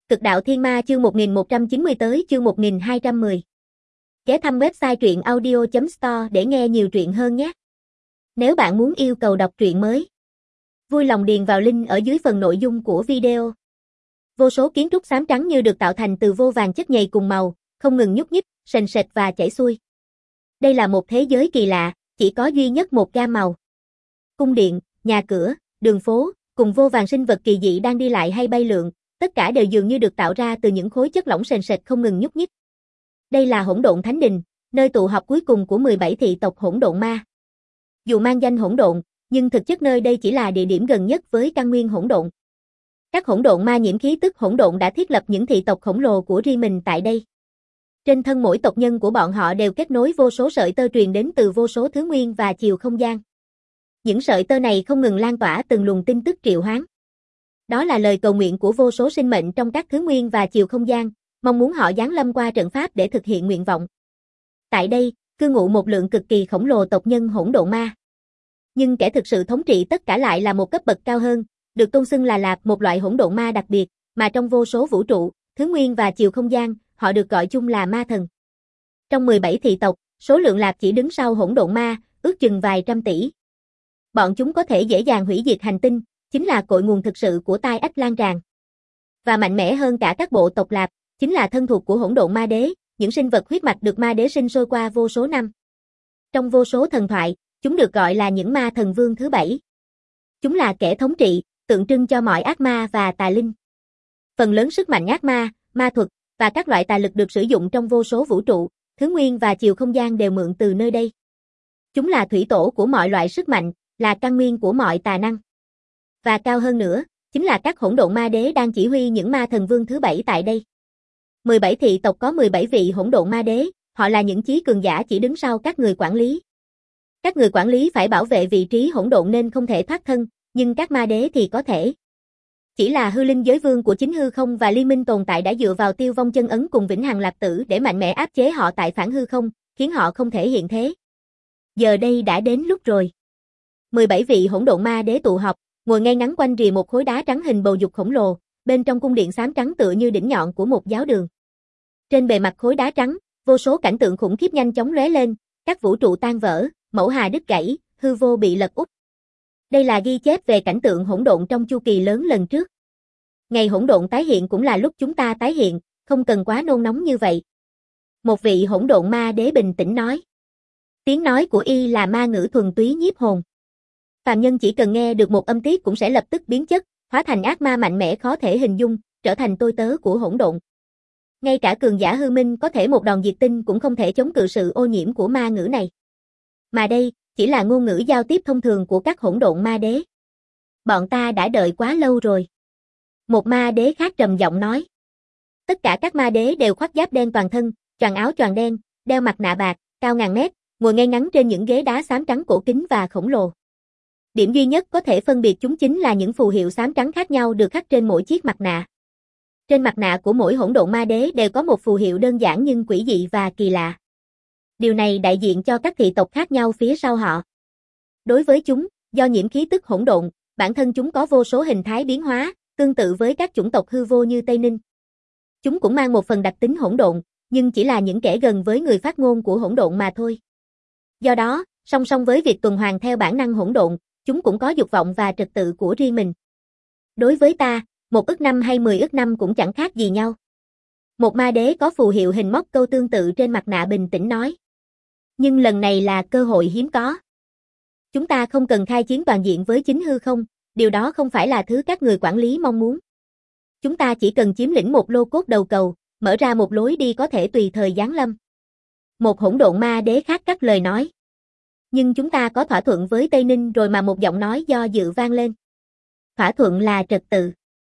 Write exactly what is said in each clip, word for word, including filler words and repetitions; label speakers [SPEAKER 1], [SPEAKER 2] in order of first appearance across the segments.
[SPEAKER 1] Cực đạo thiên ma chương một nghìn một trăm chín mươi tới chương một nghìn hai trăm mười. Ghé thăm website truyện audio chấm store để nghe nhiều truyện hơn nhé. Nếu bạn muốn yêu cầu đọc truyện mới, vui lòng điền vào link ở dưới phần nội dung của video. Vô số kiến trúc xám trắng như được tạo thành từ vô vàn chất nhầy cùng màu, không ngừng nhúc nhích, sền sệt và chảy xuôi. Đây là một thế giới kỳ lạ, chỉ có duy nhất một gam màu. Cung điện, nhà cửa, đường phố, cùng vô vàn sinh vật kỳ dị đang đi lại hay bay lượn, tất cả đều dường như được tạo ra từ những khối chất lỏng sền sệt không ngừng nhúc nhích. Đây là Hỗn Độn Thánh Đình, nơi tụ họp cuối cùng của mười bảy thị tộc Hỗn Độn Ma. Dù mang danh hỗn độn, nhưng thực chất nơi đây chỉ là địa điểm gần nhất với căn nguyên hỗn độn. Các hỗn độn ma nhiễm khí tức hỗn độn đã thiết lập những thị tộc khổng lồ của riêng mình tại đây. Trên thân mỗi tộc nhân của bọn họ đều kết nối vô số sợi tơ truyền đến từ vô số thứ nguyên và chiều không gian. Những sợi tơ này không ngừng lan tỏa từng luồng tin tức triệu hoán. Đó là lời cầu nguyện của vô số sinh mệnh trong các thứ nguyên và chiều không gian, mong muốn họ giáng lâm qua trận pháp để thực hiện nguyện vọng. Tại đây, cư ngụ một lượng cực kỳ khổng lồ tộc nhân hỗn độn ma. Nhưng kẻ thực sự thống trị tất cả lại là một cấp bậc cao hơn, được tôn xưng là Lạp, một loại hỗn độn ma đặc biệt, mà trong vô số vũ trụ, thứ nguyên và chiều không gian, họ được gọi chung là ma thần. Trong mười bảy thị tộc, số lượng Lạp chỉ đứng sau hỗn độn ma, ước chừng vài trăm tỷ. Bọn chúng có thể dễ dàng hủy diệt hành tinh, chính là cội nguồn thực sự của tai ách lan tràn. Và mạnh mẽ hơn cả các bộ tộc Lạp, chính là thân thuộc của hỗn độn ma đế, những sinh vật huyết mạch được ma đế sinh sôi qua vô số năm. Trong vô số thần thoại, chúng được gọi là những ma thần vương thứ bảy. Chúng là kẻ thống trị, tượng trưng cho mọi ác ma và tà linh. Phần lớn sức mạnh ác ma, ma thuật và các loại tà lực được sử dụng trong vô số vũ trụ, thứ nguyên và chiều không gian đều mượn từ nơi đây. Chúng là thủy tổ của mọi loại sức mạnh, là căn nguyên của mọi tà năng. Và cao hơn nữa, chính là các hỗn độn ma đế đang chỉ huy những ma thần vương thứ bảy tại đây. mười bảy thị tộc có mười bảy vị hỗn độn ma đế, họ là những chí cường giả chỉ đứng sau các người quản lý. Các người quản lý phải bảo vệ vị trí hỗn độn nên không thể thoát thân, nhưng các ma đế thì có thể. Chỉ là hư linh giới vương của chính hư không và liên minh tồn tại đã dựa vào tiêu vong chân ấn cùng vĩnh hằng lạp tử để mạnh mẽ áp chế họ tại phản hư không, khiến họ không thể hiện thế. Giờ đây đã đến lúc rồi. mười bảy vị hỗn độn ma đế tụ họp, ngồi ngay ngắn quanh rìa một khối đá trắng hình bầu dục khổng lồ, bên trong cung điện xám trắng tựa như đỉnh nhọn của một giáo đường. Trên bề mặt khối đá trắng, vô số cảnh tượng khủng khiếp nhanh chóng lóe lên, các vũ trụ tan vỡ, mẫu hà đứt gãy, hư vô bị lật úp. Đây là ghi chép về cảnh tượng hỗn độn trong chu kỳ lớn lần trước. Ngày hỗn độn tái hiện cũng là lúc chúng ta tái hiện, không cần quá nôn nóng như vậy. Một vị hỗn độn ma đế bình tĩnh nói. Tiếng nói của y là ma ngữ thuần túy nhiếp hồn. Phàm nhân chỉ cần nghe được một âm tiết cũng sẽ lập tức biến chất, hóa thành ác ma mạnh mẽ khó thể hình dung, trở thành tôi tớ của hỗn độn. Ngay cả cường giả hư minh có thể một đòn diệt tinh cũng không thể chống cự sự ô nhiễm của ma ngữ này. Mà đây, chỉ là ngôn ngữ giao tiếp thông thường của các hỗn độn ma đế. Bọn ta đã đợi quá lâu rồi. Một ma đế khác trầm giọng nói. Tất cả các ma đế đều khoác giáp đen toàn thân, choàng áo choàng đen, đeo mặt nạ bạc, cao ngàn mét, ngồi ngay ngắn trên những ghế đá xám trắng cổ kính và khổng lồ. Điểm duy nhất có thể phân biệt chúng chính là những phù hiệu xám trắng khác nhau được khắc trên mỗi chiếc mặt nạ. Trên mặt nạ của mỗi hỗn độn ma đế đều có một phù hiệu đơn giản nhưng quỷ dị và kỳ lạ. Điều này đại diện cho các thị tộc khác nhau phía sau họ. Đối với chúng, do nhiễm khí tức hỗn độn, bản thân chúng có vô số hình thái biến hóa, tương tự với các chủng tộc hư vô như Tây Ninh. Chúng cũng mang một phần đặc tính hỗn độn, nhưng chỉ là những kẻ gần với người phát ngôn của hỗn độn mà thôi. Do đó, song song với việc tuần hoàn theo bản năng hỗn độn, chúng cũng có dục vọng và trật tự của riêng mình. Đối với ta, một ức năm hay mười ức năm cũng chẳng khác gì nhau. Một ma đế có phù hiệu hình móc câu tương tự trên mặt nạ bình tĩnh nói. Nhưng lần này là cơ hội hiếm có. Chúng ta không cần khai chiến toàn diện với chính hư không, điều đó không phải là thứ các người quản lý mong muốn. Chúng ta chỉ cần chiếm lĩnh một lô cốt đầu cầu, mở ra một lối đi có thể tùy thời giáng lâm. Một hỗn độn ma đế khác cắt lời nói. Nhưng chúng ta có thỏa thuận với Tây Ninh rồi mà một giọng nói do dự vang lên. Thỏa thuận là trật tự.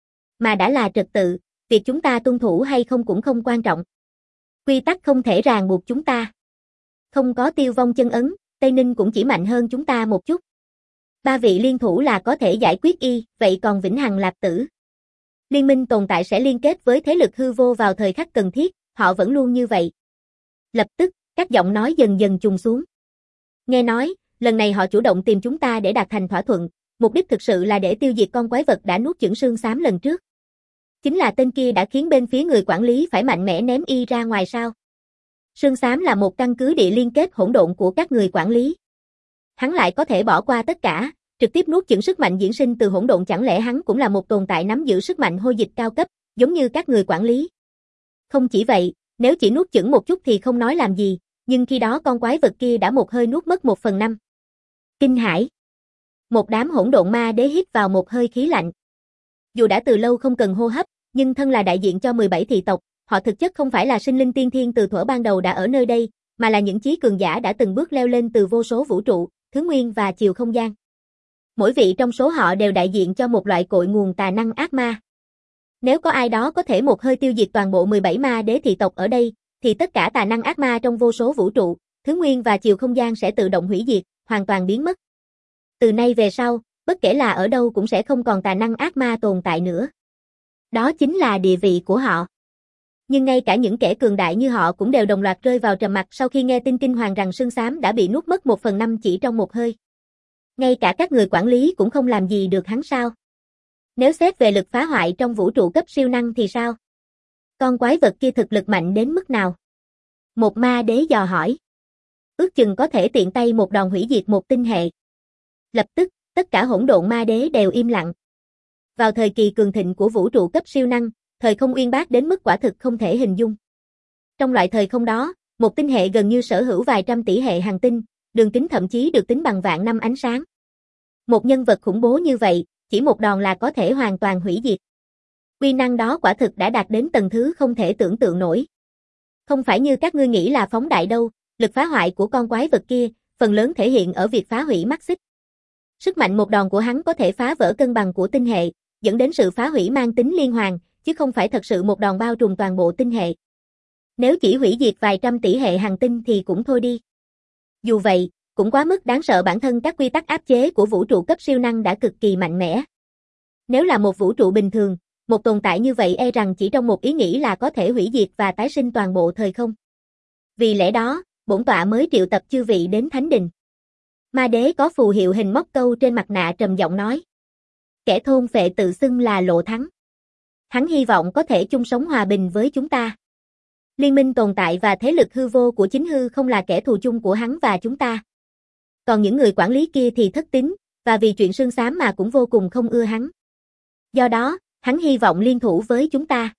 [SPEAKER 1] Mà đã là trật tự, việc chúng ta tuân thủ hay không cũng không quan trọng. Quy tắc không thể ràng buộc chúng ta. Không có tiêu vong chân ấn, Tây Ninh cũng chỉ mạnh hơn chúng ta một chút. Ba vị liên thủ là có thể giải quyết y, vậy còn vĩnh hằng lạp tử. Liên minh tồn tại sẽ liên kết với thế lực hư vô vào thời khắc cần thiết, họ vẫn luôn như vậy. Lập tức, các giọng nói dần dần trùng xuống. Nghe nói, lần này họ chủ động tìm chúng ta để đạt thành thỏa thuận, mục đích thực sự là để tiêu diệt con quái vật đã nuốt chửng xương xám lần trước. Chính là tên kia đã khiến bên phía người quản lý phải mạnh mẽ ném y ra ngoài sao? Sương Xám là một căn cứ địa liên kết hỗn độn của các người quản lý. Hắn lại có thể bỏ qua tất cả, trực tiếp nuốt chửng sức mạnh diễn sinh từ hỗn độn, chẳng lẽ hắn cũng là một tồn tại nắm giữ sức mạnh hôi dịch cao cấp, giống như các người quản lý? Không chỉ vậy, nếu chỉ nuốt chửng một chút thì không nói làm gì, nhưng khi đó con quái vật kia đã một hơi nuốt mất một phần năm. Kinh hãi. Một đám hỗn độn ma đế hít vào một hơi khí lạnh. Dù đã từ lâu không cần hô hấp, nhưng thân là đại diện cho mười bảy thị tộc, họ thực chất không phải là sinh linh tiên thiên từ thuở ban đầu đã ở nơi đây, mà là những chí cường giả đã từng bước leo lên từ vô số vũ trụ, thứ nguyên và chiều không gian. Mỗi vị trong số họ đều đại diện cho một loại cội nguồn tà năng ác ma. Nếu có ai đó có thể một hơi tiêu diệt toàn bộ mười bảy ma đế thị tộc ở đây, thì tất cả tà năng ác ma trong vô số vũ trụ, thứ nguyên và chiều không gian sẽ tự động hủy diệt, hoàn toàn biến mất. Từ nay về sau, bất kể là ở đâu cũng sẽ không còn tà năng ác ma tồn tại nữa. Đó chính là địa vị của họ. Nhưng ngay cả những kẻ cường đại như họ cũng đều đồng loạt rơi vào trầm mặc sau khi nghe tin kinh hoàng rằng Sương Xám đã bị nuốt mất một phần năm chỉ trong một hơi. Ngay cả các người quản lý cũng không làm gì được hắn sao? Nếu xét về lực phá hoại trong vũ trụ cấp siêu năng thì sao? Con quái vật kia thực lực mạnh đến mức nào? Một ma đế dò hỏi. Ước chừng có thể tiện tay một đòn hủy diệt một tinh hệ. Lập tức, tất cả hỗn độn ma đế đều im lặng. Vào thời kỳ cường thịnh của vũ trụ cấp siêu năng, thời không uyên bác đến mức quả thực không thể hình dung. Trong loại thời không đó, một tinh hệ gần như sở hữu vài trăm tỷ hệ hành tinh, đường kính thậm chí được tính bằng vạn năm ánh sáng. Một nhân vật khủng bố như vậy, chỉ một đòn là có thể hoàn toàn hủy diệt. Uy năng đó quả thực đã đạt đến tầng thứ không thể tưởng tượng nổi. Không phải như các ngươi nghĩ là phóng đại đâu, lực phá hoại của con quái vật kia, phần lớn thể hiện ở việc phá hủy mắt xích. Sức mạnh một đòn của hắn có thể phá vỡ cân bằng của tinh hệ, dẫn đến sự phá hủy mang tính liên hoàn, chứ không phải thật sự một đòn bao trùm toàn bộ tinh hệ. Nếu chỉ hủy diệt vài trăm tỷ hệ hành tinh thì cũng thôi đi. Dù vậy, cũng quá mức đáng sợ, bản thân các quy tắc áp chế của vũ trụ cấp siêu năng đã cực kỳ mạnh mẽ. Nếu là một vũ trụ bình thường, một tồn tại như vậy e rằng chỉ trong một ý nghĩ là có thể hủy diệt và tái sinh toàn bộ thời không. Vì lẽ đó, bổn tọa mới triệu tập chư vị đến thánh đình. Ma đế có phù hiệu hình móc câu trên mặt nạ trầm giọng nói. Kẻ thôn phệ tự xưng là Lộ Thắng. Hắn hy vọng có thể chung sống hòa bình với chúng ta. Liên minh tồn tại và thế lực hư vô của chính hư không là kẻ thù chung của hắn và chúng ta. Còn những người quản lý kia thì thất tín, và vì chuyện Sương Xám mà cũng vô cùng không ưa hắn. Do đó, hắn hy vọng liên thủ với chúng ta.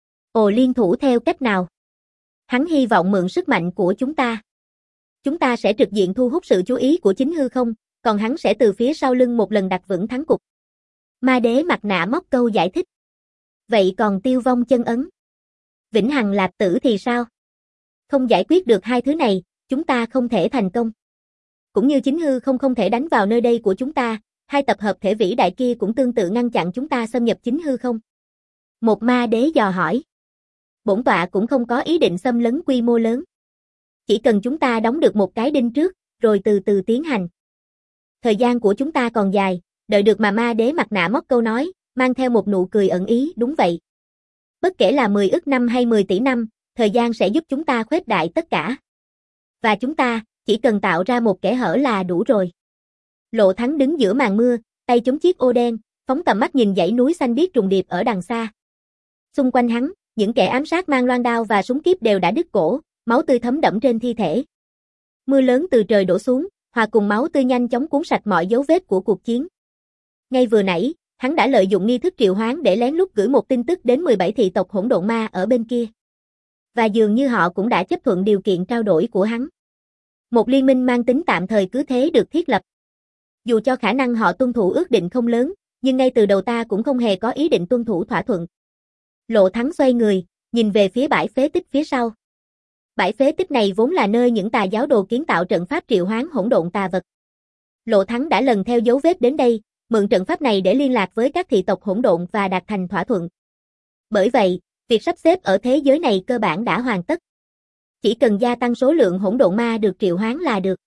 [SPEAKER 1] Ồ, liên thủ theo cách nào? Hắn hy vọng mượn sức mạnh của chúng ta. Chúng ta sẽ trực diện thu hút sự chú ý của chính hư không, còn hắn sẽ từ phía sau lưng một lần đặt vững thắng cục. Ma đế mặt nạ móc câu giải thích. Vậy còn Tiêu Vong chân ấn? Vĩnh Hằng Lạp Tử thì sao? Không giải quyết được hai thứ này, chúng ta không thể thành công. Cũng như chính hư không không thể đánh vào nơi đây của chúng ta, hai tập hợp thể vĩ đại kia cũng tương tự ngăn chặn chúng ta xâm nhập chính hư không. Một ma đế dò hỏi. Bổn tọa cũng không có ý định xâm lấn quy mô lớn. Chỉ cần chúng ta đóng được một cái đinh trước, rồi từ từ tiến hành. Thời gian của chúng ta còn dài, đợi được mà ma đế mặt nạ móc câu nói, mang theo một nụ cười ẩn ý, đúng vậy. Bất kể là mười ức năm hay mười tỷ năm, thời gian sẽ giúp chúng ta khuếch đại tất cả. Và chúng ta, chỉ cần tạo ra một kẽ hở là đủ rồi. Lộ Thắng đứng giữa màn mưa, tay chống chiếc ô đen, phóng tầm mắt nhìn dãy núi xanh biếc trùng điệp ở đằng xa. Xung quanh hắn, những kẻ ám sát mang loan đao và súng kíp đều đã đứt cổ, máu tươi thấm đẫm trên thi thể. Mưa lớn từ trời đổ xuống, hòa cùng máu tươi nhanh chóng cuốn sạch mọi dấu vết của cuộc chiến. Ngay vừa nãy, hắn đã lợi dụng nghi thức triệu hoán để lén lút gửi một tin tức đến mười bảy thị tộc hỗn độn ma ở bên kia. Và dường như họ cũng đã chấp thuận điều kiện trao đổi của hắn. Một liên minh mang tính tạm thời cứ thế được thiết lập. Dù cho khả năng họ tuân thủ ước định không lớn, nhưng ngay từ đầu ta cũng không hề có ý định tuân thủ thỏa thuận. Lộ Thắng xoay người, nhìn về phía bãi phế tích phía sau. Bãi phế tích này vốn là nơi những tà giáo đồ kiến tạo trận pháp triệu hoán hỗn độn tà vật. Lộ Thắng đã lần theo dấu vết đến đây, mượn trận pháp này để liên lạc với các thị tộc hỗn độn và đạt thành thỏa thuận. Bởi vậy, việc sắp xếp ở thế giới này cơ bản đã hoàn tất. Chỉ cần gia tăng số lượng hỗn độn ma được triệu hoán là được.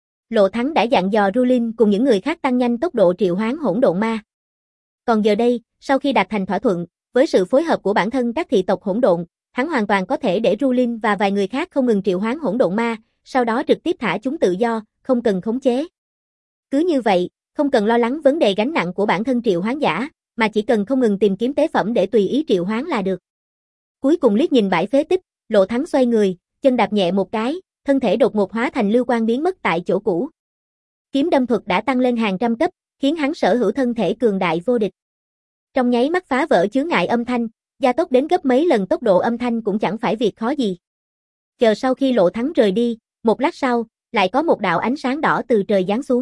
[SPEAKER 1] Lộ Thắng đã dặn dò Rulin cùng những người khác tăng nhanh tốc độ triệu hoán hỗn độn ma. Còn giờ đây, sau khi đạt thành thỏa thuận, với sự phối hợp của bản thân các thị tộc hỗn độn, hắn hoàn toàn có thể để Rulin và vài người khác không ngừng triệu hoán hỗn độn ma, sau đó trực tiếp thả chúng tự do, không cần khống chế. Cứ như vậy, không cần lo lắng vấn đề gánh nặng của bản thân triệu hoán giả, mà chỉ cần không ngừng tìm kiếm tế phẩm để tùy ý triệu hoán là được. Cuối cùng liếc nhìn bãi phế tích, Lộ Thắng xoay người, chân đạp nhẹ một cái, thân thể đột ngột hóa thành lưu quang biến mất tại chỗ cũ. Kiếm đâm thuật đã tăng lên hàng trăm cấp, khiến hắn sở hữu thân thể cường đại vô địch. Trong nháy mắt phá vỡ chướng ngại âm thanh, gia tốc đến gấp mấy lần tốc độ âm thanh cũng chẳng phải việc khó gì. Chờ sau khi Lộ Thắng rời đi, một lát sau, lại có một đạo ánh sáng đỏ từ trời giáng xuống.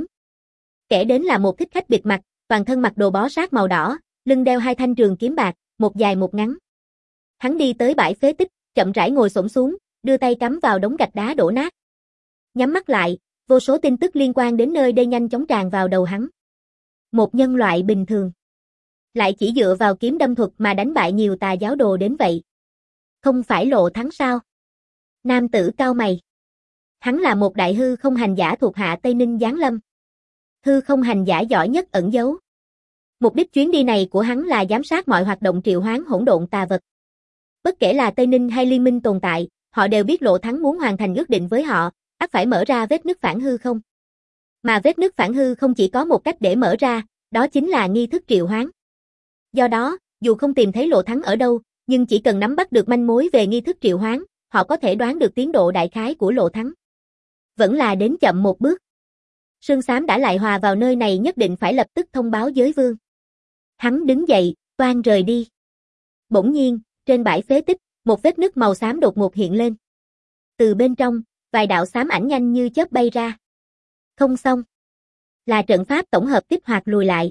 [SPEAKER 1] Kẻ đến là một thích khách bịt mặt, toàn thân mặc đồ bó sát màu đỏ, lưng đeo hai thanh trường kiếm bạc, một dài một ngắn. Hắn đi tới bãi phế tích, chậm rãi ngồi xổm xuống, đưa tay cắm vào đống gạch đá đổ nát. Nhắm mắt lại, vô số tin tức liên quan đến nơi đây nhanh chóng tràn vào đầu hắn. Một nhân loại bình thường, lại chỉ dựa vào kiếm đâm thuật mà đánh bại nhiều tà giáo đồ đến vậy. Không phải Lộ Thắng sao? Nam tử cau mày. Hắn là một đại hư không hành giả thuộc hạ Tây Ninh giáng lâm. Hư không hành giả giỏi nhất ẩn giấu. Mục đích chuyến đi này của hắn là giám sát mọi hoạt động triệu hoán hỗn độn tà vật. Bất kể là Tây Ninh hay Liên Minh tồn tại, họ đều biết Lộ Thắng muốn hoàn thành ước định với họ, ắt phải mở ra vết nứt phản hư không. Mà vết nứt phản hư không chỉ có một cách để mở ra, đó chính là nghi thức triệu hoán. Do đó, dù không tìm thấy Lộ Thắng ở đâu, nhưng chỉ cần nắm bắt được manh mối về nghi thức triệu hoán, họ có thể đoán được tiến độ đại khái của Lộ Thắng. Vẫn là đến chậm một bước. Sương xám đã lại hòa vào nơi này, nhất định phải lập tức thông báo giới vương. Hắn đứng dậy, toan rời đi. Bỗng nhiên, trên bãi phế tích, một vết nứt màu xám đột ngột hiện lên. Từ bên trong, vài đạo xám ảnh nhanh như chớp bay ra. Không xong. Là trận pháp tổng hợp kích hoạt lùi lại.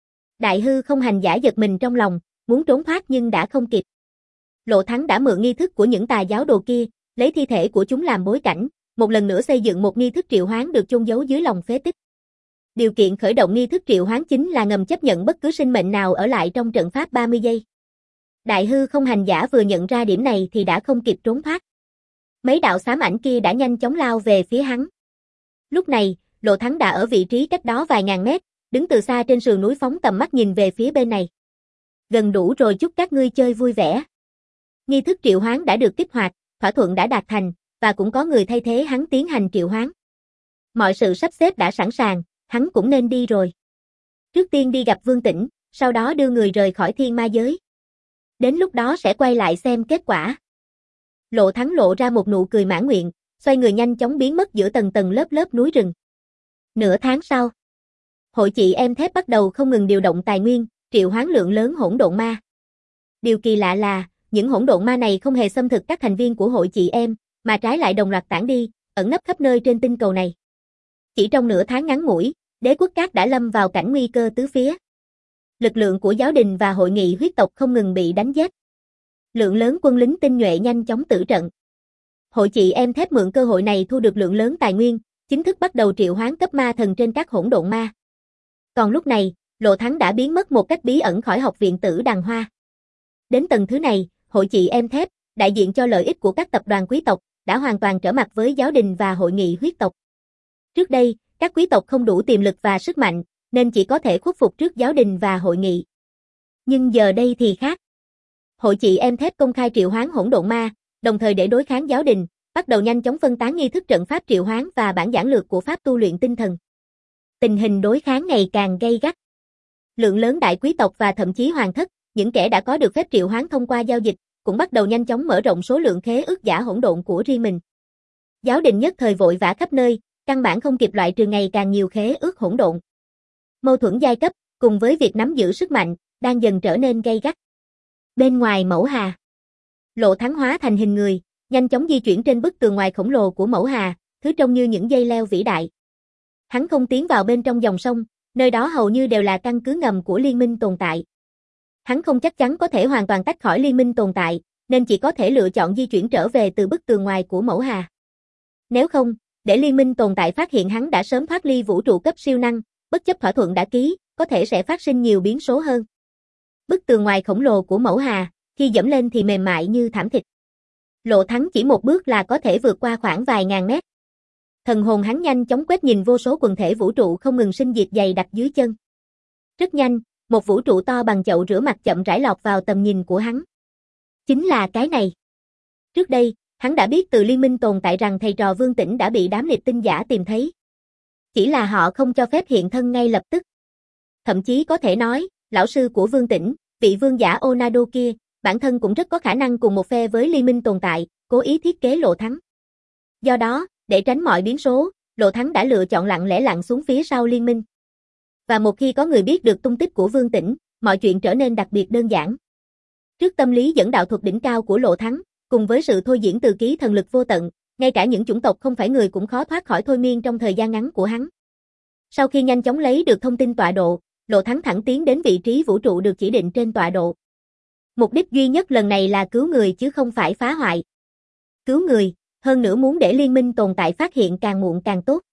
[SPEAKER 1] Đại hư không hành giả giật mình trong lòng, muốn trốn thoát nhưng đã không kịp. Lộ Thắng đã mượn nghi thức của những tà giáo đồ kia, lấy thi thể của chúng làm bối cảnh, một lần nữa xây dựng một nghi thức triệu hoán được chôn giấu dưới lòng phế tích. Điều kiện khởi động nghi thức triệu hoán chính là ngầm chấp nhận bất cứ sinh mệnh nào ở lại trong trận pháp ba mươi giây. Đại hư không hành giả vừa nhận ra điểm này thì đã không kịp trốn thoát. Mấy đạo xám ảnh kia đã nhanh chóng lao về phía hắn. Lúc này, Lộ Thắng đã ở vị trí cách đó vài ngàn mét, đứng từ xa trên sườn núi phóng tầm mắt nhìn về phía bên này. Gần đủ rồi, chúc các ngươi chơi vui vẻ. Nghi thức triệu hoán đã được kích hoạt, thỏa thuận đã đạt thành, và cũng có người thay thế hắn tiến hành triệu hoán. Mọi sự sắp xếp đã sẵn sàng, hắn cũng nên đi rồi. Trước tiên đi gặp Vương Tĩnh, sau đó đưa người rời khỏi thiên ma giới. Đến lúc đó sẽ quay lại xem kết quả. Lộ Thắng lộ ra một nụ cười mãn nguyện, xoay người nhanh chóng biến mất giữa tầng tầng lớp lớp núi rừng. Nửa tháng sau, hội chị em thép bắt đầu không ngừng điều động tài nguyên, triệu hoán lượng lớn hỗn độn ma. Điều kỳ lạ là, những hỗn độn ma này không hề xâm thực các thành viên của hội chị em, mà trái lại đồng loạt tản đi, ẩn nấp khắp nơi trên tinh cầu này. Chỉ trong nửa tháng ngắn ngủi, đế quốc Cát đã lâm vào cảnh nguy cơ tứ phía. Lực lượng của giáo đình và hội nghị huyết tộc không ngừng bị đánh giết. Lượng lớn quân lính tinh nhuệ nhanh chóng tử trận. Hội chị em thép mượn cơ hội này thu được lượng lớn tài nguyên, chính thức bắt đầu triệu hoán cấp ma thần trên các hỗn độn ma. Còn lúc này, Lộ Thắng đã biến mất một cách bí ẩn khỏi học viện Tử Đằng Hoa. Đến tầng thứ này, hội chị em thép, đại diện cho lợi ích của các tập đoàn quý tộc, đã hoàn toàn trở mặt với giáo đình và hội nghị huyết tộc. Trước đây, các quý tộc không đủ tiềm lực và sức mạnh, nên chỉ có thể khuất phục trước giáo đình và hội nghị. Nhưng giờ đây thì khác. Hội chị em thép công khai triệu hoán hỗn độn ma, đồng thời để đối kháng giáo đình, bắt đầu nhanh chóng phân tán nghi thức trận pháp triệu hoán và bản giản lược của pháp tu luyện tinh thần. Tình hình đối kháng ngày càng gay gắt. Lượng lớn đại quý tộc và thậm chí hoàng thất, những kẻ đã có được phép triệu hoán thông qua giao dịch, cũng bắt đầu nhanh chóng mở rộng số lượng khế ước giả hỗn độn của riêng mình. Giáo đình nhất thời vội vã khắp nơi, căn bản không kịp loại trừ ngày càng nhiều khế ước hỗn độn. Mâu thuẫn giai cấp, cùng với việc nắm giữ sức mạnh, đang dần trở nên gay gắt. Bên ngoài mẫu hà, Lộ Thắng hóa thành hình người, nhanh chóng di chuyển trên bức tường ngoài khổng lồ của mẫu hà, thứ trông như những dây leo vĩ đại. Hắn không tiến vào bên trong dòng sông, nơi đó hầu như đều là căn cứ ngầm của liên minh tồn tại. Hắn không chắc chắn có thể hoàn toàn tách khỏi liên minh tồn tại, nên chỉ có thể lựa chọn di chuyển trở về từ bức tường ngoài của mẫu hà. Nếu không, để liên minh tồn tại phát hiện hắn đã sớm thoát ly vũ trụ cấp siêu năng, bất chấp thỏa thuận đã ký, có thể sẽ phát sinh nhiều biến số hơn. Bức tường ngoài khổng lồ của mẫu hà, khi dẫm lên thì mềm mại như thảm thịt. Lộ Thắng chỉ một bước là có thể vượt qua khoảng vài ngàn mét. Thần hồn hắn nhanh chóng quét nhìn vô số quần thể vũ trụ không ngừng sinh diệt dày đặc dưới chân. Rất nhanh, một vũ trụ to bằng chậu rửa mặt chậm rãi lọt vào tầm nhìn của hắn. Chính là cái này. Trước đây, hắn đã biết từ liên minh tồn tại rằng thầy trò Vương Tĩnh đã bị đám liệt tinh giả tìm thấy. Chỉ là họ không cho phép hiện thân ngay lập tức. Thậm chí có thể nói, lão sư của Vương Tĩnh, vị vương giả Onado kia, bản thân cũng rất có khả năng cùng một phe với liên minh tồn tại, cố ý thiết kế Lộ Thắng. Do đó, để tránh mọi biến số, Lộ Thắng đã lựa chọn lặng lẽ lặn xuống phía sau liên minh. Và một khi có người biết được tung tích của Vương Tĩnh, mọi chuyện trở nên đặc biệt đơn giản. Trước tâm lý dẫn đạo thuật đỉnh cao của Lộ Thắng, cùng với sự thôi diễn từ ký thần lực vô tận, ngay cả những chủng tộc không phải người cũng khó thoát khỏi thôi miên trong thời gian ngắn của hắn. Sau khi nhanh chóng lấy được thông tin tọa độ, Lộ Thắng thẳng tiến đến vị trí vũ trụ được chỉ định trên tọa độ. Mục đích duy nhất lần này là cứu người chứ không phải phá hoại. Cứu người, hơn nữa muốn để liên minh tồn tại phát hiện càng muộn càng tốt.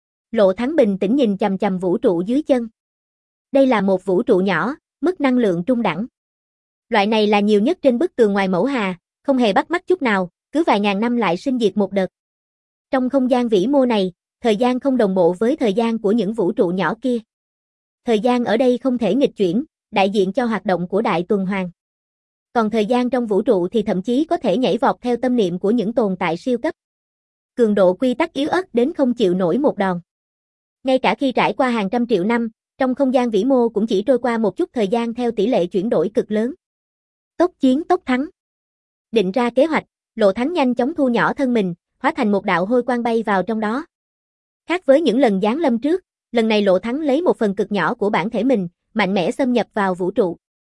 [SPEAKER 1] Lộ Thắng bình tĩnh nhìn chằm chằm vũ trụ dưới chân. Đây là một vũ trụ nhỏ, mức năng lượng trung đẳng. Loại này là nhiều nhất trên bức tường ngoài mẫu hà, không hề bắt mắt chút nào, cứ vài ngàn năm lại sinh diệt một đợt. Trong không gian vĩ mô này, thời gian không đồng bộ với thời gian của những vũ trụ nhỏ kia. Thời gian ở đây không thể nghịch chuyển, đại diện cho hoạt động của đại tuần hoàn. Còn thời gian trong vũ trụ thì thậm chí có thể nhảy vọt theo tâm niệm của những tồn tại siêu cấp. Cường độ quy tắc yếu ớt đến không chịu nổi một đòn. Ngay cả khi trải qua hàng trăm triệu năm, trong không gian vĩ mô cũng chỉ trôi qua một chút thời gian theo tỷ lệ chuyển đổi cực lớn. Tốc chiến tốc thắng. Định ra kế hoạch, Lộ Thắng nhanh chóng thu nhỏ thân mình, hóa thành một đạo hôi quang bay vào trong đó. Khác với những lần giáng lâm trước, lần này Lộ Thắng lấy một phần cực nhỏ của bản thể mình, mạnh mẽ xâm nhập vào vũ trụ.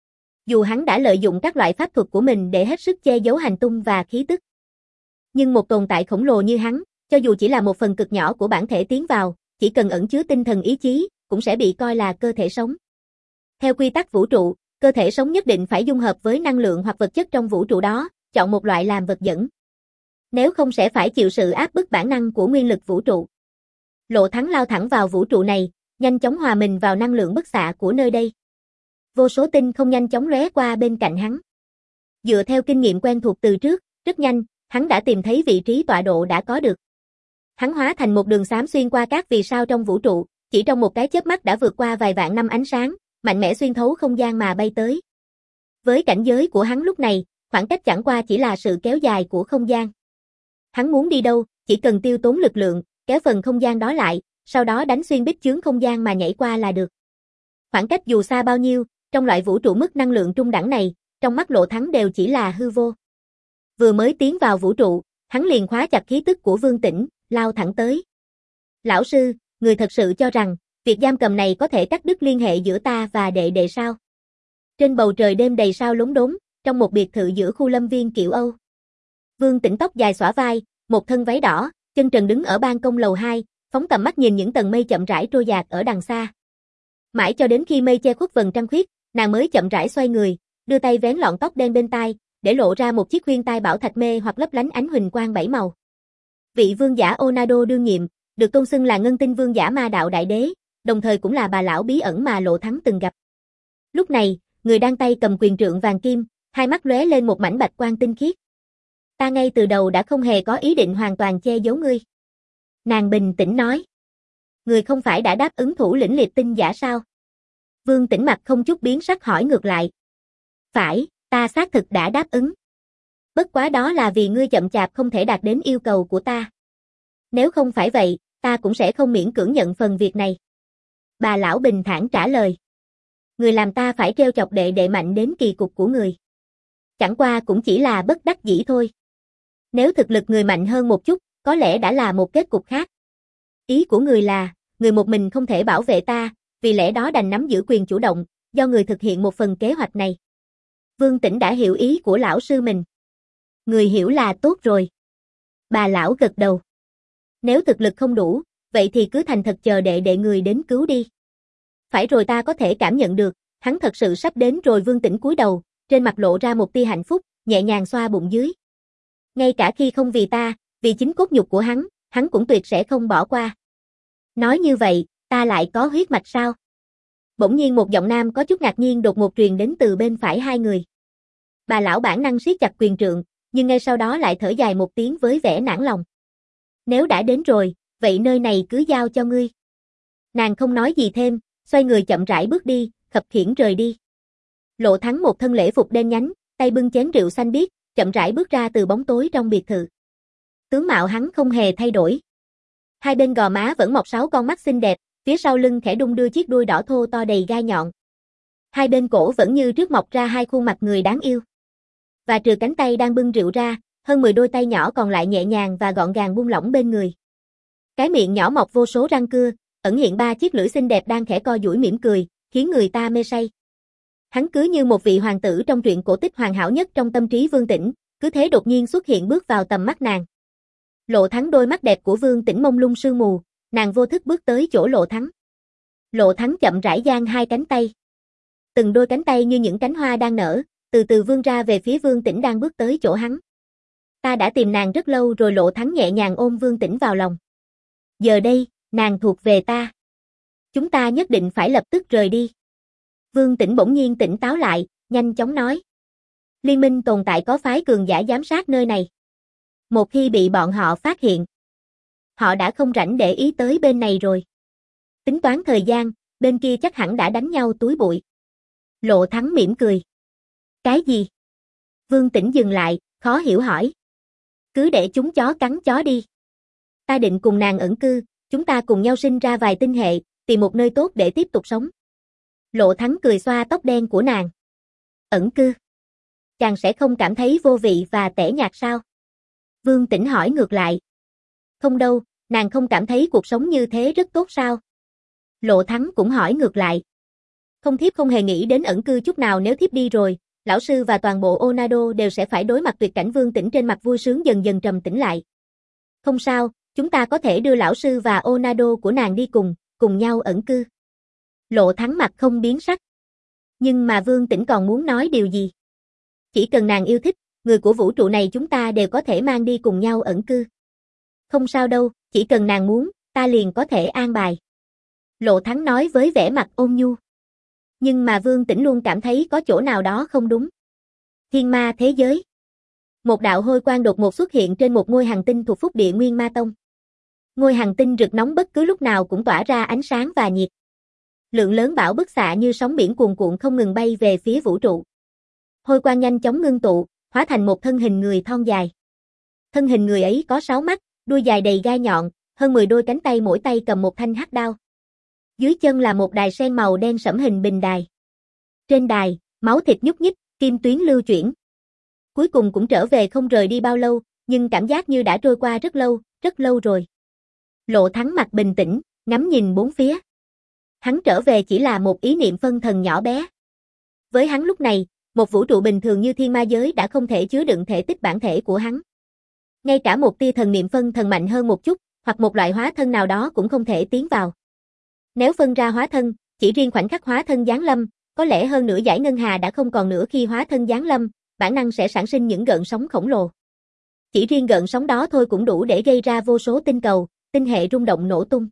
[SPEAKER 1] Dù hắn đã lợi dụng các loại pháp thuật của mình để hết sức che giấu hành tung và khí tức. Nhưng một tồn tại khổng lồ như hắn, cho dù chỉ là một phần cực nhỏ của bản thể tiến vào, chỉ cần ẩn chứa tinh thần ý chí, cũng sẽ bị coi là cơ thể sống. Theo quy tắc vũ trụ, cơ thể sống nhất định phải dung hợp với năng lượng hoặc vật chất trong vũ trụ đó, chọn một loại làm vật dẫn. Nếu không sẽ phải chịu sự áp bức bản năng của nguyên lực vũ trụ. Lộ Thắng lao thẳng vào vũ trụ này, nhanh chóng hòa mình vào năng lượng bức xạ của nơi đây. Vô số tinh không nhanh chóng lóe qua bên cạnh hắn. Dựa theo kinh nghiệm quen thuộc từ trước, rất nhanh, hắn đã tìm thấy vị trí tọa độ đã có được. Hắn hóa thành một đường xám xuyên qua các vì sao trong vũ trụ, chỉ trong một cái chớp mắt đã vượt qua vài vạn năm ánh sáng, mạnh mẽ xuyên thấu không gian mà bay tới. Với cảnh giới của hắn lúc này, khoảng cách chẳng qua chỉ là sự kéo dài của không gian. Hắn muốn đi đâu, chỉ cần tiêu tốn lực lượng, kéo phần không gian đó lại, sau đó đánh xuyên bích chướng không gian mà nhảy qua là được. Khoảng cách dù xa bao nhiêu, trong loại vũ trụ mức năng lượng trung đẳng này, trong mắt Lộ Thắng đều chỉ là hư vô. Vừa mới tiến vào vũ trụ, hắn liền khóa chặt khí tức của Vương Tĩnh, lao thẳng tới. Lão sư, người thật sự cho rằng, việc giam cầm này có thể cắt đứt liên hệ giữa ta và đệ đệ sao? Trên bầu trời đêm đầy sao lốm đốm, trong một biệt thự giữa khu lâm viên kiểu Âu. Vương Tĩnh tóc dài xõa vai, một thân váy đỏ, chân trần đứng ở ban công lầu hai, phóng tầm mắt nhìn những tầng mây chậm rãi trôi dạt ở đằng xa. Mãi cho đến khi mây che khuất vầng trăng khuyết, nàng mới chậm rãi xoay người, đưa tay vén lọn tóc đen bên tai, để lộ ra một chiếc khuyên tai bảo thạch mê hoặc lấp lánh ánh huỳnh quang bảy màu. Vị vương giả Onado đương nhiệm, được tôn xưng là Ngân Tinh Vương giả Ma Đạo Đại Đế, đồng thời cũng là bà lão bí ẩn mà Lộ Thắng từng gặp. Lúc này, người đang tay cầm quyền trượng vàng kim, hai mắt lóe lên một mảnh bạch quang tinh khiết. Ta ngay từ đầu đã không hề có ý định hoàn toàn che giấu ngươi. Nàng bình tĩnh nói. Người không phải đã đáp ứng thủ lĩnh liệt tinh giả sao? Vương Tĩnh mặt không chút biến sắc hỏi ngược lại. Phải, ta xác thực đã đáp ứng. Bất quá đó là vì ngươi chậm chạp không thể đạt đến yêu cầu của ta. Nếu không phải vậy, ta cũng sẽ không miễn cưỡng nhận phần việc này. Bà lão bình thản trả lời. Người làm ta phải treo chọc đệ đệ mạnh đến kỳ cục của người. Chẳng qua cũng chỉ là bất đắc dĩ thôi. Nếu thực lực người mạnh hơn một chút, có lẽ đã là một kết cục khác. Ý của người là, người một mình không thể bảo vệ ta, vì lẽ đó đành nắm giữ quyền chủ động, do người thực hiện một phần kế hoạch này. Vương Tĩnh đã hiểu ý của lão sư mình. Người hiểu là tốt rồi. Bà lão gật đầu. Nếu thực lực không đủ, vậy thì cứ thành thật chờ đệ đệ người đến cứu đi. Phải rồi, ta có thể cảm nhận được, hắn thật sự sắp đến rồi. Vương Tĩnh cúi đầu, trên mặt lộ ra một tia hạnh phúc, nhẹ nhàng xoa bụng dưới. Ngay cả khi không vì ta, vì chính cốt nhục của hắn, hắn cũng tuyệt sẽ không bỏ qua. Nói như vậy, ta lại có huyết mạch sao? Bỗng nhiên một giọng nam có chút ngạc nhiên đột ngột truyền đến từ bên phải hai người. Bà lão bản năng siết chặt quyền trượng, nhưng ngay sau đó lại thở dài một tiếng với vẻ nản lòng. Nếu đã đến rồi, vậy nơi này cứ giao cho ngươi. Nàng không nói gì thêm, xoay người chậm rãi bước đi, khập khiễng rời đi. Lộ Thắng một thân lễ phục đen nhánh, tay bưng chén rượu xanh biếc, chậm rãi bước ra từ bóng tối trong biệt thự. Tướng mạo hắn không hề thay đổi. Hai bên gò má vẫn mọc sáu con mắt xinh đẹp, phía sau lưng khẽ đung đưa chiếc đuôi đỏ thô to đầy gai nhọn. Hai bên cổ vẫn như trước mọc ra hai khuôn mặt người đáng yêu. Và trừ cánh tay đang bưng rượu ra, hơn mười đôi tay nhỏ còn lại nhẹ nhàng và gọn gàng buông lỏng bên người. Cái miệng nhỏ mọc vô số răng cưa, ẩn hiện ba chiếc lưỡi xinh đẹp đang khẽ co duỗi mỉm cười, khiến người ta mê say. Hắn cứ như một vị hoàng tử trong truyện cổ tích hoàn hảo nhất trong tâm trí Vương Tĩnh, cứ thế đột nhiên xuất hiện bước vào tầm mắt nàng. Lộ Thắng, đôi mắt đẹp của Vương Tĩnh mông lung sương mù, nàng vô thức bước tới chỗ Lộ Thắng. Lộ Thắng chậm rãi dang hai cánh tay. Từng đôi cánh tay như những cánh hoa đang nở, từ từ vươn ra về phía Vương Tĩnh đang bước tới chỗ hắn. Ta đã tìm nàng rất lâu rồi. Lộ Thắng nhẹ nhàng ôm Vương Tĩnh vào lòng. Giờ đây, nàng thuộc về ta. Chúng ta nhất định phải lập tức rời đi. Vương Tĩnh bỗng nhiên tỉnh táo lại, nhanh chóng nói. Liên minh tồn tại có phái cường giả giám sát nơi này. Một khi bị bọn họ phát hiện, họ đã không rảnh để ý tới bên này rồi. Tính toán thời gian, bên kia chắc hẳn đã đánh nhau túi bụi. Lộ Thắng mỉm cười. Cái gì? Vương Tĩnh dừng lại, khó hiểu hỏi. Cứ để chúng chó cắn chó đi. Ta định cùng nàng ẩn cư, chúng ta cùng nhau sinh ra vài tinh hệ, tìm một nơi tốt để tiếp tục sống. Lộ Thắng cười xoa tóc đen của nàng. Ẩn cư? Chàng sẽ không cảm thấy vô vị và tẻ nhạt sao? Vương Tĩnh hỏi ngược lại. Không đâu, nàng không cảm thấy cuộc sống như thế rất tốt sao? Lộ Thắng cũng hỏi ngược lại. Không, thiếp không hề nghĩ đến ẩn cư chút nào. Nếu thiếp đi rồi, lão sư và toàn bộ Onado đều sẽ phải đối mặt tuyệt cảnh. Vương Tĩnh trên mặt vui sướng dần dần trầm tĩnh lại. Không sao, chúng ta có thể đưa lão sư và Onado của nàng đi cùng, cùng nhau ẩn cư. Lộ Thắng mặt không biến sắc. Nhưng mà Vương Tĩnh còn muốn nói điều gì? Chỉ cần nàng yêu thích, người của vũ trụ này chúng ta đều có thể mang đi cùng nhau ẩn cư. Không sao đâu, chỉ cần nàng muốn, ta liền có thể an bài. Lộ Thắng nói với vẻ mặt ôn nhu. Nhưng mà Vương Tĩnh luôn cảm thấy có chỗ nào đó không đúng. Thiên ma thế giới. Một đạo hôi quang đột ngột xuất hiện trên một ngôi hành tinh thuộc phúc địa Nguyên Ma Tông. Ngôi hành tinh rực nóng bất cứ lúc nào cũng tỏa ra ánh sáng và nhiệt. Lượng lớn bão bức xạ như sóng biển cuồn cuộn không ngừng bay về phía vũ trụ. Hôi quang nhanh chóng ngưng tụ, hóa thành một thân hình người thon dài. Thân hình người ấy có sáu mắt, đuôi dài đầy gai nhọn, hơn mười đôi cánh tay, mỗi tay cầm một thanh hắc đao. Dưới chân là một đài sen màu đen sẫm hình bình đài. Trên đài, máu thịt nhúc nhích, kim tuyến lưu chuyển. Cuối cùng cũng trở về, không rời đi bao lâu, nhưng cảm giác như đã trôi qua rất lâu, rất lâu rồi. Lộ Thắng mặt bình tĩnh, ngắm nhìn bốn phía. Hắn trở về chỉ là một ý niệm phân thần nhỏ bé. Với hắn lúc này, một vũ trụ bình thường như thiên ma giới đã không thể chứa đựng thể tích bản thể của hắn. Ngay cả một tia thần niệm phân thần mạnh hơn một chút, hoặc một loại hóa thân nào đó cũng không thể tiến vào. Nếu phân ra hóa thân, chỉ riêng khoảnh khắc hóa thân giáng lâm, có lẽ hơn nửa dải ngân hà đã không còn nữa. Khi hóa thân giáng lâm, bản năng sẽ sản sinh những gợn sóng khổng lồ. Chỉ riêng gợn sóng đó thôi cũng đủ để gây ra vô số tinh cầu, tinh hệ rung động nổ tung.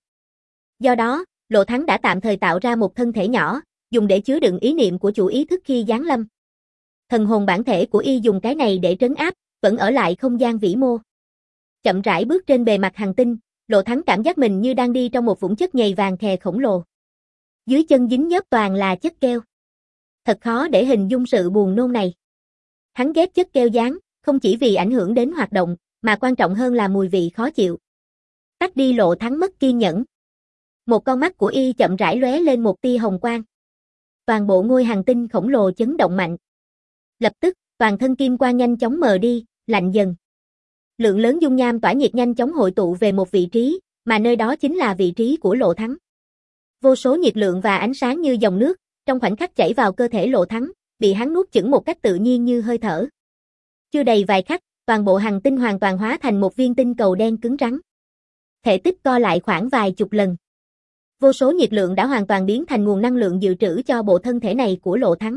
[SPEAKER 1] Do đó, Lộ Thắng đã tạm thời tạo ra một thân thể nhỏ, dùng để chứa đựng ý niệm của chủ ý thức khi giáng lâm. Thần hồn bản thể của y dùng cái này để trấn áp, vẫn ở lại không gian vĩ mô. Chậm rãi bước trên bề mặt hành tinh, Lộ Thắng cảm giác mình như đang đi trong một vũng chất nhầy vàng khè khổng lồ. Dưới chân dính nhớp toàn là chất keo. Thật khó để hình dung sự buồn nôn này. Hắn ghét chất keo dán, không chỉ vì ảnh hưởng đến hoạt động, mà quan trọng hơn là mùi vị khó chịu. Tắt đi. Lộ Thắng mất kiên nhẫn. Một con mắt của y chậm rãi lóe lên một tia hồng quang. Toàn bộ ngôi hành tinh khổng lồ chấn động mạnh. Lập tức, toàn thân kim quang nhanh chóng mờ đi, lạnh dần. Lượng lớn dung nham tỏa nhiệt nhanh chóng hội tụ về một vị trí, mà nơi đó chính là vị trí của Lộ Thắng. Vô số nhiệt lượng và ánh sáng như dòng nước, trong khoảnh khắc chảy vào cơ thể Lộ Thắng, bị hắn nuốt chửng một cách tự nhiên như hơi thở. Chưa đầy vài khắc, toàn bộ hành tinh hoàn toàn hóa thành một viên tinh cầu đen cứng rắn. Thể tích co lại khoảng vài chục lần. Vô số nhiệt lượng đã hoàn toàn biến thành nguồn năng lượng dự trữ cho bộ thân thể này của Lộ Thắng.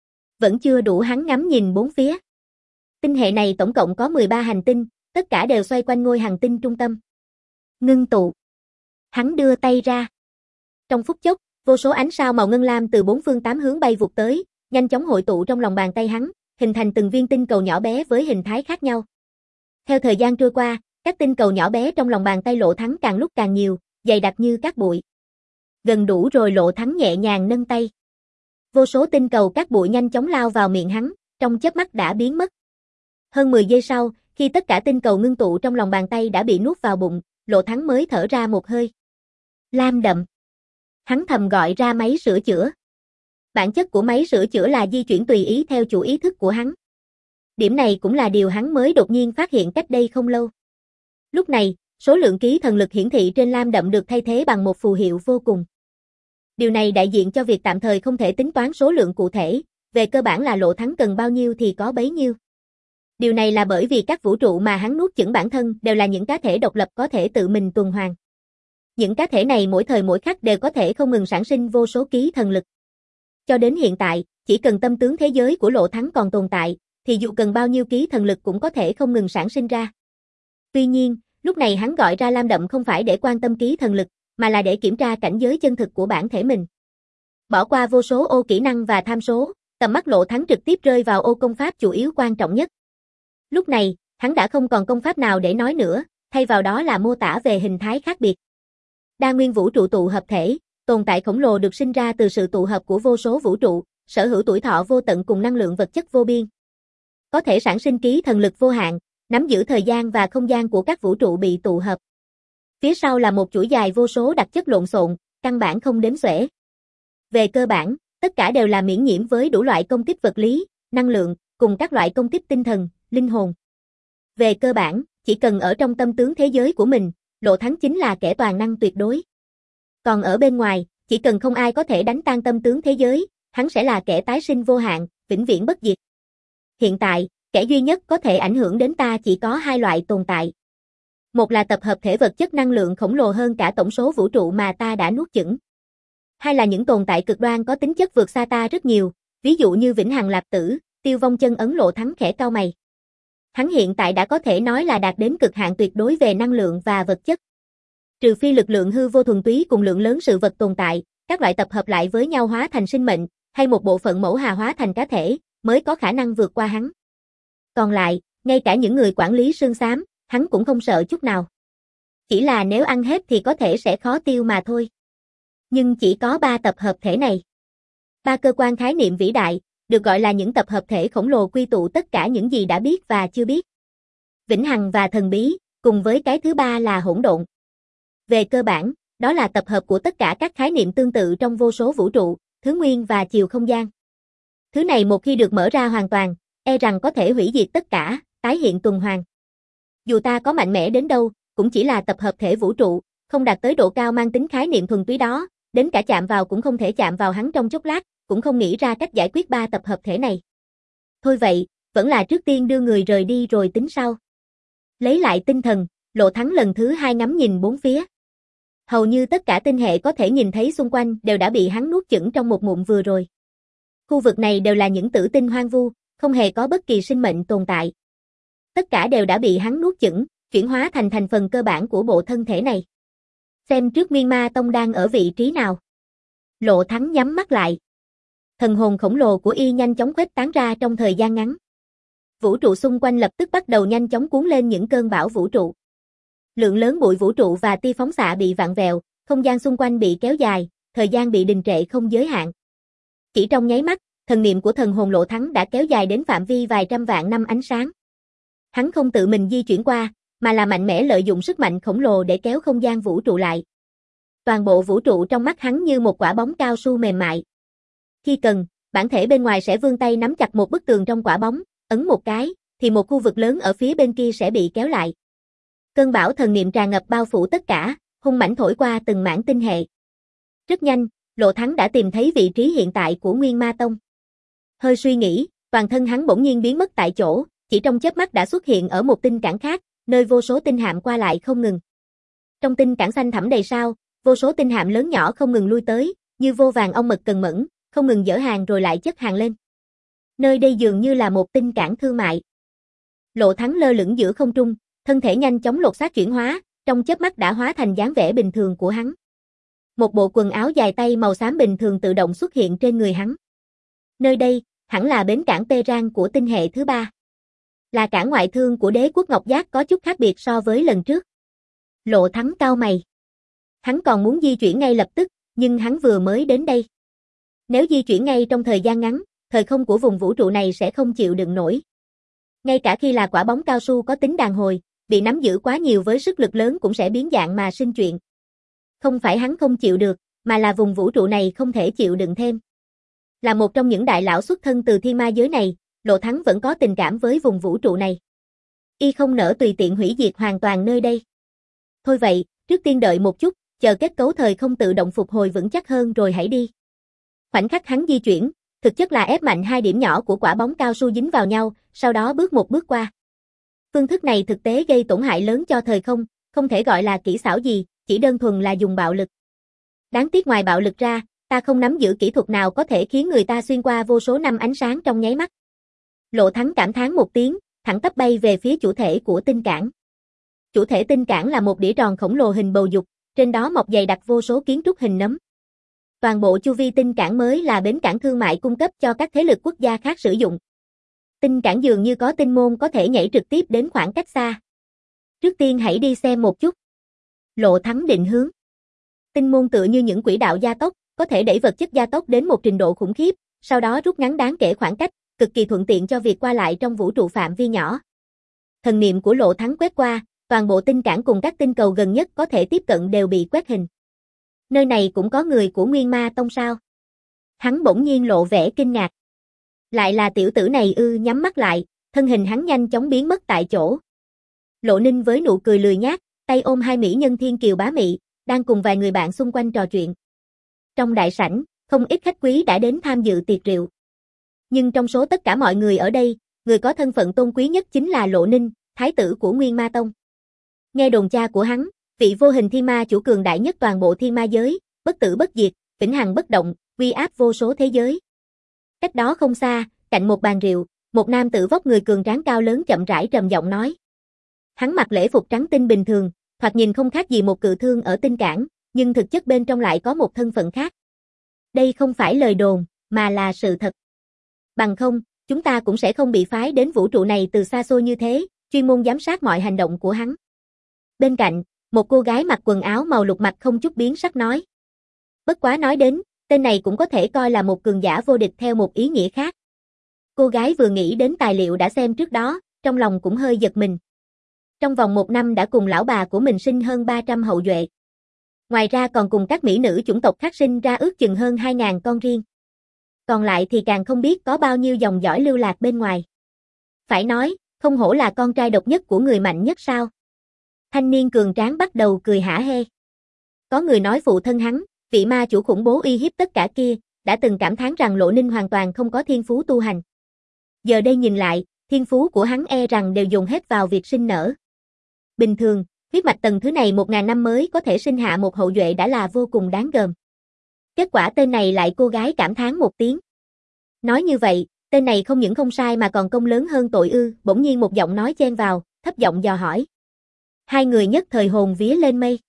[SPEAKER 1] Vẫn chưa đủ, hắn ngắm nhìn bốn phía. Tinh hệ này tổng cộng có mười ba hành tinh, tất cả đều xoay quanh ngôi hành tinh trung tâm. Ngưng tụ. Hắn đưa tay ra. Trong phút chốc, vô số ánh sao màu ngân lam từ bốn phương tám hướng bay vụt tới, nhanh chóng hội tụ trong lòng bàn tay hắn, hình thành từng viên tinh cầu nhỏ bé với hình thái khác nhau. Theo thời gian trôi qua, các tinh cầu nhỏ bé trong lòng bàn tay Lộ Thắng càng lúc càng nhiều, dày đặc như cát bụi. Gần đủ rồi. Lộ Thắng nhẹ nhàng nâng tay. Vô số tinh cầu cát bụi nhanh chóng lao vào miệng hắn, trong chớp mắt đã biến mất. Hơn mười giây sau, khi tất cả tinh cầu ngưng tụ trong lòng bàn tay đã bị nuốt vào bụng, Lộ Thắng mới thở ra một hơi. Lam đậm. Hắn thầm gọi ra máy sửa chữa. Bản chất của máy sửa chữa là di chuyển tùy ý theo chủ ý thức của hắn. Điểm này cũng là điều hắn mới đột nhiên phát hiện cách đây không lâu. Lúc này, số lượng ký thần lực hiển thị trên lam đậm được thay thế bằng một phù hiệu vô cùng. Điều này đại diện cho việc tạm thời không thể tính toán số lượng cụ thể, về cơ bản là Lộ Thắng cần bao nhiêu thì có bấy nhiêu. Điều này là bởi vì các vũ trụ mà hắn nuốt chửng bản thân đều là những cá thể độc lập có thể tự mình tuần hoàn. Những cá thể này mỗi thời mỗi khắc đều có thể không ngừng sản sinh vô số ký thần lực. Cho đến hiện tại, chỉ cần tâm tướng thế giới của Lộ Thắng còn tồn tại, thì dù cần bao nhiêu ký thần lực cũng có thể không ngừng sản sinh ra. Tuy nhiên, lúc này hắn gọi ra lam đậm không phải để quan tâm ký thần lực, mà là để kiểm tra cảnh giới chân thực của bản thể mình. Bỏ qua vô số ô kỹ năng và tham số, tầm mắt Lộ Thắng trực tiếp rơi vào ô công pháp chủ yếu quan trọng nhất. Lúc này, hắn đã không còn công pháp nào để nói nữa, thay vào đó là mô tả về hình thái khác biệt. Đa nguyên vũ trụ tụ hợp thể, tồn tại khổng lồ được sinh ra từ sự tụ hợp của vô số vũ trụ, sở hữu tuổi thọ vô tận cùng năng lượng vật chất vô biên. Có thể sản sinh ký thần lực vô hạn, nắm giữ thời gian và không gian của các vũ trụ bị tụ hợp. Phía sau là một chuỗi dài vô số đặc chất lộn xộn, căn bản không đếm xuể. Về cơ bản, tất cả đều là miễn nhiễm với đủ loại công kích vật lý, năng lượng, cùng các loại công kích tinh thần, linh hồn. Về cơ bản, chỉ cần ở trong tâm tướng thế giới của mình, Lộ Thắng chính là kẻ toàn năng tuyệt đối. Còn ở bên ngoài, chỉ cần không ai có thể đánh tan tâm tướng thế giới, hắn sẽ là kẻ tái sinh vô hạn, vĩnh viễn bất diệt. Hiện tại, kẻ duy nhất có thể ảnh hưởng đến ta chỉ có hai loại tồn tại. Một là tập hợp thể vật chất năng lượng khổng lồ hơn cả tổng số vũ trụ mà ta đã nuốt chửng. Hai là những tồn tại cực đoan có tính chất vượt xa ta rất nhiều, ví dụ như Vĩnh Hằng Lạp Tử, Tiêu Vong Chân Ấn. Lộ Thắng khẽ cau mày. Hắn hiện tại đã có thể nói là đạt đến cực hạn tuyệt đối về năng lượng và vật chất. Trừ phi lực lượng hư vô thuần túy cùng lượng lớn sự vật tồn tại, các loại tập hợp lại với nhau hóa thành sinh mệnh, hay một bộ phận mẫu hà hóa thành cá thể, mới có khả năng vượt qua hắn. Còn lại, ngay cả những người quản lý xương xám, hắn cũng không sợ chút nào. Chỉ là nếu ăn hết thì có thể sẽ khó tiêu mà thôi. Nhưng chỉ có ba tập hợp thể này. Ba cơ quan khái niệm vĩ đại, được gọi là những tập hợp thể khổng lồ quy tụ tất cả những gì đã biết và chưa biết. Vĩnh hằng và thần bí, cùng với cái thứ ba là hỗn độn. Về cơ bản, đó là tập hợp của tất cả các khái niệm tương tự trong vô số vũ trụ, thứ nguyên và chiều không gian. Thứ này một khi được mở ra hoàn toàn, e rằng có thể hủy diệt tất cả, tái hiện tuần hoàn. Dù ta có mạnh mẽ đến đâu, cũng chỉ là tập hợp thể vũ trụ, không đạt tới độ cao mang tính khái niệm thuần túy đó, đến cả chạm vào cũng không thể chạm vào hắn trong chốc lát, cũng không nghĩ ra cách giải quyết ba tập hợp thể này. Thôi vậy, vẫn là trước tiên đưa người rời đi rồi tính sau. Lấy lại tinh thần, Lộ Thắng lần thứ hai ngắm nhìn bốn phía. Hầu như tất cả tinh hệ có thể nhìn thấy xung quanh đều đã bị hắn nuốt chửng trong một ngụm vừa rồi. Khu vực này đều là những tử tinh hoang vu, không hề có bất kỳ sinh mệnh tồn tại. Tất cả đều đã bị hắn nuốt chửng, chuyển hóa thành thành phần cơ bản của bộ thân thể này. Xem trước Nguyên Ma Tông đang ở vị trí nào. Lộ Thắng nhắm mắt lại. Thần hồn khổng lồ của y nhanh chóng khuếch tán ra trong thời gian ngắn. Vũ trụ xung quanh lập tức bắt đầu nhanh chóng cuốn lên những cơn bão vũ trụ. Lượng lớn bụi vũ trụ và tia phóng xạ bị vặn vẹo, không gian xung quanh bị kéo dài, thời gian bị đình trệ không giới hạn. Chỉ trong nháy mắt, thần niệm của thần hồn Lộ Thắng đã kéo dài đến phạm vi vài trăm vạn năm ánh sáng. Hắn không tự mình di chuyển qua, mà là mạnh mẽ lợi dụng sức mạnh khổng lồ để kéo không gian vũ trụ lại. Toàn bộ vũ trụ trong mắt hắn như một quả bóng cao su mềm mại. Khi cần, bản thể bên ngoài sẽ vươn tay nắm chặt một bức tường trong quả bóng, ấn một cái, thì một khu vực lớn ở phía bên kia sẽ bị kéo lại. Cơn bão thần niệm tràn ngập bao phủ tất cả, hung mãnh thổi qua từng mảng tinh hệ. Rất nhanh, Lộ Thắng đã tìm thấy vị trí hiện tại của Nguyên Ma Tông. Hơi suy nghĩ, toàn thân hắn bỗng nhiên biến mất tại chỗ, chỉ trong chớp mắt đã xuất hiện ở một tinh cảng khác, nơi vô số tinh hạm qua lại không ngừng. Trong tinh cảng xanh thẳm đầy sao, vô số tinh hạm lớn nhỏ không ngừng lui tới, như vô vàng ong mật cần mẫn, không ngừng dỡ hàng rồi lại chất hàng lên. Nơi đây dường như là một tinh cảng thương mại. Lộ Thắng lơ lửng giữa không trung, thân thể nhanh chóng lột xác chuyển hóa, trong chớp mắt đã hóa thành dáng vẻ bình thường của hắn. Một bộ quần áo dài tay màu xám bình thường tự động xuất hiện trên người hắn. Nơi đây, hẳn là bến cảng Peran của tinh hệ thứ ba. Là cảng ngoại thương của đế quốc Ngọc Giác có chút khác biệt so với lần trước. Lộ Thắng cau mày. Hắn còn muốn di chuyển ngay lập tức, nhưng hắn vừa mới đến đây. Nếu di chuyển ngay trong thời gian ngắn, thời không của vùng vũ trụ này sẽ không chịu đựng nổi. Ngay cả khi là quả bóng cao su có tính đàn hồi, bị nắm giữ quá nhiều với sức lực lớn cũng sẽ biến dạng mà sinh chuyện. Không phải hắn không chịu được, mà là vùng vũ trụ này không thể chịu đựng thêm. Là một trong những đại lão xuất thân từ thiên ma giới này, Lộ Thắng vẫn có tình cảm với vùng vũ trụ này. Y không nỡ tùy tiện hủy diệt hoàn toàn nơi đây. Thôi vậy, trước tiên đợi một chút, chờ kết cấu thời không tự động phục hồi vững chắc hơn rồi hãy đi. Khoảnh khắc hắn di chuyển, thực chất là ép mạnh hai điểm nhỏ của quả bóng cao su dính vào nhau, sau đó bước một bước qua. Phương thức này thực tế gây tổn hại lớn cho thời không, không thể gọi là kỹ xảo gì, chỉ đơn thuần là dùng bạo lực. Đáng tiếc ngoài bạo lực ra, ta không nắm giữ kỹ thuật nào có thể khiến người ta xuyên qua vô số năm ánh sáng trong nháy mắt. Lộ Thắng cảm thán một tiếng, thẳng tắp bay về phía chủ thể của tinh cảng. Chủ thể tinh cảng là một đĩa tròn khổng lồ hình bầu dục, trên đó mọc dày đặc vô số kiến trúc hình nấm. Toàn bộ chu vi tinh cảng mới là bến cảng thương mại cung cấp cho các thế lực quốc gia khác sử dụng. Tinh cảng dường như có tinh môn có thể nhảy trực tiếp đến khoảng cách xa. Trước tiên hãy đi xem một chút. Lộ Thắng định hướng. Tinh môn tựa như những quỹ đạo gia tốc, có thể đẩy vật chất gia tốc đến một trình độ khủng khiếp, sau đó rút ngắn đáng kể khoảng cách, cực kỳ thuận tiện cho việc qua lại trong vũ trụ phạm vi nhỏ. Thần niệm của Lộ Thắng quét qua, toàn bộ tinh cảng cùng các tinh cầu gần nhất có thể tiếp cận đều bị quét hình. Nơi này cũng có người của Nguyên Ma Tông sao? Hắn bỗng nhiên lộ vẻ kinh ngạc. Lại là tiểu tử này ư? Nhắm mắt lại, thân hình hắn nhanh chóng biến mất tại chỗ. Lộ Ninh với nụ cười lười nhác, tay ôm hai mỹ nhân thiên kiều bá mị, đang cùng vài người bạn xung quanh trò chuyện. Trong đại sảnh, không ít khách quý đã đến tham dự tiệc rượu. Nhưng trong số tất cả mọi người ở đây, người có thân phận tôn quý nhất chính là Lộ Ninh, thái tử của Nguyên Ma Tông. Nghe đồn cha của hắn, vị vô hình thiên ma chủ cường đại nhất toàn bộ thiên ma giới, bất tử bất diệt, vĩnh hằng bất động, uy áp vô số thế giới. Cách đó không xa, cạnh một bàn rượu, một nam tử vóc người cường tráng cao lớn chậm rãi trầm giọng nói. Hắn mặc lễ phục trắng tinh bình thường, thoạt nhìn không khác gì một cự thương ở tinh cảng, nhưng thực chất bên trong lại có một thân phận khác. Đây không phải lời đồn, mà là sự thật. Bằng không, chúng ta cũng sẽ không bị phái đến vũ trụ này từ xa xôi như thế, chuyên môn giám sát mọi hành động của hắn. Bên cạnh, một cô gái mặc quần áo màu lục mặt không chút biến sắc nói. Bất quá nói đến, tên này cũng có thể coi là một cường giả vô địch theo một ý nghĩa khác. Cô gái vừa nghĩ đến tài liệu đã xem trước đó, trong lòng cũng hơi giật mình. Trong vòng một năm đã cùng lão bà của mình sinh hơn ba trăm hậu duệ. Ngoài ra còn cùng các mỹ nữ chủng tộc khác sinh ra ước chừng hơn hai nghìn con riêng. Còn lại thì càng không biết có bao nhiêu dòng dõi lưu lạc bên ngoài. Phải nói, không hổ là con trai độc nhất của người mạnh nhất sao? Thanh niên cường tráng bắt đầu cười hả hê. Có người nói phụ thân hắn, vị ma chủ khủng bố uy hiếp tất cả kia, đã từng cảm thán rằng Lộ Ninh hoàn toàn không có thiên phú tu hành. Giờ đây nhìn lại, thiên phú của hắn e rằng đều dùng hết vào việc sinh nở. Bình thường, huyết mạch tầng thứ này một ngàn năm mới có thể sinh hạ một hậu duệ đã là vô cùng đáng gờm. Kết quả tên này lại cô gái cảm thán một tiếng. Nói như vậy, tên này không những không sai mà còn công lớn hơn tội ư? Bỗng nhiên một giọng nói chen vào, thấp giọng dò hỏi. Hai người nhất thời hồn vía lên mây.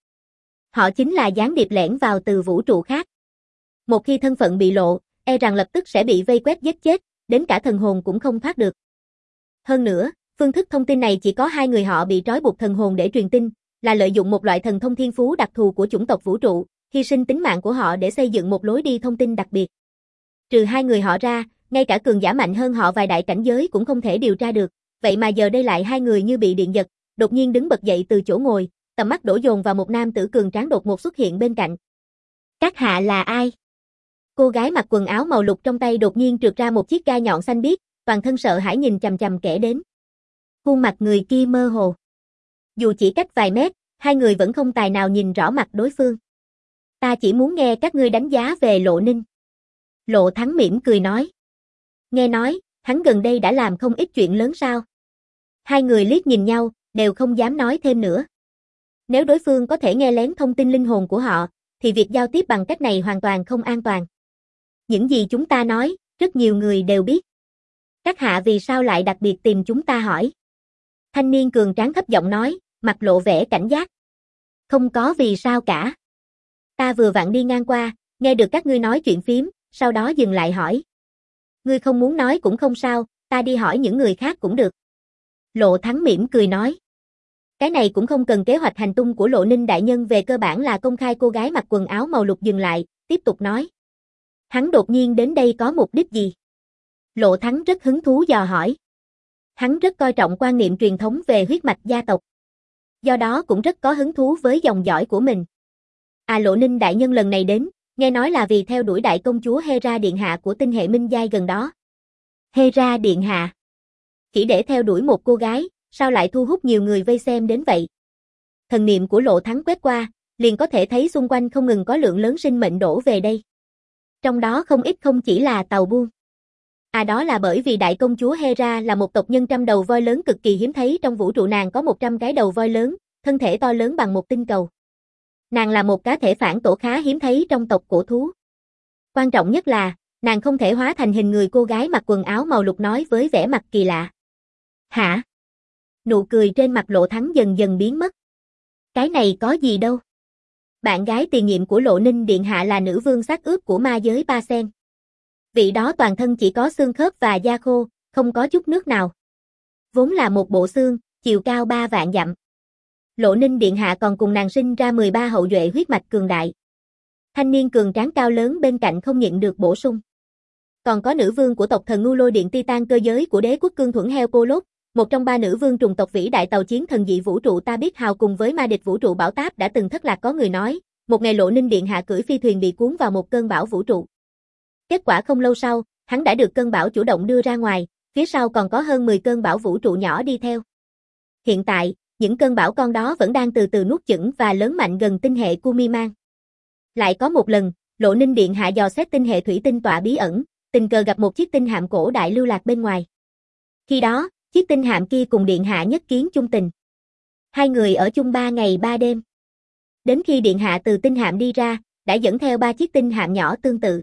[SPEAKER 1] Họ chính là gián điệp lẻn vào từ vũ trụ khác. Một khi thân phận bị lộ, e rằng lập tức sẽ bị vây quét giết chết, đến cả thần hồn cũng không thoát được. Hơn nữa, phương thức thông tin này chỉ có hai người họ bị trói buộc thần hồn để truyền tin, là lợi dụng một loại thần thông thiên phú đặc thù của chủng tộc vũ trụ, hy sinh tính mạng của họ để xây dựng một lối đi thông tin đặc biệt. Trừ hai người họ ra, ngay cả cường giả mạnh hơn họ vài đại cảnh giới cũng không thể điều tra được, vậy mà giờ đây lại hai người như bị điện giật, đột nhiên đứng bật dậy từ chỗ ngồi, tầm mắt đổ dồn vào một nam tử cường tráng đột ngột xuất hiện bên cạnh. Các hạ là ai? Cô gái mặc quần áo màu lục trong tay đột nhiên trượt ra một chiếc gai nhọn xanh biếc, toàn thân sợ hãi nhìn chằm chằm kẻ đến. Khuôn mặt người kia mơ hồ. Dù chỉ cách vài mét, hai người vẫn không tài nào nhìn rõ mặt đối phương. Ta chỉ muốn nghe các ngươi đánh giá về Lộ Ninh. Lộ Thắng mỉm cười nói. Nghe nói, hắn gần đây đã làm không ít chuyện lớn sao? Hai người liếc nhìn nhau, đều không dám nói thêm nữa. Nếu đối phương có thể nghe lén thông tin linh hồn của họ, thì việc giao tiếp bằng cách này hoàn toàn không an toàn. Những gì chúng ta nói, rất nhiều người đều biết. Các hạ vì sao lại đặc biệt tìm chúng ta hỏi? Thanh niên cường tráng thấp giọng nói, mặt lộ vẻ cảnh giác. Không có vì sao cả. Ta vừa vặn đi ngang qua, nghe được các ngươi nói chuyện phím, sau đó dừng lại hỏi. Ngươi không muốn nói cũng không sao, ta đi hỏi những người khác cũng được. Lộ Thắng mỉm cười nói. Cái này cũng không cần kế hoạch hành tung của Lộ Ninh đại nhân, về cơ bản là công khai. Cô gái mặc quần áo màu lục dừng lại, tiếp tục nói. Hắn đột nhiên đến đây có mục đích gì? Lộ Thắng rất hứng thú dò hỏi. Hắn rất coi trọng quan niệm truyền thống về huyết mạch gia tộc. Do đó cũng rất có hứng thú với dòng dõi của mình. À, Lộ Ninh đại nhân lần này đến, Nghe nói là vì theo đuổi đại công chúa Hera điện hạ của tinh hệ Minh Giai gần đó. Hera điện hạ. Chỉ để theo đuổi một cô gái, sao lại thu hút nhiều người vây xem đến vậy? Thần niệm của Lộ Thắng quét qua, liền có thể thấy xung quanh không ngừng có lượng lớn sinh mệnh đổ về đây. Trong đó không ít không chỉ là tàu buôn. À đó là bởi vì đại công chúa Hera là một tộc nhân trăm đầu voi lớn cực kỳ hiếm thấy, trong vũ trụ nàng có một trăm cái đầu voi lớn, thân thể to lớn bằng một tinh cầu. Nàng là một cá thể phản tổ khá hiếm thấy trong tộc cổ thú. Quan trọng nhất là, nàng không thể hóa thành hình người, cô gái mặc quần áo màu lục nói với vẻ mặt kỳ lạ. Hả? Nụ cười trên mặt Lộ Thắng dần dần biến mất. Cái này có gì đâu. Bạn gái tiền nhiệm của Lộ Ninh điện hạ là nữ vương xác ướp của ma giới Ba Sen. Vị đó toàn thân chỉ có xương khớp và da khô, không có chút nước nào. Vốn là một bộ xương, chiều cao ba vạn dặm. Lộ Ninh điện hạ còn cùng nàng sinh ra mười ba hậu duệ huyết mạch cường đại. Thanh niên cường tráng cao lớn bên cạnh không nhịn được bổ sung. Còn có nữ vương của tộc thần Ngưu Lôi Điện Titan cơ giới của đế quốc cương thuẫn heo Polot, một trong ba nữ vương trùng tộc vĩ đại tàu chiến thần dị vũ trụ Ta Biết Hào cùng với ma địch vũ trụ Bão Táp đã từng thất lạc. Có người nói, một ngày Lộ Ninh điện hạ cưỡi phi thuyền bị cuốn vào một cơn bão vũ trụ. Kết quả không lâu sau, hắn đã được cơn bão chủ động đưa ra ngoài, phía sau còn có hơn mười cơn bão vũ trụ nhỏ đi theo. Hiện tại, những cơn bão con đó vẫn đang từ từ nuốt chửng và lớn mạnh gần tinh hệ Kumiman. Lại có một lần, Lộ Ninh điện hạ dò xét tinh hệ thủy tinh tọa bí ẩn, tình cờ gặp một chiếc tinh hạm cổ đại lưu lạc bên ngoài. Khi đó, chiếc tinh hạm kia cùng điện hạ nhất kiến chung tình. Hai người ở chung ba ngày ba đêm. Đến khi điện hạ từ tinh hạm đi ra, đã dẫn theo ba chiếc tinh hạm nhỏ tương tự.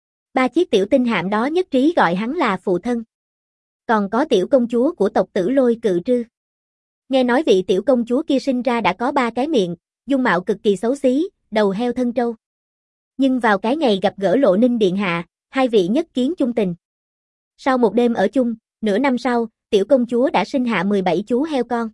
[SPEAKER 1] Ba chiếc tiểu tinh hạm đó nhất trí gọi hắn là phụ thân. Còn có tiểu công chúa của tộc Tử Lôi Cự Trư. Nghe nói vị tiểu công chúa kia sinh ra đã có ba cái miệng, dung mạo cực kỳ xấu xí, đầu heo thân trâu. Nhưng vào cái ngày gặp gỡ Lộ Ninh điện hạ, hai vị nhất kiến chung tình. Sau một đêm ở chung, nửa năm sau, tiểu công chúa đã sinh hạ mười bảy chú heo con.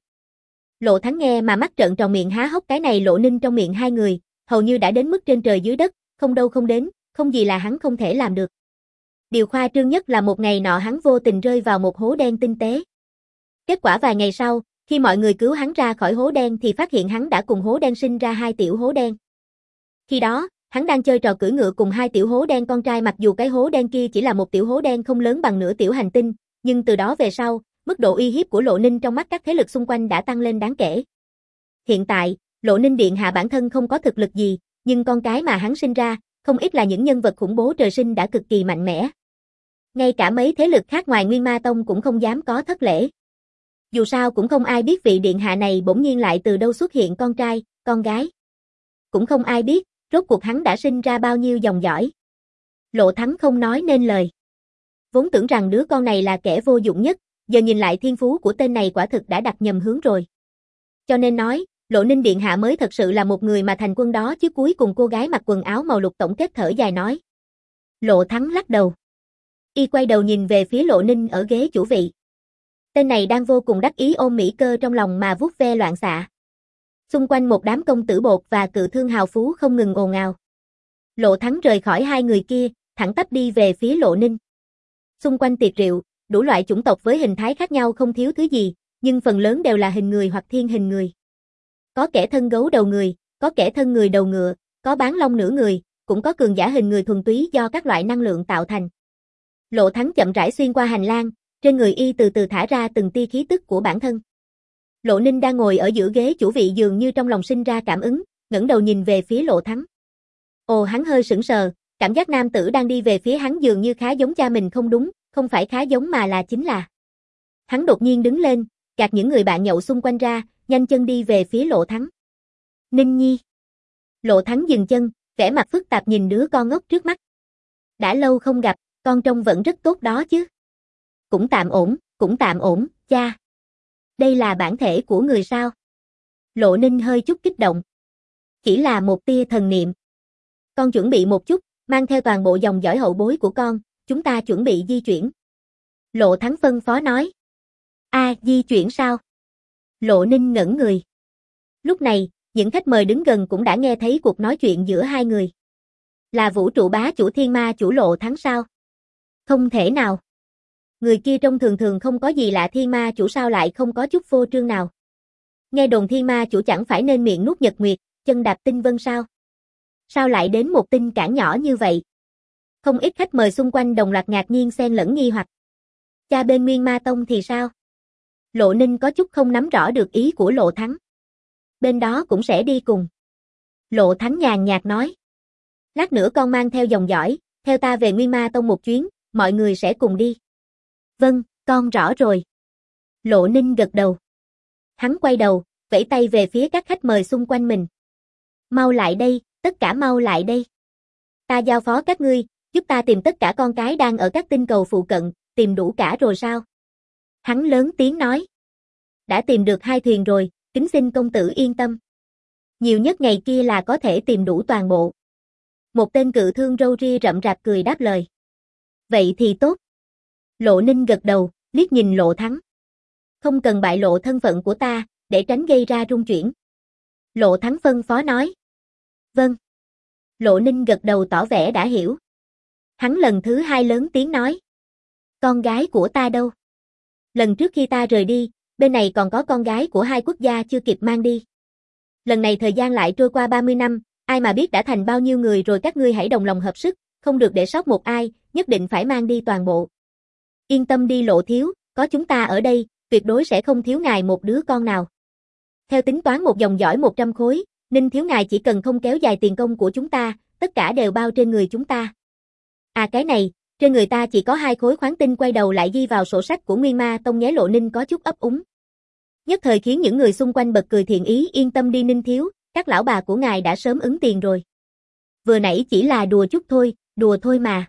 [SPEAKER 1] Lộ Thắng nghe mà mắt trợn tròn miệng há hốc, cái này Lộ Ninh trong miệng hai người, hầu như đã đến mức trên trời dưới đất, không đâu không đến, không gì là hắn không thể làm được. Điều khoa trương nhất là một ngày nọ hắn vô tình rơi vào một hố đen tinh tế. Kết quả vài ngày sau, khi mọi người cứu hắn ra khỏi hố đen thì phát hiện hắn đã cùng hố đen sinh ra hai tiểu hố đen. Khi đó, hắn đang chơi trò cưỡi ngựa cùng hai tiểu hố đen con trai, mặc dù cái hố đen kia chỉ là một tiểu hố đen không lớn bằng nửa tiểu hành tinh, nhưng từ đó về sau, mức độ uy hiếp của Lộ Ninh trong mắt các thế lực xung quanh đã tăng lên đáng kể. Hiện tại, Lộ Ninh điện hạ bản thân không có thực lực gì, nhưng con cái mà hắn sinh ra, không ít là những nhân vật khủng bố trời sinh đã cực kỳ mạnh mẽ. Ngay cả mấy thế lực khác ngoài Nguyên Ma Tông cũng không dám có thất lễ. Dù sao cũng không ai biết vị điện hạ này bỗng nhiên lại từ đâu xuất hiện con trai, con gái. Cũng không ai biết, rốt cuộc hắn đã sinh ra bao nhiêu dòng dõi. Lộ Thắng không nói nên lời. Vốn tưởng rằng đứa con này là kẻ vô dụng nhất, giờ nhìn lại thiên phú của tên này quả thực đã đặt nhầm hướng rồi. Cho nên nói, Lộ Ninh điện hạ mới thật sự là một người mà thành quân đó chứ. Cuối cùng cô gái mặc quần áo màu lục tổng kết thở dài nói. Lộ Thắng lắc đầu. Y quay đầu nhìn về phía Lộ Ninh ở ghế chủ vị. Tên này đang vô cùng đắc ý ôm mỹ cơ trong lòng mà vuốt ve loạn xạ. Xung quanh một đám công tử bột và cự thương hào phú không ngừng ồn ào. Lộ Thắng rời khỏi hai người kia, thẳng tắp đi về phía Lộ Ninh. Xung quanh tiệc rượu, đủ loại chủng tộc với hình thái khác nhau không thiếu thứ gì, nhưng phần lớn đều là hình người hoặc thiên hình người. Có kẻ thân gấu đầu người, có kẻ thân người đầu ngựa, có bán long nửa người, cũng có cường giả hình người thuần túy do các loại năng lượng tạo thành. Lộ Thắng chậm rãi xuyên qua hành lang, trên người y từ từ thả ra từng tia khí tức của bản thân. Lộ Ninh đang ngồi ở giữa ghế chủ vị dường như trong lòng sinh ra cảm ứng, ngẩng đầu nhìn về phía Lộ Thắng. Ồ, hắn hơi sững sờ, cảm giác nam tử đang đi về phía hắn dường như khá giống cha mình. Không đúng, không phải khá giống mà là chính là. Hắn đột nhiên đứng lên, gạt những người bạn nhậu xung quanh ra, nhanh chân đi về phía Lộ Thắng. Ninh Nhi. Lộ Thắng dừng chân, vẻ mặt phức tạp nhìn đứa con ngốc trước mắt. Đã lâu không gặp, con trông vẫn rất tốt đó chứ. Cũng tạm ổn, cũng tạm ổn, cha. Đây là bản thể của người sao? Lộ Ninh hơi chút kích động. Chỉ là một tia thần niệm. Con chuẩn bị một chút, mang theo toàn bộ dòng dõi hậu bối của con, chúng ta chuẩn bị di chuyển. Lộ Thắng phân phó nói. A, à, di chuyển sao? Lộ Ninh ngẩn người. Lúc này, những khách mời đứng gần cũng đã nghe thấy cuộc nói chuyện giữa hai người. Là vũ trụ bá chủ thiên ma chủ Lộ Thắng sao? Không thể nào. Người kia trông thường thường không có gì lạ, thiên ma chủ sao lại không có chút vô trương nào? Nghe đồn thiên ma chủ chẳng phải nên miệng nuốt nhật nguyệt, chân đạp tinh vân sao? Sao lại đến một tin cảng nhỏ như vậy? Không ít khách mời xung quanh đồng loạt ngạc nhiên xen lẫn nghi hoặc. Cha bên Nguyên Ma Tông thì sao? Lộ Ninh có chút không nắm rõ được ý của Lộ Thắng. Bên đó cũng sẽ đi cùng. Lộ Thắng nhàn nhạt nói. Lát nữa con mang theo dòng dõi, theo ta về Nguyên Ma Tông một chuyến, mọi người sẽ cùng đi. Vâng, con rõ rồi. Lộ Ninh gật đầu. Hắn quay đầu, vẫy tay về phía các khách mời xung quanh mình. Mau lại đây, tất cả mau lại đây. Ta giao phó các ngươi, giúp ta tìm tất cả con cái đang ở các tinh cầu phụ cận, tìm đủ cả rồi sao? Hắn lớn tiếng nói. Đã tìm được hai thuyền rồi, kính xin công tử yên tâm. Nhiều nhất ngày kia là có thể tìm đủ toàn bộ. Một tên cự thương râu ria rậm rạp cười đáp lời. Vậy thì tốt. Lộ Ninh gật đầu, liếc nhìn Lộ Thắng. Không cần bại lộ thân phận của ta, để tránh gây ra rung chuyển. Lộ Thắng phân phó nói. Vâng. Lộ Ninh gật đầu tỏ vẻ đã hiểu. Hắn lần thứ hai lớn tiếng nói. Con gái của ta đâu? Lần trước khi ta rời đi, bên này còn có con gái của hai quốc gia chưa kịp mang đi. Lần này thời gian lại trôi qua ba mươi năm, ai mà biết đã thành bao nhiêu người rồi, các ngươi hãy đồng lòng hợp sức, không được để sót một ai, nhất định phải mang đi toàn bộ. Yên tâm đi Lộ thiếu, có chúng ta ở đây, tuyệt đối sẽ không thiếu ngài một đứa con nào. Theo tính toán một dòng dõi một trăm khối, Ninh thiếu ngài chỉ cần không kéo dài tiền công của chúng ta, tất cả đều bao trên người chúng ta. À cái này, trên người ta chỉ có hai khối khoáng tinh, quay đầu lại ghi vào sổ sách của Nguyên Ma Tông nhé. Lộ Ninh có chút ấp úng. Nhất thời khiến những người xung quanh bật cười thiện ý. Yên tâm đi Ninh thiếu, các lão bà của ngài đã sớm ứng tiền rồi. Vừa nãy chỉ là đùa chút thôi, đùa thôi mà.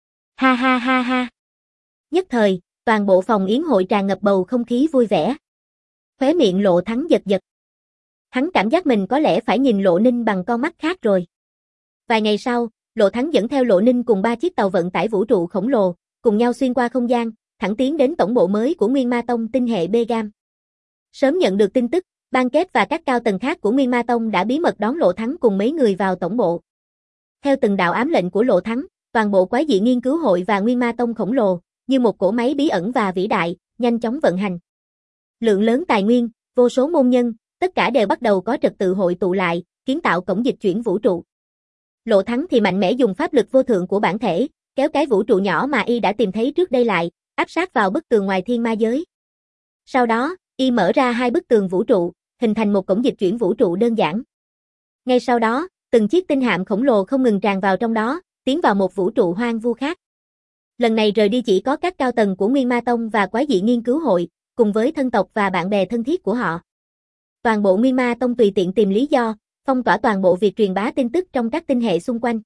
[SPEAKER 1] Ha ha ha ha. Nhất thời, toàn bộ phòng yến hội tràn ngập bầu không khí vui vẻ. Khóe miệng Lộ Thắng giật giật. Hắn cảm giác mình có lẽ phải nhìn Lộ Ninh bằng con mắt khác rồi. Vài ngày sau, Lộ Thắng dẫn theo Lộ Ninh cùng ba chiếc tàu vận tải vũ trụ khổng lồ, cùng nhau xuyên qua không gian, thẳng tiến đến tổng bộ mới của Nguyên Ma Tông tinh hệ Begam. Sớm nhận được tin tức, Ban Kết và các cao tầng khác của Nguyên Ma Tông đã bí mật đón Lộ Thắng cùng mấy người vào tổng bộ. Theo từng đạo ám lệnh của Lộ Thắng, toàn bộ quái dị nghiên cứu hội và Nguyên Ma Tông khổng lồ, như một cỗ máy bí ẩn và vĩ đại, nhanh chóng vận hành. Lượng lớn tài nguyên, vô số môn nhân, tất cả đều bắt đầu có trật tự hội tụ lại, kiến tạo cổng dịch chuyển vũ trụ. Lộ Thắng thì mạnh mẽ dùng pháp lực vô thượng của bản thể, kéo cái vũ trụ nhỏ mà y đã tìm thấy trước đây lại, áp sát vào bức tường ngoài thiên ma giới. Sau đó, y mở ra hai bức tường vũ trụ, hình thành một cổng dịch chuyển vũ trụ đơn giản. Ngay sau đó, từng chiếc tinh hạm khổng lồ không ngừng tràn vào trong đó, tiến vào một vũ trụ hoang vu khác. Lần này rời đi chỉ có các cao tầng của Nguyên Ma Tông và quái dị nghiên cứu hội, cùng với thân tộc và bạn bè thân thiết của họ. Toàn bộ Nguyên Ma Tông tùy tiện tìm lý do, phong tỏa toàn bộ việc truyền bá tin tức trong các tinh hệ xung quanh.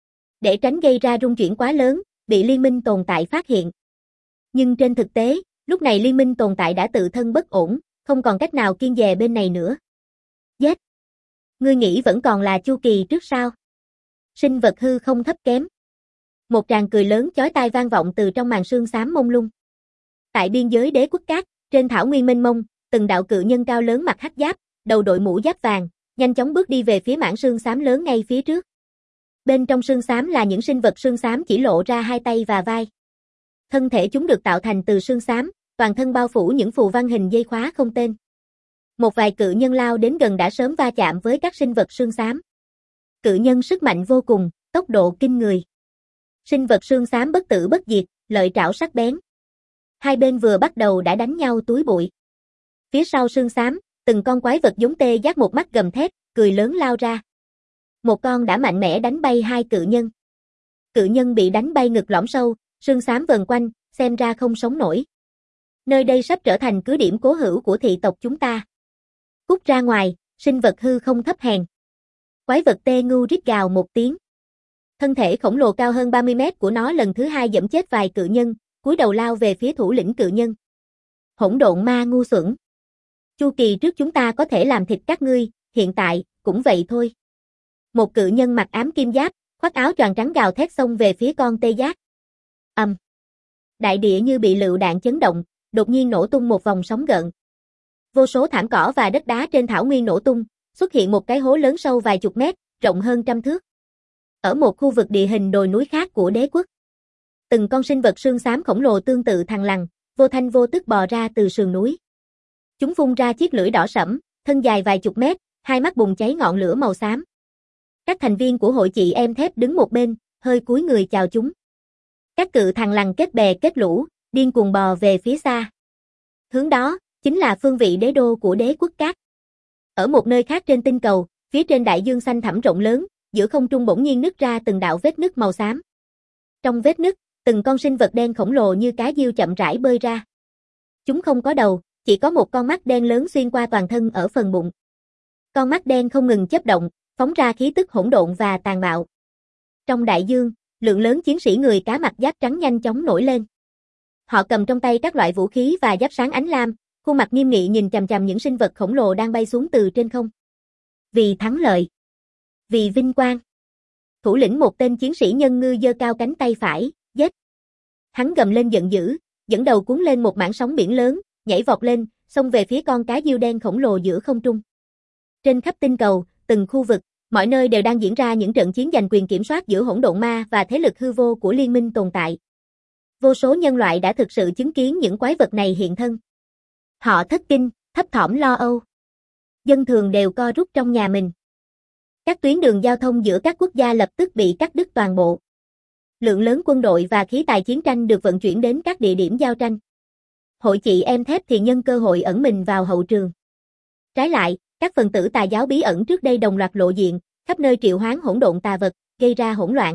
[SPEAKER 1] Để tránh gây ra rung chuyển quá lớn, bị liên minh tồn tại phát hiện. Nhưng trên thực tế, lúc này liên minh tồn tại đã tự thân bất ổn, không còn cách nào kiên dè bên này nữa. Giết! Ngươi nghĩ vẫn còn là chu kỳ trước sao? Sinh vật hư không thấp kém. Một tràng cười lớn chói tai vang vọng từ trong màn sương xám mông lung. Tại biên giới Đế Quốc Cát, trên thảo nguyên mênh mông, từng đạo cự nhân cao lớn mặc hắc giáp, đầu đội mũ giáp vàng, nhanh chóng bước đi về phía mảng sương xám lớn ngay phía trước. Bên trong sương xám là những sinh vật sương xám chỉ lộ ra hai tay và vai. Thân thể chúng được tạo thành từ sương xám, toàn thân bao phủ những phù văn hình dây khóa không tên. Một vài cự nhân lao đến gần đã sớm va chạm với các sinh vật sương xám. Cự nhân sức mạnh vô cùng, tốc độ kinh người. Sinh vật sương xám bất tử bất diệt, lợi trảo sắc bén. Hai bên vừa bắt đầu đã đánh nhau túi bụi. Phía sau sương xám, từng con quái vật giống tê giác một mắt gầm thét, cười lớn lao ra. Một con đã mạnh mẽ đánh bay hai cự nhân. Cự nhân bị đánh bay ngực lõm sâu, sương xám vần quanh, xem ra không sống nổi. Nơi đây sắp trở thành cứ điểm cố hữu của thị tộc chúng ta. Cút ra ngoài, sinh vật hư không thấp hèn. Quái vật tê ngưu rít gào một tiếng. Thân thể khổng lồ cao hơn ba mươi mét của nó lần thứ hai giẫm chết vài cự nhân, cúi đầu lao về phía thủ lĩnh cự nhân. Hỗn độn ma ngu xuẩn. Chu kỳ trước chúng ta có thể làm thịt các ngươi, hiện tại, cũng vậy thôi. Một cự nhân mặc ám kim giáp, khoác áo choàng trắng gào thét xông về phía con tê giác. Ầm. Um. Đại địa như bị lựu đạn chấn động, đột nhiên nổ tung một vòng sóng gợn. Vô số thảm cỏ và đất đá trên thảo nguyên nổ tung, xuất hiện một cái hố lớn sâu vài chục mét, rộng hơn trăm thước. Ở một khu vực địa hình đồi núi khác của đế quốc. Từng con sinh vật sương xám khổng lồ tương tự thằn lằn, vô thanh vô tức bò ra từ sườn núi. Chúng phun ra chiếc lưỡi đỏ sẫm, thân dài vài chục mét, hai mắt bùng cháy ngọn lửa màu xám. Các thành viên của hội chị em thép đứng một bên, hơi cúi người chào chúng. Các cự thằn lằn kết bè kết lũ, điên cuồng bò về phía xa. Hướng đó, chính là phương vị đế đô của đế quốc Cát. Ở một nơi khác trên tinh cầu, phía trên đại dương xanh thẳm rộng lớn, giữa không trung bỗng nhiên nứt ra từng đạo vết nứt màu xám. Trong vết nứt, từng con sinh vật đen khổng lồ như cá diêu chậm rãi bơi ra. Chúng không có đầu, chỉ có một con mắt đen lớn xuyên qua toàn thân ở phần bụng. Con mắt đen không ngừng chớp động, phóng ra khí tức hỗn độn và tàn bạo. Trong đại dương, lượng lớn chiến sĩ người cá mặc giáp trắng nhanh chóng nổi lên. Họ cầm trong tay các loại vũ khí và giáp sáng ánh lam, khuôn mặt nghiêm nghị nhìn chằm chằm những sinh vật khổng lồ đang bay xuống từ trên không. Vì thắng lợi, vì vinh quang. Thủ lĩnh một tên chiến sĩ nhân ngư giơ cao cánh tay phải, giết. Hắn gầm lên giận dữ, dẫn đầu cuốn lên một mảng sóng biển lớn, nhảy vọt lên, xông về phía con cá diêu đen khổng lồ giữa không trung. Trên khắp tinh cầu, từng khu vực, mọi nơi đều đang diễn ra những trận chiến giành quyền kiểm soát giữa hỗn độn ma và thế lực hư vô của liên minh tồn tại. Vô số nhân loại đã thực sự chứng kiến những quái vật này hiện thân. Họ thất kinh, thấp thỏm lo âu. Dân thường đều co rút trong nhà mình. Các tuyến đường giao thông giữa các quốc gia lập tức bị cắt đứt toàn bộ. Lượng lớn quân đội và khí tài chiến tranh được vận chuyển đến các địa điểm giao tranh. Hội chị em thép thì nhân cơ hội ẩn mình vào hậu trường. Trái lại, các phần tử tà giáo bí ẩn trước đây đồng loạt lộ diện, khắp nơi triệu hoán hỗn độn tà vật, gây ra hỗn loạn.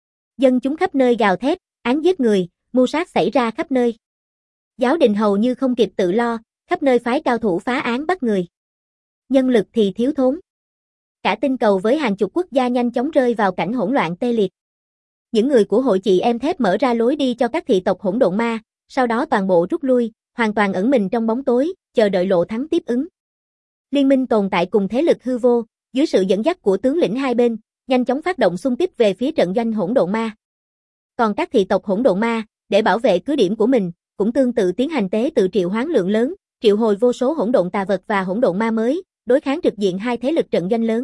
[SPEAKER 1] Dân chúng khắp nơi gào thét, án giết người, mưu sát xảy ra khắp nơi. Giáo đình hầu như không kịp tự lo, khắp nơi phái cao thủ phá án bắt người. Nhân lực thì thiếu thốn. Cả tinh cầu với hàng chục quốc gia nhanh chóng rơi vào cảnh hỗn loạn tê liệt. Những người của hội chị em thép mở ra lối đi cho các thị tộc hỗn độn ma, sau đó toàn bộ rút lui, hoàn toàn ẩn mình trong bóng tối, chờ đợi Lộ Thắng tiếp ứng. Liên minh tồn tại cùng thế lực hư vô, dưới sự dẫn dắt của tướng lĩnh hai bên, nhanh chóng phát động xung kích về phía trận doanh hỗn độn ma. Còn các thị tộc hỗn độn ma, để bảo vệ cứ điểm của mình, cũng tương tự tiến hành tế tự triệu hoán lượng lớn, triệu hồi vô số hỗn độn tà vật và hỗn độn ma mới, đối kháng trực diện hai thế lực trận doanh lớn.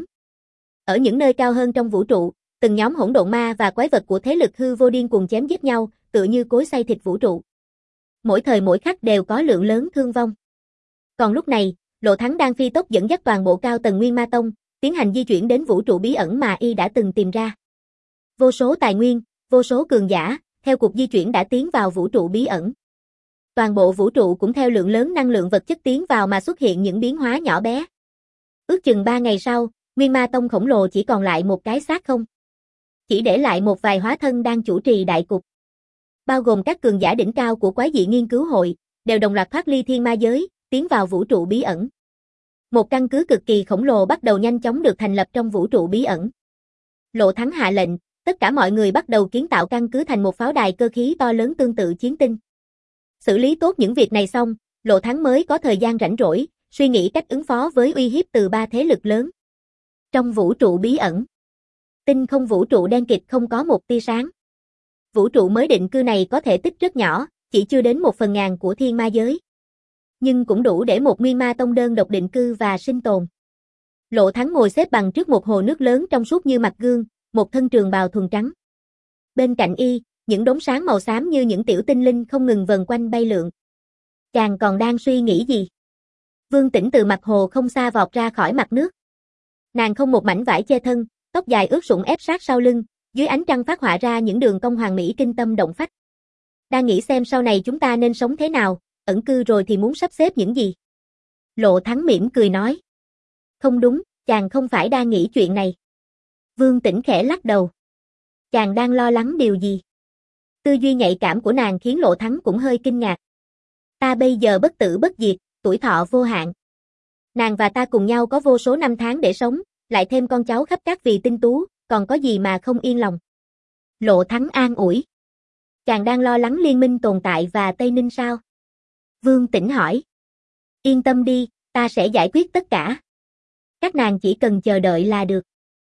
[SPEAKER 1] Ở những nơi cao hơn trong vũ trụ, từng nhóm hỗn độn ma và quái vật của thế lực hư vô điên cuồng chém giết nhau, tựa như cối xay thịt vũ trụ. Mỗi thời mỗi khắc đều có lượng lớn thương vong. Còn lúc này, Lộ Thắng đang phi tốc dẫn dắt toàn bộ cao tầng Nguyên Ma Tông, tiến hành di chuyển đến vũ trụ bí ẩn mà y đã từng tìm ra. Vô số tài nguyên, vô số cường giả, theo cuộc di chuyển đã tiến vào vũ trụ bí ẩn. Toàn bộ vũ trụ cũng theo lượng lớn năng lượng vật chất tiến vào mà xuất hiện những biến hóa nhỏ bé. Ước chừng ba ngày sau, Nguyên Ma Tông khổng lồ chỉ còn lại một cái xác không. Chỉ để lại một vài hóa thân đang chủ trì đại cục. Bao gồm các cường giả đỉnh cao của quái dị nghiên cứu hội, đều đồng loạt thoát ly thiên ma giới, tiến vào vũ trụ bí ẩn. Một căn cứ cực kỳ khổng lồ bắt đầu nhanh chóng được thành lập trong vũ trụ bí ẩn. Lộ Thắng hạ lệnh, tất cả mọi người bắt đầu kiến tạo căn cứ thành một pháo đài cơ khí to lớn tương tự chiến tinh. Xử lý tốt những việc này xong, Lộ Thắng mới có thời gian rảnh rỗi, suy nghĩ cách ứng phó với uy hiếp từ ba thế lực lớn. Trong vũ trụ bí ẩn, tinh không vũ trụ đen kịt không có một tia sáng. Vũ trụ mới định cư này có thể tích rất nhỏ, chỉ chưa đến một phần ngàn của thiên ma giới. Nhưng cũng đủ để một Nguyên Ma Tông đơn độc định cư và sinh tồn. Lộ Thắng ngồi xếp bằng trước một hồ nước lớn trong suốt như mặt gương, một thân trường bào thuần trắng. Bên cạnh y, những đốm sáng màu xám như những tiểu tinh linh không ngừng vần quanh bay lượn. Chàng còn đang suy nghĩ gì? Vương Tĩnh từ mặt hồ không xa vọt ra khỏi mặt nước. Nàng không một mảnh vải che thân, tóc dài ướt sũng ép sát sau lưng, dưới ánh trăng phát họa ra những đường cong hoàn mỹ kinh tâm động phách. Đang nghĩ xem sau này chúng ta nên sống thế nào, ẩn cư rồi thì muốn sắp xếp những gì? Lộ Thắng mỉm cười nói. Không đúng, chàng không phải đang nghĩ chuyện này. Vương Tĩnh khẽ lắc đầu. Chàng đang lo lắng điều gì? Tư duy nhạy cảm của nàng khiến Lộ Thắng cũng hơi kinh ngạc. Ta bây giờ bất tử bất diệt, tuổi thọ vô hạn. Nàng và ta cùng nhau có vô số năm tháng để sống, lại thêm con cháu khắp các vì tinh tú, còn có gì mà không yên lòng. Lộ Thắng an ủi. Chàng đang lo lắng liên minh tồn tại và Tây Ninh sao? Vương Tĩnh hỏi. Yên tâm đi, ta sẽ giải quyết tất cả. Các nàng chỉ cần chờ đợi là được.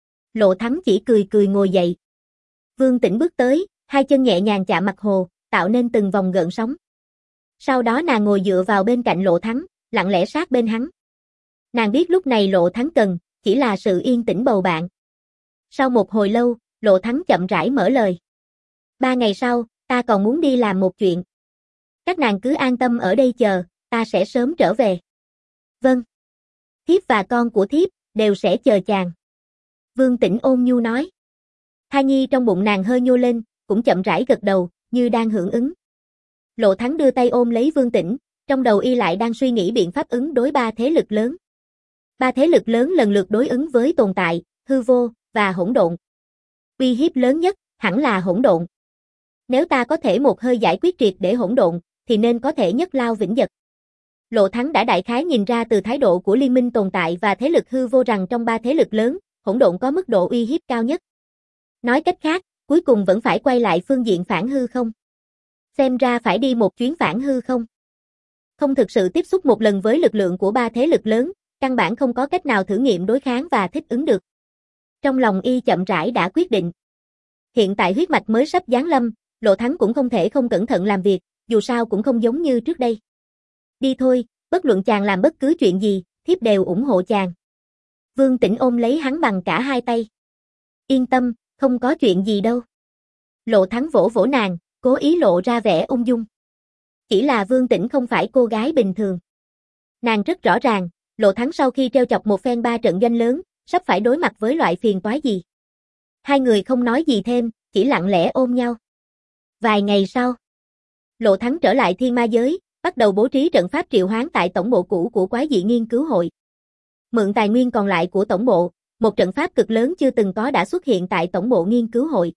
[SPEAKER 1] Lộ Thắng chỉ cười cười ngồi dậy. Vương Tĩnh bước tới, hai chân nhẹ nhàng chạm mặt hồ, tạo nên từng vòng gợn sóng. Sau đó nàng ngồi dựa vào bên cạnh Lộ Thắng, lặng lẽ sát bên hắn. Nàng biết lúc này Lộ Thắng cần, chỉ là sự yên tĩnh bầu bạn. Sau một hồi lâu, Lộ Thắng chậm rãi mở lời. Ba ngày sau, ta còn muốn đi làm một chuyện. Các nàng cứ an tâm ở đây chờ, ta sẽ sớm trở về. Vâng. Thiếp và con của thiếp, đều sẽ chờ chàng. Vương Tĩnh ôn nhu nói. Thai nhi trong bụng nàng hơi nhô lên, cũng chậm rãi gật đầu, như đang hưởng ứng. Lộ Thắng đưa tay ôm lấy Vương Tĩnh, trong đầu y lại đang suy nghĩ biện pháp ứng đối ba thế lực lớn. Ba thế lực lớn lần lượt đối ứng với tồn tại, hư vô, và hỗn độn. Uy hiếp lớn nhất, hẳn là hỗn độn. Nếu ta có thể một hơi giải quyết triệt để hỗn độn, thì nên có thể nhất lao vĩnh giật. Lộ Thắng đã đại khái nhìn ra từ thái độ của liên minh tồn tại và thế lực hư vô rằng trong ba thế lực lớn, hỗn độn có mức độ uy hiếp cao nhất. Nói cách khác, cuối cùng vẫn phải quay lại phương diện phản hư không. Xem ra phải đi một chuyến phản hư không. Không thực sự tiếp xúc một lần với lực lượng của ba thế lực lớn, căn bản không có cách nào thử nghiệm đối kháng và thích ứng được. Trong lòng y chậm rãi đã quyết định. Hiện tại huyết mạch mới sắp giáng lâm, Lộ Thắng cũng không thể không cẩn thận làm việc, dù sao cũng không giống như trước đây. Đi thôi, bất luận chàng làm bất cứ chuyện gì, thiếp đều ủng hộ chàng. Vương Tĩnh ôm lấy hắn bằng cả hai tay. Yên tâm, không có chuyện gì đâu. Lộ Thắng vỗ vỗ nàng, cố ý lộ ra vẻ ung dung. Chỉ là Vương Tĩnh không phải cô gái bình thường. Nàng rất rõ ràng, Lộ Thắng sau khi treo chọc một phen ba trận doanh lớn, sắp phải đối mặt với loại phiền toái gì. Hai người không nói gì thêm, chỉ lặng lẽ ôm nhau. Vài ngày sau, Lộ Thắng trở lại thiên ma giới, bắt đầu bố trí trận pháp triệu hoán tại tổng bộ cũ của Quái dị nghiên cứu hội. Mượn tài nguyên còn lại của tổng bộ, một trận pháp cực lớn chưa từng có đã xuất hiện tại tổng bộ nghiên cứu hội.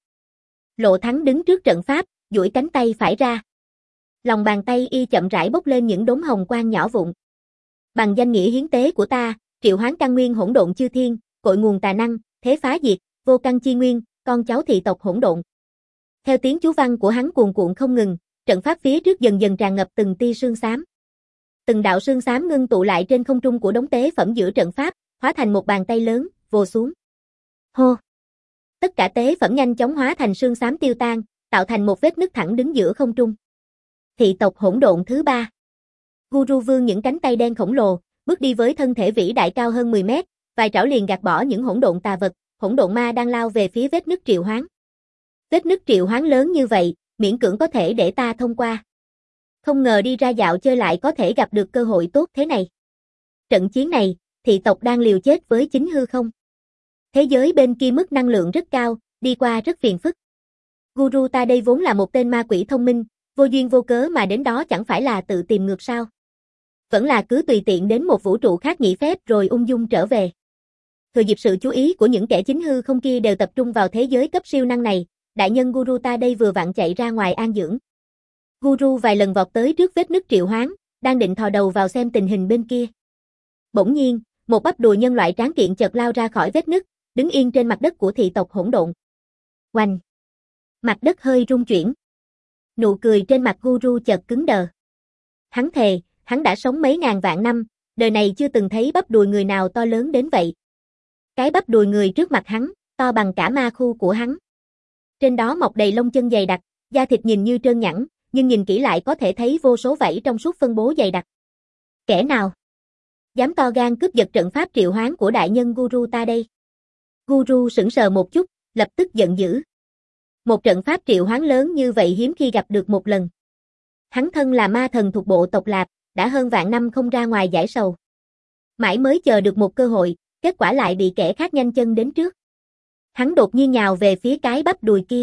[SPEAKER 1] Lộ Thắng đứng trước trận pháp, duỗi cánh tay phải ra. Lòng bàn tay y chậm rãi bốc lên những đốm hồng quang nhỏ vụn. Bằng danh nghĩa hiến tế của ta, triệu hoán căn nguyên hỗn độn chư thiên, cội nguồn tà năng, thế phá diệt, vô căn chi nguyên, con cháu thị tộc hỗn độn. Theo tiếng chú văn của hắn cuồn cuộn không ngừng, trận pháp phía trước dần dần tràn ngập từng tia sương xám. Từng đạo sương xám ngưng tụ lại trên không trung của đống tế phẩm giữa trận pháp, hóa thành một bàn tay lớn, vồ xuống. Hô! Tất cả tế phẩm nhanh chóng hóa thành sương xám tiêu tan, tạo thành một vết nứt thẳng đứng giữa không trung. Thị tộc hỗn độn thứ ba. Guru vương những cánh tay đen khổng lồ, bước đi với thân thể vĩ đại cao hơn mười mét, vài trảo liền gạt bỏ những hỗn độn tà vật, hỗn độn ma đang lao về phía vết nứt triệu hoán. Vết nứt triệu hoán lớn như vậy, miễn cưỡng có thể để ta thông qua. Không ngờ đi ra dạo chơi lại có thể gặp được cơ hội tốt thế này. Trận chiến này, thị tộc đang liều chết với chính hư không. Thế giới bên kia mức năng lượng rất cao, đi qua rất phiền phức. Guru ta đây vốn là một tên ma quỷ thông minh, vô duyên vô cớ mà đến đó chẳng phải là tự tìm ngược sao. Vẫn là cứ tùy tiện đến một vũ trụ khác nghỉ phép rồi ung dung trở về. Thừa dịp sự chú ý của những kẻ chính hư không kia đều tập trung vào thế giới cấp siêu năng này, đại nhân Guru ta đây vừa vặn chạy ra ngoài an dưỡng. Guru vài lần vọt tới trước vết nứt triệu hoán, đang định thò đầu vào xem tình hình bên kia. Bỗng nhiên, một bắp đùi nhân loại tráng kiện chợt lao ra khỏi vết nứt, đứng yên trên mặt đất của thị tộc hỗn độn. Oanh! Mặt đất hơi rung chuyển. Nụ cười trên mặt Guru chợt cứng đờ. Hắn thề, hắn đã sống mấy ngàn vạn năm, đời này chưa từng thấy bắp đùi người nào to lớn đến vậy. Cái bắp đùi người trước mặt hắn, to bằng cả ma khu của hắn. Trên đó mọc đầy lông chân dày đặc, da thịt nhìn như trơn nhẵn, nhưng nhìn kỹ lại có thể thấy vô số vảy trong suốt phân bố dày đặc. Kẻ nào dám to gan cướp giật trận pháp triệu hoán của đại nhân Guru ta đây? Guru sững sờ một chút, lập tức giận dữ. Một trận pháp triệu hoán lớn như vậy hiếm khi gặp được một lần. Hắn thân là ma thần thuộc bộ tộc Lạp, đã hơn vạn năm không ra ngoài giải sầu. Mãi mới chờ được một cơ hội, kết quả lại bị kẻ khác nhanh chân đến trước. Hắn đột nhiên nhào về phía cái bắp đùi kia.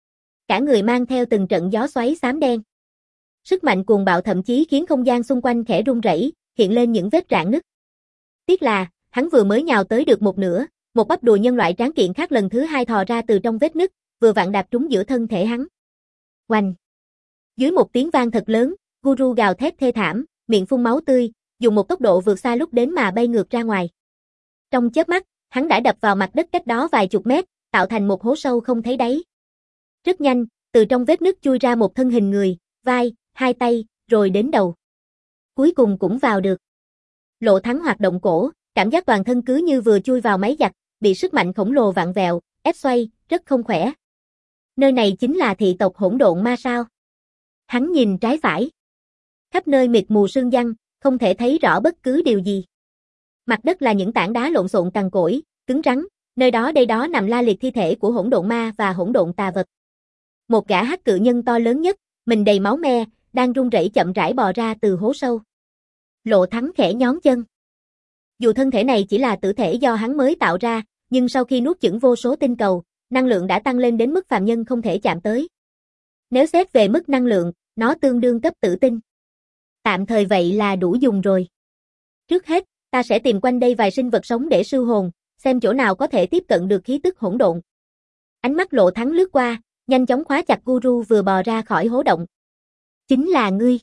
[SPEAKER 1] Cả người mang theo từng trận gió xoáy xám đen. Sức mạnh cuồng bạo thậm chí khiến không gian xung quanh khẽ rung rẩy, hiện lên những vết rạn nứt. Tiếc là, hắn vừa mới nhào tới được một nửa, một bắp đùi nhân loại tráng kiện khác lần thứ hai thò ra từ trong vết nứt, vừa vặn đạp trúng giữa thân thể hắn. Oanh! Dưới một tiếng vang thật lớn, Guru gào thét thê thảm, miệng phun máu tươi, dùng một tốc độ vượt xa lúc đến mà bay ngược ra ngoài. Trong chớp mắt, hắn đã đập vào mặt đất cách đó vài chục mét, tạo thành một hố sâu không thấy đáy. Rất nhanh, từ trong vết nứt chui ra một thân hình người, vai, hai tay, rồi đến đầu. Cuối cùng cũng vào được. Lộ Thắng hoạt động cổ, cảm giác toàn thân cứ như vừa chui vào máy giặt, bị sức mạnh khổng lồ vặn vẹo, ép xoay, rất không khỏe. Nơi này chính là thị tộc hỗn độn ma sao? Hắn nhìn trái phải. Khắp nơi mịt mù sương giăng, không thể thấy rõ bất cứ điều gì. Mặt đất là những tảng đá lộn xộn cằn cỗi, cứng rắn, nơi đó đây đó nằm la liệt thi thể của hỗn độn ma và hỗn độn tà vật. Một gã hắc cự nhân to lớn nhất, mình đầy máu me, đang run rẩy chậm rãi bò ra từ hố sâu. Lộ Thắng khẽ nhón chân. Dù thân thể này chỉ là tử thể do hắn mới tạo ra, nhưng sau khi nuốt chửng vô số tinh cầu, năng lượng đã tăng lên đến mức phàm nhân không thể chạm tới. Nếu xét về mức năng lượng, nó tương đương cấp tử tinh. Tạm thời vậy là đủ dùng rồi. Trước hết, ta sẽ tìm quanh đây vài sinh vật sống để sưu hồn, xem chỗ nào có thể tiếp cận được khí tức hỗn độn. Ánh mắt Lộ Thắng lướt qua, nhanh chóng khóa chặt Guru vừa bò ra khỏi hố động. Chính là ngươi.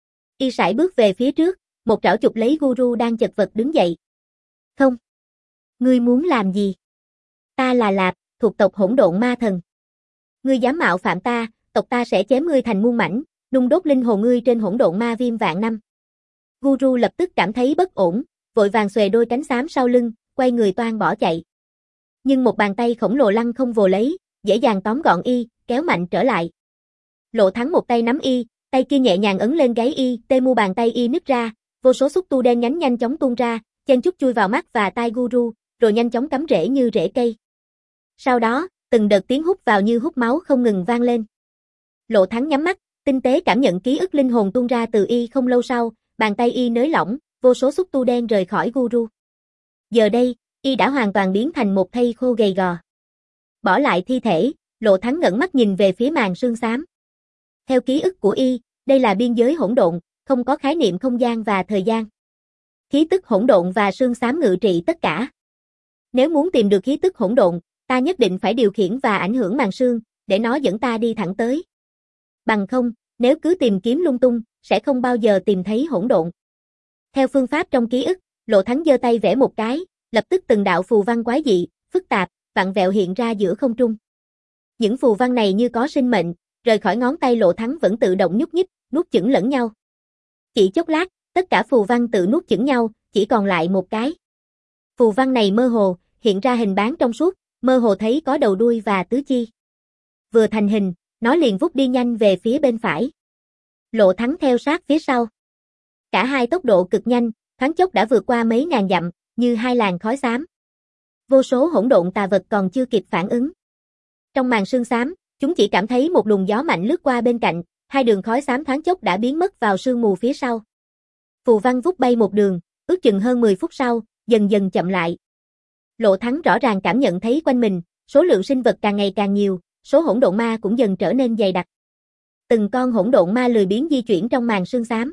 [SPEAKER 1] Y sải bước về phía trước, một trảo chụp lấy Guru đang chật vật đứng dậy. Không. Ngươi muốn làm gì? Ta là Lạp, thuộc tộc hỗn độn ma thần. Ngươi dám mạo phạm ta, tộc ta sẽ chém ngươi thành muôn mảnh, nung đốt linh hồn ngươi trên hỗn độn ma viêm vạn năm. Guru lập tức cảm thấy bất ổn, vội vàng xuề đôi cánh xám sau lưng, quay người toan bỏ chạy. Nhưng một bàn tay khổng lồ lăng không vồ lấy, dễ dàng tóm gọn y, kéo mạnh trở lại. Lộ Thắng một tay nắm y, tay kia nhẹ nhàng ấn lên gáy y, tê mu bàn tay y nứt ra, vô số xúc tu đen nhánh nhanh chóng tuôn ra, chen chúc chui vào mắt và tai Guru, rồi nhanh chóng cắm rễ như rễ cây. Sau đó, từng đợt tiếng hút vào như hút máu không ngừng vang lên. Lộ Thắng nhắm mắt, tinh tế cảm nhận ký ức linh hồn tuôn ra từ y. Không lâu sau, bàn tay y nới lỏng, vô số xúc tu đen rời khỏi Guru. Giờ đây, y đã hoàn toàn biến thành một thây khô gầy gò. Bỏ lại thi thể, Lộ Thắng ngẩng mắt nhìn về phía màn sương xám. Theo ký ức của y, đây là biên giới hỗn độn, không có khái niệm không gian và thời gian. Khí tức hỗn độn và sương xám ngự trị tất cả. Nếu muốn tìm được khí tức hỗn độn, ta nhất định phải điều khiển và ảnh hưởng màn sương, để nó dẫn ta đi thẳng tới. Bằng không, nếu cứ tìm kiếm lung tung, sẽ không bao giờ tìm thấy hỗn độn. Theo phương pháp trong ký ức, Lộ Thắng giơ tay vẽ một cái, lập tức từng đạo phù văn quái dị, phức tạp, vặn vẹo hiện ra giữa không trung. Những phù văn này như có sinh mệnh, rời khỏi ngón tay Lộ Thắng vẫn tự động nhúc nhích, nuốt chửng lẫn nhau. Chỉ chốc lát, tất cả phù văn tự nuốt chửng nhau, chỉ còn lại một cái. Phù văn này mơ hồ, hiện ra hình bán trong suốt, mơ hồ thấy có đầu đuôi và tứ chi. Vừa thành hình, nó liền vút đi nhanh về phía bên phải. Lộ Thắng theo sát phía sau. Cả hai tốc độ cực nhanh, thoáng chốc đã vượt qua mấy ngàn dặm, như hai làn khói xám. Vô số hỗn độn tà vật còn chưa kịp phản ứng. Trong màn sương xám, chúng chỉ cảm thấy một luồng gió mạnh lướt qua bên cạnh, hai đường khói xám thoáng chốc đã biến mất vào sương mù phía sau. Phù văn vút bay một đường, ước chừng hơn mười phút sau, dần dần chậm lại. Lộ Thắng rõ ràng cảm nhận thấy quanh mình, số lượng sinh vật càng ngày càng nhiều, số hỗn độn ma cũng dần trở nên dày đặc. Từng con hỗn độn ma lười biếng di chuyển trong màn sương xám.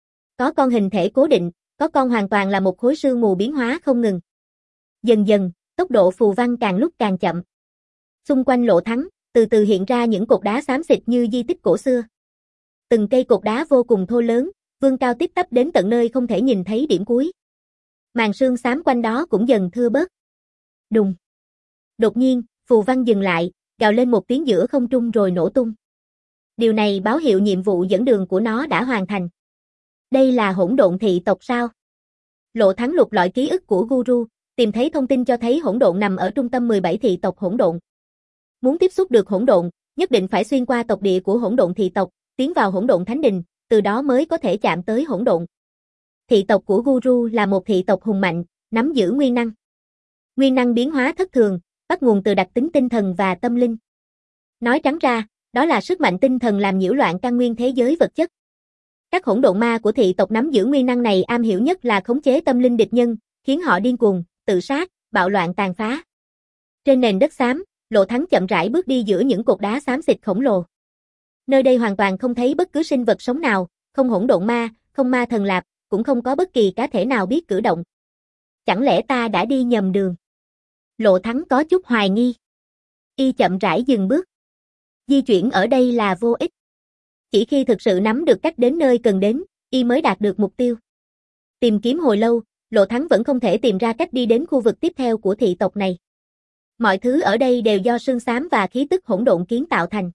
[SPEAKER 1] Có con hình thể cố định, có con hoàn toàn là một khối sương mù biến hóa không ngừng. Dần dần, tốc độ phù văn càng lúc càng chậm. Xung quanh Lộ Thắng, từ từ hiện ra những cột đá xám xịt như di tích cổ xưa. Từng cây cột đá vô cùng thô lớn, vươn cao tiếp tắp đến tận nơi không thể nhìn thấy điểm cuối. Màn sương xám quanh đó cũng dần thưa bớt. Đùng. Đột nhiên, phù văn dừng lại, gào lên một tiếng giữa không trung rồi nổ tung. Điều này báo hiệu nhiệm vụ dẫn đường của nó đã hoàn thành. Đây là hỗn độn thị tộc sao? Lộ Thắng lục lọi ký ức của Guru, tìm thấy thông tin cho thấy hỗn độn nằm ở trung tâm mười bảy thị tộc hỗn độn. Muốn tiếp xúc được hỗn độn, nhất định phải xuyên qua tộc địa của hỗn độn thị tộc, tiến vào hỗn độn thánh đình, từ đó mới có thể chạm tới hỗn độn. Thị tộc của Guru là một thị tộc hùng mạnh, nắm giữ nguyên năng. Nguyên năng biến hóa thất thường, bắt nguồn từ đặc tính tinh thần và tâm linh. Nói trắng ra, đó là sức mạnh tinh thần làm nhiễu loạn căn nguyên thế giới vật chất. Các hỗn độn ma của thị tộc nắm giữ nguyên năng này am hiểu nhất là khống chế tâm linh địch nhân, khiến họ điên cuồng, tự sát, bạo loạn tàn phá. Trên nền đất xám, Lộ Thắng chậm rãi bước đi giữa những cột đá xám xịt khổng lồ. Nơi đây hoàn toàn không thấy bất cứ sinh vật sống nào, không hỗn độn ma, không ma thần lạp, cũng không có bất kỳ cá thể nào biết cử động. Chẳng lẽ ta đã đi nhầm đường? Lộ Thắng có chút hoài nghi. Y chậm rãi dừng bước. Di chuyển ở đây là vô ích. Chỉ khi thực sự nắm được cách đến nơi cần đến, Y mới đạt được mục tiêu. Tìm kiếm hồi lâu, Lộ Thắng vẫn không thể tìm ra cách đi đến khu vực tiếp theo của thị tộc này. Mọi thứ ở đây đều do sương xám và khí tức hỗn độn kiến tạo thành.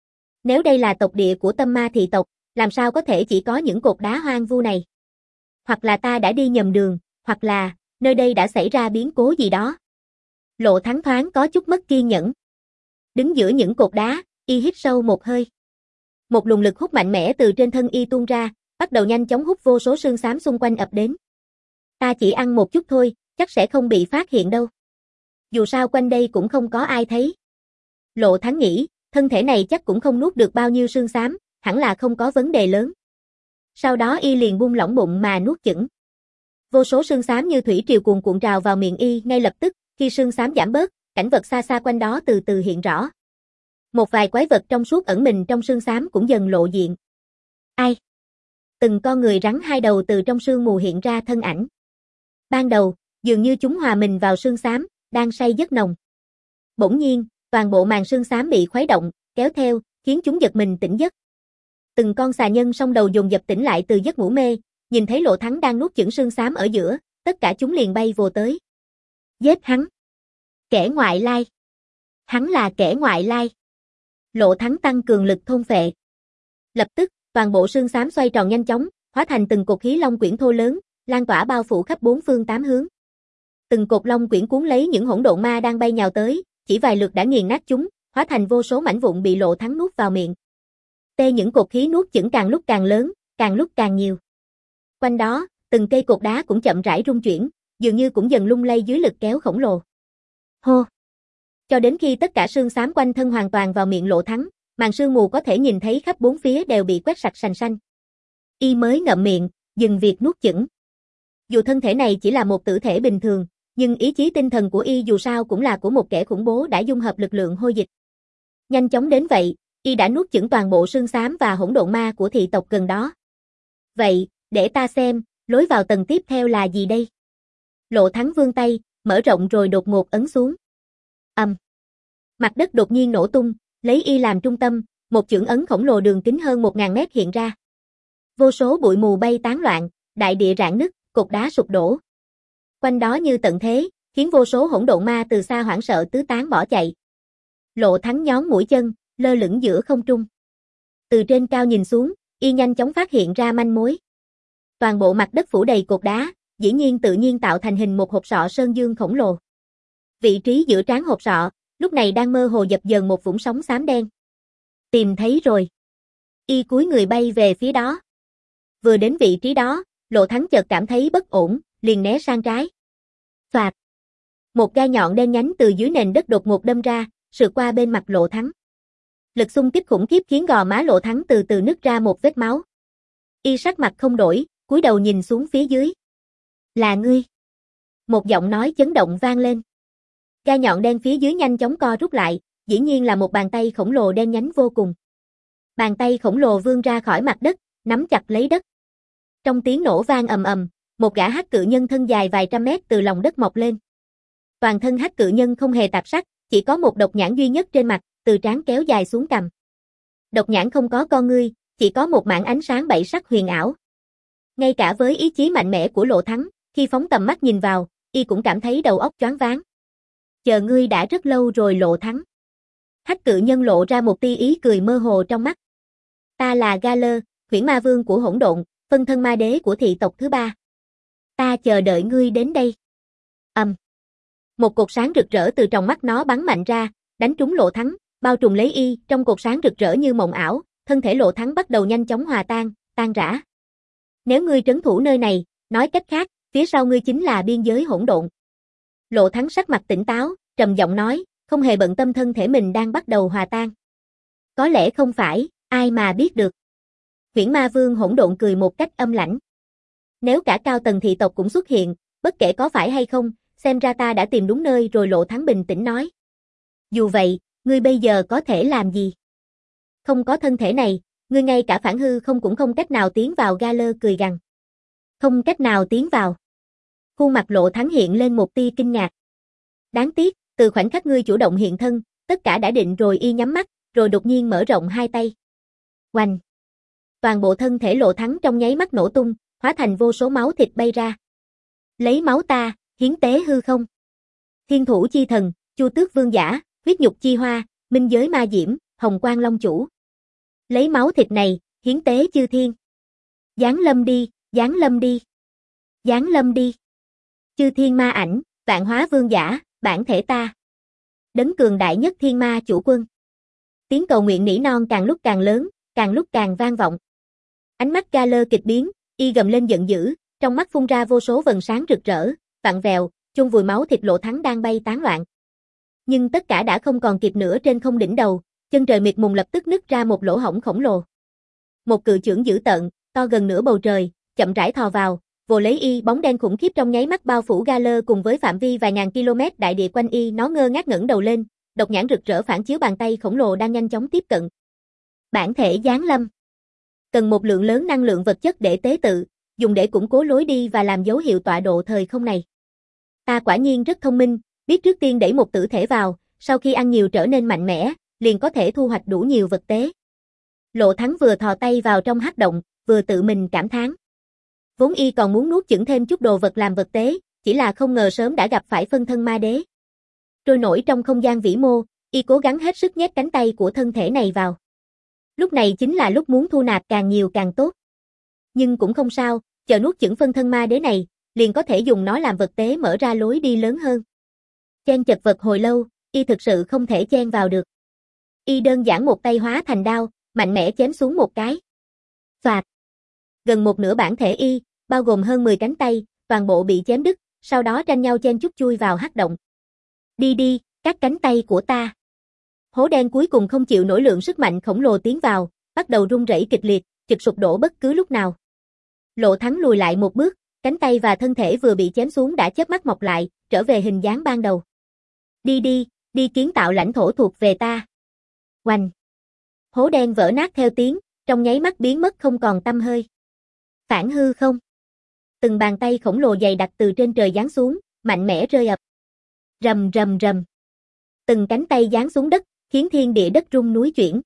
[SPEAKER 1] Nếu đây là tộc địa của tâm ma thị tộc, làm sao có thể chỉ có những cột đá hoang vu này? Hoặc là ta đã đi nhầm đường, hoặc là, nơi đây đã xảy ra biến cố gì đó. Lộ Thắng thoáng có chút mất kiên nhẫn. Đứng giữa những cột đá, Y hít sâu một hơi. Một luồng lực hút mạnh mẽ từ trên thân Y tuôn ra, bắt đầu nhanh chóng hút vô số sương xám xung quanh ập đến. Ta chỉ ăn một chút thôi, chắc sẽ không bị phát hiện đâu. Dù sao quanh đây cũng không có ai thấy. Lộ Thắng nghĩ, thân thể này chắc cũng không nuốt được bao nhiêu sương xám, hẳn là không có vấn đề lớn. Sau đó Y liền buông lỏng bụng mà nuốt chửng. Vô số sương xám như thủy triều cuồn cuộn trào vào miệng Y ngay lập tức, Khi sương xám giảm bớt, cảnh vật xa xa quanh đó từ từ hiện rõ. Một vài quái vật trong suốt ẩn mình trong sương xám cũng dần lộ diện. Ai? Từng con người rắn hai đầu từ trong sương mù hiện ra thân ảnh. Ban đầu, dường như chúng hòa mình vào sương xám, đang say giấc nồng. Bỗng nhiên, toàn bộ màn sương xám bị khuấy động, kéo theo, khiến chúng giật mình tỉnh giấc. Từng con xà nhân song đầu dồn dập tỉnh lại từ giấc ngủ mê, nhìn thấy Lộ Thắng đang nuốt chửng sương xám ở giữa, tất cả chúng liền bay vồ tới. Giết hắn! Kẻ ngoại lai! Hắn là kẻ ngoại lai! Lộ Thắng tăng cường lực thôn phệ. Lập tức, toàn bộ sương xám xoay tròn nhanh chóng, hóa thành từng cột khí long quyển thô lớn, lan tỏa bao phủ khắp bốn phương tám hướng. Từng cột long quyển cuốn lấy những hỗn độn ma đang bay nhào tới, chỉ vài lượt đã nghiền nát chúng, hóa thành vô số mảnh vụn bị Lộ Thắng nuốt vào miệng. Tê những cột khí nuốt chửng càng lúc càng lớn, càng lúc càng nhiều. Quanh đó, từng cây cột đá cũng chậm rãi rung chuyển, dường như cũng dần lung lay dưới lực kéo khổng lồ. Hô! Cho đến khi tất cả sương xám quanh thân hoàn toàn vào miệng Lộ Thắng, màn sương mù có thể nhìn thấy khắp bốn phía đều bị quét sạch sành xanh. Y mới ngậm miệng, dừng việc nuốt chửng. Dù thân thể này chỉ là một tử thể bình thường, nhưng ý chí tinh thần của Y dù sao cũng là của một kẻ khủng bố đã dung hợp lực lượng hôi dịch. Nhanh chóng đến vậy, Y đã nuốt chửng toàn bộ sương xám và hỗn độn ma của thị tộc gần đó. Vậy, để ta xem, lối vào tầng tiếp theo là gì đây? Lộ Thắng vươn tay, mở rộng rồi đột ngột ấn xuống. Ầm. Um. Mặt đất đột nhiên nổ tung, lấy Y làm trung tâm, một chưởng ấn khổng lồ đường kính hơn một ngàn mét hiện ra. Vô số bụi mù bay tán loạn, đại địa rạn nứt, cột đá sụp đổ. Quanh đó như tận thế, khiến vô số hỗn độn ma từ xa hoảng sợ tứ tán bỏ chạy. Lộ Thắng nhón mũi chân, lơ lửng giữa không trung. Từ trên cao nhìn xuống, Y nhanh chóng phát hiện ra manh mối. Toàn bộ mặt đất phủ đầy cột đá, dĩ nhiên tự nhiên tạo thành hình một hộp sọ sơn dương khổng lồ. Vị trí giữa trán hộp sọ, lúc này đang mơ hồ dập dờn một vũng sóng xám đen. Tìm thấy rồi. Y cúi người bay về phía đó. Vừa đến vị trí đó, Lộ Thắng chợt cảm thấy bất ổn, liền né sang trái. Phạt. Một gai nhọn đen nhánh từ dưới nền đất đột ngột đâm ra, sượt qua bên mặt Lộ Thắng. Lực xung kích khủng khiếp khiến gò má Lộ Thắng từ từ nứt ra một vết máu. Y sắc mặt không đổi, cúi đầu nhìn xuống phía dưới. Là ngươi. Một giọng nói chấn động vang lên. Gai nhọn đen phía dưới nhanh chóng co rút lại, dĩ nhiên là một bàn tay khổng lồ đen nhánh vô cùng. Bàn tay khổng lồ vươn ra khỏi mặt đất, nắm chặt lấy đất. Trong tiếng nổ vang ầm ầm, một gã hắc cự nhân thân dài vài trăm mét từ lòng đất mọc lên. Toàn thân hắc cự nhân không hề tạp sắc, chỉ có một độc nhãn duy nhất trên mặt, từ trán kéo dài xuống cằm. Độc nhãn không có con ngươi, chỉ có một mảng ánh sáng bảy sắc huyền ảo. Ngay cả với ý chí mạnh mẽ của Lộ Thắng, khi phóng tầm mắt nhìn vào, Y cũng cảm thấy đầu óc choáng váng. Chờ ngươi đã rất lâu rồi Lộ Thắng. Hắc cự nhân lộ ra một tia ý cười mơ hồ trong mắt. Ta là Galer, huyễn ma vương của hỗn độn, phân thân ma đế của thị tộc thứ ba. Ta chờ đợi ngươi đến đây. Ầm. Um. Một cột sáng rực rỡ từ trong mắt nó bắn mạnh ra, đánh trúng Lộ Thắng, bao trùm lấy Y, trong cột sáng rực rỡ như mộng ảo, thân thể Lộ Thắng bắt đầu nhanh chóng hòa tan, tan rã. Nếu ngươi trấn thủ nơi này, nói cách khác, phía sau ngươi chính là biên giới hỗn độn. Lộ Thắng sắc mặt tỉnh táo, trầm giọng nói, không hề bận tâm thân thể mình đang bắt đầu hòa tan. Có lẽ không phải, ai mà biết được. Huyễn ma vương hỗn độn cười một cách âm lãnh. Nếu cả cao tầng thị tộc cũng xuất hiện, bất kể có phải hay không, xem ra ta đã tìm đúng nơi rồi. Lộ Thắng bình tĩnh nói. Dù vậy, ngươi bây giờ có thể làm gì? Không có thân thể này, ngươi ngay cả phản hư không cũng không cách nào tiến vào. Galer cười gằn. Không cách nào tiến vào. Khuôn mặt Lộ Thắng hiện lên một tia kinh ngạc. Đáng tiếc, từ khoảnh khắc ngươi chủ động hiện thân, tất cả đã định rồi. Y nhắm mắt, rồi đột nhiên mở rộng hai tay. Oanh! Toàn bộ thân thể Lộ Thắng trong nháy mắt nổ tung, hóa thành vô số máu thịt bay ra. Lấy máu ta, hiến tế hư không. Thiên thủ chi thần, Chu Tước vương giả, huyết nhục chi hoa, minh giới ma diễm, hồng quang long chủ. Lấy máu thịt này, hiến tế chư thiên. Giáng lâm đi, giáng lâm đi. Giáng lâm đi. Chư thiên ma ảnh, vạn hóa vương giả, bản thể ta. Đấng cường đại nhất thiên ma chủ quân. Tiếng cầu nguyện nỉ non càng lúc càng lớn, càng lúc càng vang vọng. Ánh mắt Galer kịch biến, Y gầm lên giận dữ, trong mắt phun ra vô số vầng sáng rực rỡ, vặn vèo, chôn vùi máu thịt Lộ Thắng đang bay tán loạn. Nhưng tất cả đã không còn kịp nữa. Trên không đỉnh đầu, chân trời mịt mùng lập tức nứt ra một lỗ hổng khổng lồ. Một cự chưởng dữ tợn, to gần nửa bầu trời, chậm rãi thò vào, vồ lấy y, bóng đen khủng khiếp trong nháy mắt bao phủ Gale cùng với phạm vi vài ngàn km đại địa quanh y, nó ngơ ngác ngẩng đầu lên, độc nhãn rực rỡ phản chiếu bàn tay khổng lồ đang nhanh chóng tiếp cận. Bản thể giáng lâm. Cần một lượng lớn năng lượng vật chất để tế tự, dùng để củng cố lối đi và làm dấu hiệu tọa độ thời không này. Ta quả nhiên rất thông minh, biết trước tiên đẩy một tử thể vào, sau khi ăn nhiều trở nên mạnh mẽ, liền có thể thu hoạch đủ nhiều vật tế. Lộ Thắng vừa thò tay vào trong hắc động, vừa tự mình cảm thán. Vốn y còn muốn nuốt chửng thêm chút đồ vật làm vật tế, chỉ là không ngờ sớm đã gặp phải phân thân ma đế. Trôi nổi trong không gian vĩ mô, y cố gắng hết sức nhét cánh tay của thân thể này vào. Lúc này chính là lúc muốn thu nạp càng nhiều càng tốt. Nhưng cũng không sao, chờ nuốt chửng phân thân ma đế này, liền có thể dùng nó làm vật tế mở ra lối đi lớn hơn. Chen chật vật hồi lâu, y thực sự không thể chen vào được. Y đơn giản một tay hóa thành đao, mạnh mẽ chém xuống một cái. Phạt. Gần một nửa bản thể y, bao gồm hơn mười cánh tay, toàn bộ bị chém đứt, sau đó tranh nhau chen chúc chui vào hắc động. Đi đi, cắt cánh tay của ta. Hố đen cuối cùng không chịu nổi lượng sức mạnh khổng lồ tiến vào, bắt đầu rung rẩy kịch liệt, chực sụp đổ bất cứ lúc nào. Lộ Thắng lùi lại một bước, cánh tay và thân thể vừa bị chém xuống đã chớp mắt mọc lại, trở về hình dáng ban đầu. Đi đi, đi kiến tạo lãnh thổ thuộc về ta. Oanh. Hố đen vỡ nát theo tiếng, trong nháy mắt biến mất không còn tăm hơi. Phản hư không. Từng bàn tay khổng lồ dày đặc từ trên trời giáng xuống, mạnh mẽ rơi ập. Rầm rầm rầm. Từng cánh tay giáng xuống đất, khiến thiên địa đất rung núi chuyển.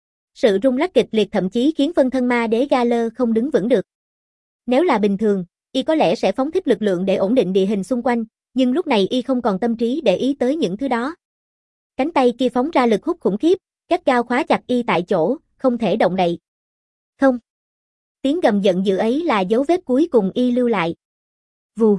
[SPEAKER 1] Sự rung lắc kịch liệt thậm chí khiến phân thân ma đế Gale không đứng vững được. Nếu là bình thường, y có lẽ sẽ phóng thích lực lượng để ổn định địa hình xung quanh, nhưng lúc này y không còn tâm trí để ý tới những thứ đó. Cánh tay kia phóng ra lực hút khủng khiếp, gắt gao khóa chặt y tại chỗ, không thể động đậy. Không. Tiếng gầm giận dữ ấy là dấu vết cuối cùng y lưu lại. Vù.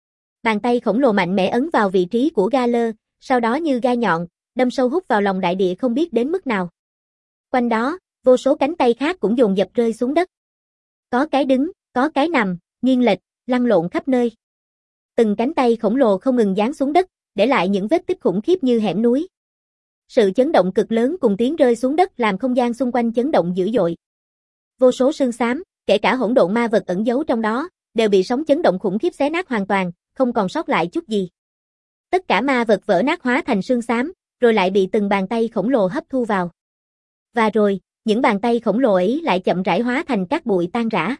[SPEAKER 1] Bàn tay khổng lồ mạnh mẽ ấn vào vị trí của Gale, sau đó như gai nhọn, đâm sâu hút vào lòng đại địa không biết đến mức nào. Quanh đó, vô số cánh tay khác cũng dồn dập rơi xuống đất. Có cái đứng, có cái nằm, nghiêng lệch, lăn lộn khắp nơi. Từng cánh tay khổng lồ không ngừng giáng xuống đất, để lại những vết tích khủng khiếp như hẻm núi. Sự chấn động cực lớn cùng tiếng rơi xuống đất làm không gian xung quanh chấn động dữ dội. Vô số sương xám, kể cả hỗn độn ma vật ẩn giấu trong đó, đều bị sóng chấn động khủng khiếp xé nát hoàn toàn, không còn sót lại chút gì. Tất cả ma vật vỡ nát hóa thành sương xám, rồi lại bị từng bàn tay khổng lồ hấp thu vào. Và rồi, những bàn tay khổng lồ ấy lại chậm rãi hóa thành cát bụi tan rã.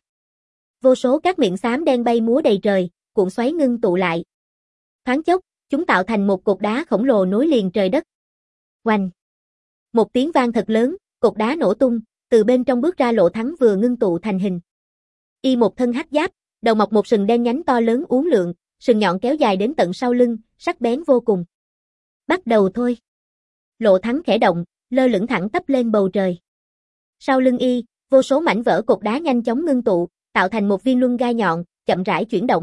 [SPEAKER 1] Vô số các miệng xám đen bay múa đầy trời, cuộn xoáy ngưng tụ lại. Thoáng chốc, chúng tạo thành một cột đá khổng lồ nối liền trời đất. Oanh! Một tiếng vang thật lớn, cột đá nổ tung, từ bên trong bước ra Lộ Thắng vừa ngưng tụ thành hình. Y một thân hắc giáp, đầu mọc một sừng đen nhánh to lớn uốn lượn, sừng nhọn kéo dài đến tận sau lưng, sắc bén vô cùng. Bắt đầu thôi. Lộ Thắng khẽ động, lơ lửng thẳng tắp lên bầu trời. Sau lưng y, vô số mảnh vỡ cột đá nhanh chóng ngưng tụ, tạo thành một viên luân gai nhọn, chậm rãi chuyển động.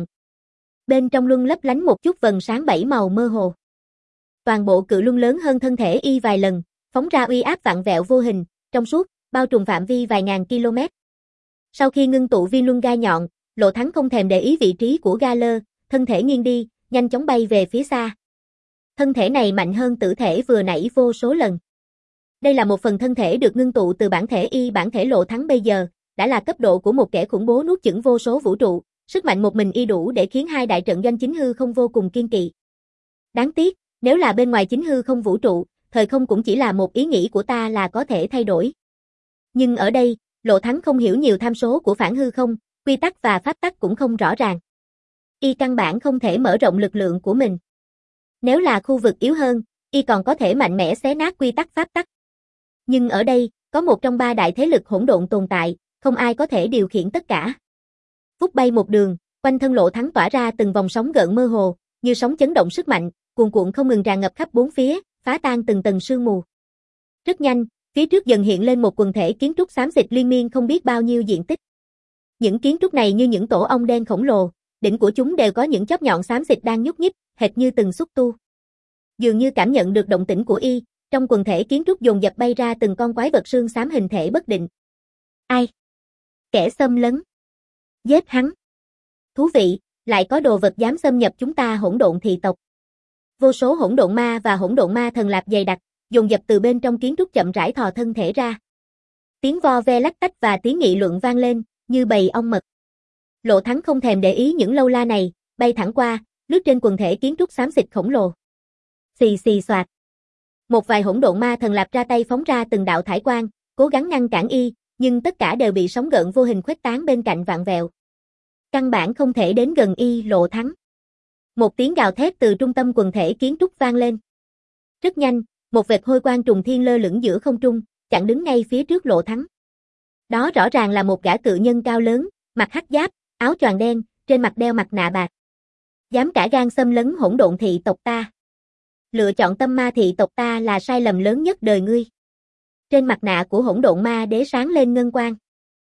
[SPEAKER 1] Bên trong luân lấp lánh một chút vầng sáng bảy màu mơ hồ. Toàn bộ cự luân lớn hơn thân thể y vài lần, phóng ra uy áp vặn vẹo vô hình, trong suốt, bao trùm phạm vi vài ngàn km. Sau khi ngưng tụ viên luân gai nhọn, Lộ Thắng không thèm để ý vị trí của Gale, thân thể nghiêng đi, nhanh chóng bay về phía xa. Thân thể này mạnh hơn tử thể vừa nãy vô số lần. Đây là một phần thân thể được ngưng tụ từ bản thể y, bản thể Lộ Thắng bây giờ, đã là cấp độ của một kẻ khủng bố nuốt chửng vô số vũ trụ, sức mạnh một mình y đủ để khiến hai đại trận doanh chính hư không vô cùng kiên kỵ. Đáng tiếc, nếu là bên ngoài chính hư không vũ trụ, thời không cũng chỉ là một ý nghĩ của ta là có thể thay đổi. Nhưng ở đây, Lộ Thắng không hiểu nhiều tham số của phản hư không, quy tắc và pháp tắc cũng không rõ ràng. Y căn bản không thể mở rộng lực lượng của mình. Nếu là khu vực yếu hơn, y còn có thể mạnh mẽ xé nát quy tắc pháp tắc. Nhưng ở đây, có một trong ba đại thế lực hỗn độn tồn tại, không ai có thể điều khiển tất cả. Phút bay một đường, quanh thân Lộ Thắng tỏa ra từng vòng sóng gợn mơ hồ, như sóng chấn động sức mạnh, cuồn cuộn không ngừng tràn ngập khắp bốn phía, phá tan từng tầng sương mù. Rất nhanh, phía trước dần hiện lên một quần thể kiến trúc xám xịt liên miên không biết bao nhiêu diện tích. Những kiến trúc này như những tổ ong đen khổng lồ, đỉnh của chúng đều có những chóp nhọn xám xịt đang nhúc nhích, hệt như từng xúc tu. Dường như cảm nhận được động tĩnh của y, trong quần thể kiến trúc dồn dập bay ra từng con quái vật sương xám hình thể bất định. Ai? Kẻ xâm lấn. Giết hắn. Thú vị, lại có đồ vật dám xâm nhập chúng ta hỗn độn thị tộc. Vô số hỗn độn ma và hỗn độn ma thần lạp dày đặc, dồn dập từ bên trong kiến trúc chậm rãi thò thân thể ra. Tiếng vo ve lách tách và tiếng nghị luận vang lên, như bầy ong mật. Lộ Thắng không thèm để ý những lâu la này, bay thẳng qua, lướt trên quần thể kiến trúc xám xịt khổng lồ. Xì xì xoạt. Một vài hỗn độn ma thần lạp ra tay phóng ra từng đạo thải quang, cố gắng ngăn cản y, nhưng tất cả đều bị sóng gợn vô hình khuếch tán bên cạnh vạn vẹo. Căn bản không thể đến gần y. Lộ Thắng. Một tiếng gào thét từ trung tâm quần thể kiến trúc vang lên. Rất nhanh, một vệt hôi quang trùng thiên lơ lửng giữa không trung, chặn đứng ngay phía trước Lộ Thắng. Đó rõ ràng là một gã cự nhân cao lớn, mặc hắc giáp, áo choàng đen, trên mặt đeo mặt nạ bạc. Dám cả gan xâm lấn hỗn độn thị tộc ta. Lựa chọn tâm ma thị tộc ta là sai lầm lớn nhất đời ngươi. Trên mặt nạ của hỗn độn ma đế sáng lên ngân quang.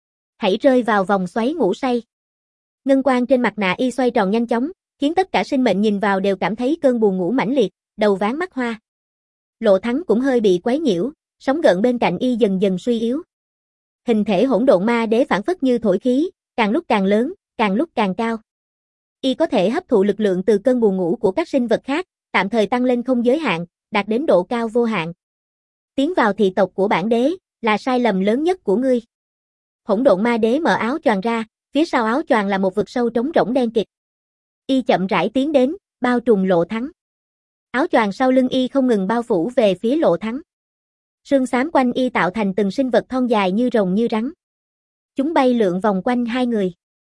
[SPEAKER 1] Hãy rơi vào vòng xoáy ngủ say. Ngân quang trên mặt nạ y xoay tròn nhanh chóng, khiến tất cả sinh mệnh nhìn vào đều cảm thấy cơn buồn ngủ mãnh liệt, đầu váng mắt hoa. Lộ Thắng cũng hơi bị quấy nhiễu, sóng gợn bên cạnh y dần dần suy yếu. Hình thể hỗn độn ma đế phản phất như thổi khí, càng lúc càng lớn, càng lúc càng cao. Y có thể hấp thụ lực lượng từ cơn buồn ngủ của các sinh vật khác, tạm thời tăng lên không giới hạn, đạt đến độ cao vô hạn. Tiến vào thị tộc của bản đế, là sai lầm lớn nhất của ngươi. Hỗn độn ma đế mở áo choàng ra, phía sau áo choàng là một vực sâu trống rỗng đen kịt. Y chậm rãi tiến đến, bao trùm Lộ Thắng. Áo choàng sau lưng y không ngừng bao phủ về phía Lộ Thắng. Sương xám quanh y tạo thành từng sinh vật thon dài như rồng như rắn. Chúng bay lượn vòng quanh hai người.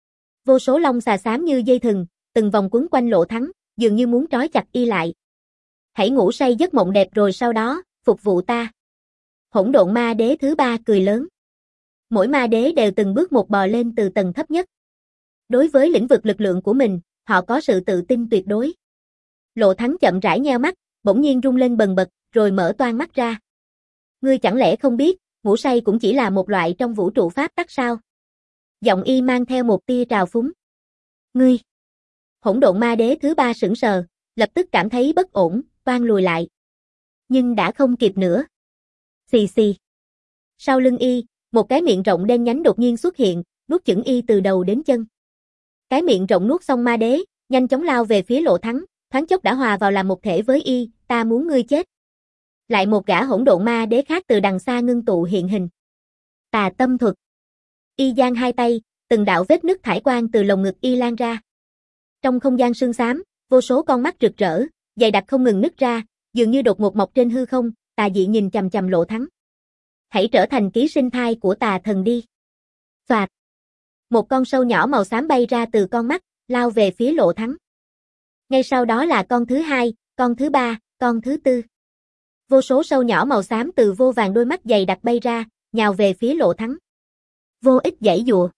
[SPEAKER 1] Vô số lông xà xám như dây thừng, từng vòng quấn quanh Lộ Thắng, dường như muốn trói chặt y lại. Hãy ngủ say giấc mộng đẹp rồi sau đó, phục vụ ta. Hỗn độn ma đế thứ ba cười lớn. Mỗi ma đế đều từng bước một bò lên từ tầng thấp nhất. Đối với lĩnh vực lực lượng của mình, họ có sự tự tin tuyệt đối. Lộ Thắng chậm rãi nheo mắt, bỗng nhiên rung lên bần bật, rồi mở toang mắt ra. Ngươi chẳng lẽ không biết, ngủ say cũng chỉ là một loại trong vũ trụ pháp tắc sao? Giọng y mang theo một tia trào phúng. Ngươi! Hỗn độn ma đế thứ ba sững sờ, lập tức cảm thấy bất ổn, toan lùi lại. Nhưng đã không kịp nữa. Xì xì. Sau lưng y, một cái miệng rộng đen nhánh đột nhiên xuất hiện, nuốt chửng y từ đầu đến chân. Cái miệng rộng nuốt xong ma đế, nhanh chóng lao về phía Lộ Thắng, thoáng chốc đã hòa vào làm một thể với y, ta muốn ngươi chết. Lại một gã hỗn độn ma đế khác từ đằng xa ngưng tụ hiện hình. Tà tâm thuật. Y giang hai tay, từng đạo vết nứt thải quang từ lồng ngực y lan ra. Trong không gian sương xám, vô số con mắt rực rỡ, dày đặc không ngừng nứt ra, dường như đột ngột mọc trên hư không, tà dị nhìn chằm chằm Lộ Thắng. Hãy trở thành ký sinh thai của tà thần đi. Xoạt. Một con sâu nhỏ màu xám bay ra từ con mắt, lao về phía Lộ Thắng. Ngay sau đó là con thứ hai, con thứ ba, con thứ tư. Vô số sâu nhỏ màu xám từ vô vàng đôi mắt dày đặc bay ra, nhào về phía Lộ Thắng. Vô ích giãy dụa.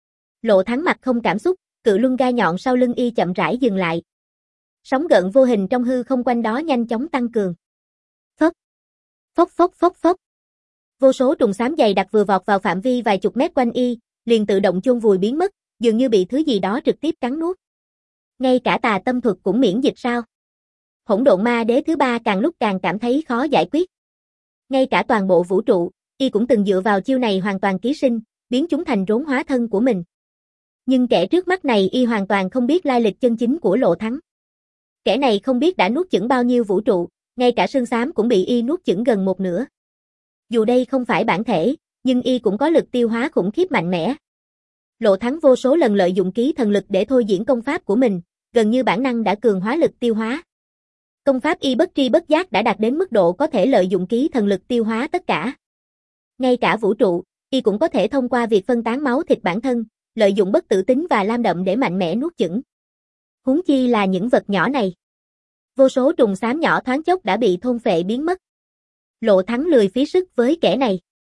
[SPEAKER 1] Lộ Thắng mặt không cảm xúc, cự luân gai nhọn sau lưng y chậm rãi dừng lại. Sóng gợn vô hình trong hư không quanh đó nhanh chóng tăng cường. Phốc. Phốc phốc phốc phốc. Vô số trùng xám dày đặc vừa vọt vào phạm vi vài chục mét quanh y, liền tự động chôn vùi biến mất, dường như bị thứ gì đó trực tiếp cắn nuốt. Ngay cả tà tâm thuật cũng miễn dịch sao? Hỗn độn ma đế thứ ba càng lúc càng cảm thấy khó giải quyết. Ngay cả toàn bộ vũ trụ, y cũng từng dựa vào chiêu này hoàn toàn ký sinh, biến chúng thành rốn hóa thân của mình. Nhưng kẻ trước mắt này y hoàn toàn không biết lai lịch chân chính của Lộ Thắng. Kẻ này không biết đã nuốt chửng bao nhiêu vũ trụ, ngay cả sương xám cũng bị y nuốt chửng gần một nửa. Dù đây không phải bản thể, nhưng y cũng có lực tiêu hóa khủng khiếp mạnh mẽ. Lộ Thắng vô số lần lợi dụng ký thần lực để thôi diễn công pháp của mình, gần như bản năng đã cường hóa lực tiêu hóa. Công pháp y bất tri bất giác đã đạt đến mức độ có thể lợi dụng ký thần lực tiêu hóa tất cả. Ngay cả vũ trụ, y cũng có thể thông qua việc phân tán máu thịt bản thân, lợi dụng bất tử tính và lam đậm để mạnh mẽ nuốt chửng. Huống chi là những vật nhỏ này. Vô số trùng xám nhỏ thoáng chốc đã bị thôn phệ biến mất. Lộ Thắng lười phí sức với kẻ này.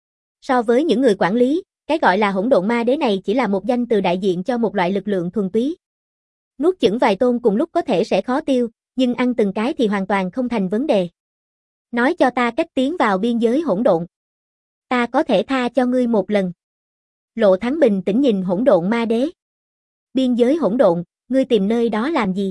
[SPEAKER 1] So với những người quản lý, cái gọi là hỗn độn ma đế này chỉ là một danh từ đại diện cho một loại lực lượng thuần túy. Nuốt chửng vài tôn cùng lúc có thể sẽ khó tiêu, nhưng ăn từng cái thì hoàn toàn không thành vấn đề. Nói cho ta cách tiến vào biên giới hỗn độn. Ta có thể tha cho ngươi một lần. Lộ Thắng bình tĩnh nhìn hỗn độn ma đế. Biên giới hỗn độn, ngươi tìm nơi đó làm gì?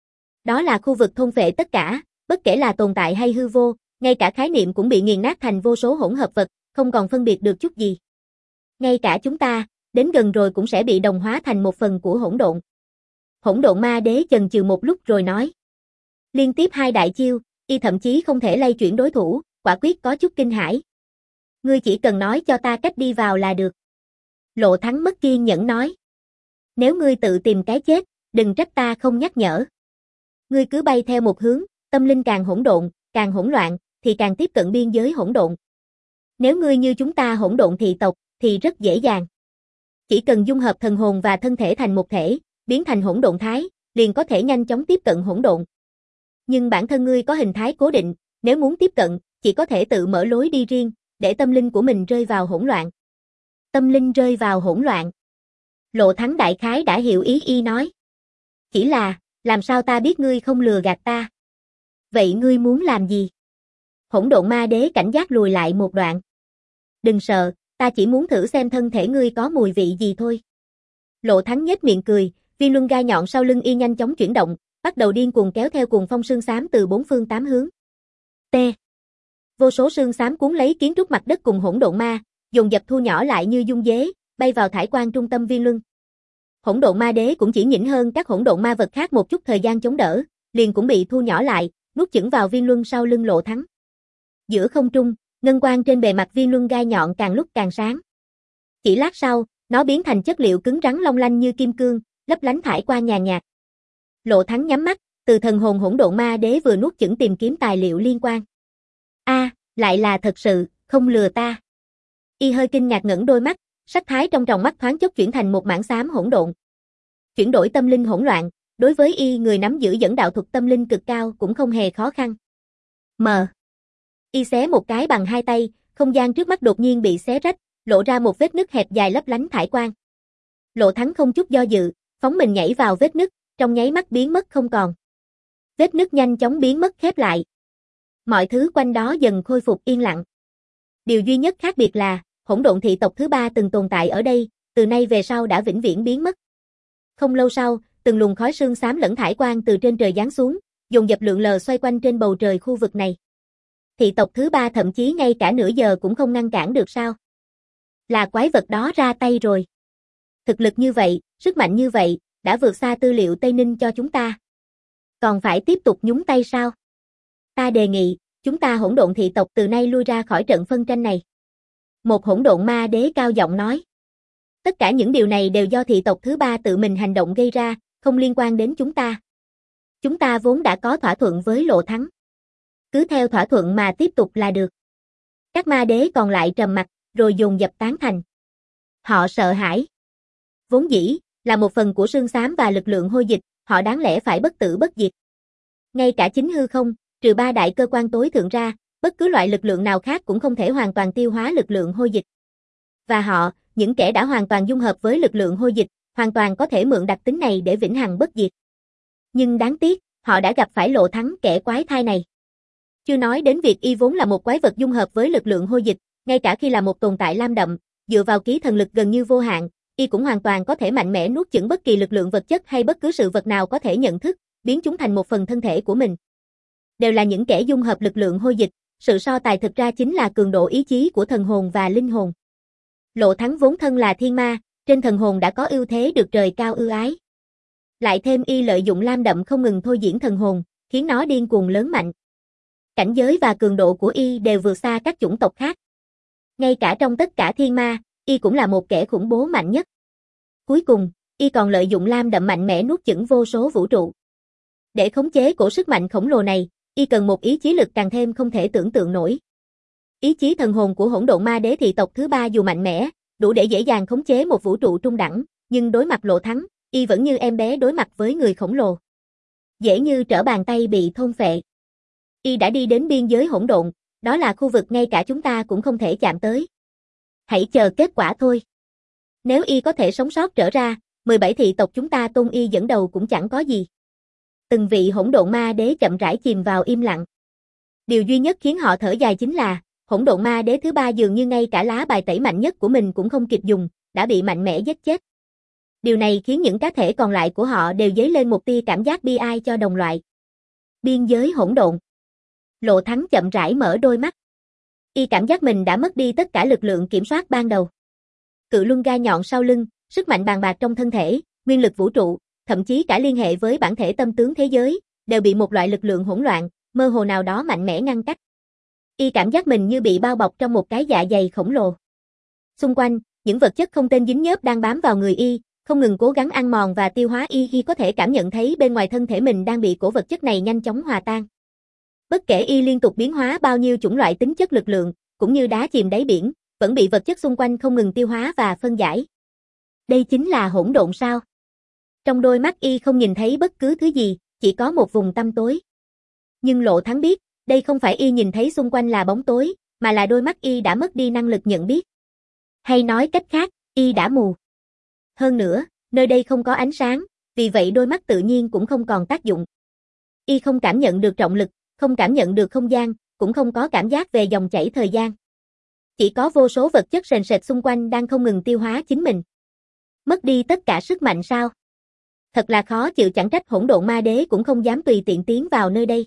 [SPEAKER 1] Đó là khu vực thôn phệ tất cả, bất kể là tồn tại hay hư vô, ngay cả khái niệm cũng bị nghiền nát thành vô số hỗn hợp vật, không còn phân biệt được chút gì. Ngay cả chúng ta, đến gần rồi cũng sẽ bị đồng hóa thành một phần của hỗn độn. Hỗn độn ma đế chần chừ một lúc rồi nói. Liên tiếp hai đại chiêu, y thậm chí không thể lay chuyển đối thủ, quả quyết có chút kinh hãi. Ngươi chỉ cần nói cho ta cách đi vào là được. Lộ Thắng mất kiên nhẫn nói. Nếu ngươi tự tìm cái chết, đừng trách ta không nhắc nhở. Ngươi cứ bay theo một hướng, tâm linh càng hỗn độn, càng hỗn loạn, thì càng tiếp cận biên giới hỗn độn. Nếu ngươi như chúng ta hỗn độn thị tộc, thì rất dễ dàng. Chỉ cần dung hợp thần hồn và thân thể thành một thể, biến thành hỗn độn thái, liền có thể nhanh chóng tiếp cận hỗn độn. Nhưng bản thân ngươi có hình thái cố định, nếu muốn tiếp cận, chỉ có thể tự mở lối đi riêng, để tâm linh của mình rơi vào hỗn loạn. Tâm linh rơi vào hỗn loạn. Lộ Thắng đại khái đã hiểu ý y nói. Chỉ là, làm sao ta biết ngươi không lừa gạt ta? Vậy ngươi muốn làm gì? Hỗn độn ma đế cảnh giác lùi lại một đoạn. Đừng sợ, ta chỉ muốn thử xem thân thể ngươi có mùi vị gì thôi. Lộ Thắng nhếch miệng cười, viên luân gai nhọn sau lưng y nhanh chóng chuyển động, bắt đầu điên cuồng kéo theo cuồng phong sương xám từ bốn phương tám hướng. T. Vô số sương xám cuốn lấy kiến trúc mặt đất cùng hỗn độn ma, dồn dập thu nhỏ lại như dung dế, bay vào thải quang trung tâm viên luân. Hỗn độn ma đế cũng chỉ nhỉnh hơn các hỗn độn ma vật khác một chút thời gian chống đỡ, liền cũng bị thu nhỏ lại, nuốt chửng vào viên luân sau lưng Lộ Thắng. Giữa không trung, ngân quang trên bề mặt viên luân gai nhọn càng lúc càng sáng. Chỉ lát sau, nó biến thành chất liệu cứng rắn long lanh như kim cương, lấp lánh thải quang nhàn nhạt. Lộ Thắng nhắm mắt, từ thần hồn hỗn độn ma đế vừa nuốt chửng tìm kiếm tài liệu liên quan. A, à, lại là thật sự, không lừa ta. Y hơi kinh ngạc ngẩng đôi mắt, sắc thái trong tròng mắt thoáng chốc chuyển thành một mảng xám hỗn độn. Chuyển đổi tâm linh hỗn loạn, đối với y người nắm giữ dẫn đạo thuật tâm linh cực cao cũng không hề khó khăn. M. Y xé một cái bằng hai tay, không gian trước mắt đột nhiên bị xé rách, lộ ra một vết nứt hẹp dài lấp lánh thải quang. Lộ Thắng không chút do dự, phóng mình nhảy vào vết nứt, trong nháy mắt biến mất không còn. Vết nứt nhanh chóng biến mất khép lại. Mọi thứ quanh đó dần khôi phục yên lặng. Điều duy nhất khác biệt là, hỗn độn thị tộc thứ ba từng tồn tại ở đây, từ nay về sau đã vĩnh viễn biến mất. Không lâu sau, từng luồng khói sương xám lẫn thải quang từ trên trời giáng xuống, dồn dập lượn lờ xoay quanh trên bầu trời khu vực này. Thị tộc thứ ba thậm chí ngay cả nửa giờ cũng không ngăn cản được sao? Là quái vật đó ra tay rồi. Thực lực như vậy, sức mạnh như vậy, đã vượt xa tư liệu Tây Ninh cho chúng ta. Còn phải tiếp tục nhúng tay sao? Ta đề nghị, chúng ta hỗn độn thị tộc từ nay lui ra khỏi trận phân tranh này. Một hỗn độn ma đế cao giọng nói. Tất cả những điều này đều do thị tộc thứ ba tự mình hành động gây ra, không liên quan đến chúng ta. Chúng ta vốn đã có thỏa thuận với Lộ Thắng. Cứ theo thỏa thuận mà tiếp tục là được. Các ma đế còn lại trầm mặc, rồi dồn dập tán thành. Họ sợ hãi. Vốn dĩ, là một phần của sương xám và lực lượng hôi dịch, họ đáng lẽ phải bất tử bất diệt. Ngay cả chính hư không, trừ ba đại cơ quan tối thượng ra, bất cứ loại lực lượng nào khác cũng không thể hoàn toàn tiêu hóa lực lượng hôi dịch. Và họ, những kẻ đã hoàn toàn dung hợp với lực lượng hôi dịch, hoàn toàn có thể mượn đặc tính này để vĩnh hằng bất diệt. Nhưng đáng tiếc, họ đã gặp phải Lộ Thắng kẻ quái thai này. Chưa nói đến việc y vốn là một quái vật dung hợp với lực lượng hôi dịch, ngay cả khi là một tồn tại lam đậm, dựa vào ký thần lực gần như vô hạn, y cũng hoàn toàn có thể mạnh mẽ nuốt chửng bất kỳ lực lượng vật chất hay bất cứ sự vật nào có thể nhận thức, biến chúng thành một phần thân thể của mình. Đều là những kẻ dung hợp lực lượng hôi dịch, sự so tài thực ra chính là cường độ ý chí của thần hồn và linh hồn. Lộ Thắng vốn thân là thiên ma, trên thần hồn đã có ưu thế được trời cao ưu ái. Lại thêm y lợi dụng lam đậm không ngừng thôi diễn thần hồn, khiến nó điên cuồng lớn mạnh. Cảnh giới và cường độ của y đều vượt xa các chủng tộc khác. Ngay cả trong tất cả thiên ma, y cũng là một kẻ khủng bố mạnh nhất. Cuối cùng, y còn lợi dụng lam đậm mạnh mẽ nuốt chửng vô số vũ trụ. Để khống chế cổ sức mạnh khổng lồ này, y cần một ý chí lực càng thêm không thể tưởng tượng nổi. Ý chí thần hồn của hỗn độn ma đế thị tộc thứ ba dù mạnh mẽ, đủ để dễ dàng khống chế một vũ trụ trung đẳng, nhưng đối mặt Lộ Thắng, y vẫn như em bé đối mặt với người khổng lồ. Dễ như trở bàn tay bị thôn phệ. Y đã đi đến biên giới hỗn độn, đó là khu vực ngay cả chúng ta cũng không thể chạm tới. Hãy chờ kết quả thôi. Nếu y có thể sống sót trở ra, mười bảy thị tộc chúng ta tôn y dẫn đầu cũng chẳng có gì. Từng vị hỗn độn ma đế chậm rãi chìm vào im lặng. Điều duy nhất khiến họ thở dài chính là, hỗn độn ma đế thứ ba dường như ngay cả lá bài tẩy mạnh nhất của mình cũng không kịp dùng, đã bị mạnh mẽ giết chết. Điều này khiến những cá thể còn lại của họ đều dấy lên một tia cảm giác bi ai cho đồng loại. Biên giới hỗn độn. Lộ Thắng chậm rãi mở đôi mắt. Y cảm giác mình đã mất đi tất cả lực lượng kiểm soát ban đầu. Cự luân gai nhọn sau lưng, sức mạnh bàn bạc trong thân thể, nguyên lực vũ trụ, thậm chí cả liên hệ với bản thể tâm tướng thế giới, đều bị một loại lực lượng hỗn loạn, mơ hồ nào đó mạnh mẽ ngăn cách. Y cảm giác mình như bị bao bọc trong một cái dạ dày khổng lồ. Xung quanh, những vật chất không tên dính nhớp đang bám vào người y, Không ngừng cố gắng ăn mòn và tiêu hóa y, y có thể cảm nhận thấy bên ngoài thân thể mình đang bị cổ vật chất này nhanh chóng hòa tan. Bất kể y liên tục biến hóa bao nhiêu chủng loại tính chất lực lượng, cũng như đá chìm đáy biển, vẫn bị vật chất xung quanh không ngừng tiêu hóa và phân giải. Đây chính là hỗn độn sao? Trong đôi mắt y không nhìn thấy bất cứ thứ gì, chỉ có một vùng tăm tối. Nhưng Lộ Thắng biết, đây không phải y nhìn thấy xung quanh là bóng tối, mà là đôi mắt y đã mất đi năng lực nhận biết. Hay nói cách khác, y đã mù. Hơn nữa, nơi đây không có ánh sáng, vì vậy đôi mắt tự nhiên cũng không còn tác dụng. Y không cảm nhận được trọng lực, không cảm nhận được không gian, cũng không có cảm giác về dòng chảy thời gian. Chỉ có vô số vật chất sền sệt xung quanh đang không ngừng tiêu hóa chính mình. Mất đi tất cả sức mạnh sao? Thật là khó chịu, chẳng trách Hỗn Độn Ma Đế cũng không dám tùy tiện tiến vào nơi đây.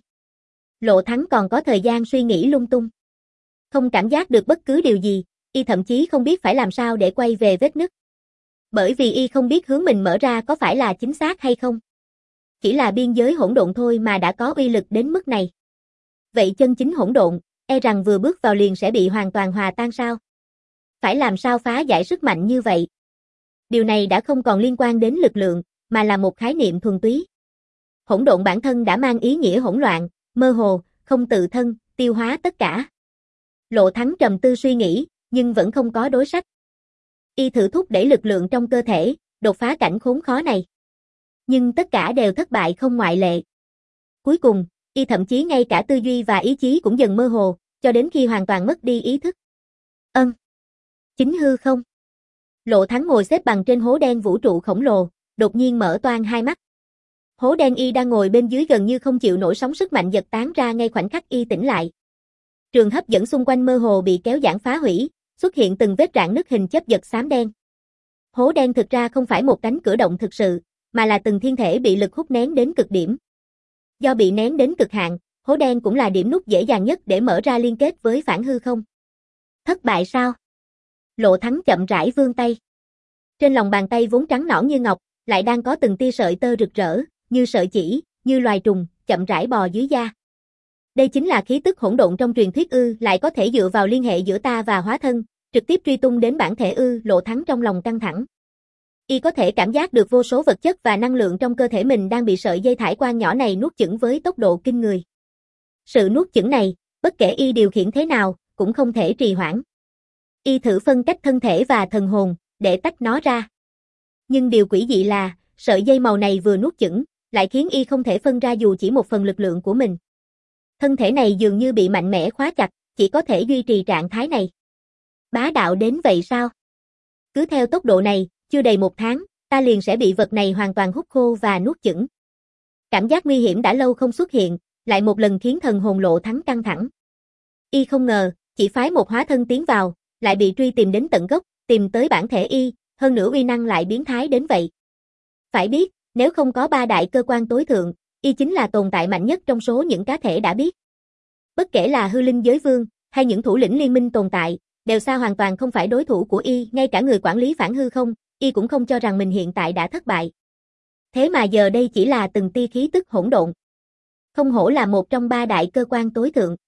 [SPEAKER 1] Lộ Thắng còn có thời gian suy nghĩ lung tung. Không cảm giác được bất cứ điều gì, y thậm chí không biết phải làm sao để quay về vết nứt. Bởi vì y không biết hướng mình mở ra có phải là chính xác hay không. Chỉ là biên giới hỗn độn thôi mà đã có uy lực đến mức này. Vậy chân chính hỗn độn, e rằng vừa bước vào liền sẽ bị hoàn toàn hòa tan sao? Phải làm sao phá giải sức mạnh như vậy? Điều này đã không còn liên quan đến lực lượng, mà là một khái niệm thuần túy. Hỗn độn bản thân đã mang ý nghĩa hỗn loạn, mơ hồ, không tự thân, tiêu hóa tất cả. Lộ Thắng trầm tư suy nghĩ, nhưng vẫn không có đối sách. Y thử thúc đẩy lực lượng trong cơ thể, đột phá cảnh khốn khó này. Nhưng tất cả đều thất bại không ngoại lệ. Cuối cùng, y thậm chí ngay cả tư duy và ý chí cũng dần mơ hồ, cho đến khi hoàn toàn mất đi ý thức. Ân. Chính hư không? Lộ Thắng ngồi xếp bằng trên hố đen vũ trụ khổng lồ, đột nhiên mở toang hai mắt. Hố đen y đang ngồi bên dưới gần như không chịu nổi sóng sức mạnh giật tán ra ngay khoảnh khắc y tỉnh lại. Trường hấp dẫn xung quanh mơ hồ bị kéo giãn phá hủy, xuất hiện từng vết rạn nứt hình chớp giật xám đen. Hố đen thực ra không phải một cánh cửa động thực sự, mà là từng thiên thể bị lực hút nén đến cực điểm. Do bị nén đến cực hạn, hố đen cũng là điểm nút dễ dàng nhất để mở ra liên kết với phản hư không. Thất bại sao? Lộ Thắng chậm rãi vươn tay. Trên lòng bàn tay vốn trắng nõn như ngọc, lại đang có từng tia sợi tơ rực rỡ, như sợi chỉ, như loài trùng, chậm rãi bò dưới da. Đây chính là khí tức hỗn độn trong truyền thuyết ư, lại có thể dựa vào liên hệ giữa ta và hóa thân, trực tiếp truy tung đến bản thể ư. Lộ Thắng trong lòng căng thẳng. Y có thể cảm giác được vô số vật chất và năng lượng trong cơ thể mình đang bị sợi dây thải quan nhỏ này nuốt chửng với tốc độ kinh người. Sự nuốt chửng này, bất kể y điều khiển thế nào, cũng không thể trì hoãn. Y thử phân cách thân thể và thần hồn, để tách nó ra. Nhưng điều quỷ dị là, sợi dây màu này vừa nuốt chửng, lại khiến y không thể phân ra dù chỉ một phần lực lượng của mình. Thân thể này dường như bị mạnh mẽ khóa chặt, chỉ có thể duy trì trạng thái này. Bá đạo đến vậy sao? Cứ theo tốc độ này, chưa đầy một tháng, ta liền sẽ bị vật này hoàn toàn hút khô và nuốt chửng. Cảm giác nguy hiểm đã lâu không xuất hiện, lại một lần khiến thần hồn Lộ Thắng căng thẳng. Y không ngờ, chỉ phái một hóa thân tiến vào, lại bị truy tìm đến tận gốc, tìm tới bản thể y, hơn nữa uy năng lại biến thái đến vậy. Phải biết, nếu không có ba đại cơ quan tối thượng, y chính là tồn tại mạnh nhất trong số những cá thể đã biết. Bất kể là hư linh giới vương, hay những thủ lĩnh liên minh tồn tại, đều xa hoàn toàn không phải đối thủ của y, ngay cả người quản lý phản hư không, y cũng không cho rằng mình hiện tại đã thất bại. Thế mà giờ đây chỉ là từng tia khí tức hỗn độn. Không hổ là một trong ba đại cơ quan tối thượng.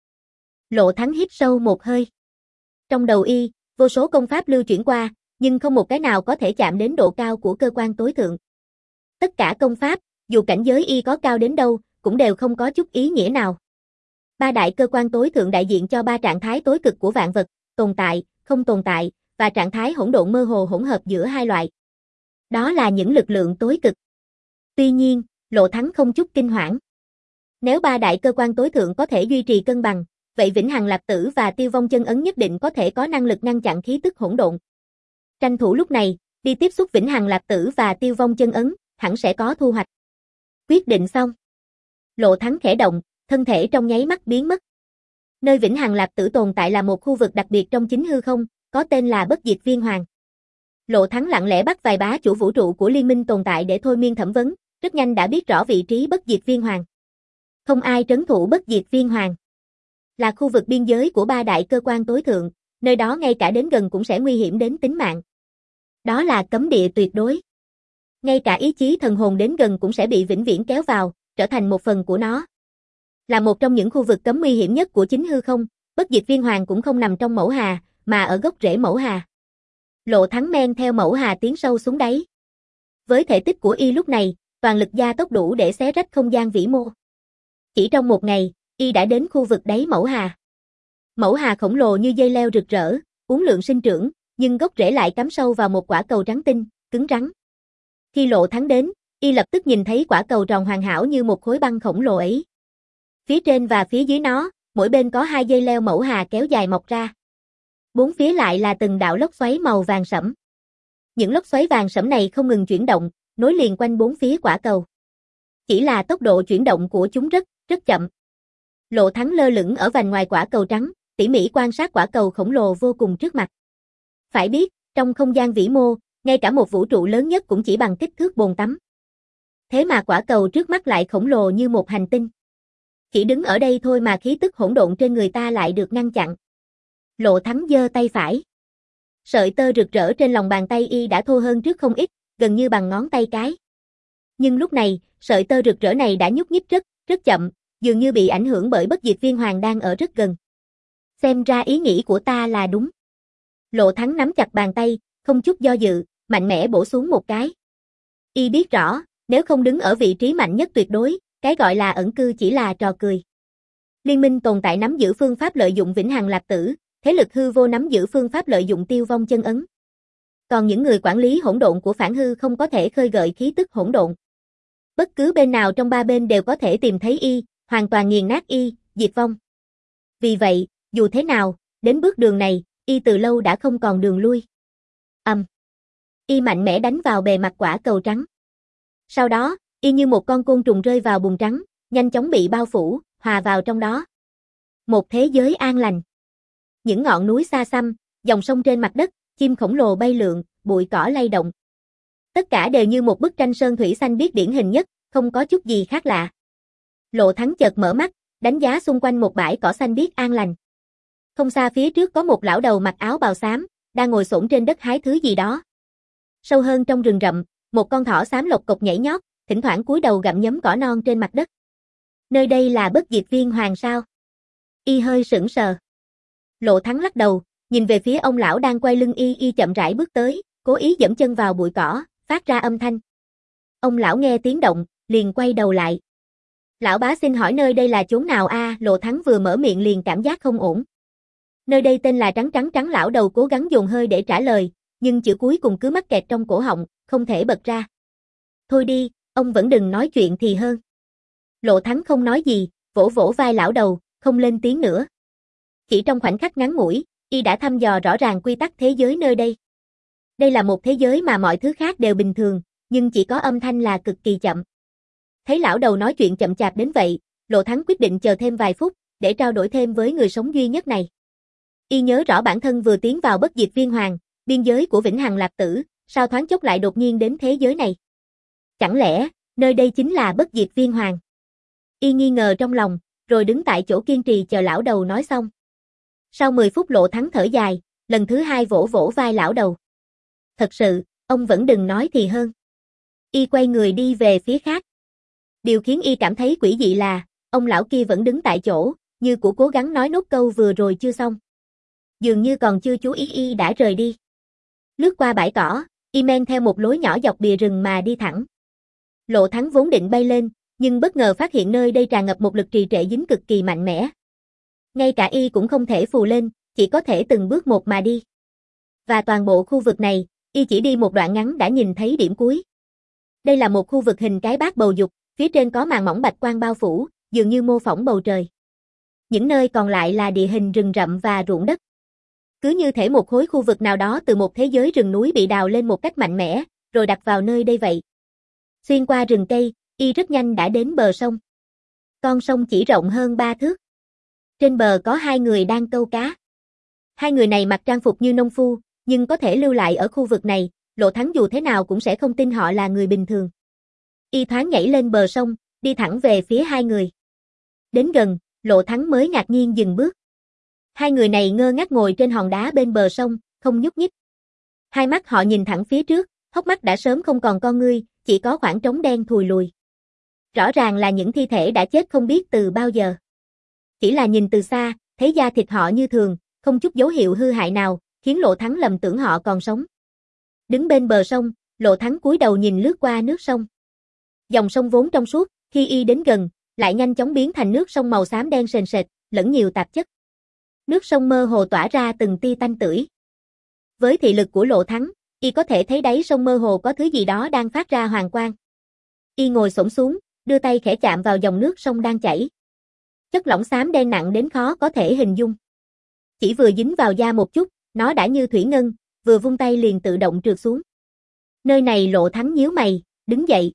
[SPEAKER 1] Lộ Thắng hít sâu một hơi. Trong đầu y, vô số công pháp lưu chuyển qua, nhưng không một cái nào có thể chạm đến độ cao của cơ quan tối thượng. Tất cả công pháp, dù cảnh giới y có cao đến đâu, cũng đều không có chút ý nghĩa nào. Ba đại cơ quan tối thượng đại diện cho ba trạng thái tối cực của vạn vật, tồn tại, không tồn tại, và trạng thái hỗn độn mơ hồ hỗn hợp giữa hai loại. Đó là những lực lượng tối cực. Tuy nhiên, Lộ Thắng không chút kinh hoảng. Nếu ba đại cơ quan tối thượng có thể duy trì cân bằng, vậy Vĩnh Hằng Lạp Tử và Tiêu Vong Chân Ấn nhất định có thể có năng lực ngăn chặn khí tức hỗn độn. Tranh thủ lúc này, đi tiếp xúc Vĩnh Hằng Lạp Tử và Tiêu Vong Chân Ấn, hẳn sẽ có thu hoạch. Quyết định xong. Lộ Thắng khẽ động, thân thể trong nháy mắt biến mất. Nơi Vĩnh Hằng Lạp Tử tồn tại là một khu vực đặc biệt trong chính hư không, có tên là Bất Diệt Viên Hoàng. Lộ Thắng lặng lẽ bắt vài bá chủ vũ trụ của liên minh tồn tại để thôi miên thẩm vấn, rất nhanh đã biết rõ vị trí Bất Diệt Viên Hoàng. Không ai trấn thủ Bất Diệt Viên Hoàng. Là khu vực biên giới của ba đại cơ quan tối thượng, nơi đó ngay cả đến gần cũng sẽ nguy hiểm đến tính mạng. Đó là cấm địa tuyệt đối. Ngay cả ý chí thần hồn đến gần cũng sẽ bị vĩnh viễn kéo vào, trở thành một phần của nó. Là một trong những khu vực cấm nguy hiểm nhất của chính hư không, Bất Diệt Viên Hoàng cũng không nằm trong mẫu hà, mà ở gốc rễ mẫu hà. Lộ Thắng men theo mẫu hà tiến sâu xuống đáy. Với thể tích của y lúc này, toàn lực gia tốc đủ để xé rách không gian vĩ mô. Chỉ trong một ngày, y đã đến khu vực đáy mẫu hà. Mẫu hà khổng lồ như dây leo rực rỡ, uốn lượn sinh trưởng, nhưng gốc rễ lại cắm sâu vào một quả cầu trắng tinh, cứng rắn. Khi Lộ Thắng đến, y lập tức nhìn thấy quả cầu tròn hoàn hảo như một khối băng khổng lồ ấy. Phía trên và phía dưới nó, mỗi bên có hai dây leo mẫu hà kéo dài mọc ra. Bốn phía lại là từng đạo lốc xoáy màu vàng sẫm. Những lốc xoáy vàng sẫm này không ngừng chuyển động, nối liền quanh bốn phía quả cầu. Chỉ là tốc độ chuyển động của chúng rất, rất chậm. Lộ Thắng lơ lửng ở vành ngoài quả cầu trắng, tỉ mỉ quan sát quả cầu khổng lồ vô cùng trước mặt. Phải biết, trong không gian vĩ mô, ngay cả một vũ trụ lớn nhất cũng chỉ bằng kích thước bồn tắm. Thế mà quả cầu trước mắt lại khổng lồ như một hành tinh. Chỉ đứng ở đây thôi mà khí tức hỗn độn trên người ta lại được ngăn chặn. Lộ Thắng giơ tay phải. Sợi tơ rực rỡ trên lòng bàn tay y đã thô hơn trước không ít, gần như bằng ngón tay cái. Nhưng lúc này, sợi tơ rực rỡ này đã nhúc nhích rất, rất chậm, dường như bị ảnh hưởng bởi bất diệt viên hoàng đang ở rất gần. Xem ra ý nghĩ của ta là đúng. Lộ Thắng nắm chặt bàn tay, không chút do dự, mạnh mẽ bổ xuống một cái. Y biết rõ, nếu không đứng ở vị trí mạnh nhất tuyệt đối, cái gọi là ẩn cư chỉ là trò cười. Liên minh tồn tại nắm giữ phương pháp lợi dụng vĩnh hằng lạc tử, thế lực hư vô nắm giữ phương pháp lợi dụng tiêu vong chân ấn. Còn những người quản lý hỗn độn của phản hư không có thể khơi gợi khí tức hỗn độn. Bất cứ bên nào trong ba bên đều có thể tìm thấy y, hoàn toàn nghiền nát y, diệt vong. Vì vậy, dù thế nào, đến bước đường này, y từ lâu đã không còn đường lui. Ầm. Um. Y mạnh mẽ đánh vào bề mặt quả cầu trắng. Sau đó, y như một con côn trùng rơi vào bùn trắng, nhanh chóng bị bao phủ, hòa vào trong đó. Một thế giới an lành. Những ngọn núi xa xăm, dòng sông trên mặt đất, chim khổng lồ bay lượn, bụi cỏ lay động. Tất cả đều như một bức tranh sơn thủy xanh biếc điển hình nhất, không có chút gì khác lạ. Lộ Thắng chợt mở mắt, đánh giá xung quanh một bãi cỏ xanh biếc an lành. Không xa phía trước có một lão đầu mặc áo bào xám, đang ngồi xổm trên đất hái thứ gì đó. Sâu hơn trong rừng rậm, một con thỏ xám lộc cộc nhảy nhót, thỉnh thoảng cúi đầu gặm nhấm cỏ non trên mặt đất. Nơi đây là bất diệt viên hoàng sao? Y hơi sững sờ. Lộ Thắng lắc đầu, nhìn về phía ông lão đang quay lưng y y chậm rãi bước tới, cố ý giẫm chân vào bụi cỏ, phát ra âm thanh. Ông lão nghe tiếng động, liền quay đầu lại. Lão bá xin hỏi nơi đây là chốn nào a? À, Lộ Thắng vừa mở miệng liền cảm giác không ổn. Nơi đây tên là trắng trắng trắng, lão đầu cố gắng dồn hơi để trả lời, nhưng chữ cuối cùng cứ mắc kẹt trong cổ họng, không thể bật ra. Thôi đi, ông vẫn đừng nói chuyện thì hơn. Lộ Thắng không nói gì, vỗ vỗ vai lão đầu, không lên tiếng nữa. Chỉ trong khoảnh khắc ngắn ngủi, y đã thăm dò rõ ràng quy tắc thế giới nơi đây. Đây là một thế giới mà mọi thứ khác đều bình thường, nhưng chỉ có âm thanh là cực kỳ chậm. Thấy lão đầu nói chuyện chậm chạp đến vậy, Lộ Thắng quyết định chờ thêm vài phút, để trao đổi thêm với người sống duy nhất này. Y nhớ rõ bản thân vừa tiến vào bất diệt viên hoàng, biên giới của vĩnh hằng lạc tử, sao thoáng chốc lại đột nhiên đến thế giới này. Chẳng lẽ, nơi đây chính là bất diệt viên hoàng? Y nghi ngờ trong lòng, rồi đứng tại chỗ kiên trì chờ lão đầu nói xong. Sau mười phút Lộ Thắng thở dài, lần thứ hai vỗ vỗ vai lão đầu. Thật sự, ông vẫn đừng nói thì hơn. Y quay người đi về phía khác. Điều khiến y cảm thấy quỷ dị là, ông lão kia vẫn đứng tại chỗ, như của cố gắng nói nốt câu vừa rồi chưa xong. Dường như còn chưa chú ý y đã rời đi. Lướt qua bãi cỏ, y men theo một lối nhỏ dọc bìa rừng mà đi thẳng. Lộ Thắng vốn định bay lên, nhưng bất ngờ phát hiện nơi đây tràn ngập một lực trì trệ dính cực kỳ mạnh mẽ. Ngay cả y cũng không thể phù lên, chỉ có thể từng bước một mà đi. Và toàn bộ khu vực này, y chỉ đi một đoạn ngắn đã nhìn thấy điểm cuối. Đây là một khu vực hình cái bát bầu dục, phía trên có màn mỏng bạch quang bao phủ, dường như mô phỏng bầu trời. Những nơi còn lại là địa hình rừng rậm và ruộng đất. Cứ như thể một khối khu vực nào đó từ một thế giới rừng núi bị đào lên một cách mạnh mẽ, rồi đặt vào nơi đây vậy. Xuyên qua rừng cây, y rất nhanh đã đến bờ sông. Con sông chỉ rộng hơn ba thước. Trên bờ có hai người đang câu cá. Hai người này mặc trang phục như nông phu, nhưng có thể lưu lại ở khu vực này, Lộ Thắng dù thế nào cũng sẽ không tin họ là người bình thường. Y thoáng nhảy lên bờ sông, đi thẳng về phía hai người. Đến gần, Lộ Thắng mới ngạc nhiên dừng bước. Hai người này ngơ ngác ngồi trên hòn đá bên bờ sông, không nhúc nhích. Hai mắt họ nhìn thẳng phía trước, hốc mắt đã sớm không còn con ngươi, chỉ có khoảng trống đen thùi lùi. Rõ ràng là những thi thể đã chết không biết từ bao giờ. Chỉ là nhìn từ xa, thấy da thịt họ như thường, không chút dấu hiệu hư hại nào, khiến Lộ Thắng lầm tưởng họ còn sống. Đứng bên bờ sông, Lộ Thắng cúi đầu nhìn lướt qua nước sông. Dòng sông vốn trong suốt, khi y đến gần, lại nhanh chóng biến thành nước sông màu xám đen sền sệt, lẫn nhiều tạp chất. Nước sông mơ hồ tỏa ra từng tia tanh tưởi. Với thị lực của Lộ Thắng, y có thể thấy đáy sông mơ hồ có thứ gì đó đang phát ra hoàng quang. Y ngồi xổm xuống, đưa tay khẽ chạm vào dòng nước sông đang chảy. Chất lỏng xám đen nặng đến khó có thể hình dung. Chỉ vừa dính vào da một chút, nó đã như thủy ngân, vừa vung tay liền tự động trượt xuống. Nơi này Lộ Thắng nhíu mày, đứng dậy.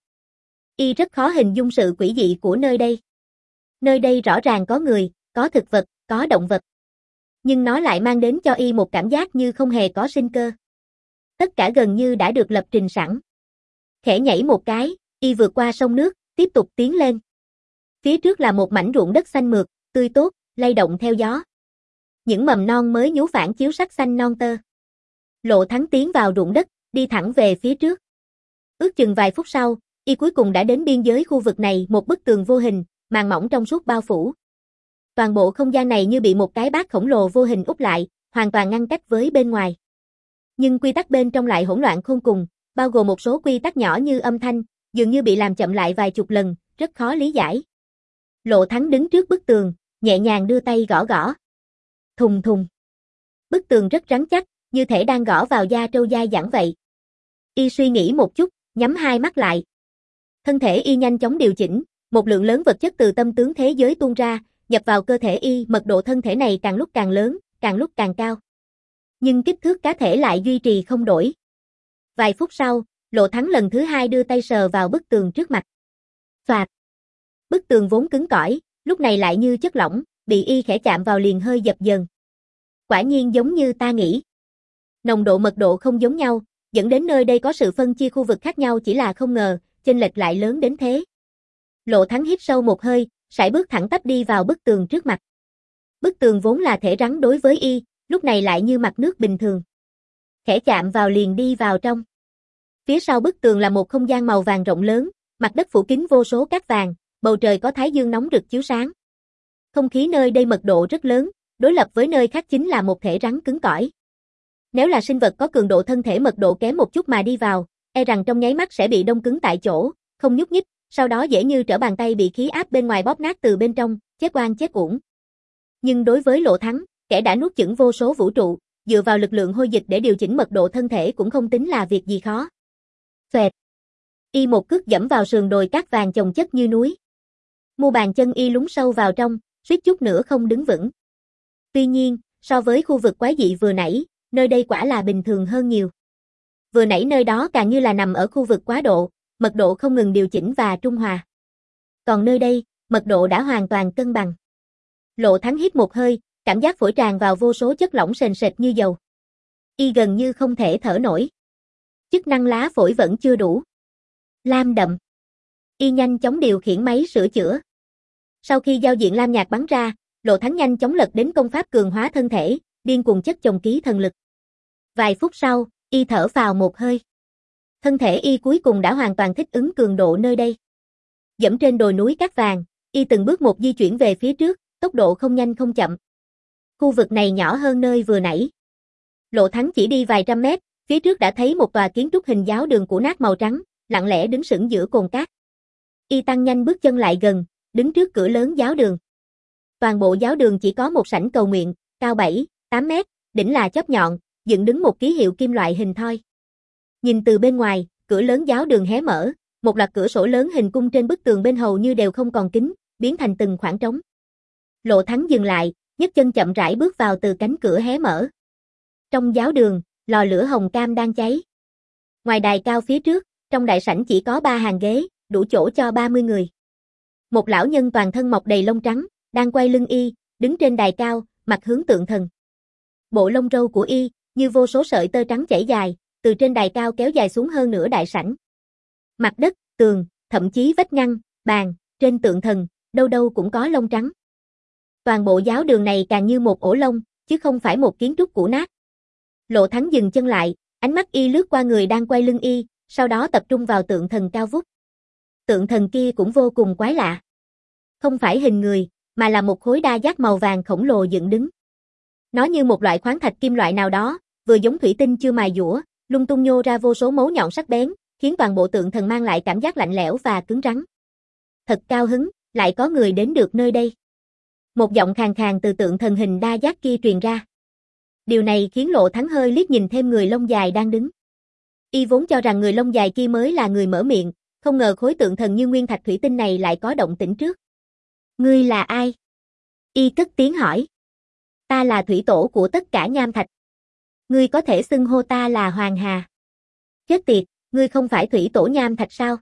[SPEAKER 1] Y rất khó hình dung sự quỷ dị của nơi đây. Nơi đây rõ ràng có người, có thực vật, có động vật. Nhưng nó lại mang đến cho y một cảm giác như không hề có sinh cơ. Tất cả gần như đã được lập trình sẵn. Khẽ nhảy một cái, y vượt qua sông nước, tiếp tục tiến lên. Phía trước là một mảnh ruộng đất xanh mượt, tươi tốt, lay động theo gió. Những mầm non mới nhú phản chiếu sắc xanh non tơ. Lộ Thắng tiến vào ruộng đất, đi thẳng về phía trước. Ước chừng vài phút sau, y cuối cùng đã đến biên giới khu vực này, một bức tường vô hình, màn mỏng trong suốt bao phủ. Toàn bộ không gian này như bị một cái bát khổng lồ vô hình úp lại, hoàn toàn ngăn cách với bên ngoài. Nhưng quy tắc bên trong lại hỗn loạn khôn cùng, bao gồm một số quy tắc nhỏ như âm thanh, dường như bị làm chậm lại vài chục lần, rất khó lý giải. Lộ Thắng đứng trước bức tường, nhẹ nhàng đưa tay gõ gõ. Thùng thùng. Bức tường rất rắn chắc, như thể đang gõ vào da trâu dai dẳng vậy. Y suy nghĩ một chút, nhắm hai mắt lại. Thân thể y nhanh chóng điều chỉnh, một lượng lớn vật chất từ tâm tướng thế giới tuôn ra, nhập vào cơ thể y, mật độ thân thể này càng lúc càng lớn, càng lúc càng cao. Nhưng kích thước cá thể lại duy trì không đổi. Vài phút sau, Lộ Thắng lần thứ hai đưa tay sờ vào bức tường trước mặt. Phạt. Bức tường vốn cứng cỏi, lúc này lại như chất lỏng, bị y khẽ chạm vào liền hơi dập dờn. Quả nhiên giống như ta nghĩ. Nồng độ mật độ không giống nhau, dẫn đến nơi đây có sự phân chia khu vực khác nhau, chỉ là không ngờ, chênh lệch lại lớn đến thế. Lộ Thắng hít sâu một hơi, sải bước thẳng tắp đi vào bức tường trước mặt. Bức tường vốn là thể rắn đối với y, lúc này lại như mặt nước bình thường. Khẽ chạm vào liền đi vào trong. Phía sau bức tường là một không gian màu vàng rộng lớn, mặt đất phủ kín vô số cát vàng, bầu trời có thái dương nóng rực chiếu sáng. Không khí nơi đây mật độ rất lớn, đối lập với nơi khác chính là một thể rắn cứng cỏi. Nếu là sinh vật có cường độ thân thể mật độ kém một chút mà đi vào, e rằng trong nháy mắt sẽ bị đông cứng tại chỗ, không nhúc nhích, sau đó dễ như trở bàn tay bị khí áp bên ngoài bóp nát từ bên trong, chết oan chết uổng. Nhưng đối với Lộ Thắng, kẻ đã nuốt chửng vô số vũ trụ, dựa vào lực lượng hôi dịch để điều chỉnh mật độ thân thể cũng không tính là việc gì khó. Phệt. Y một cước dẫm vào sườn đồi cát vàng chồng chất như núi. Mu bàn chân y lún sâu vào trong, suýt chút nữa không đứng vững. Tuy nhiên, so với khu vực quái dị vừa nãy, nơi đây quả là bình thường hơn nhiều. Vừa nãy nơi đó càng như là nằm ở khu vực quá độ, mật độ không ngừng điều chỉnh và trung hòa. Còn nơi đây, mật độ đã hoàn toàn cân bằng. Lộ Thắng hít một hơi, cảm giác phổi tràn vào vô số chất lỏng sền sệt như dầu. Y gần như không thể thở nổi. Chức năng lá phổi vẫn chưa đủ. Lam đậm. Y nhanh chóng điều khiển máy sửa chữa. Sau khi giao diện lam nhạt bắn ra, Lộ Thắng nhanh chóng lật đến công pháp cường hóa thân thể, điên cuồng chất chồng ký thần lực. Vài phút sau, y thở phào một hơi. Thân thể y cuối cùng đã hoàn toàn thích ứng cường độ nơi đây. Dẫm trên đồi núi cát vàng, y từng bước một di chuyển về phía trước, tốc độ không nhanh không chậm. Khu vực này nhỏ hơn nơi vừa nãy. Lộ Thắng chỉ đi vài trăm mét, phía trước đã thấy một tòa kiến trúc hình giáo đường cũ nát màu trắng, lặng lẽ đứng sững giữa cồn cát. Y tăng nhanh bước chân lại gần, đứng trước cửa lớn giáo đường. Toàn bộ giáo đường chỉ có một sảnh cầu nguyện, cao bảy, tám mét, đỉnh là chóp nhọn, dựng đứng một ký hiệu kim loại hình thoi. Nhìn từ bên ngoài, cửa lớn giáo đường hé mở, một loạt cửa sổ lớn hình cung trên bức tường bên hầu như đều không còn kính, biến thành từng khoảng trống. Lộ Thắng dừng lại, nhấc chân chậm rãi bước vào từ cánh cửa hé mở. Trong giáo đường, lò lửa hồng cam đang cháy. Ngoài đài cao phía trước, trong đại sảnh chỉ có ba hàng ghế, đủ chỗ cho ba mươi người. Một lão nhân toàn thân mọc đầy lông trắng, đang quay lưng y, đứng trên đài cao, mặt hướng tượng thần. Bộ lông râu của y, như vô số sợi tơ trắng chảy dài, từ trên đài cao kéo dài xuống hơn nửa đại sảnh. Mặt đất, tường, thậm chí vách ngăn, bàn, trên tượng thần, đâu đâu cũng có lông trắng. Toàn bộ giáo đường này càng như một ổ lông, chứ không phải một kiến trúc cũ nát. Lộ Thắng dừng chân lại, ánh mắt y lướt qua người đang quay lưng y, sau đó tập trung vào tượng thần cao vút. Tượng thần kia cũng vô cùng quái lạ. Không phải hình người, mà là một khối đa giác màu vàng khổng lồ dựng đứng. Nó như một loại khoáng thạch kim loại nào đó, vừa giống thủy tinh chưa mài dũa, lung tung nhô ra vô số mấu nhọn sắc bén, khiến toàn bộ tượng thần mang lại cảm giác lạnh lẽo và cứng rắn. Thật cao hứng, lại có người đến được nơi đây. Một giọng khàn khàn từ tượng thần hình đa giác kia truyền ra. Điều này khiến Lộ Thắng hơi liếc nhìn thêm người lông dài đang đứng. Y vốn cho rằng người lông dài kia mới là người mở miệng, không ngờ khối tượng thần như nguyên thạch thủy tinh này lại có động tĩnh trước. Ngươi là ai? Y cất tiếng hỏi. Ta là thủy tổ của tất cả nham thạch. Ngươi có thể xưng hô ta là Hoàng Hà. Chết tiệt, ngươi không phải thủy tổ nham thạch sao?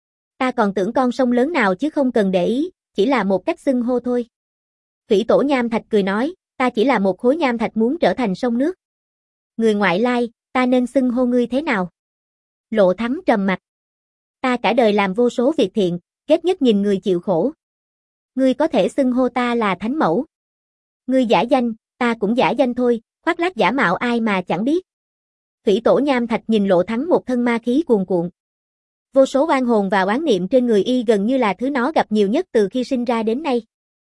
[SPEAKER 1] Ta còn tưởng con sông lớn nào chứ không cần để ý, chỉ là một cách xưng hô thôi. Thủy tổ nham thạch cười nói, ta chỉ là một khối nham thạch muốn trở thành sông nước. Người ngoại lai, ta nên xưng hô ngươi thế nào? Lộ Thắng trầm mặt. Ta cả đời làm vô số việc thiện, ghét nhất nhìn người chịu khổ. Ngươi có thể xưng hô ta là Thánh Mẫu. Ngươi giả danh, ta cũng giả danh thôi, khoác lác giả mạo ai mà chẳng biết. Thủy tổ nham thạch nhìn Lộ Thắng một thân ma khí cuồn cuộn. Vô số oan hồn và oán niệm trên người y gần như là thứ nó gặp nhiều nhất từ khi sinh ra đến nay.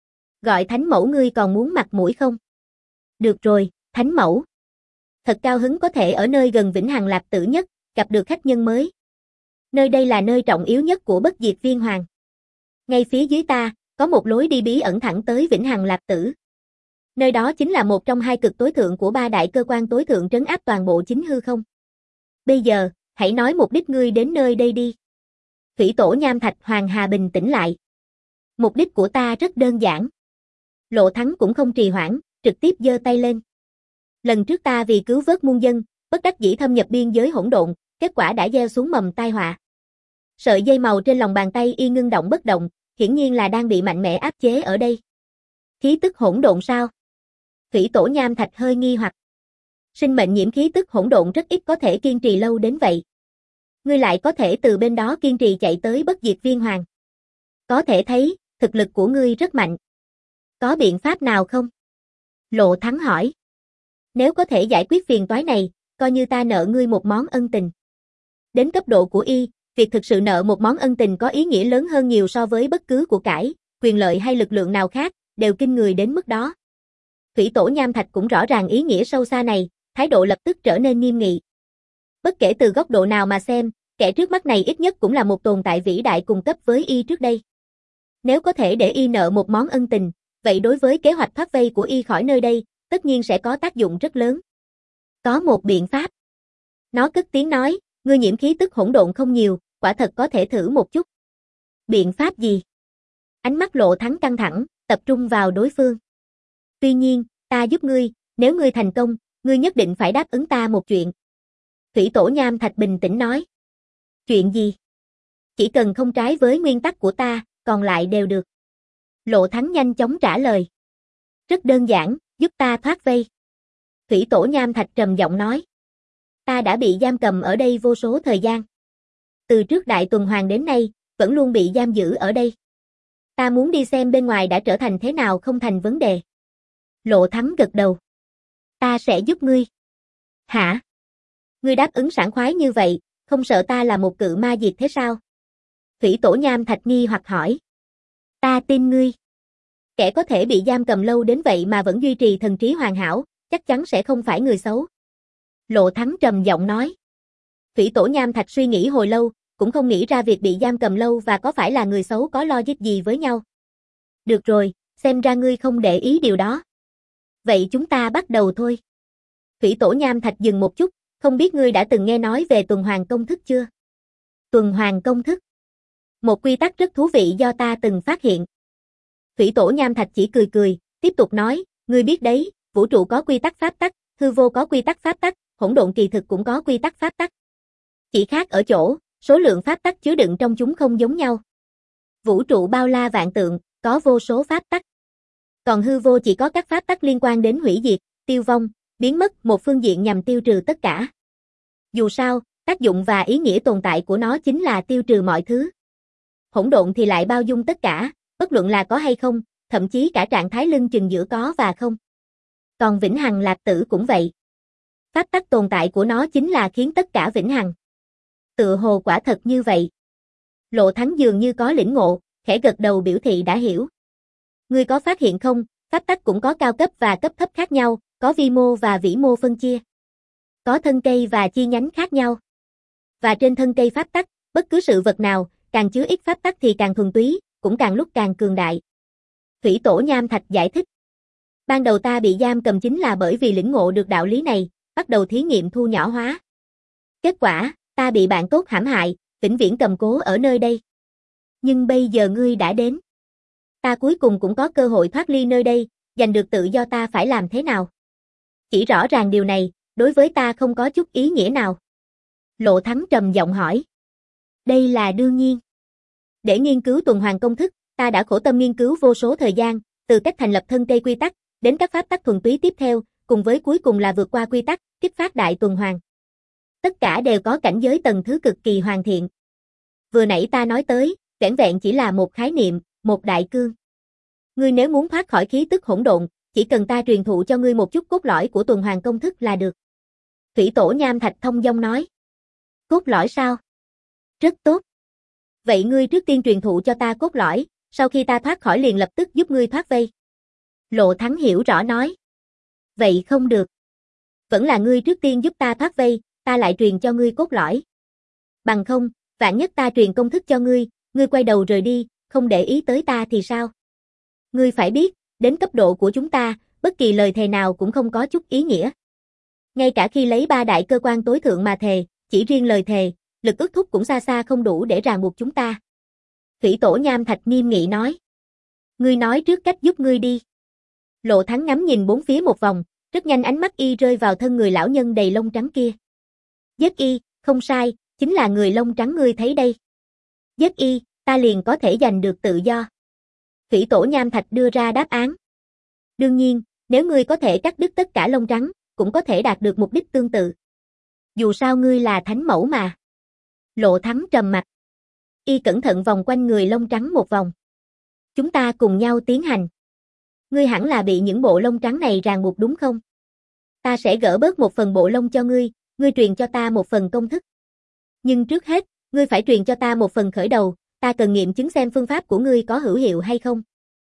[SPEAKER 1] Gọi Thánh Mẫu ngươi còn muốn mặt mũi không? Được rồi, Thánh Mẫu. Thật cao hứng có thể ở nơi gần Vĩnh Hằng Lạp Tử nhất, gặp được khách nhân mới. Nơi đây là nơi trọng yếu nhất của Bất Diệt Viên Hoàng. Ngay phía dưới ta, có một lối đi bí ẩn thẳng tới Vĩnh Hằng Lạp Tử. Nơi đó chính là một trong hai cực tối thượng của ba đại cơ quan tối thượng trấn áp toàn bộ chính hư không. Bây giờ, hãy nói mục đích ngươi đến nơi đây đi. Thủy tổ nham thạch Hoàng Hà bình tĩnh lại. Mục đích của ta rất đơn giản. Lộ Thắng cũng không trì hoãn, trực tiếp giơ tay lên. Lần trước ta vì cứu vớt muôn dân, bất đắc dĩ thâm nhập biên giới hỗn độn, kết quả đã gieo xuống mầm tai họa. Sợi dây màu trên lòng bàn tay y ngưng động bất động, hiển nhiên là đang bị mạnh mẽ áp chế ở đây. Khí tức hỗn độn sao? Thủy tổ nham thạch hơi nghi hoặc. Sinh mệnh nhiễm khí tức hỗn độn rất ít có thể kiên trì lâu đến vậy. Ngươi lại có thể từ bên đó kiên trì chạy tới Bất Diệt Viên Hoàng. Có thể thấy, thực lực của ngươi rất mạnh. Có biện pháp nào không? Lộ Thắng hỏi. Nếu có thể giải quyết phiền toái này, coi như ta nợ ngươi một món ân tình. Đến cấp độ của y, việc thực sự nợ một món ân tình có ý nghĩa lớn hơn nhiều so với bất cứ của cải, quyền lợi hay lực lượng nào khác, đều kinh người đến mức đó. Thủy tổ nham thạch cũng rõ ràng ý nghĩa sâu xa này, thái độ lập tức trở nên nghiêm nghị. Bất kể từ góc độ nào mà xem, kẻ trước mắt này ít nhất cũng là một tồn tại vĩ đại cùng cấp với y trước đây. Nếu có thể để y nợ một món ân tình, vậy đối với kế hoạch thoát vây của y khỏi nơi đây, tất nhiên sẽ có tác dụng rất lớn. Có một biện pháp. Nó cất tiếng nói, ngươi nhiễm khí tức hỗn độn không nhiều, quả thật có thể thử một chút. Biện pháp gì? Ánh mắt Lộ Thắng căng thẳng, tập trung vào đối phương. Tuy nhiên, ta giúp ngươi, nếu ngươi thành công, ngươi nhất định phải đáp ứng ta một chuyện. Thủy tổ nham thạch bình tĩnh nói. Chuyện gì? Chỉ cần không trái với nguyên tắc của ta, còn lại đều được. Lộ Thắng nhanh chóng trả lời. Rất đơn giản, giúp ta thoát vây. Thủy tổ nham thạch trầm giọng nói. Ta đã bị giam cầm ở đây vô số thời gian. Từ trước Đại Tuần Hoàn đến nay, vẫn luôn bị giam giữ ở đây. Ta muốn đi xem bên ngoài đã trở thành thế nào không thành vấn đề. Lộ Thắng gật đầu. Ta sẽ giúp ngươi. Hả? Ngươi đáp ứng sảng khoái như vậy, không sợ ta là một cự ma diệt thế sao? Thủy tổ nham thạch nghi hoặc hỏi. Ta tin ngươi. Kẻ có thể bị giam cầm lâu đến vậy mà vẫn duy trì thần trí hoàn hảo, chắc chắn sẽ không phải người xấu. Lộ Thắng trầm giọng nói. Thủy tổ nham thạch suy nghĩ hồi lâu, cũng không nghĩ ra việc bị giam cầm lâu và có phải là người xấu có logic gì với nhau. Được rồi, xem ra ngươi không để ý điều đó. Vậy chúng ta bắt đầu thôi. Thủy tổ nham thạch dừng một chút, không biết ngươi đã từng nghe nói về tuần hoàn công thức chưa? Tuần hoàn công thức. Một quy tắc rất thú vị do ta từng phát hiện. Thủy tổ nham thạch chỉ cười cười, tiếp tục nói, ngươi biết đấy, vũ trụ có quy tắc pháp tắc, hư vô có quy tắc pháp tắc, hỗn độn kỳ thực cũng có quy tắc pháp tắc. Chỉ khác ở chỗ, số lượng pháp tắc chứa đựng trong chúng không giống nhau. Vũ trụ bao la vạn tượng, có vô số pháp tắc. Còn hư vô chỉ có các pháp tắc liên quan đến hủy diệt, tiêu vong, biến mất một phương diện nhằm tiêu trừ tất cả. Dù sao, tác dụng và ý nghĩa tồn tại của nó chính là tiêu trừ mọi thứ. Hỗn độn thì lại bao dung tất cả, bất luận là có hay không, thậm chí cả trạng thái lưng chừng giữa có và không. Còn Vĩnh Hằng Lạp Tử cũng vậy. Pháp tắc tồn tại của nó chính là khiến tất cả vĩnh hằng. Tựa hồ quả thật như vậy. Lộ Thắng dường như có lĩnh ngộ, khẽ gật đầu biểu thị đã hiểu. Ngươi có phát hiện không, pháp tắc cũng có cao cấp và cấp thấp khác nhau, có vi mô và vĩ mô phân chia. Có thân cây và chi nhánh khác nhau. Và trên thân cây pháp tắc, bất cứ sự vật nào, càng chứa ít pháp tắc thì càng thuần túy, cũng càng lúc càng cường đại. Thủy Tổ Nham Thạch giải thích. Ban đầu ta bị giam cầm chính là bởi vì lĩnh ngộ được đạo lý này, bắt đầu thí nghiệm thu nhỏ hóa. Kết quả, ta bị bạn tốt hãm hại, vĩnh viễn cầm cố ở nơi đây. Nhưng bây giờ ngươi đã đến. Ta cuối cùng cũng có cơ hội thoát ly nơi đây, giành được tự do, ta phải làm thế nào? Chỉ rõ ràng điều này, đối với ta không có chút ý nghĩa nào. Lộ Thắng trầm giọng hỏi. Đây là đương nhiên. Để nghiên cứu tuần hoàn công thức, ta đã khổ tâm nghiên cứu vô số thời gian, từ cách thành lập thân cây quy tắc, đến các pháp tắc thuần túy tiếp theo, cùng với cuối cùng là vượt qua quy tắc, kích phát đại tuần hoàn. Tất cả đều có cảnh giới tầng thứ cực kỳ hoàn thiện. Vừa nãy ta nói tới, vẻn vẹn chỉ là một khái niệm, một đại cương. Ngươi nếu muốn thoát khỏi khí tức hỗn độn, chỉ cần ta truyền thụ cho ngươi một chút cốt lõi của tuần hoàn công thức là được. Thủy Tổ Nham Thạch thông dong nói. Cốt lõi sao? Rất tốt. Vậy ngươi trước tiên truyền thụ cho ta cốt lõi, sau khi ta thoát khỏi liền lập tức giúp ngươi thoát vây. Lộ Thắng hiểu rõ nói. Vậy không được. Vẫn là ngươi trước tiên giúp ta thoát vây, ta lại truyền cho ngươi cốt lõi. Bằng không, vạn nhất ta truyền công thức cho ngươi, ngươi quay đầu rời đi, không để ý tới ta thì sao? Ngươi phải biết, đến cấp độ của chúng ta, bất kỳ lời thề nào cũng không có chút ý nghĩa. Ngay cả khi lấy ba đại cơ quan tối thượng mà thề, chỉ riêng lời thề, lực ước thúc cũng xa xa không đủ để ràng buộc chúng ta. Thủy Tổ Nham Thạch nghiêm nghị nói. Ngươi nói trước cách giúp ngươi đi. Lộ Thắng ngắm nhìn bốn phía một vòng, rất nhanh ánh mắt y rơi vào thân người lão nhân đầy lông trắng kia. Giết y, không sai, chính là người lông trắng ngươi thấy đây. Giết y, ta liền có thể giành được tự do. Thủy Tổ Nham Thạch đưa ra đáp án. Đương nhiên, nếu ngươi có thể cắt đứt tất cả lông trắng, cũng có thể đạt được mục đích tương tự. Dù sao ngươi là thánh mẫu mà. Lộ Thắng trầm mặt. Y cẩn thận vòng quanh người lông trắng một vòng. Chúng ta cùng nhau tiến hành. Ngươi hẳn là bị những bộ lông trắng này ràng buộc đúng không? Ta sẽ gỡ bớt một phần bộ lông cho ngươi, ngươi truyền cho ta một phần công thức. Nhưng trước hết, ngươi phải truyền cho ta một phần khởi đầu, ta cần nghiệm chứng xem phương pháp của ngươi có hữu hiệu hay không.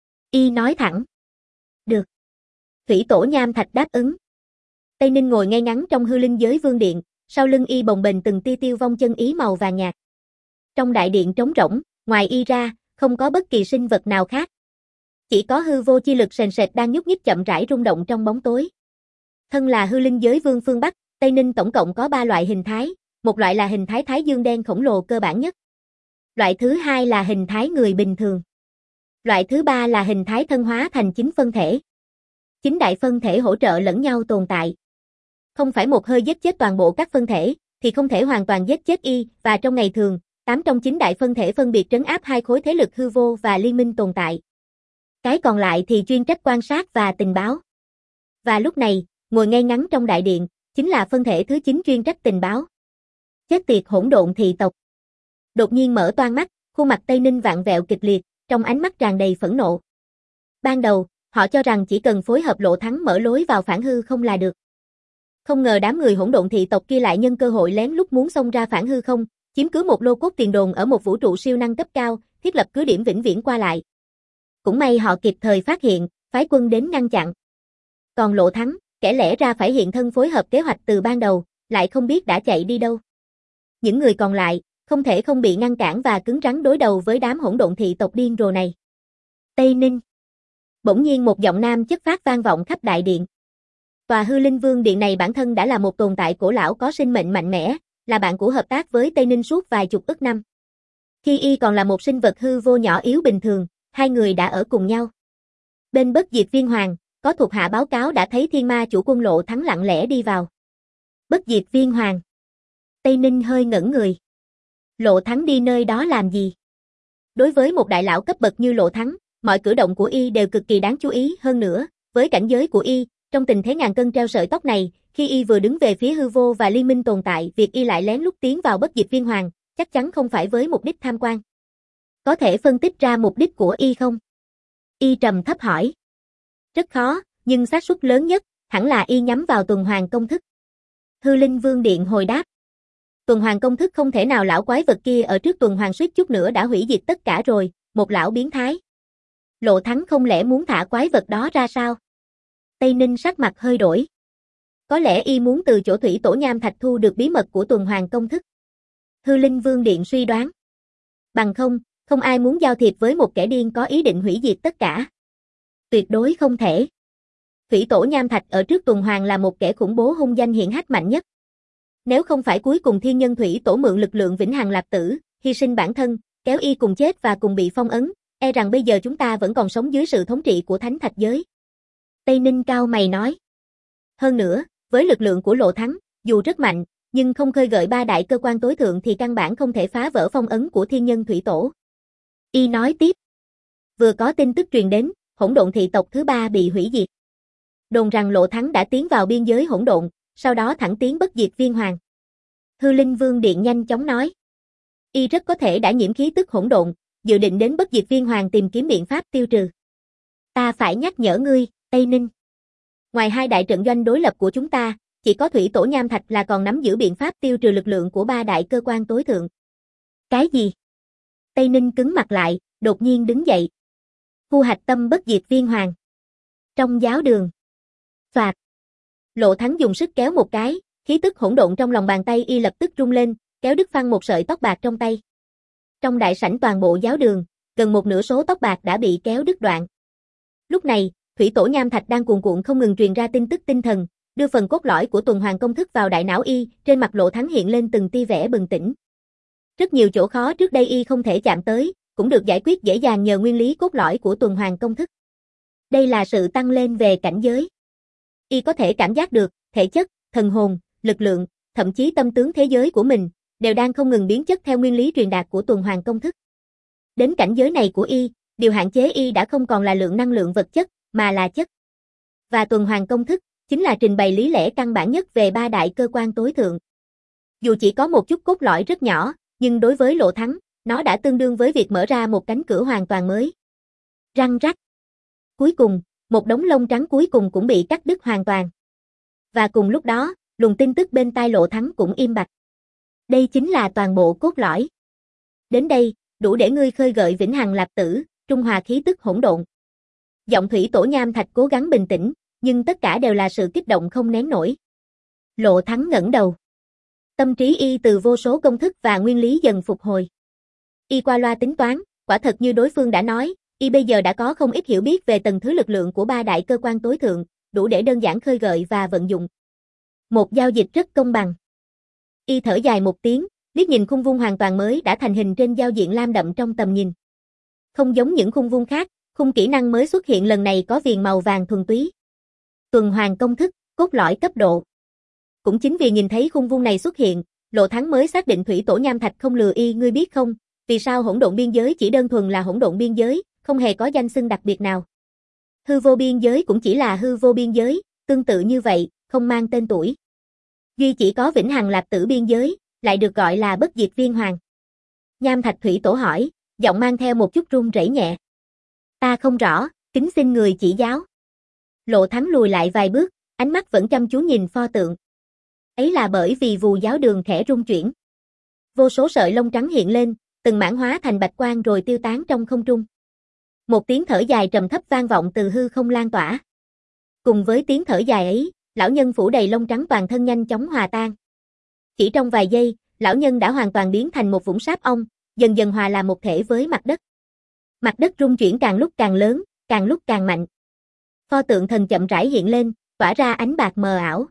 [SPEAKER 1] Y nói thẳng. Được. Thủy Tổ Nham Thạch đáp ứng. Tây Ninh ngồi ngay ngắn trong hư linh giới vương điện, sau lưng y bồng bềnh từng tia tiêu vong chân ý màu vàng nhạt. Trong đại điện trống rỗng, ngoài y ra, không có bất kỳ sinh vật nào khác. Chỉ có hư vô chi lực sền sệt đang nhúc nhích chậm rãi rung động trong bóng tối. Thân là hư linh giới vương phương Bắc, Tây Ninh tổng cộng có ba loại hình thái, một loại là hình thái thái dương đen khổng lồ cơ bản nhất. Loại thứ hai là hình thái người bình thường. Loại thứ ba là hình thái thân hóa thành chính phân thể. Chính đại phân thể hỗ trợ lẫn nhau tồn tại. Không phải một hơi giết chết toàn bộ các phân thể, thì không thể hoàn toàn giết chết y, và trong ngày thường, tám trong chín đại phân thể phân biệt trấn áp hai khối thế lực hư vô và liên minh tồn tại. Cái còn lại thì chuyên trách quan sát và tình báo. Và lúc này, ngồi ngay ngắn trong đại điện, chính là phân thể thứ chín chuyên trách tình báo. Chết tiệt hỗn độn thị tộc. Đột nhiên mở toang mắt, khuôn mặt Tây Ninh vặn vẹo kịch liệt, trong ánh mắt tràn đầy phẫn nộ. Ban đầu, họ cho rằng chỉ cần phối hợp Lộ Thắng mở lối vào phản hư không là được. Không ngờ đám người hỗn độn thị tộc kia lại nhân cơ hội lén lút muốn xông ra phản hư không, chiếm cứ một lô cốt tiền đồn ở một vũ trụ siêu năng cấp cao, thiết lập cứ điểm vĩnh viễn qua lại. Cũng may họ kịp thời phát hiện, phái quân đến ngăn chặn. Còn Lộ Thắng, kẻ lẽ ra phải hiện thân phối hợp kế hoạch từ ban đầu, lại không biết đã chạy đi đâu. Những người còn lại, không thể không bị ngăn cản và cứng rắn đối đầu với đám hỗn độn thị tộc điên rồ này. Tây Ninh. Bỗng nhiên một giọng nam chất phát vang vọng khắp đại điện. Tòa hư linh vương điện này bản thân đã là một tồn tại cổ lão có sinh mệnh mạnh mẽ, là bạn của hợp tác với Tây Ninh suốt vài chục ức năm. Khi y còn là một sinh vật hư vô nhỏ yếu bình thường, hai người đã ở cùng nhau. Bên Bất Diệt Viên Hoàng, có thuộc hạ báo cáo đã thấy thiên ma chủ quân Lộ Thắng lặng lẽ đi vào. Bất Diệt Viên Hoàng. Tây Ninh hơi ngẩn người. Lộ Thắng đi nơi đó làm gì? Đối với một đại lão cấp bậc như Lộ Thắng, mọi cử động của y đều cực kỳ đáng chú ý hơn nữa, với cảnh giới của y, trong tình thế ngàn cân treo sợi tóc này, khi y vừa đứng về phía hư vô và liên minh tồn tại, việc y lại lén lút tiến vào Bất Diệt Viên Hoàng, chắc chắn không phải với mục đích tham quan. Có thể phân tích ra mục đích của y không? Y trầm thấp hỏi. Rất khó, nhưng xác suất lớn nhất, hẳn là y nhắm vào tuần hoàn công thức. Hư Linh Vương Điện hồi đáp. Tuần hoàn công thức không thể nào, lão quái vật kia ở trước tuần hoàn suýt chút nữa đã hủy diệt tất cả rồi, một lão biến thái. Lộ Thắng không lẽ muốn thả quái vật đó ra sao? Tây Ninh sắc mặt hơi đổi. Có lẽ y muốn từ chỗ thủy tổ nham thạch thu được bí mật của tuần hoàn công thức. Hư Linh Vương Điện suy đoán. Bằng không, không ai muốn giao thiệp với một kẻ điên có ý định hủy diệt tất cả. Tuyệt đối không thể. Thủy tổ nham thạch ở trước tuần hoàn là một kẻ khủng bố hung danh hiển hách mạnh nhất. Nếu không phải cuối cùng thiên nhân thủy tổ mượn lực lượng vĩnh hằng lạp tử, hy sinh bản thân, kéo y cùng chết và cùng bị phong ấn, e rằng bây giờ chúng ta vẫn còn sống dưới sự thống trị của thánh thạch giới. Tây Ninh cao mày nói. Hơn nữa, với lực lượng của Lộ Thắng, dù rất mạnh, nhưng không khơi gợi ba đại cơ quan tối thượng thì căn bản không thể phá vỡ phong ấn của thiên nhân thủy tổ. Y nói tiếp. Vừa có tin tức truyền đến, hỗn độn thị tộc thứ ba bị hủy diệt. Đồn rằng Lộ Thắng đã tiến vào biên giới hỗn độn, sau đó thẳng tiến bất diệt viên hoàng. Hư Linh Vương Điện nhanh chóng nói. Y rất có thể đã nhiễm khí tức hỗn độn, dự định đến bất diệt viên hoàng tìm kiếm biện pháp tiêu trừ. Ta phải nhắc nhở ngươi, Tây Ninh. Ngoài hai đại trận doanh đối lập của chúng ta, chỉ có thủy tổ nham thạch là còn nắm giữ biện pháp tiêu trừ lực lượng của ba đại cơ quan tối thượng. Cái gì? Tây Ninh cứng mặt lại, đột nhiên đứng dậy. Khu hạch tâm bất diệt viên hoàng. Trong giáo đường. Phạt. Lộ Thắng dùng sức kéo một cái, khí tức hỗn độn trong lòng bàn tay y lập tức rung lên, kéo đứt phăng một sợi tóc bạc trong tay. Trong đại sảnh toàn bộ giáo đường, gần một nửa số tóc bạc đã bị kéo đứt đoạn. Lúc này, thủy tổ nham thạch đang cuồn cuộn không ngừng truyền ra tin tức tinh thần, đưa phần cốt lõi của tuần hoàn công thức vào đại não y, trên mặt Lộ Thắng hiện lên từng tia vẻ bừng tỉnh. Rất nhiều chỗ khó trước đây y không thể chạm tới, cũng được giải quyết dễ dàng nhờ nguyên lý cốt lõi của tuần hoàn công thức. Đây là sự tăng lên về cảnh giới. Y có thể cảm giác được, thể chất, thần hồn, lực lượng, thậm chí tâm tướng thế giới của mình, đều đang không ngừng biến chất theo nguyên lý truyền đạt của tuần hoàn công thức. Đến cảnh giới này của y, điều hạn chế y đã không còn là lượng năng lượng vật chất, mà là chất. Và tuần hoàn công thức, chính là trình bày lý lẽ căn bản nhất về ba đại cơ quan tối thượng. Dù chỉ có một chút cốt lõi rất nhỏ, nhưng đối với Lộ Thắng, nó đã tương đương với việc mở ra một cánh cửa hoàn toàn mới. Răng rắc. Cuối cùng, một đống lông trắng cuối cùng cũng bị cắt đứt hoàn toàn. Và cùng lúc đó, luồng tin tức bên tai Lộ Thắng cũng im bặt. Đây chính là toàn bộ cốt lõi. Đến đây, đủ để ngươi khơi gợi vĩnh hằng lạp tử, trung hòa khí tức hỗn độn. Giọng thủy tổ nham thạch cố gắng bình tĩnh, nhưng tất cả đều là sự kích động không nén nổi. Lộ Thắng ngẩng đầu. Tâm trí y từ vô số công thức và nguyên lý dần phục hồi. Y qua loa tính toán, quả thật như đối phương đã nói, y bây giờ đã có không ít hiểu biết về tầng thứ lực lượng của ba đại cơ quan tối thượng, đủ để đơn giản khơi gợi và vận dụng. Một giao dịch rất công bằng. Y thở dài một tiếng, liếc nhìn khung vuông hoàn toàn mới đã thành hình trên giao diện lam đậm trong tầm nhìn. Không giống những khung vuông khác, khung kỹ năng mới xuất hiện lần này có viền màu vàng thuần túy. Tuần hoàn công thức, cốt lõi cấp độ. Cũng chính vì nhìn thấy khung vuông này xuất hiện, Lộ Thắng mới xác định thủy tổ nham thạch không lừa y. Ngươi biết không, vì sao hỗn độn biên giới chỉ đơn thuần là hỗn độn biên giới, không hề có danh xưng đặc biệt nào. Hư vô biên giới cũng chỉ là hư vô biên giới, tương tự như vậy, không mang tên tuổi. Duy chỉ có vĩnh hằng lạp tử biên giới, lại được gọi là bất diệt viên hoàng. Nham thạch thủy tổ hỏi, giọng mang theo một chút run rẩy nhẹ. Ta không rõ, kính xin người chỉ giáo. Lộ Thắng lùi lại vài bước, ánh mắt vẫn chăm chú nhìn pho tượng. Ấy là bởi vì vù giáo đường khẽ rung chuyển. Vô số sợi lông trắng hiện lên, từng mảng hóa thành bạch quang rồi tiêu tán trong không trung. Một tiếng thở dài trầm thấp vang vọng từ hư không lan tỏa. Cùng với tiếng thở dài ấy, lão nhân phủ đầy lông trắng toàn thân nhanh chóng hòa tan. Chỉ trong vài giây, lão nhân đã hoàn toàn biến thành một vũng sáp ong, dần dần hòa làm một thể với mặt đất. Mặt đất rung chuyển càng lúc càng lớn, càng lúc càng mạnh. Pho tượng thần chậm rãi hiện lên, tỏa ra ánh bạc mờ ảo.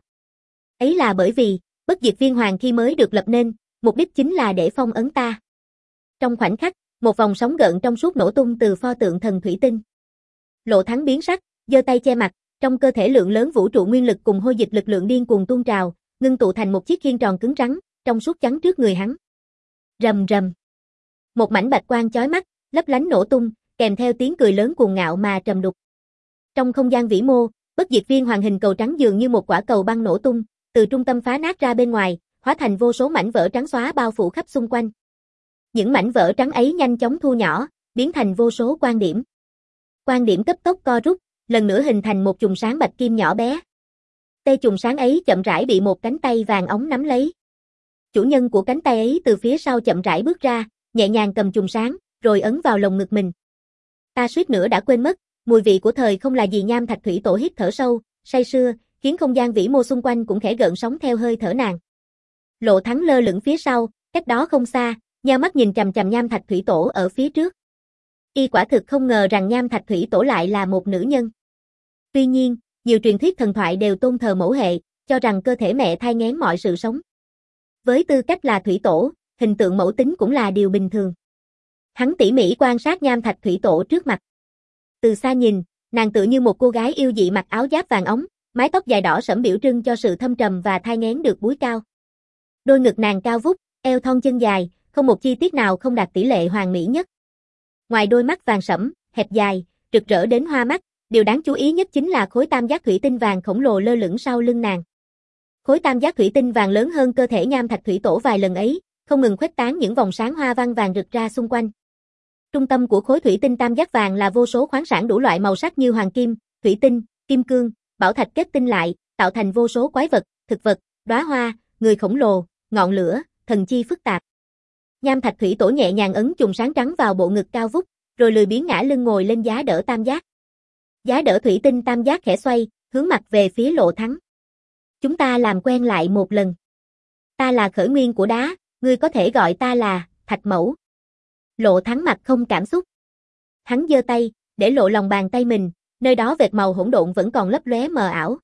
[SPEAKER 1] Ấy là bởi vì, bất diệt viên hoàng khi mới được lập nên, mục đích chính là để phong ấn ta. Trong khoảnh khắc, một vòng sóng gợn trong suốt nổ tung từ pho tượng thần thủy tinh. Lộ Thắng biến sắc, giơ tay che mặt, trong cơ thể lượng lớn vũ trụ nguyên lực cùng hôi dịch lực lượng điên cuồng tuôn trào, ngưng tụ thành một chiếc khiên tròn cứng rắn, trong suốt chắn trước người hắn. Rầm rầm. Một mảnh bạch quang chói mắt, lấp lánh nổ tung, kèm theo tiếng cười lớn cuồng ngạo mà trầm đục. Trong không gian vĩ mô, bất diệt viên hoàng hình cầu trắng dường như một quả cầu băng nổ tung, từ trung tâm phá nát ra bên ngoài, hóa thành vô số mảnh vỡ trắng xóa bao phủ khắp xung quanh. Những mảnh vỡ trắng ấy nhanh chóng thu nhỏ, biến thành vô số quan điểm. Quan điểm cấp tốc co rút, lần nữa hình thành một chùm sáng bạch kim nhỏ bé. Tê chùm sáng ấy chậm rãi bị một cánh tay vàng óng nắm lấy. Chủ nhân của cánh tay ấy từ phía sau chậm rãi bước ra, nhẹ nhàng cầm chùm sáng, rồi ấn vào lồng ngực mình. Ta suýt nữa đã quên mất, mùi vị của thời không là gì. Nham thạch thủy tổ hít thở sâu, say sưa, khiến không gian vĩ mô xung quanh cũng khẽ gợn sóng theo hơi thở nàng. Lộ Thắng lơ lửng phía sau, cách đó không xa, nheo mắt nhìn chằm chằm Nham Thạch Thủy Tổ ở phía trước. Y quả thực không ngờ rằng Nham Thạch Thủy Tổ lại là một nữ nhân. Tuy nhiên, nhiều truyền thuyết thần thoại đều tôn thờ mẫu hệ, cho rằng cơ thể mẹ thai nghén mọi sự sống. Với tư cách là Thủy Tổ, hình tượng mẫu tính cũng là điều bình thường. Hắn tỉ mỉ quan sát Nham Thạch Thủy Tổ trước mặt. Từ xa nhìn, nàng tựa như một cô gái yêu dị mặc áo giáp vàng óng, mái tóc dài đỏ sẫm biểu trưng cho sự thâm trầm và thai nghén được búi cao. Đôi ngực nàng cao vút, eo thon chân dài, không một chi tiết nào không đạt tỷ lệ hoàn mỹ nhất. Ngoài đôi mắt vàng sẫm, hẹp dài, rực rỡ đến hoa mắt, điều đáng chú ý nhất chính là khối tam giác thủy tinh vàng khổng lồ lơ lửng sau lưng nàng. Khối tam giác thủy tinh vàng lớn hơn cơ thể Nham Thạch Thủy Tổ vài lần ấy, không ngừng khuếch tán những vòng sáng hoa văn vàng rực ra xung quanh. Trung tâm của khối thủy tinh tam giác vàng là vô số khoáng sản đủ loại màu sắc như hoàng kim, thủy tinh, kim cương, bảo thạch kết tinh lại, tạo thành vô số quái vật, thực vật, đóa hoa, người khổng lồ, ngọn lửa, thần chi phức tạp. Nham Thạch Thủy Tổ nhẹ nhàng ấn chùm sáng trắng vào bộ ngực cao vút, rồi lười biếng ngã lưng ngồi lên giá đỡ tam giác. Giá đỡ thủy tinh tam giác khẽ xoay, hướng mặt về phía Lộ Thắng. Chúng ta làm quen lại một lần. Ta là khởi nguyên của đá, ngươi có thể gọi ta là Thạch Mẫu. Lộ Thắng mặt không cảm xúc. Hắn giơ tay, để lộ lòng bàn tay mình, nơi đó vệt màu hỗn độn vẫn còn lấp lóe mờ ảo.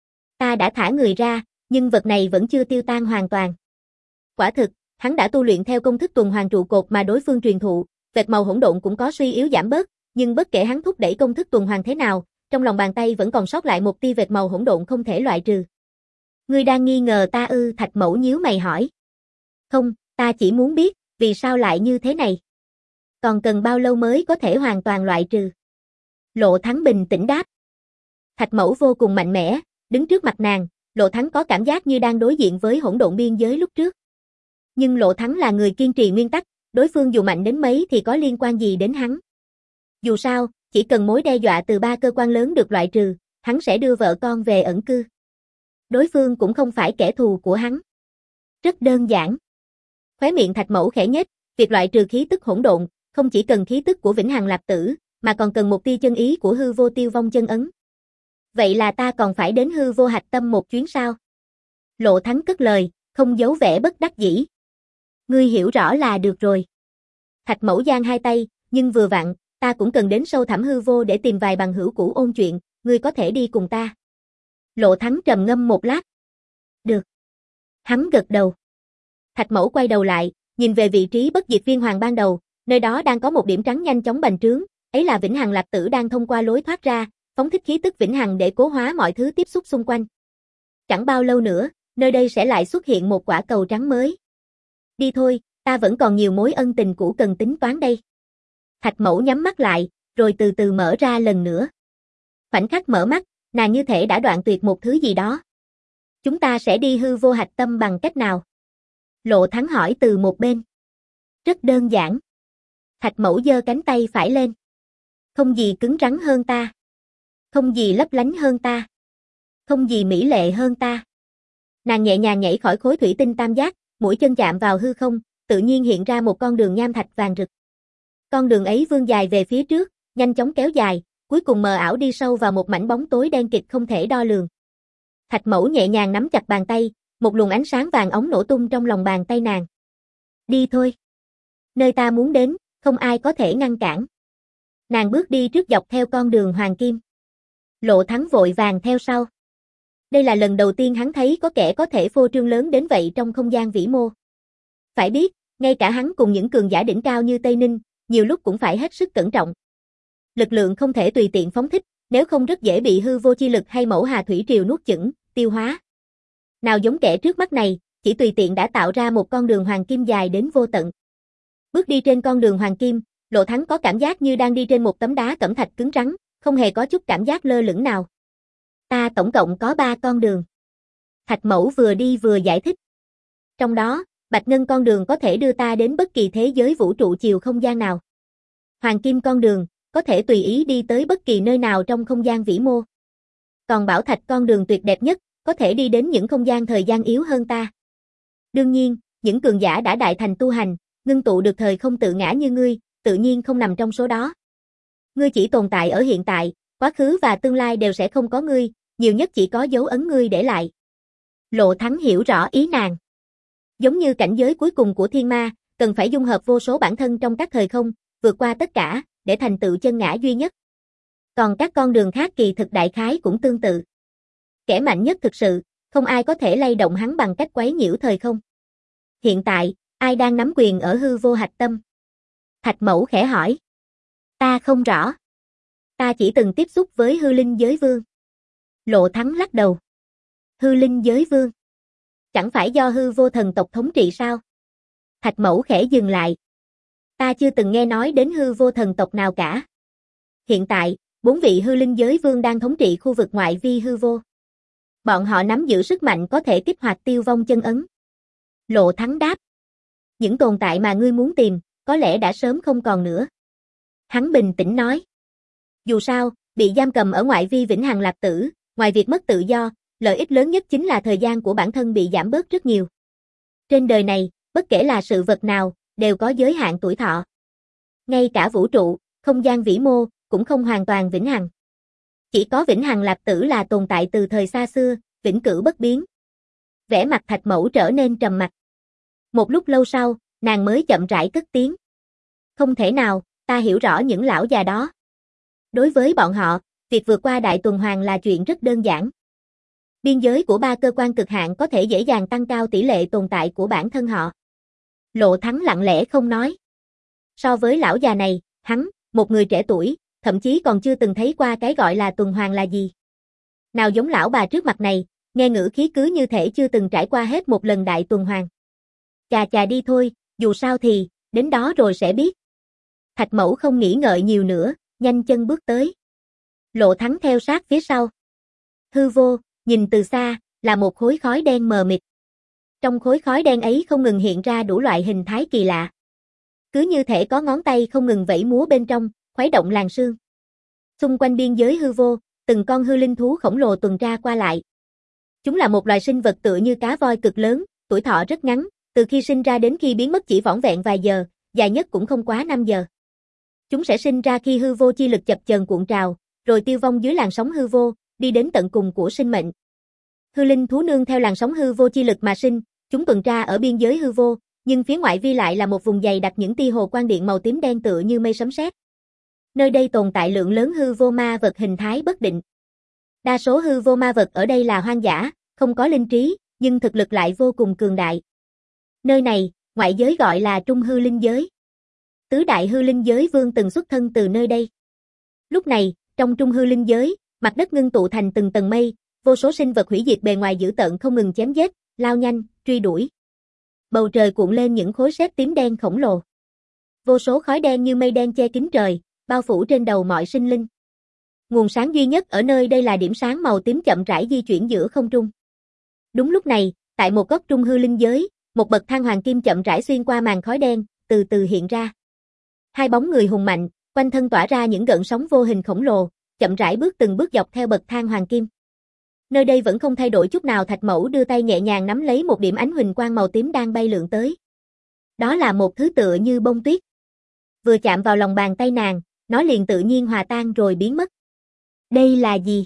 [SPEAKER 1] Ta đã thả người ra, nhưng vật này vẫn chưa tiêu tan hoàn toàn. Quả thực, hắn đã tu luyện theo công thức tuần hoàn trụ cột mà đối phương truyền thụ, vệt màu hỗn độn cũng có suy yếu giảm bớt, nhưng bất kể hắn thúc đẩy công thức tuần hoàn thế nào, trong lòng bàn tay vẫn còn sót lại một tia vệt màu hỗn độn không thể loại trừ. Ngươi đang nghi ngờ ta ư? Thạch Mẫu nhíu mày hỏi. Không, ta chỉ muốn biết, vì sao lại như thế này? Còn cần bao lâu mới có thể hoàn toàn loại trừ? Lộ Thắng bình tĩnh đáp. Thạch Mẫu vô cùng mạnh mẽ, đứng trước mặt nàng, Lộ Thắng có cảm giác như đang đối diện với hỗn độn biên giới lúc trước. Nhưng Lộ Thắng là người kiên trì nguyên tắc, đối phương dù mạnh đến mấy thì có liên quan gì đến hắn. Dù sao, chỉ cần mối đe dọa từ ba cơ quan lớn được loại trừ, hắn sẽ đưa vợ con về ẩn cư. Đối phương cũng không phải kẻ thù của hắn. Rất đơn giản. Khóe miệng Thạch Mẫu khẽ nhếch, việc loại trừ khí tức hỗn độn, không chỉ cần khí tức của Vĩnh Hằng Lạp Tử, mà còn cần một tia chân ý của hư vô tiêu vong chân ấn. Vậy là ta còn phải đến hư vô hạch tâm một chuyến sao? Lộ Thắng cất lời, không giấu vẻ bất đắc dĩ. Ngươi hiểu rõ là được rồi. Thạch Mẫu giang hai tay, nhưng vừa vặn, ta cũng cần đến sâu thẳm hư vô để tìm vài bằng hữu cũ ôn chuyện, ngươi có thể đi cùng ta. Lộ Thắng trầm ngâm một lát. Được. Hắn gật đầu. Thạch Mẫu quay đầu lại, nhìn về vị trí bất diệt viên hoàng ban đầu, nơi đó đang có một điểm trắng nhanh chóng bành trướng, ấy là Vĩnh Hằng Lạp Tử đang thông qua lối thoát ra, phóng thích khí tức vĩnh hằng để cố hóa mọi thứ tiếp xúc xung quanh. Chẳng bao lâu nữa, nơi đây sẽ lại xuất hiện một quả cầu trắng mới. Đi thôi, ta vẫn còn nhiều mối ân tình cũ cần tính toán đây. Thạch Mẫu nhắm mắt lại, rồi từ từ mở ra lần nữa. Khoảnh khắc mở mắt, nàng như thể đã đoạn tuyệt một thứ gì đó. Chúng ta sẽ đi hư vô hạch tâm bằng cách nào? Lộ Thắng hỏi từ một bên. Rất đơn giản. Thạch Mẫu giơ cánh tay phải lên. Không gì cứng rắn hơn ta. Không gì lấp lánh hơn ta. Không gì mỹ lệ hơn ta. Nàng nhẹ nhàng nhảy khỏi khối thủy tinh tam giác, mũi chân chạm vào hư không, tự nhiên hiện ra một con đường nham thạch vàng rực. Con đường ấy vươn dài về phía trước, nhanh chóng kéo dài, cuối cùng mờ ảo đi sâu vào một mảnh bóng tối đen kịt không thể đo lường. Thạch Mẫu nhẹ nhàng nắm chặt bàn tay, một luồng ánh sáng vàng óng nổ tung trong lòng bàn tay nàng. Đi thôi. Nơi ta muốn đến, không ai có thể ngăn cản. Nàng bước đi trước dọc theo con đường hoàng kim. Lộ Thắng vội vàng theo sau. Đây là lần đầu tiên hắn thấy có kẻ có thể phô trương lớn đến vậy trong không gian vĩ mô. Phải biết, ngay cả hắn cùng những cường giả đỉnh cao như Tây Ninh, nhiều lúc cũng phải hết sức cẩn trọng. Lực lượng không thể tùy tiện phóng thích, nếu không rất dễ bị hư vô chi lực hay mẫu hà thủy triều nuốt chửng, tiêu hóa. Nào giống kẻ trước mắt này, chỉ tùy tiện đã tạo ra một con đường hoàng kim dài đến vô tận. Bước đi trên con đường hoàng kim, Lộ Thắng có cảm giác như đang đi trên một tấm đá cẩm thạch cứng rắn, không hề có chút cảm giác lơ lửng nào. Ta tổng cộng có ba con đường. Thạch Mẫu vừa đi vừa giải thích. Trong đó, Bạch Ngân con đường có thể đưa ta đến bất kỳ thế giới vũ trụ chiều không gian nào. Hoàng Kim con đường, có thể tùy ý đi tới bất kỳ nơi nào trong không gian vĩ mô. Còn Bảo Thạch con đường tuyệt đẹp nhất, có thể đi đến những không gian thời gian yếu hơn ta. Đương nhiên, những cường giả đã đại thành tu hành, ngưng tụ được thời không tự ngã như ngươi, tự nhiên không nằm trong số đó. Ngươi chỉ tồn tại ở hiện tại, quá khứ và tương lai đều sẽ không có ngươi, nhiều nhất chỉ có dấu ấn ngươi để lại. Lộ Thắng hiểu rõ ý nàng. Giống như cảnh giới cuối cùng của thiên ma, cần phải dung hợp vô số bản thân trong các thời không, vượt qua tất cả, để thành tựu chân ngã duy nhất. Còn các con đường khác kỳ thực đại khái cũng tương tự. Kẻ mạnh nhất thực sự, không ai có thể lay động hắn bằng cách quấy nhiễu thời không. Hiện tại, ai đang nắm quyền ở hư vô hạch tâm? Thạch Mẫu khẽ hỏi. Ta không rõ. Ta chỉ từng tiếp xúc với hư linh giới vương. Lộ Thắng lắc đầu. Hư linh giới vương? Chẳng phải do hư vô thần tộc thống trị sao? Thạch Mẫu khẽ dừng lại. Ta chưa từng nghe nói đến hư vô thần tộc nào cả. Hiện tại, bốn vị hư linh giới vương đang thống trị khu vực ngoại vi hư vô. Bọn họ nắm giữ sức mạnh có thể kích hoạt tiêu vong chân ấn. Lộ Thắng đáp. Những tồn tại mà ngươi muốn tìm, có lẽ đã sớm không còn nữa. Hắn bình tĩnh nói. Dù sao, bị giam cầm ở ngoại vi vĩnh hằng lạc tử, ngoài việc mất tự do, lợi ích lớn nhất chính là thời gian của bản thân bị giảm bớt rất nhiều. Trên đời này, bất kể là sự vật nào, đều có giới hạn tuổi thọ. Ngay cả vũ trụ, không gian vĩ mô, cũng không hoàn toàn vĩnh hằng. Chỉ có vĩnh hằng lạc tử là tồn tại từ thời xa xưa, vĩnh cửu bất biến. Vẻ mặt Thạch Mẫu trở nên trầm mặc. Một lúc lâu sau, nàng mới chậm rãi cất tiếng. Không thể nào, ta hiểu rõ những lão già đó. Đối với bọn họ, việc vượt qua đại tuần hoàn là chuyện rất đơn giản. Biên giới của ba cơ quan cực hạn có thể dễ dàng tăng cao tỷ lệ tồn tại của bản thân họ. Lộ Thắng lặng lẽ không nói. So với lão già này, hắn, một người trẻ tuổi, thậm chí còn chưa từng thấy qua cái gọi là tuần hoàn là gì. Nào giống lão bà trước mặt này, nghe ngữ khí cứ như thể chưa từng trải qua hết một lần đại tuần hoàn. Chà chà đi thôi, dù sao thì, đến đó rồi sẽ biết. Thạch Mẫu không nghĩ ngợi nhiều nữa, nhanh chân bước tới. Lộ Thắng theo sát phía sau. Hư vô, nhìn từ xa, là một khối khói đen mờ mịt. Trong khối khói đen ấy không ngừng hiện ra đủ loại hình thái kỳ lạ. Cứ như thể có ngón tay không ngừng vẫy múa bên trong, khuấy động làn sương. Xung quanh biên giới hư vô, từng con hư linh thú khổng lồ tuần tra qua lại. Chúng là một loài sinh vật tựa như cá voi cực lớn, tuổi thọ rất ngắn, từ khi sinh ra đến khi biến mất chỉ vỏn vẹn vài giờ, dài nhất cũng không quá năm giờ. Chúng sẽ sinh ra khi hư vô chi lực chập chờn cuộn trào, rồi tiêu vong dưới làn sóng hư vô, đi đến tận cùng của sinh mệnh. Hư linh thú nương theo làn sóng hư vô chi lực mà sinh, chúng tuần tra ở biên giới hư vô, nhưng phía ngoại vi lại là một vùng dày đặc những tia hồ quang điện màu tím đen tựa như mây sấm sét. Nơi đây tồn tại lượng lớn hư vô ma vật hình thái bất định. Đa số hư vô ma vật ở đây là hoang dã, không có linh trí, nhưng thực lực lại vô cùng cường đại. Nơi này, ngoại giới gọi là Trung Hư Linh Giới. Tứ đại hư linh giới vương từng xuất thân từ nơi đây. Lúc này, trong Trung Hư Linh Giới, mặt đất ngưng tụ thành từng tầng mây, vô số sinh vật hủy diệt bề ngoài dữ tợn không ngừng chém giết, lao nhanh, truy đuổi. Bầu trời cuộn lên những khối sét tím đen khổng lồ. Vô số khói đen như mây đen che kín trời, bao phủ trên đầu mọi sinh linh. Nguồn sáng duy nhất ở nơi đây là điểm sáng màu tím chậm rãi di chuyển giữa không trung. Đúng lúc này, tại một góc Trung Hư Linh Giới, một bậc thang hoàng kim chậm rãi xuyên qua màn khói đen, từ từ hiện ra. Hai bóng người hùng mạnh, quanh thân tỏa ra những gợn sóng vô hình khổng lồ, chậm rãi bước từng bước dọc theo bậc thang hoàng kim. Nơi đây vẫn không thay đổi chút nào. Thạch Mẫu đưa tay nhẹ nhàng nắm lấy một điểm ánh huỳnh quang màu tím đang bay lượn tới. Đó là một thứ tựa như bông tuyết. Vừa chạm vào lòng bàn tay nàng, nó liền tự nhiên hòa tan rồi biến mất. Đây là gì?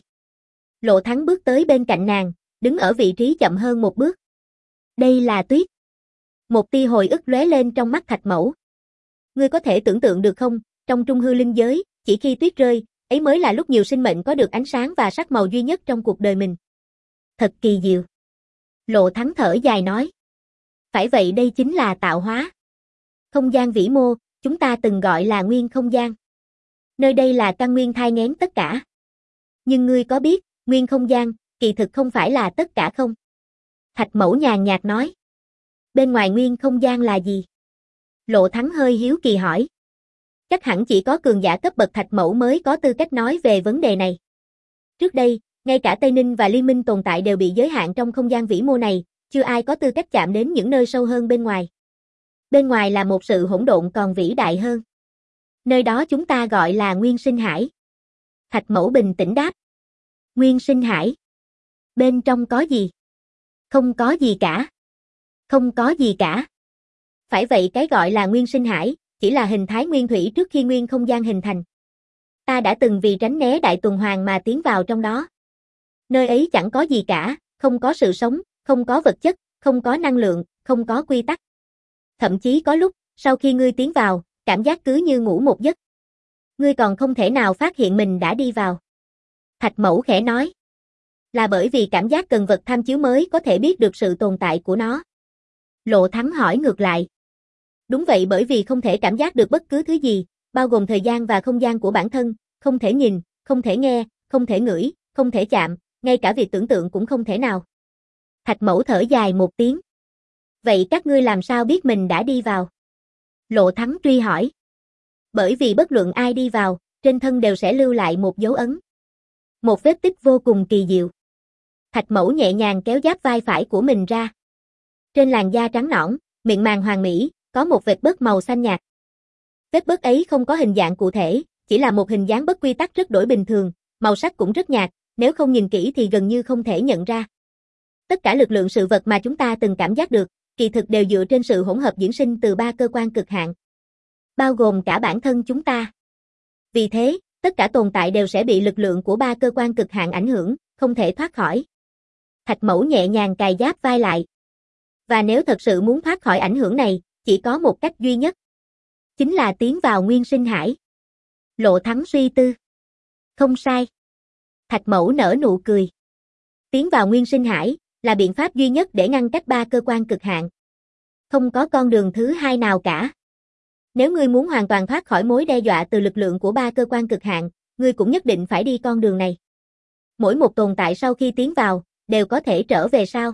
[SPEAKER 1] Lộ Thắng bước tới bên cạnh nàng, đứng ở vị trí chậm hơn một bước. Đây là tuyết. Một tia hồi ức lóe lên trong mắt Thạch Mẫu. Ngươi có thể tưởng tượng được không, trong Trung Hư Linh Giới, chỉ khi tuyết rơi, ấy mới là lúc nhiều sinh mệnh có được ánh sáng và sắc màu duy nhất trong cuộc đời mình. Thật kỳ diệu. Lộ Thắng thở dài nói. Phải vậy, đây chính là tạo hóa. Không gian vĩ mô, chúng ta từng gọi là nguyên không gian. Nơi đây là căn nguyên thai nghén tất cả. Nhưng ngươi có biết, nguyên không gian, kỳ thực không phải là tất cả không? Thạch Mẫu nhàn nhạt nói. Bên ngoài nguyên không gian là gì? Lộ Thắng hơi hiếu kỳ hỏi. Chắc hẳn chỉ có cường giả cấp bậc Thạch Mẫu mới có tư cách nói về vấn đề này. Trước đây, ngay cả Tây Ninh và Liên Minh tồn tại đều bị giới hạn trong không gian vĩ mô này, chưa ai có tư cách chạm đến những nơi sâu hơn bên ngoài. Bên ngoài là một sự hỗn độn còn vĩ đại hơn. Nơi đó chúng ta gọi là Nguyên Sinh Hải. Thạch Mẫu bình tĩnh đáp. Nguyên Sinh Hải? Bên trong có gì? Không có gì cả. Không có gì cả. Phải vậy, cái gọi là Nguyên Sinh Hải chỉ là hình thái nguyên thủy trước khi nguyên không gian hình thành. Ta đã từng vì tránh né đại tuần hoàn mà tiến vào trong đó. Nơi ấy chẳng có gì cả, không có sự sống, không có vật chất, không có năng lượng, không có quy tắc. Thậm chí có lúc, sau khi ngươi tiến vào, cảm giác cứ như ngủ một giấc. Ngươi còn không thể nào phát hiện mình đã đi vào. Thạch Mẫu khẽ nói. Là bởi vì cảm giác cần vật tham chiếu mới có thể biết được sự tồn tại của nó. Lộ Thắng hỏi ngược lại. Đúng vậy, bởi vì không thể cảm giác được bất cứ thứ gì, bao gồm thời gian và không gian của bản thân, không thể nhìn, không thể nghe, không thể ngửi, không thể chạm, ngay cả việc tưởng tượng cũng không thể nào. Thạch Mẫu thở dài một tiếng. Vậy các ngươi làm sao biết mình đã đi vào? Lộ Thắng truy hỏi. Bởi vì bất luận ai đi vào, trên thân đều sẽ lưu lại một dấu ấn. Một vết tích vô cùng kỳ diệu. Thạch Mẫu nhẹ nhàng kéo giáp vai phải của mình ra. Trên làn da trắng nõn, miệng màng hoàn mỹ, có một vết bớt màu xanh nhạt. Vết bớt ấy không có hình dạng cụ thể, chỉ là một hình dáng bất quy tắc rất đổi bình thường, màu sắc cũng rất nhạt, nếu không nhìn kỹ thì gần như không thể nhận ra. Tất cả lực lượng sự vật mà chúng ta từng cảm giác được, kỳ thực đều dựa trên sự hỗn hợp diễn sinh từ ba cơ quan cực hạn, bao gồm cả bản thân chúng ta. Vì thế, tất cả tồn tại đều sẽ bị lực lượng của ba cơ quan cực hạn ảnh hưởng, không thể thoát khỏi. Thạch Mẫu nhẹ nhàng cài giáp vai lại. Và nếu thật sự muốn thoát khỏi ảnh hưởng này, chỉ có một cách duy nhất. Chính là tiến vào Nguyên Sinh Hải. Lộ Thắng suy tư. Không sai. Thạch Mẫu nở nụ cười. Tiến vào Nguyên Sinh Hải là biện pháp duy nhất để ngăn cách ba cơ quan cực hạn. Không có con đường thứ hai nào cả. Nếu ngươi muốn hoàn toàn thoát khỏi mối đe dọa từ lực lượng của ba cơ quan cực hạn, ngươi cũng nhất định phải đi con đường này. Mỗi một tồn tại sau khi tiến vào, đều có thể trở về sao?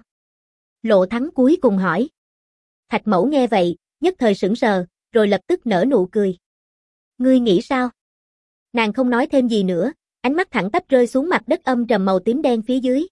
[SPEAKER 1] Lộ Thắng cuối cùng hỏi. Thạch Mẫu nghe vậy, nhất thời sững sờ, rồi lập tức nở nụ cười. Ngươi nghĩ sao? Nàng không nói thêm gì nữa, ánh mắt thẳng tắp rơi xuống mặt đất âm trầm màu tím đen phía dưới.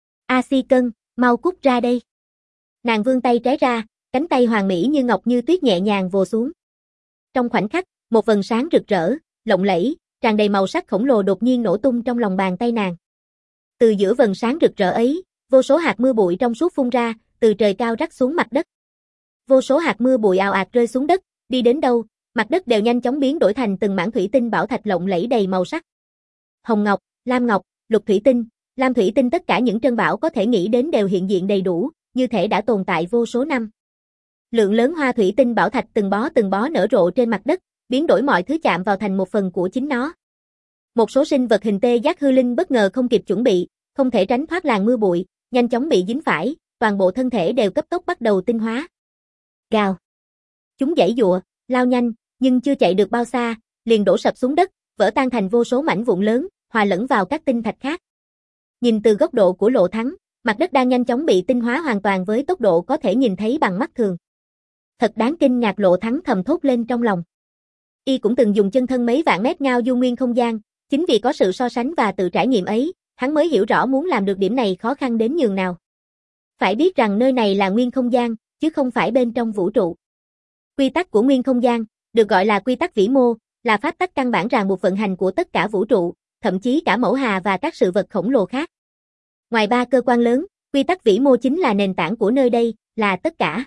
[SPEAKER 1] A Si Cân, mau cút ra đây. Nàng vươn tay trái ra, cánh tay hoàn mỹ như ngọc như tuyết nhẹ nhàng vồ xuống. Trong khoảnh khắc, một vầng sáng rực rỡ, lộng lẫy, tràn đầy màu sắc khổng lồ đột nhiên nổ tung trong lòng bàn tay nàng. Từ giữa vầng sáng rực rỡ ấy, vô số hạt mưa bụi trong suốt phun ra, từ trời cao rắc xuống mặt đất. Vô số hạt mưa bụi ào ạt rơi xuống đất, đi đến đâu, mặt đất đều nhanh chóng biến đổi thành từng mảng thủy tinh bảo thạch lộng lẫy đầy màu sắc. Hồng ngọc, lam ngọc, lục thủy tinh, lam thủy tinh, tất cả những trân bảo có thể nghĩ đến đều hiện diện đầy đủ, như thể đã tồn tại vô số năm. Lượng lớn hoa thủy tinh bảo thạch từng bó từng bó nở rộ trên mặt đất, biến đổi mọi thứ chạm vào thành một phần của chính nó. Một số sinh vật hình tê giác hư linh bất ngờ không kịp chuẩn bị, không thể tránh thoát làn mưa bụi, nhanh chóng bị dính phải, toàn bộ thân thể đều cấp tốc bắt đầu tinh hóa. Gào. Chúng giãy giụa, lao nhanh, nhưng chưa chạy được bao xa, liền đổ sập xuống đất, vỡ tan thành vô số mảnh vụn lớn, hòa lẫn vào các tinh thạch khác. Nhìn từ góc độ của Lộ Thắng, mặt đất đang nhanh chóng bị tinh hóa hoàn toàn với tốc độ có thể nhìn thấy bằng mắt thường. Thật đáng kinh ngạc, Lộ Thắng thầm thốt lên trong lòng. Y cũng từng dùng chân thân mấy vạn mét ngao du nguyên không gian, chính vì có sự so sánh và tự trải nghiệm ấy, hắn mới hiểu rõ muốn làm được điểm này khó khăn đến nhường nào. Phải biết rằng nơi này là nguyên không gian, chứ không phải bên trong vũ trụ. Quy tắc của nguyên không gian, được gọi là quy tắc vĩ mô, là pháp tắc căn bản ràng buộc vận hành của tất cả vũ trụ, thậm chí cả mẫu hà và các sự vật khổng lồ khác. Ngoài ba cơ quan lớn, quy tắc vĩ mô chính là nền tảng của nơi đây, là tất cả.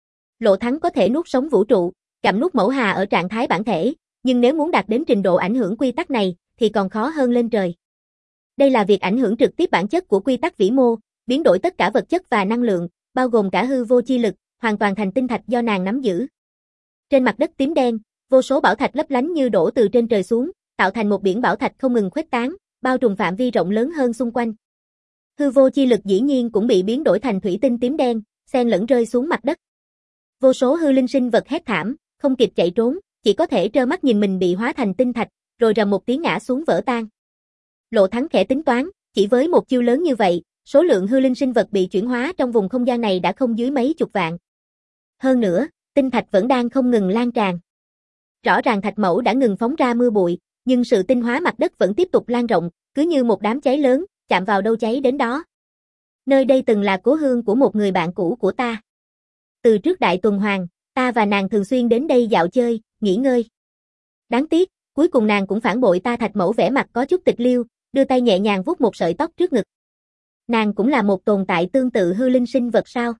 [SPEAKER 1] Lộ Thắng có thể nuốt sống vũ trụ, gặm nuốt mẫu hà ở trạng thái bản thể, nhưng nếu muốn đạt đến trình độ ảnh hưởng quy tắc này, thì còn khó hơn lên trời. Đây là việc ảnh hưởng trực tiếp bản chất của quy tắc vĩ mô, biến đổi tất cả vật chất và năng lượng, bao gồm cả hư vô chi lực, hoàn toàn thành tinh thạch do nàng nắm giữ. Trên mặt đất tím đen, vô số bảo thạch lấp lánh như đổ từ trên trời xuống, tạo thành một biển bảo thạch không ngừng khuếch tán, bao trùm phạm vi rộng lớn hơn xung quanh. Hư vô chi lực dĩ nhiên cũng bị biến đổi thành thủy tinh tím đen, xen lẫn rơi xuống mặt đất. Vô số hư linh sinh vật hét thảm, không kịp chạy trốn, chỉ có thể trơ mắt nhìn mình bị hóa thành tinh thạch, rồi rầm một tiếng ngã xuống vỡ tan. Lộ Thắng khẽ tính toán, chỉ với một chiêu lớn như vậy, số lượng hư linh sinh vật bị chuyển hóa trong vùng không gian này đã không dưới mấy chục vạn. Hơn nữa, tinh thạch vẫn đang không ngừng lan tràn. Rõ ràng Thạch Mẫu đã ngừng phóng ra mưa bụi, nhưng sự tinh hóa mặt đất vẫn tiếp tục lan rộng, cứ như một đám cháy lớn, chạm vào đâu cháy đến đó. Nơi đây từng là cố hương của một người bạn cũ của ta. Từ trước Đại Tuần Hoàn, ta và nàng thường xuyên đến đây dạo chơi, nghỉ ngơi. Đáng tiếc, cuối cùng nàng cũng phản bội ta. Thạch Mẫu vẻ mặt có chút tịch liêu, đưa tay nhẹ nhàng vuốt một sợi tóc trước ngực. Nàng cũng là một tồn tại tương tự hư linh sinh vật sao?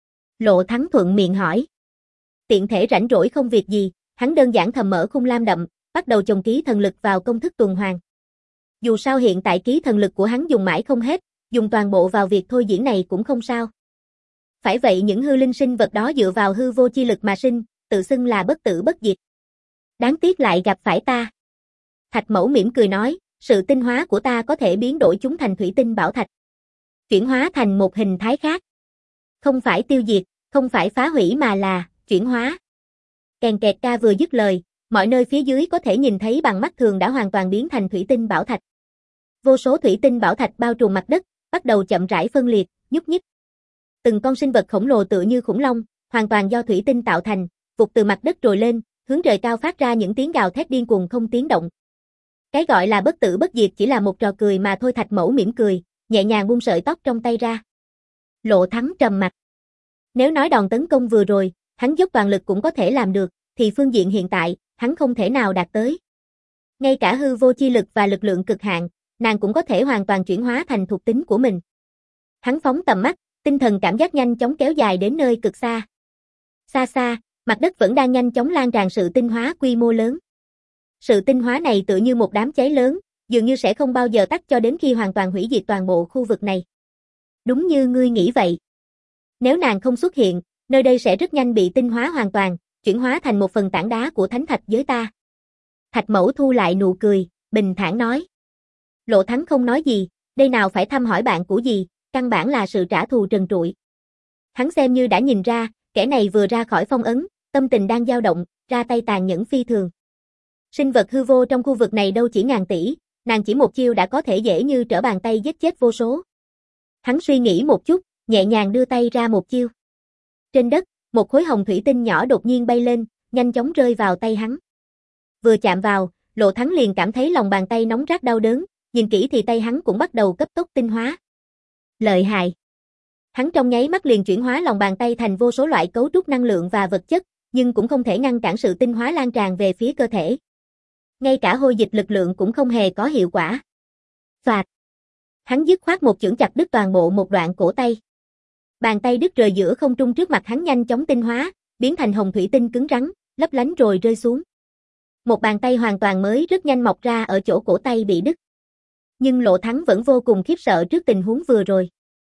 [SPEAKER 1] Lộ Thắng thuận miệng hỏi. Tiện thể rảnh rỗi không việc gì, hắn đơn giản thầm mở khung lam đậm, bắt đầu chồng ký thần lực vào công thức tuần hoàn. Dù sao hiện tại ký thần lực của hắn dùng mãi không hết, dùng toàn bộ vào việc thôi diễn này cũng không sao. Phải vậy những hư linh sinh vật đó dựa vào hư vô chi lực mà sinh, tự xưng là bất tử bất diệt. Đáng tiếc lại gặp phải ta. Thạch Mẫu mỉm cười nói, sự tinh hóa của ta có thể biến đổi chúng thành thủy tinh bảo thạch. Chuyển hóa thành một hình thái khác. Không phải tiêu diệt, không phải phá hủy mà là chuyển hóa. Kèn kẹt ca vừa dứt lời, mọi nơi phía dưới có thể nhìn thấy bằng mắt thường đã hoàn toàn biến thành thủy tinh bảo thạch. Vô số thủy tinh bảo thạch bao trùm mặt đất, bắt đầu chậm rãi phân liệt, nhúc nhích. Từng con sinh vật khổng lồ tựa như khủng long, hoàn toàn do thủy tinh tạo thành, vụt từ mặt đất trồi lên, hướng trời cao phát ra những tiếng gào thét điên cuồng không tiếng động. Cái gọi là bất tử bất diệt chỉ là một trò cười mà thôi. Thạch Mẫu mỉm cười, nhẹ nhàng buông sợi tóc trong tay ra. Lộ Thắng trầm mặt. Nếu nói đòn tấn công vừa rồi, hắn dốc toàn lực cũng có thể làm được, thì phương diện hiện tại, hắn không thể nào đạt tới. Ngay cả hư vô chi lực và lực lượng cực hạn, nàng cũng có thể hoàn toàn chuyển hóa thành thuộc tính của mình. Hắn phóng tầm mắt, tinh thần cảm giác nhanh chóng kéo dài đến nơi cực xa. Xa xa, mặt đất vẫn đang nhanh chóng lan tràn sự tinh hóa quy mô lớn. Sự tinh hóa này tựa như một đám cháy lớn, dường như sẽ không bao giờ tắt cho đến khi hoàn toàn hủy diệt toàn bộ khu vực này. Đúng như ngươi nghĩ vậy. Nếu nàng không xuất hiện, nơi đây sẽ rất nhanh bị tinh hóa hoàn toàn, chuyển hóa thành một phần tảng đá của thánh thạch giới ta. Thạch Mẫu thu lại nụ cười, bình thản nói. Lộ Thắng không nói gì, đây nào phải thăm hỏi bạn của gì, căn bản là sự trả thù trần trụi. Hắn xem như đã nhìn ra, kẻ này vừa ra khỏi phong ấn, tâm tình đang dao động, ra tay tàn nhẫn phi thường. Sinh vật hư vô trong khu vực này đâu chỉ ngàn tỷ, nàng chỉ một chiêu đã có thể dễ như trở bàn tay giết chết vô số. Hắn suy nghĩ một chút, nhẹ nhàng đưa tay ra một chiêu. Trên đất, một khối hồng thủy tinh nhỏ đột nhiên bay lên, nhanh chóng rơi vào tay hắn. Vừa chạm vào, Lộ Thắng liền cảm thấy lòng bàn tay nóng rát đau đớn, nhìn kỹ thì tay hắn cũng bắt đầu cấp tốc tinh hóa. Lợi hại. Hắn trong nháy mắt liền chuyển hóa lòng bàn tay thành vô số loại cấu trúc năng lượng và vật chất, nhưng cũng không thể ngăn cản sự tinh hóa lan tràn về phía cơ thể. Ngay cả hôi dịch lực lượng cũng không hề có hiệu quả. Phạt. Hắn dứt khoát một chưởng chặt đứt toàn bộ một đoạn cổ tay. Bàn tay đứt rời giữa không trung trước mặt hắn nhanh chóng tinh hóa, biến thành hồng thủy tinh cứng rắn, lấp lánh rồi rơi xuống. Một bàn tay hoàn toàn mới rất nhanh mọc ra ở chỗ cổ tay bị đứt. Nhưng Lộ Thắng vẫn vô cùng khiếp sợ trước tình huống vừa rồi.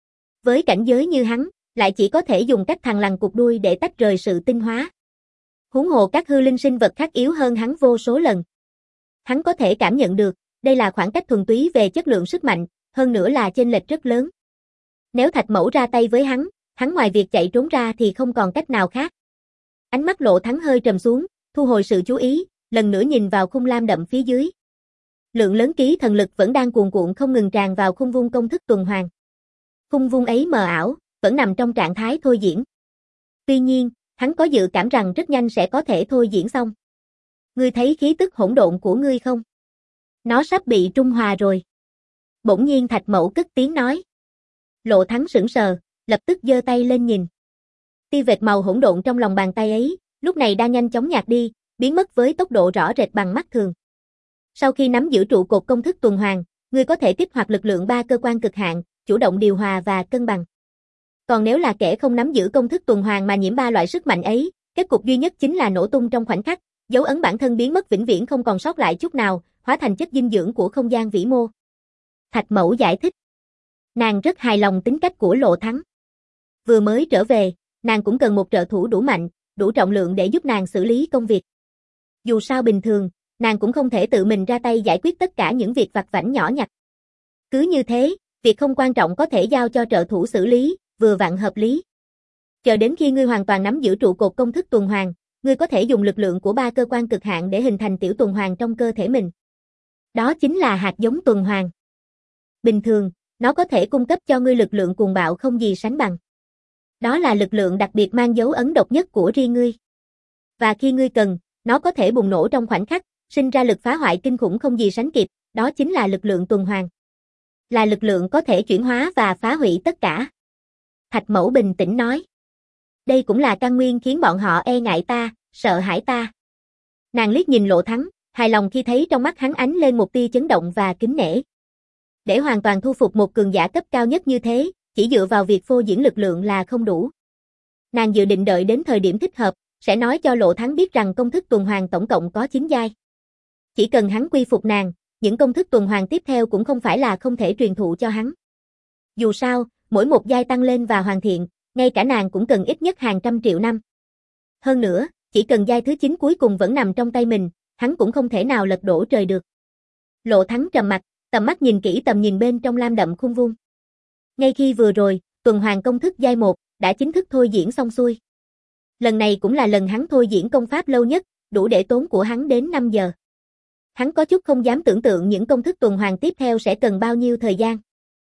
[SPEAKER 1] Với cảnh giới như hắn, lại chỉ có thể dùng cách thằn lằn cụt đuôi để tách rời sự tinh hóa. Huống hồ các hư linh sinh vật khác yếu hơn hắn vô số lần. Hắn có thể cảm nhận được, đây là khoảng cách thuần túy về chất lượng sức mạnh, hơn nữa là chênh lệch rất lớn. Nếu Thạch Mẫu ra tay với hắn, hắn ngoài việc chạy trốn ra thì không còn cách nào khác. Ánh mắt Lộ Thắng hơi trầm xuống, thu hồi sự chú ý, lần nữa nhìn vào khung lam đậm phía dưới. Lượng lớn ký thần lực vẫn đang cuồn cuộn không ngừng tràn vào khung vuông công thức tuần hoàn. Khung vuông ấy mờ ảo, vẫn nằm trong trạng thái thôi diễn. Tuy nhiên, hắn có dự cảm rằng rất nhanh sẽ có thể thôi diễn xong. Ngươi thấy khí tức hỗn độn của ngươi không? Nó sắp bị trung hòa rồi. Bỗng nhiên Thạch Mẫu cất tiếng nói. Lộ Thắng sững sờ, lập tức giơ tay lên nhìn. Tia vệt màu hỗn độn trong lòng bàn tay ấy, lúc này đang nhanh chóng nhạt đi, biến mất với tốc độ rõ rệt bằng mắt thường. Sau khi nắm giữ trụ cột công thức tuần hoàn, ngươi có thể kích hoạt lực lượng ba cơ quan cực hạn, chủ động điều hòa và cân bằng. Còn nếu là kẻ không nắm giữ công thức tuần hoàn mà nhiễm ba loại sức mạnh ấy, kết cục duy nhất chính là nổ tung trong khoảnh khắc, dấu ấn bản thân biến mất vĩnh viễn không còn sót lại chút nào, hóa thành chất dinh dưỡng của không gian vĩ mô. Thạch Mẫu giải thích. Nàng rất hài lòng tính cách của Lộ Thắng. Vừa mới trở về, nàng cũng cần một trợ thủ đủ mạnh, đủ trọng lượng để giúp nàng xử lý công việc. Dù sao bình thường, nàng cũng không thể tự mình ra tay giải quyết tất cả những việc vặt vãnh nhỏ nhặt. Cứ như thế, việc không quan trọng có thể giao cho trợ thủ xử lý, vừa vặn hợp lý. Chờ đến khi ngươi hoàn toàn nắm giữ trụ cột công thức tuần hoàn, ngươi có thể dùng lực lượng của ba cơ quan cực hạn để hình thành tiểu tuần hoàn trong cơ thể mình. Đó chính là hạt giống tuần hoàn. Bình thường, nó có thể cung cấp cho ngươi lực lượng cuồng bạo không gì sánh bằng. Đó là lực lượng đặc biệt mang dấu ấn độc nhất của riêng ngươi. Và khi ngươi cần, nó có thể bùng nổ trong khoảnh khắc, sinh ra lực phá hoại kinh khủng không gì sánh kịp, đó chính là lực lượng tuần hoàn. Là lực lượng có thể chuyển hóa và phá hủy tất cả. Thạch Mẫu bình tĩnh nói. Đây cũng là căn nguyên khiến bọn họ e ngại ta, sợ hãi ta. Nàng liếc nhìn Lộ Thắng, hài lòng khi thấy trong mắt hắn ánh lên một tia chấn động và kính nể. Để hoàn toàn thu phục một cường giả cấp cao nhất như thế, chỉ dựa vào việc phô diễn lực lượng là không đủ. Nàng dự định đợi đến thời điểm thích hợp, sẽ nói cho Lộ Thắng biết rằng công thức tuần hoàn tổng cộng có chín giai. Chỉ cần hắn quy phục nàng, những công thức tuần hoàn tiếp theo cũng không phải là không thể truyền thụ cho hắn. Dù sao, mỗi một giai tăng lên và hoàn thiện, ngay cả nàng cũng cần ít nhất hàng trăm triệu năm. Hơn nữa, chỉ cần giai thứ chín cuối cùng vẫn nằm trong tay mình, hắn cũng không thể nào lật đổ trời được. Lộ Thắng trầm mặt, tầm mắt nhìn kỹ tầm nhìn bên trong lam đậm khung vuông. Ngay khi vừa rồi, tuần hoàn công thức giai một đã chính thức thôi diễn xong xuôi. Lần này cũng là lần hắn thôi diễn công pháp lâu nhất, đủ để tốn của hắn đến năm giờ. Hắn có chút không dám tưởng tượng những công thức tuần hoàn tiếp theo sẽ cần bao nhiêu thời gian.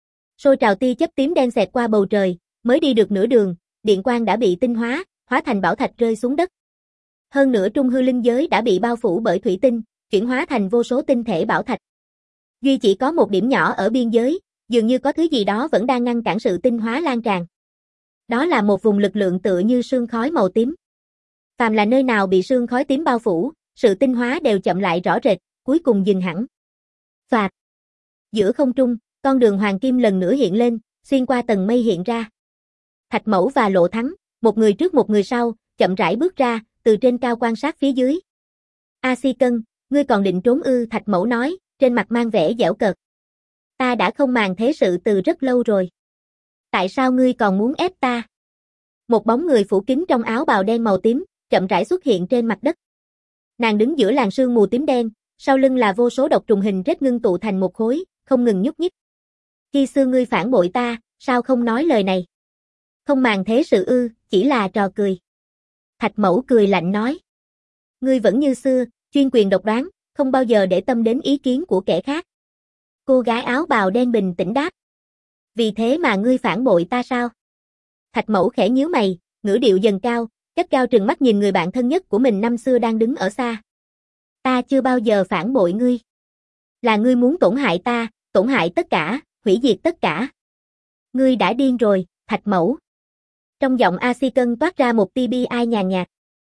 [SPEAKER 1] Sôi trào tia chớp tím đen xẹt qua bầu trời, mới đi được nửa đường, điện quang đã bị tinh hóa, hóa thành bảo thạch rơi xuống đất. Hơn nữa trung hư linh giới đã bị bao phủ bởi thủy tinh, chuyển hóa thành vô số tinh thể bảo thạch. Duy chỉ có một điểm nhỏ ở biên giới, dường như có thứ gì đó vẫn đang ngăn cản sự tinh hóa lan tràn. Đó là một vùng lực lượng tựa như sương khói màu tím. Phàm là nơi nào bị sương khói tím bao phủ, sự tinh hóa đều chậm lại rõ rệt, cuối cùng dừng hẳn. Phạt. Giữa không trung, con đường hoàng kim lần nữa hiện lên, xuyên qua tầng mây hiện ra. Thạch Mẫu và Lộ Thắng, một người trước một người sau, chậm rãi bước ra, từ trên cao quan sát phía dưới. A Si Cân, ngươi còn định trốn ư? Thạch Mẫu nói, trên mặt mang vẻ giễu cợt. Ta đã không màng thế sự từ rất lâu rồi. Tại sao ngươi còn muốn ép ta? Một bóng người phủ kín trong áo bào đen màu tím, chậm rãi xuất hiện trên mặt đất. Nàng đứng giữa làn sương mù tím đen, sau lưng là vô số độc trùng hình rết ngưng tụ thành một khối, không ngừng nhúc nhích. Khi xưa ngươi phản bội ta, sao không nói lời này? Không màng thế sự ư, chỉ là trò cười. Thạch Mẫu cười lạnh nói. Ngươi vẫn như xưa, chuyên quyền độc đoán, không bao giờ để tâm đến ý kiến của kẻ khác. Cô gái áo bào đen bình tĩnh đáp. Vì thế mà ngươi phản bội ta sao? Thạch Mẫu khẽ nhíu mày, ngữ điệu dần cao, gắt gao trừng mắt nhìn người bạn thân nhất của mình năm xưa đang đứng ở xa. Ta chưa bao giờ phản bội ngươi. Là ngươi muốn tổn hại ta, tổn hại tất cả, hủy diệt tất cả. Ngươi đã điên rồi, Thạch Mẫu. Trong giọng A Si Cân toát ra một tia bi ai nhàn nhạt.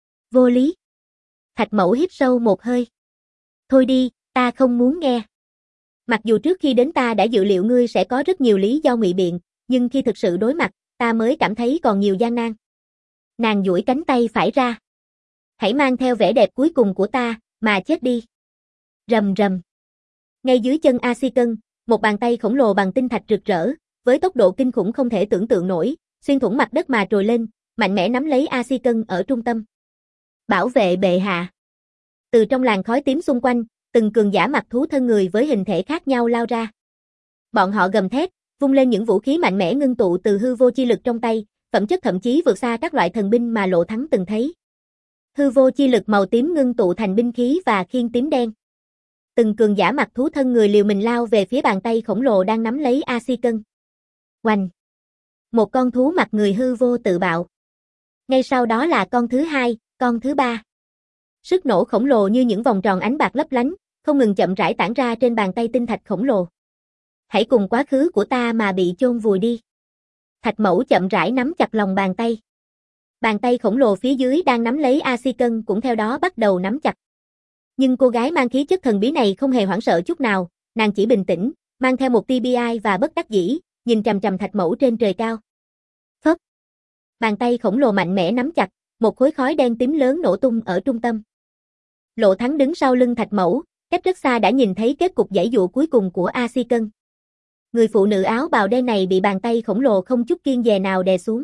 [SPEAKER 1] Vô lý. Thạch Mẫu hít sâu một hơi. Thôi đi, ta không muốn nghe. Mặc dù trước khi đến ta đã dự liệu ngươi sẽ có rất nhiều lý do ngụy biện, nhưng khi thực sự đối mặt, ta mới cảm thấy còn nhiều gian nan. Nàng duỗi cánh tay phải ra. Hãy mang theo vẻ đẹp cuối cùng của ta, mà chết đi. Rầm rầm. Ngay dưới chân A Si Cân, một bàn tay khổng lồ bằng tinh thạch rực rỡ, với tốc độ kinh khủng không thể tưởng tượng nổi, xuyên thủng mặt đất mà trồi lên, mạnh mẽ nắm lấy A Si Cân ở trung tâm. Bảo vệ bệ hạ. Từ trong làn khói tím xung quanh, từng cường giả mặc thú thân người với hình thể khác nhau lao ra. Bọn họ gầm thét, vung lên những vũ khí mạnh mẽ ngưng tụ từ hư vô chi lực trong tay, phẩm chất thậm chí vượt xa các loại thần binh mà Lộ Thắng từng thấy. Hư vô chi lực màu tím ngưng tụ thành binh khí và khiên tím đen. Từng cường giả mặc thú thân người liều mình lao về phía bàn tay khổng lồ đang nắm lấy A Si Cân. Oanh! Một con thú mặc người hư vô tự bạo. Ngay sau đó là con thứ hai, con thứ ba. Sức nổ khổng lồ như những vòng tròn ánh bạc lấp lánh, không ngừng chậm rãi tản ra trên bàn tay tinh thạch khổng lồ. Hãy cùng quá khứ của ta mà bị chôn vùi đi. Thạch Mẫu chậm rãi nắm chặt lòng bàn tay. Bàn tay khổng lồ phía dưới đang nắm lấy A Si Cân cũng theo đó bắt đầu nắm chặt. Nhưng cô gái mang khí chất thần bí này không hề hoảng sợ chút nào, nàng chỉ bình tĩnh, mang theo một tia bi ai và bất đắc dĩ, nhìn chằm chằm Thạch Mẫu trên trời cao. Phất. Bàn tay khổng lồ mạnh mẽ nắm chặt, một khối khói đen tím lớn nổ tung ở trung tâm. Lộ Thắng đứng sau lưng Thạch Mẫu, cách rất xa đã nhìn thấy kết cục giãy giụa cuối cùng của A Si Cân. Người phụ nữ áo bào đen này bị bàn tay khổng lồ không chút kiêng dè nào đè xuống.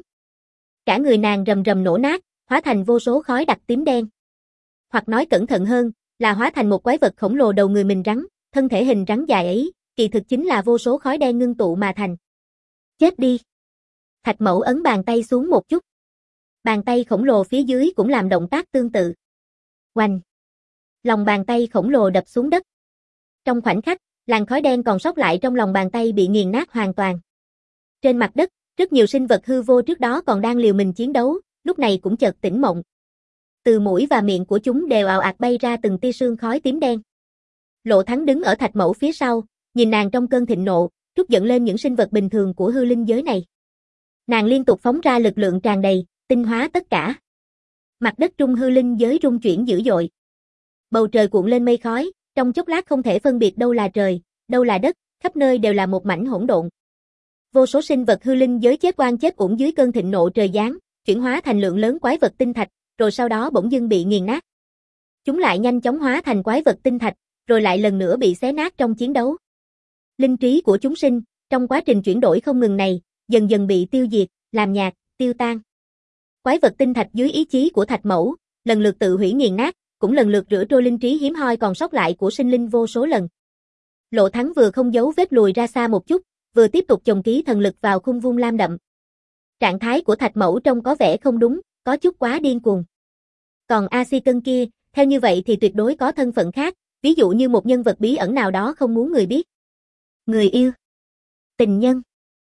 [SPEAKER 1] Cả người nàng rầm rầm nổ nát, hóa thành vô số khói đặc tím đen. Hoặc nói cẩn thận hơn, là hóa thành một quái vật khổng lồ đầu người mình rắn, thân thể hình rắn dài ấy, kỳ thực chính là vô số khói đen ngưng tụ mà thành. Chết đi. Thạch Mẫu ấn bàn tay xuống một chút. Bàn tay khổng lồ phía dưới cũng làm động tác tương tự. Oanh. Lòng bàn tay khổng lồ đập xuống đất. Trong khoảnh khắc, làn khói đen còn sót lại trong lòng bàn tay bị nghiền nát hoàn toàn. Trên mặt đất, rất nhiều sinh vật hư vô trước đó còn đang liều mình chiến đấu, lúc này cũng chợt tỉnh mộng. Từ mũi và miệng của chúng đều ào ạt bay ra từng tia sương khói tím đen. Lộ Thắng đứng ở Thạch Mẫu phía sau, nhìn nàng trong cơn thịnh nộ, trút giận lên những sinh vật bình thường của hư linh giới này. Nàng liên tục phóng ra lực lượng tràn đầy, tinh hóa tất cả. Mặt đất trung hư linh giới rung chuyển dữ dội. Bầu trời cuộn lên mây khói, trong chốc lát không thể phân biệt đâu là trời, đâu là đất, khắp nơi đều là một mảnh hỗn độn. Vô số sinh vật hư linh giới chết oan chết uổng dưới cơn thịnh nộ trời giáng, chuyển hóa thành lượng lớn quái vật tinh thạch, rồi sau đó bỗng dưng bị nghiền nát. Chúng lại nhanh chóng hóa thành quái vật tinh thạch, rồi lại lần nữa bị xé nát trong chiến đấu. Linh trí của chúng sinh, Trong quá trình chuyển đổi không ngừng này, dần dần bị tiêu diệt, làm nhạt, tiêu tan. Quái vật tinh thạch dưới ý chí của Thạch Mẫu, lần lượt tự hủy nghiền nát, cũng lần lượt rửa trôi linh trí hiếm hoi còn sót lại của sinh linh vô số lần. Lộ Thắng vừa không giấu vết lùi ra xa một chút, vừa tiếp tục chồng ký thần lực vào khung vuông lam đậm. Trạng thái của Thạch Mẫu trông có vẻ không đúng, có chút quá điên cuồng. Còn A Si Cân kia, theo như vậy thì tuyệt đối có thân phận khác, ví dụ như một nhân vật bí ẩn nào đó không muốn người biết. Người yêu, tình nhân.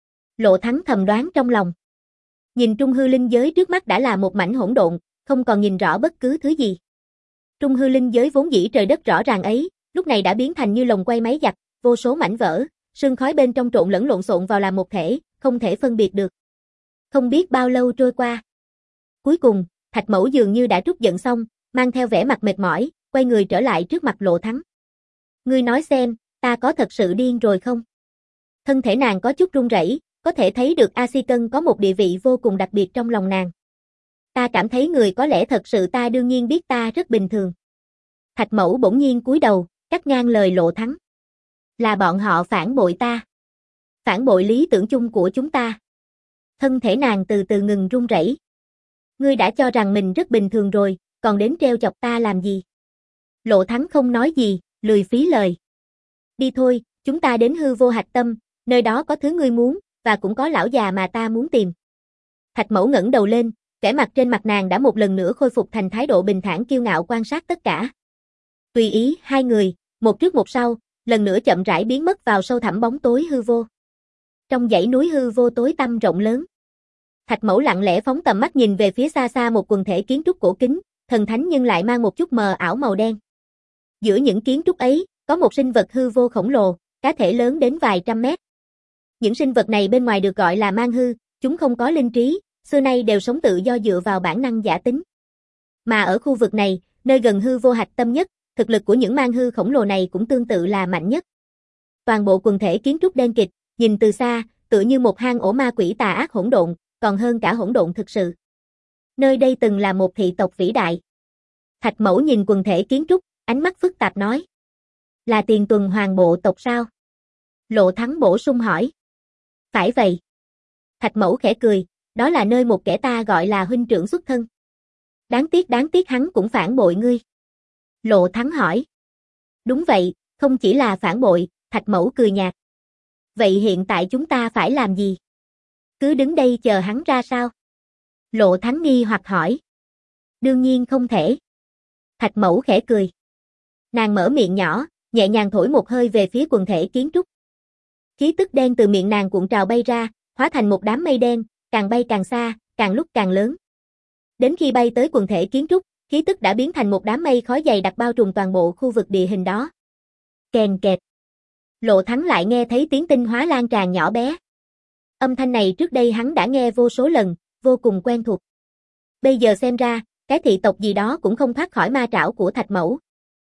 [SPEAKER 1] Lộ Thắng thầm đoán trong lòng. Nhìn trung hư linh giới trước mắt đã là một mảnh hỗn độn, không còn nhìn rõ bất cứ thứ gì. Trung hư linh giới vốn dĩ trời đất rõ ràng ấy, lúc này đã biến thành như lồng quay máy giặt, vô số mảnh vỡ, sương khói bên trong trộn lẫn lộn xộn vào làm một thể, không thể phân biệt được. Không biết bao lâu trôi qua. Cuối cùng, Thạch Mẫu dường như đã trút giận xong, mang theo vẻ mặt mệt mỏi, quay người trở lại trước mặt Lộ Thắng. Ngươi nói xem, ta có thật sự điên rồi không? Thân thể nàng có chút run rẩy, có thể thấy được A Si Cân có một địa vị vô cùng đặc biệt trong lòng nàng. Ta cảm thấy người có lẽ thật sự ta đương nhiên biết ta rất bình thường. Thạch Mẫu bỗng nhiên cúi đầu, cắt ngang lời Lộ Thắng. Là bọn họ phản bội ta. Phản bội lý tưởng chung của chúng ta. Thân thể nàng từ từ ngừng run rẩy. Ngươi đã cho rằng mình rất bình thường rồi, còn đến treo chọc ta làm gì? Lộ Thắng không nói gì, lười phí lời. Đi thôi, chúng ta đến hư vô hạch tâm, nơi đó có thứ ngươi muốn, và cũng có lão già mà ta muốn tìm. Thạch Mẫu ngẩng đầu lên, vẻ mặt trên mặt nàng đã một lần nữa khôi phục thành thái độ bình thản kiêu ngạo quan sát tất cả. Tùy ý, hai người, một trước một sau, lần nữa chậm rãi biến mất vào sâu thẳm bóng tối hư vô. Trong dãy núi hư vô tối tăm rộng lớn, Thạch Mẫu lặng lẽ phóng tầm mắt nhìn về phía xa xa một quần thể kiến trúc cổ kính, thần thánh nhưng lại mang một chút mờ ảo màu đen. Giữa những kiến trúc ấy, có một sinh vật hư vô khổng lồ, cá thể lớn đến vài trăm mét. Những sinh vật này bên ngoài được gọi là man hư, chúng không có linh trí, xưa nay đều sống tự do dựa vào bản năng giả tính. Mà ở khu vực này, nơi gần hư vô hạch tâm nhất, thực lực của những man hư khổng lồ này cũng tương tự là mạnh nhất. Toàn bộ quần thể kiến trúc đen kịt, nhìn từ xa, tựa như một hang ổ ma quỷ tà ác hỗn độn, còn hơn cả hỗn độn thực sự. Nơi đây từng là một thị tộc vĩ đại. Thạch Mẫu nhìn quần thể kiến trúc, ánh mắt phức tạp nói. Là Tiền Tuần Hoàng bộ tộc sao? Lộ Thắng bổ sung hỏi. Phải vậy. Thạch Mẫu khẽ cười, đó là nơi một kẻ ta gọi là huynh trưởng xuất thân. Đáng tiếc đáng tiếc hắn cũng phản bội ngươi. Lộ Thắng hỏi. Đúng vậy, không chỉ là phản bội, Thạch Mẫu cười nhạt. Vậy hiện tại chúng ta phải làm gì? Cứ đứng đây chờ hắn ra sao? Lộ Thắng nghi hoặc hỏi. Đương nhiên không thể. Thạch Mẫu khẽ cười. Nàng mở miệng nhỏ, nhẹ nhàng thổi một hơi về phía quần thể kiến trúc. Khí tức đen từ miệng nàng cuộn trào bay ra, hóa thành một đám mây đen, càng bay càng xa, càng lúc càng lớn. Đến khi bay tới quần thể kiến trúc, khí tức đã biến thành một đám mây khói dày đặc bao trùm toàn bộ khu vực địa hình đó. Kèn kẹt. Lộ Thắng lại nghe thấy tiếng tinh hóa lan tràn nhỏ bé. Âm thanh này trước đây hắn đã nghe vô số lần, vô cùng quen thuộc. Bây giờ xem ra, cái thị tộc gì đó cũng không thoát khỏi ma trảo của Thạch Mẫu.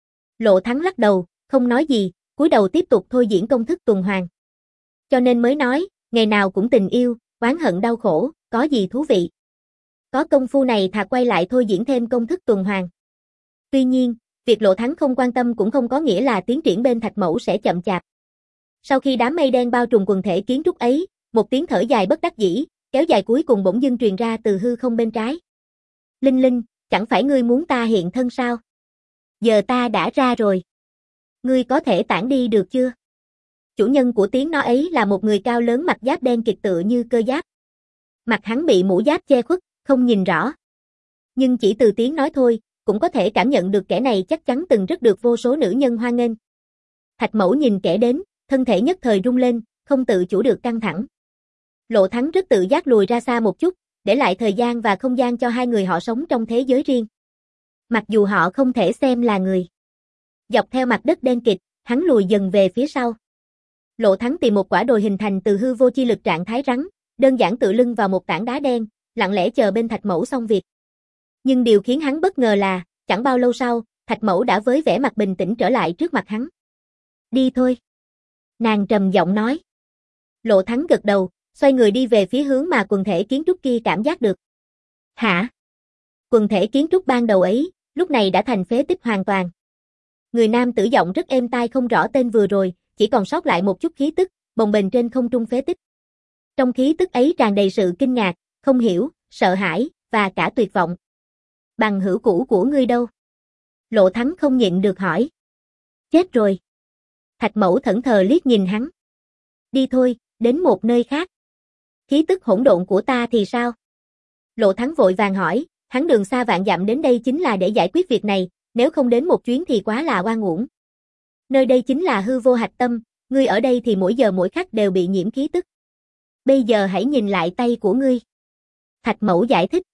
[SPEAKER 1] Lộ Thắng lắc đầu, không nói gì, cúi đầu tiếp tục thôi diễn công thức tuần hoàn. Cho nên mới nói, ngày nào cũng tình yêu, oán hận đau khổ, có gì thú vị. Có công phu này thà quay lại thôi diễn thêm công thức tuần hoàn. Tuy nhiên, việc Lộ Thắng không quan tâm cũng không có nghĩa là tiến triển bên Thạch Mẫu sẽ chậm chạp. Sau khi đám mây đen bao trùm quần thể kiến trúc ấy, một tiếng thở dài bất đắc dĩ, kéo dài cuối cùng bỗng dưng truyền ra từ hư không bên trái. Linh Linh, chẳng phải ngươi muốn ta hiện thân sao? Giờ ta đã ra rồi. Ngươi có thể tản đi được chưa? Chủ nhân của tiếng nói ấy là một người cao lớn mặc giáp đen kịt tựa như cơ giáp. Mặt hắn bị mũ giáp che khuất, không nhìn rõ. Nhưng chỉ từ tiếng nói thôi, cũng có thể cảm nhận được kẻ này chắc chắn từng rất được vô số nữ nhân hoan nghênh. Thạch Mẫu nhìn kẻ đến, thân thể nhất thời rung lên, không tự chủ được căng thẳng. Lộ Thắng rất tự giác lùi ra xa một chút, để lại thời gian và không gian cho hai người họ sống trong thế giới riêng. Mặc dù họ không thể xem là người. Dọc theo mặt đất đen kịt, hắn lùi dần về phía sau. Lộ Thắng tìm một quả đồi hình thành từ hư vô chi lực trạng thái rắn, đơn giản tựa lưng vào một tảng đá đen, lặng lẽ chờ bên Thạch Mẫu xong việc. Nhưng điều khiến hắn bất ngờ là, chẳng bao lâu sau, Thạch Mẫu đã với vẻ mặt bình tĩnh trở lại trước mặt hắn. Đi thôi. Nàng trầm giọng nói. Lộ Thắng gật đầu, xoay người đi về phía hướng mà quần thể kiến trúc kia cảm giác được. Hả? Quần thể kiến trúc ban đầu ấy, lúc này đã thành phế tích hoàn toàn. Người nam tử giọng rất êm tai không rõ tên vừa rồi, chỉ còn sót lại một chút khí tức, bồng bềnh trên không trung phế tích. Trong khí tức ấy tràn đầy sự kinh ngạc, không hiểu, sợ hãi, và cả tuyệt vọng. Bằng hữu cũ của ngươi đâu? Lộ Thắng không nhịn được hỏi. Chết rồi. Thạch Mẫu thẫn thờ liếc nhìn hắn. Đi thôi, đến một nơi khác. Khí tức hỗn độn của ta thì sao? Lộ Thắng vội vàng hỏi, hắn đường xa vạn dặm đến đây chính là để giải quyết việc này, nếu không đến một chuyến thì quá là oan uổng. Nơi đây chính là hư vô hạch tâm, ngươi ở đây thì mỗi giờ mỗi khắc đều bị nhiễm khí tức. Bây giờ hãy nhìn lại tay của ngươi. Thạch Mẫu giải thích.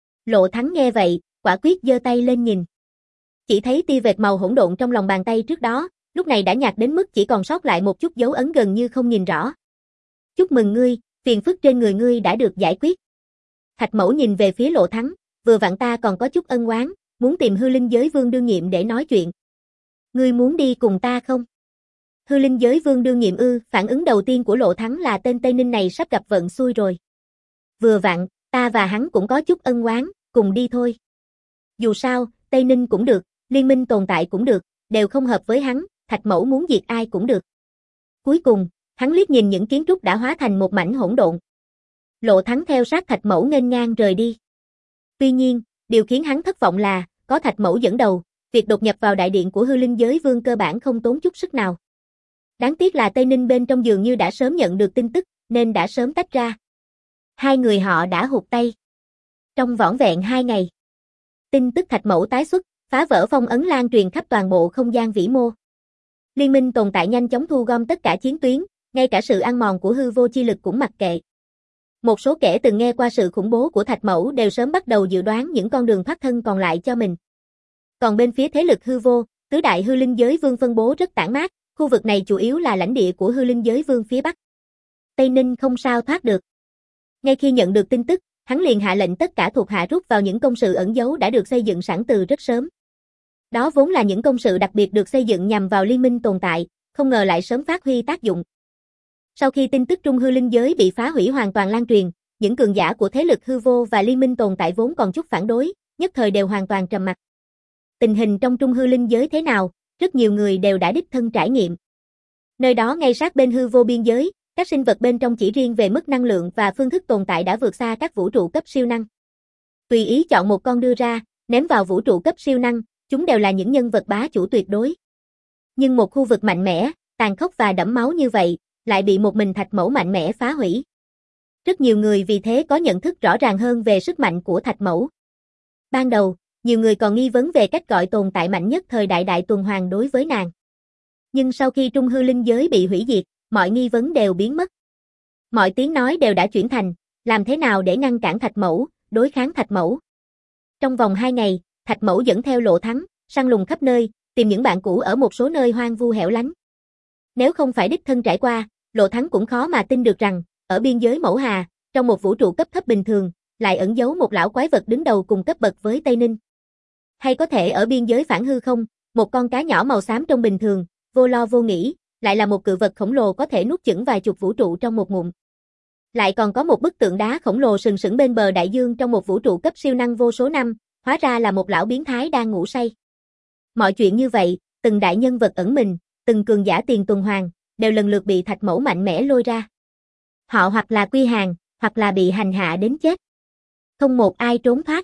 [SPEAKER 1] Lộ Thắng nghe vậy, quả quyết giơ tay lên nhìn. Chỉ thấy tia vệt màu hỗn độn trong lòng bàn tay trước đó, lúc này đã nhạt đến mức chỉ còn sót lại một chút dấu ấn gần như không nhìn rõ. Chúc mừng ngươi, phiền phức trên người ngươi đã được giải quyết. Thạch Mẫu nhìn về phía Lộ Thắng, vừa vặn ta còn có chút ân oán, muốn tìm hư linh giới vương đương nhiệm để nói chuyện. Ngươi muốn đi cùng ta không? Hư linh giới vương đương nhiệm ư? Phản ứng đầu tiên của Lộ Thắng là tên Tây Ninh này sắp gặp vận xui rồi. Vừa vặn, ta và hắn cũng có chút ân oán, cùng đi thôi. Dù sao, Tây Ninh cũng được, liên minh tồn tại cũng được, đều không hợp với hắn, Thạch Mẫu muốn diệt ai cũng được. Cuối cùng, hắn liếc nhìn những kiến trúc đã hóa thành một mảnh hỗn độn. Lộ Thắng theo sát Thạch Mẫu nghênh ngang rời đi. Tuy nhiên, điều khiến hắn thất vọng là, có Thạch Mẫu dẫn đầu, việc đột nhập vào đại điện của hư linh giới vương cơ bản không tốn chút sức nào. Đáng tiếc là Tây Ninh bên trong dường như đã sớm nhận được tin tức, nên đã sớm tách ra. Hai người họ đã hụt tay. Trong vỏn vẹn hai ngày, tin tức Thạch Mẫu tái xuất, phá vỡ phong ấn lan truyền khắp toàn bộ không gian vĩ mô. Liên minh tồn tại nhanh chóng thu gom tất cả chiến tuyến, ngay cả sự ăn mòn của hư vô chi lực cũng mặc kệ. Một số kẻ từng nghe qua sự khủng bố của Thạch Mẫu đều sớm bắt đầu dự đoán những con đường thoát thân còn lại cho mình. Còn bên phía thế lực hư vô, tứ đại hư linh giới vương phân bố rất tản mát, khu vực này chủ yếu là lãnh địa của hư linh giới vương phía Bắc. Tây Ninh không sao thoát được. Ngay khi nhận được tin tức, hắn liền hạ lệnh tất cả thuộc hạ rút vào những công sự ẩn giấu đã được xây dựng sẵn từ rất sớm. Đó vốn là những công sự đặc biệt được xây dựng nhằm vào liên minh tồn tại, không ngờ lại sớm phát huy tác dụng. Sau khi tin tức Trung hư linh giới bị phá hủy hoàn toàn lan truyền, những cường giả của thế lực hư vô và liên minh tồn tại vốn còn chút phản đối, nhất thời đều hoàn toàn trầm mặc. Tình hình trong Trung hư linh giới thế nào, rất nhiều người đều đã đích thân trải nghiệm. Nơi đó ngay sát bên hư vô biên giới, các sinh vật bên trong chỉ riêng về mức năng lượng và phương thức tồn tại đã vượt xa các vũ trụ cấp siêu năng. Tùy ý chọn một con đưa ra, ném vào vũ trụ cấp siêu năng, chúng đều là những nhân vật bá chủ tuyệt đối. Nhưng một khu vực mạnh mẽ, tàn khốc và đẫm máu như vậy, lại bị một mình Thạch Mẫu mạnh mẽ phá hủy. Rất nhiều người vì thế có nhận thức rõ ràng hơn về sức mạnh của Thạch Mẫu. Ban đầu, nhiều người còn nghi vấn về cách gọi tồn tại mạnh nhất thời đại đại tuần hoàn đối với nàng. Nhưng sau khi Trung hư linh giới bị hủy diệt, mọi nghi vấn đều biến mất. Mọi tiếng nói đều đã chuyển thành, làm thế nào để ngăn cản Thạch Mẫu, đối kháng Thạch Mẫu. Trong vòng hai ngày, Thạch Mẫu dẫn theo Lộ Thắng, săn lùng khắp nơi, tìm những bạn cũ ở một số nơi hoang vu hẻo lánh. Nếu không phải đích thân trải qua, Lộ Thắng cũng khó mà tin được rằng, ở biên giới Mẫu Hà, trong một vũ trụ cấp thấp bình thường, lại ẩn giấu một lão quái vật đứng đầu cùng cấp bậc với Tây Ninh. Hay có thể ở biên giới phản hư không, một con cá nhỏ màu xám trông bình thường, vô lo vô nghĩ, lại là một cự vật khổng lồ có thể nuốt chửng vài chục vũ trụ trong một ngụm. Lại còn có một bức tượng đá khổng lồ sừng sững bên bờ đại dương trong một vũ trụ cấp siêu năng vô số năm, hóa ra là một lão biến thái đang ngủ say. Mọi chuyện như vậy, từng đại nhân vật ẩn mình, từng cường giả tiền tuần hoàn, đều lần lượt bị Thạch Mẫu mạnh mẽ lôi ra. Họ hoặc là quy hàng, hoặc là bị hành hạ đến chết. Không một ai trốn thoát.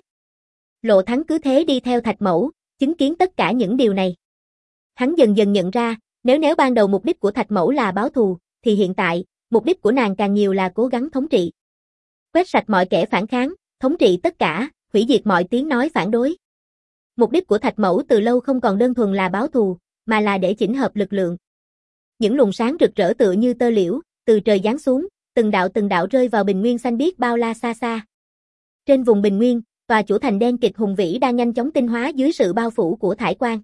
[SPEAKER 1] Lộ Thắng cứ thế đi theo Thạch Mẫu, chứng kiến tất cả những điều này. Hắn dần dần nhận ra, nếu nếu ban đầu mục đích của Thạch Mẫu là báo thù, thì hiện tại, mục đích của nàng càng nhiều là cố gắng thống trị. Quét sạch mọi kẻ phản kháng, thống trị tất cả, hủy diệt mọi tiếng nói phản đối. Mục đích của Thạch Mẫu từ lâu không còn đơn thuần là báo thù, mà là để chỉnh hợp lực lượng. Những luồng sáng rực rỡ tựa như tơ liễu, từ trời giáng xuống, từng đạo từng đạo rơi vào bình nguyên xanh biếc bao la xa xa. Trên vùng bình nguyên, tòa chủ thành đen kịt hùng vĩ đang nhanh chóng tinh hóa dưới sự bao phủ của thải quang.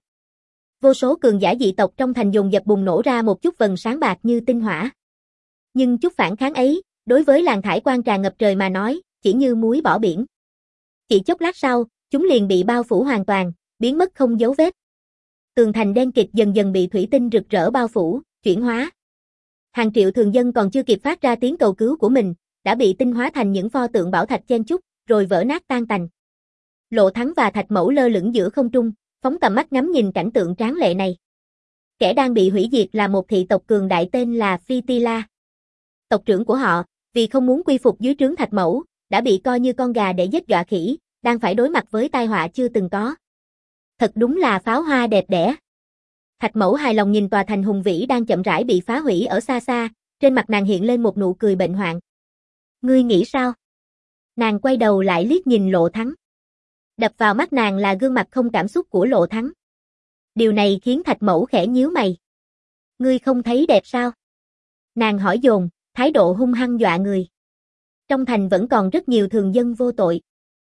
[SPEAKER 1] Vô số cường giả dị tộc trong thành dồn dập bùng nổ ra một chút vầng sáng bạc như tinh hỏa. Nhưng chút phản kháng ấy, đối với làn thải quang tràn ngập trời mà nói, chỉ như muối bỏ biển. Chỉ chốc lát sau, chúng liền bị bao phủ hoàn toàn, biến mất không dấu vết. Tường thành đen kịt dần dần bị thủy tinh rực rỡ bao phủ, chuyển hóa. Hàng triệu thường dân còn chưa kịp phát ra tiếng cầu cứu của mình, đã bị tinh hóa thành những pho tượng bảo thạch chen chúc, rồi vỡ nát tan tành. Lộ Thắng và Thạch Mẫu lơ lửng giữa không trung, phóng tầm mắt ngắm nhìn cảnh tượng tráng lệ này. Kẻ đang bị hủy diệt là một thị tộc cường đại tên là Phi Ti La. Tộc trưởng của họ, vì không muốn quy phục dưới trướng Thạch Mẫu, đã bị coi như con gà để giết dọa khỉ, đang phải đối mặt với tai họa chưa từng có. Thật đúng là pháo hoa đẹp đẽ. Thạch Mẫu hài lòng nhìn tòa thành hùng vĩ đang chậm rãi bị phá hủy ở xa xa, trên mặt nàng hiện lên một nụ cười bệnh hoạn. Ngươi nghĩ sao? Nàng quay đầu lại liếc nhìn Lộ Thắng. Đập vào mắt nàng là gương mặt không cảm xúc của Lộ Thắng. Điều này khiến Thạch Mẫu khẽ nhíu mày. Ngươi không thấy đẹp sao? Nàng hỏi dồn, thái độ hung hăng dọa người. Trong thành vẫn còn rất nhiều thường dân vô tội.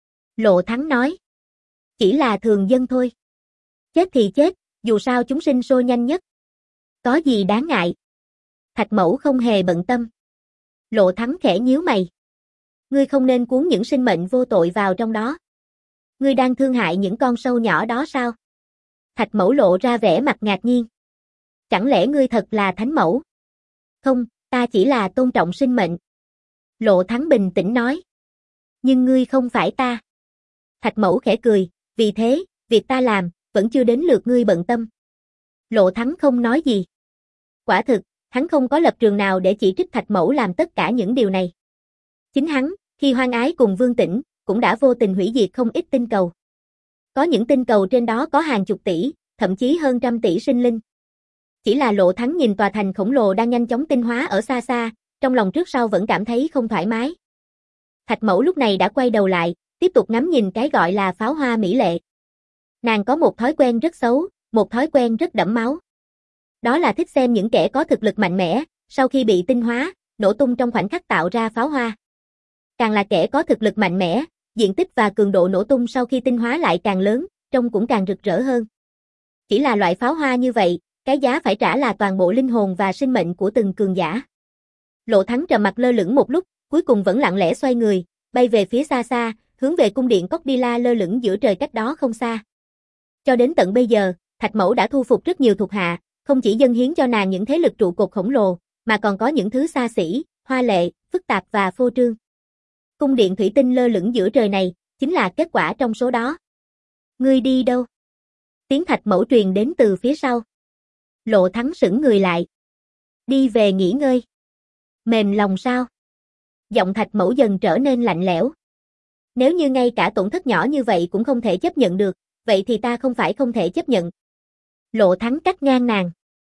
[SPEAKER 1] Lộ Thắng nói. Chỉ là thường dân thôi. Chết thì chết, dù sao chúng sinh sôi nhanh nhất. Có gì đáng ngại. Thạch Mẫu không hề bận tâm. Lộ Thắng khẽ nhíu mày. Ngươi không nên cuốn những sinh mệnh vô tội vào trong đó. Ngươi đang thương hại những con sâu nhỏ đó sao? Thạch Mẫu lộ ra vẻ mặt ngạc nhiên. Chẳng lẽ ngươi thật là thánh mẫu? Không, ta chỉ là tôn trọng sinh mệnh. Lộ Thắng bình tĩnh nói. Nhưng ngươi không phải ta. Thạch Mẫu khẽ cười, vì thế, việc ta làm, vẫn chưa đến lượt ngươi bận tâm. Lộ Thắng không nói gì. Quả thực, hắn không có lập trường nào để chỉ trích Thạch Mẫu làm tất cả những điều này. Chính hắn, khi hoan ái cùng Vương Tĩnh, cũng đã vô tình hủy diệt không ít tinh cầu. Có những tinh cầu trên đó có hàng chục tỷ, thậm chí hơn trăm tỷ sinh linh. Chỉ là Lộ Thắng nhìn tòa thành khổng lồ đang nhanh chóng tinh hóa ở xa xa, trong lòng trước sau vẫn cảm thấy không thoải mái. Thạch Mẫu lúc này đã quay đầu lại, tiếp tục ngắm nhìn cái gọi là pháo hoa mỹ lệ. Nàng có một thói quen rất xấu, một thói quen rất đẫm máu. Đó là thích xem những kẻ có thực lực mạnh mẽ, sau khi bị tinh hóa, nổ tung trong khoảnh khắc tạo ra pháo hoa. Càng là kẻ có thực lực mạnh mẽ, diện tích và cường độ nổ tung sau khi tinh hóa lại càng lớn, trông cũng càng rực rỡ hơn. Chỉ là loại pháo hoa như vậy, cái giá phải trả là toàn bộ linh hồn và sinh mệnh của từng cường giả. Lộ Thắng trầm mặt lơ lửng một lúc, cuối cùng vẫn lặng lẽ xoay người, bay về phía xa xa, hướng về cung điện Cordilla lơ lửng giữa trời cách đó không xa. Cho đến tận bây giờ, Thạch Mẫu đã thu phục rất nhiều thuộc hạ, không chỉ dâng hiến cho nàng những thế lực trụ cột khổng lồ, mà còn có những thứ xa xỉ, hoa lệ, phức tạp và phô trương. Cung điện thủy tinh lơ lửng giữa trời này, chính là kết quả trong số đó. Ngươi đi đâu? Tiếng Thạch Mẫu truyền đến từ phía sau. Lộ Thắng sững người lại. Đi về nghỉ ngơi. Mềm lòng sao? Giọng Thạch Mẫu dần trở nên lạnh lẽo. Nếu như ngay cả tổn thất nhỏ như vậy cũng không thể chấp nhận được, vậy thì ta không phải không thể chấp nhận. Lộ Thắng cắt ngang nàng.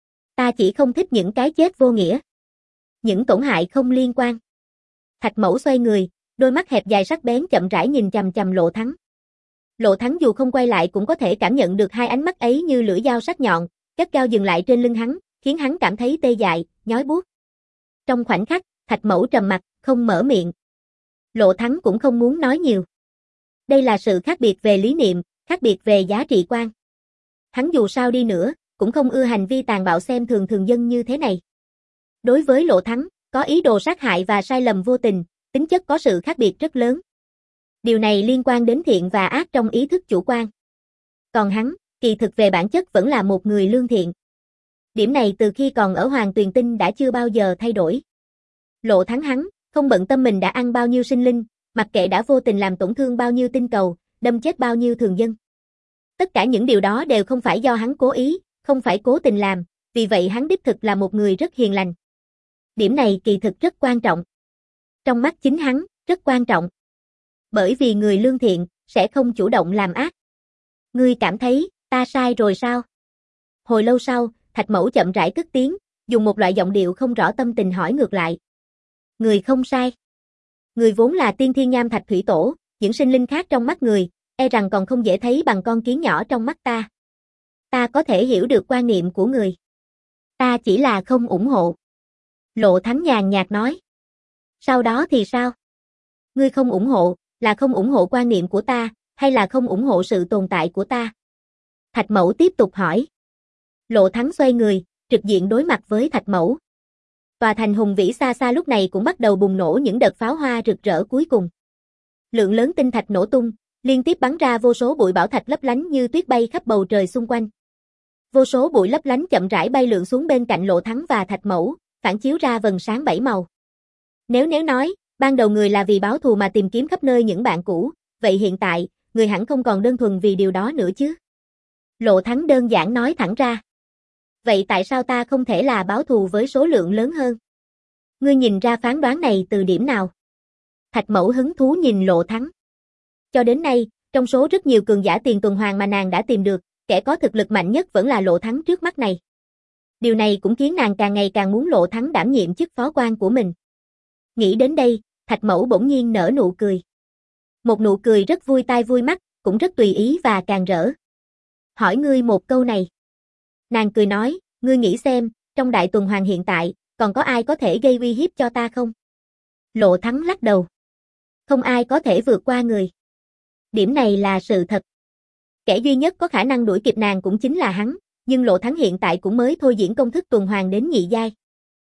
[SPEAKER 1] Ta chỉ không thích những cái chết vô nghĩa. Những tổn hại không liên quan. Thạch Mẫu xoay người, đôi mắt hẹp dài sắc bén chậm rãi nhìn chằm chằm Lộ Thắng. Lộ Thắng dù không quay lại cũng có thể cảm nhận được hai ánh mắt ấy như lưỡi dao sắc nhọn, gắt gao dừng lại trên lưng hắn, khiến hắn cảm thấy tê dại, nhói buốt. Trong khoảnh khắc, Thạch Mẫu trầm mặt, không mở miệng. Lộ Thắng cũng không muốn nói nhiều. Đây là sự khác biệt về lý niệm, khác biệt về giá trị quan. Hắn dù sao đi nữa, cũng không ưa hành vi tàn bạo xem thường thường dân như thế này. Đối với Lộ Thắng, có ý đồ sát hại và sai lầm vô tình, tính chất có sự khác biệt rất lớn. Điều này liên quan đến thiện và ác trong ý thức chủ quan. Còn hắn, kỳ thực về bản chất vẫn là một người lương thiện. Điểm này từ khi còn ở Hoàng Tuyền Tinh đã chưa bao giờ thay đổi. Lộ Thắng hắn, không bận tâm mình đã ăn bao nhiêu sinh linh, mặc kệ đã vô tình làm tổn thương bao nhiêu tinh cầu, đâm chết bao nhiêu thường dân. Tất cả những điều đó đều không phải do hắn cố ý, không phải cố tình làm, vì vậy hắn đích thực là một người rất hiền lành. Điểm này kỳ thực rất quan trọng. Trong mắt chính hắn, rất quan trọng. Bởi vì người lương thiện, sẽ không chủ động làm ác. Ngươi cảm thấy, ta sai rồi sao? Hồi lâu sau, Thạch Mẫu chậm rãi cất tiếng, dùng một loại giọng điệu không rõ tâm tình hỏi ngược lại. Người không sai. Người vốn là tiên thiên nham thạch thủy tổ, những sinh linh khác trong mắt người, e rằng còn không dễ thấy bằng con kiến nhỏ trong mắt ta. Ta có thể hiểu được quan niệm của người. Ta chỉ là không ủng hộ. Lộ Thắng nhàn nhạt nói. Sau đó thì sao? Ngươi không ủng hộ, là không ủng hộ quan niệm của ta, hay là không ủng hộ sự tồn tại của ta? Thạch Mẫu tiếp tục hỏi. Lộ Thắng xoay người, trực diện đối mặt với Thạch Mẫu. Tòa thành hùng vĩ xa xa lúc này cũng bắt đầu bùng nổ những đợt pháo hoa rực rỡ cuối cùng. Lượng lớn tinh thạch nổ tung, liên tiếp bắn ra vô số bụi bảo thạch lấp lánh như tuyết bay khắp bầu trời xung quanh. Vô số bụi lấp lánh chậm rãi bay lượn xuống bên cạnh Lộ Thắng và Thạch Mẫu, phản chiếu ra vầng sáng bảy màu. Nếu nếu nói, ban đầu người là vì báo thù mà tìm kiếm khắp nơi những bạn cũ, vậy hiện tại, người hẳn không còn đơn thuần vì điều đó nữa chứ. Lộ Thắng đơn giản nói thẳng ra. Vậy tại sao ta không thể là báo thù với số lượng lớn hơn? Ngươi nhìn ra phán đoán này từ điểm nào? Thạch Mẫu hứng thú nhìn Lộ Thắng. Cho đến nay, trong số rất nhiều cường giả tiền tuần hoàn mà nàng đã tìm được, kẻ có thực lực mạnh nhất vẫn là Lộ Thắng trước mắt này. Điều này cũng khiến nàng càng ngày càng muốn Lộ Thắng đảm nhiệm chức phó quan của mình. Nghĩ đến đây, Thạch Mẫu bỗng nhiên nở nụ cười. Một nụ cười rất vui tai vui mắt, cũng rất tùy ý và càng rỡ. Hỏi ngươi một câu này. Nàng cười nói, ngươi nghĩ xem, trong đại tuần hoàn hiện tại, còn có ai có thể gây uy hiếp cho ta không? Lộ Thắng lắc đầu. Không ai có thể vượt qua người. Điểm này là sự thật. Kẻ duy nhất có khả năng đuổi kịp nàng cũng chính là hắn, nhưng Lộ Thắng hiện tại cũng mới thôi diễn công thức tuần hoàn đến nhị giai.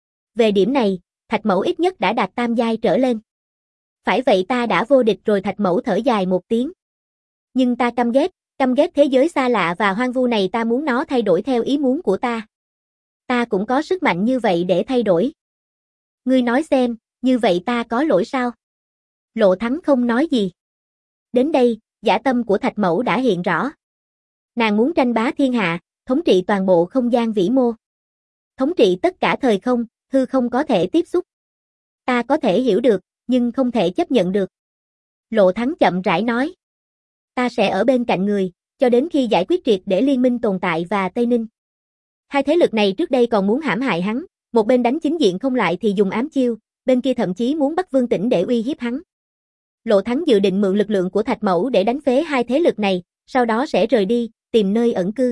[SPEAKER 1] Về điểm này, Thạch Mẫu ít nhất đã đạt tam giai trở lên. Phải vậy ta đã vô địch rồi. Thạch Mẫu thở dài một tiếng. Nhưng ta căm ghét, căm ghét thế giới xa lạ và hoang vu này, ta muốn nó thay đổi theo ý muốn của ta. Ta cũng có sức mạnh như vậy để thay đổi. Ngươi nói xem, như vậy ta có lỗi sao? Lộ Thắng không nói gì. Đến đây, dã tâm của Thạch Mẫu đã hiện rõ. Nàng muốn tranh bá thiên hạ, thống trị toàn bộ không gian vĩ mô. Thống trị tất cả thời không, hư không có thể tiếp xúc. Ta có thể hiểu được, nhưng không thể chấp nhận được. Lộ Thắng chậm rãi nói. Ta sẽ ở bên cạnh người, cho đến khi giải quyết triệt để Liên Minh Tồn Tại và Tây Ninh. Hai thế lực này trước đây còn muốn hãm hại hắn, một bên đánh chính diện không lại thì dùng ám chiêu, bên kia thậm chí muốn bắt Vương Tĩnh để uy hiếp hắn. Lộ Thắng dự định mượn lực lượng của Thạch Mẫu để đánh phế hai thế lực này, sau đó sẽ rời đi, tìm nơi ẩn cư.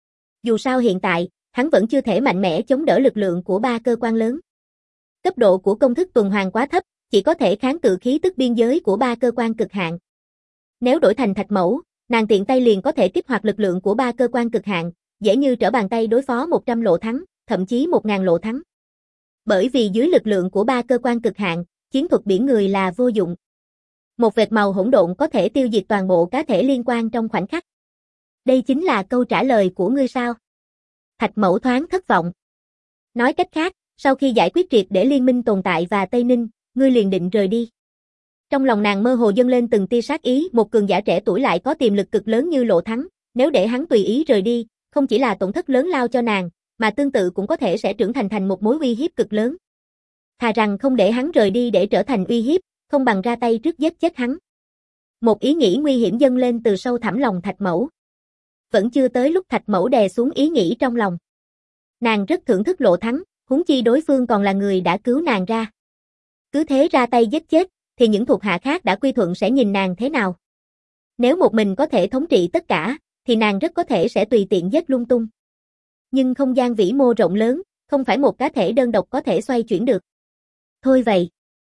[SPEAKER 1] Dù sao hiện tại, hắn vẫn chưa thể mạnh mẽ chống đỡ lực lượng của ba cơ quan lớn. Cấp độ của công thức tuần hoàn quá thấp, chỉ có thể kháng cự khí tức biên giới của ba cơ quan cực hạn. Nếu đổi thành Thạch Mẫu, nàng tiện tay liền có thể kích hoạt lực lượng của ba cơ quan cực hạn, dễ như trở bàn tay đối phó một trăm Lộ Thắng, thậm chí một nghìn Lộ Thắng. Bởi vì dưới lực lượng của ba cơ quan cực hạn, chiến thuật biển người là vô dụng. Một vệt màu hỗn độn có thể tiêu diệt toàn bộ cá thể liên quan trong khoảnh khắc. Đây chính là câu trả lời của ngươi sao? Thạch Mẫu thoáng thất vọng. Nói cách khác, sau khi giải quyết triệt để Liên Minh Tồn Tại và Tây Ninh, ngươi liền định rời đi. Trong lòng nàng mơ hồ dâng lên từng tia sát ý, một cường giả trẻ tuổi lại có tiềm lực cực lớn như Lộ Thắng, nếu để hắn tùy ý rời đi, không chỉ là tổn thất lớn lao cho nàng, mà tương tự cũng có thể sẽ trưởng thành thành một mối uy hiếp cực lớn. Thà rằng không để hắn rời đi để trở thành uy hiếp, không bằng ra tay trước giết chết hắn. Một ý nghĩ nguy hiểm dâng lên từ sâu thẳm lòng Thạch Mẫu. Vẫn chưa tới lúc Thạch Mẫu đè xuống ý nghĩ trong lòng. Nàng rất thưởng thức Lộ Thắng, huống chi đối phương còn là người đã cứu nàng ra. Cứ thế ra tay giết chết, thì những thuộc hạ khác đã quy thuận sẽ nhìn nàng thế nào? Nếu một mình có thể thống trị tất cả, thì nàng rất có thể sẽ tùy tiện giết lung tung. Nhưng không gian vĩ mô rộng lớn, không phải một cá thể đơn độc có thể xoay chuyển được. Thôi vậy.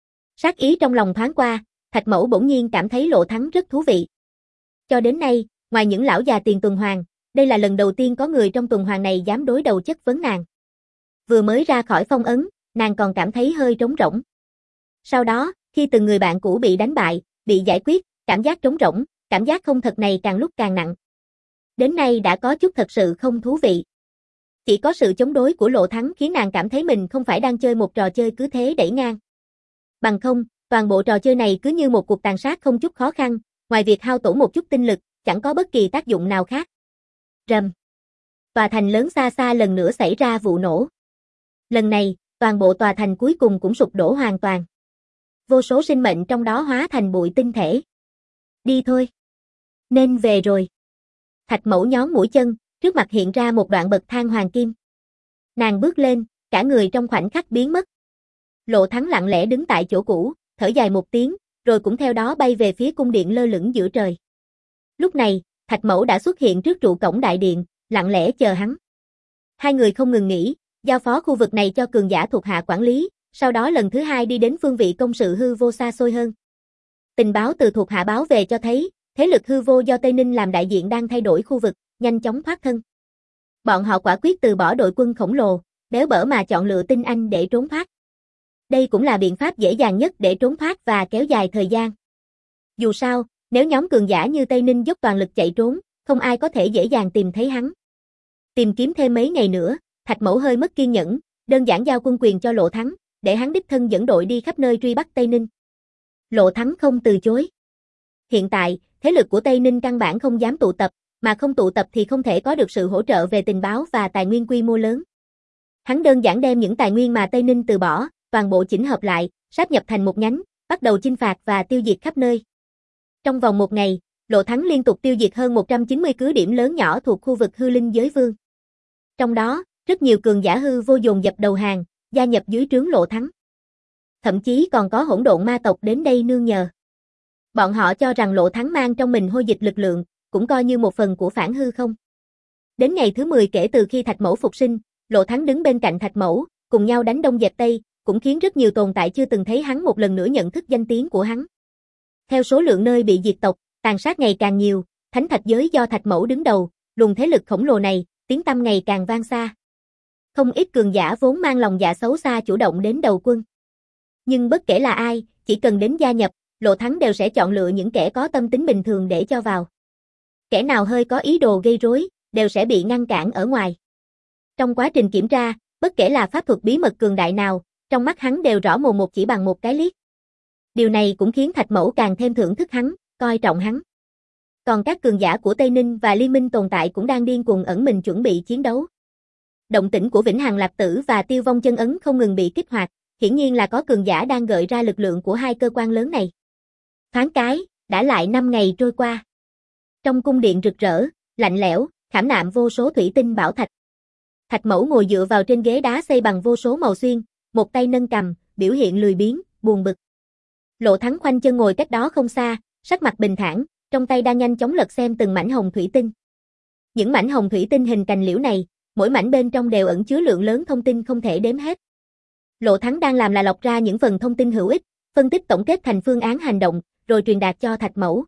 [SPEAKER 1] Sát ý trong lòng thoáng qua, Thạch Mẫu bỗng nhiên cảm thấy Lộ Thắng rất thú vị. Cho đến nay, ngoài những lão già tiền tuần hoàn, đây là lần đầu tiên có người trong tuần hoàn này dám đối đầu chất vấn nàng. Vừa mới ra khỏi phong ấn, nàng còn cảm thấy hơi trống rỗng. Sau đó, khi từng người bạn cũ bị đánh bại, bị giải quyết, cảm giác trống rỗng, cảm giác không thật này càng lúc càng nặng. Đến nay đã có chút thật sự không thú vị. Chỉ có sự chống đối của Lộ Thắng khiến nàng cảm thấy mình không phải đang chơi một trò chơi cứ thế đẩy ngang. Bằng không, toàn bộ trò chơi này cứ như một cuộc tàn sát không chút khó khăn, ngoài việc hao tổn một chút tinh lực, chẳng có bất kỳ tác dụng nào khác. Rầm. Tòa thành lớn xa xa lần nữa xảy ra vụ nổ. Lần này, toàn bộ tòa thành cuối cùng cũng sụp đổ hoàn toàn. Vô số sinh mệnh trong đó hóa thành bụi tinh thể. Đi thôi. Nên về rồi. Thạch Mẫu nhón mũi chân, trước mặt hiện ra một đoạn bậc thang hoàng kim. Nàng bước lên, cả người trong khoảnh khắc biến mất. Lộ Thắng lặng lẽ đứng tại chỗ cũ, thở dài một tiếng, rồi cũng theo đó bay về phía cung điện lơ lửng giữa trời. Lúc này, Thạch Mẫu đã xuất hiện trước trụ cổng đại điện, lặng lẽ chờ hắn. Hai người không ngừng nghỉ, giao phó khu vực này cho cường giả thuộc hạ quản lý, sau đó lần thứ hai đi đến phương vị công sự hư vô xa xôi hơn. Tình báo từ thuộc hạ báo về cho thấy, thế lực hư vô do Tây Ninh làm đại diện đang thay đổi khu vực, nhanh chóng thoát thân. Bọn họ quả quyết từ bỏ đội quân khổng lồ, béo bở mà chọn lựa tinh anh để trốn thoát. Đây cũng là biện pháp dễ dàng nhất để trốn thoát và kéo dài thời gian. Dù sao, nếu nhóm cường giả như Tây Ninh dốc toàn lực chạy trốn, không ai có thể dễ dàng tìm thấy hắn. Tìm kiếm thêm mấy ngày nữa, Thạch Mẫu hơi mất kiên nhẫn, đơn giản giao quân quyền cho Lộ Thắng, để hắn đích thân dẫn đội đi khắp nơi truy bắt Tây Ninh. Lộ Thắng không từ chối. Hiện tại, thế lực của Tây Ninh căn bản không dám tụ tập, mà không tụ tập thì không thể có được sự hỗ trợ về tình báo và tài nguyên quy mô lớn. Hắn đơn giản đem những tài nguyên mà Tây Ninh từ bỏ, toàn bộ chỉnh hợp lại, sáp nhập thành một nhánh, bắt đầu chinh phạt và tiêu diệt khắp nơi. Trong vòng một ngày, Lộ Thắng liên tục tiêu diệt hơn một trăm chín mươi cứ điểm lớn nhỏ thuộc khu vực hư linh giới vương. Trong đó, rất nhiều cường giả hư vô dồn dập đầu hàng, gia nhập dưới trướng Lộ Thắng. Thậm chí còn có hỗn độn ma tộc đến đây nương nhờ. Bọn họ cho rằng Lộ Thắng mang trong mình hôi dịch lực lượng, cũng coi như một phần của phản hư không. Đến ngày thứ mười kể từ khi Thạch Mẫu phục sinh, Lộ Thắng đứng bên cạnh Thạch Mẫu, cùng nhau đánh đông dẹp tây, cũng khiến rất nhiều tồn tại chưa từng thấy hắn một lần nữa nhận thức danh tiếng của hắn. Theo số lượng nơi bị diệt tộc, tàn sát ngày càng nhiều, thánh thạch giới do Thạch Mẫu đứng đầu, luồng thế lực khổng lồ này, tiếng tăm ngày càng vang xa. Không ít cường giả vốn mang lòng dạ xấu xa chủ động đến đầu quân. Nhưng bất kể là ai, chỉ cần đến gia nhập, Lộ Thắng đều sẽ chọn lựa những kẻ có tâm tính bình thường để cho vào. Kẻ nào hơi có ý đồ gây rối, đều sẽ bị ngăn cản ở ngoài. Trong quá trình kiểm tra, bất kể là pháp thuật bí mật cường đại nào, trong mắt hắn đều rõ mồn một chỉ bằng một cái liếc. Điều này cũng khiến Thạch Mẫu càng thêm thưởng thức hắn, coi trọng hắn. Còn các cường giả của Tây Ninh và Liên minh tồn tại cũng đang điên cuồng ẩn mình chuẩn bị chiến đấu. Động tĩnh của Vĩnh Hằng Lạp Tử và Tiêu Vong Chân Ấn không ngừng bị kích hoạt, hiển nhiên là có cường giả đang gợi ra lực lượng của hai cơ quan lớn này. Thoáng cái, đã lại năm ngày trôi qua. Trong cung điện rực rỡ, lạnh lẽo, khảm nạm vô số thủy tinh bảo thạch. Thạch Mẫu ngồi dựa vào trên ghế đá xây bằng vô số màu xuyên, một tay nâng cằm, biểu hiện lười biếng, buồn bực. Lộ Thắng khoanh chân ngồi cách đó không xa, sắc mặt bình thản, trong tay đang nhanh chóng lật xem từng mảnh hồng thủy tinh. Những mảnh hồng thủy tinh hình cành liễu này, mỗi mảnh bên trong đều ẩn chứa lượng lớn thông tin không thể đếm hết. Lộ Thắng đang làm là lọc ra những phần thông tin hữu ích, phân tích tổng kết thành phương án hành động, rồi truyền đạt cho Thạch Mẫu.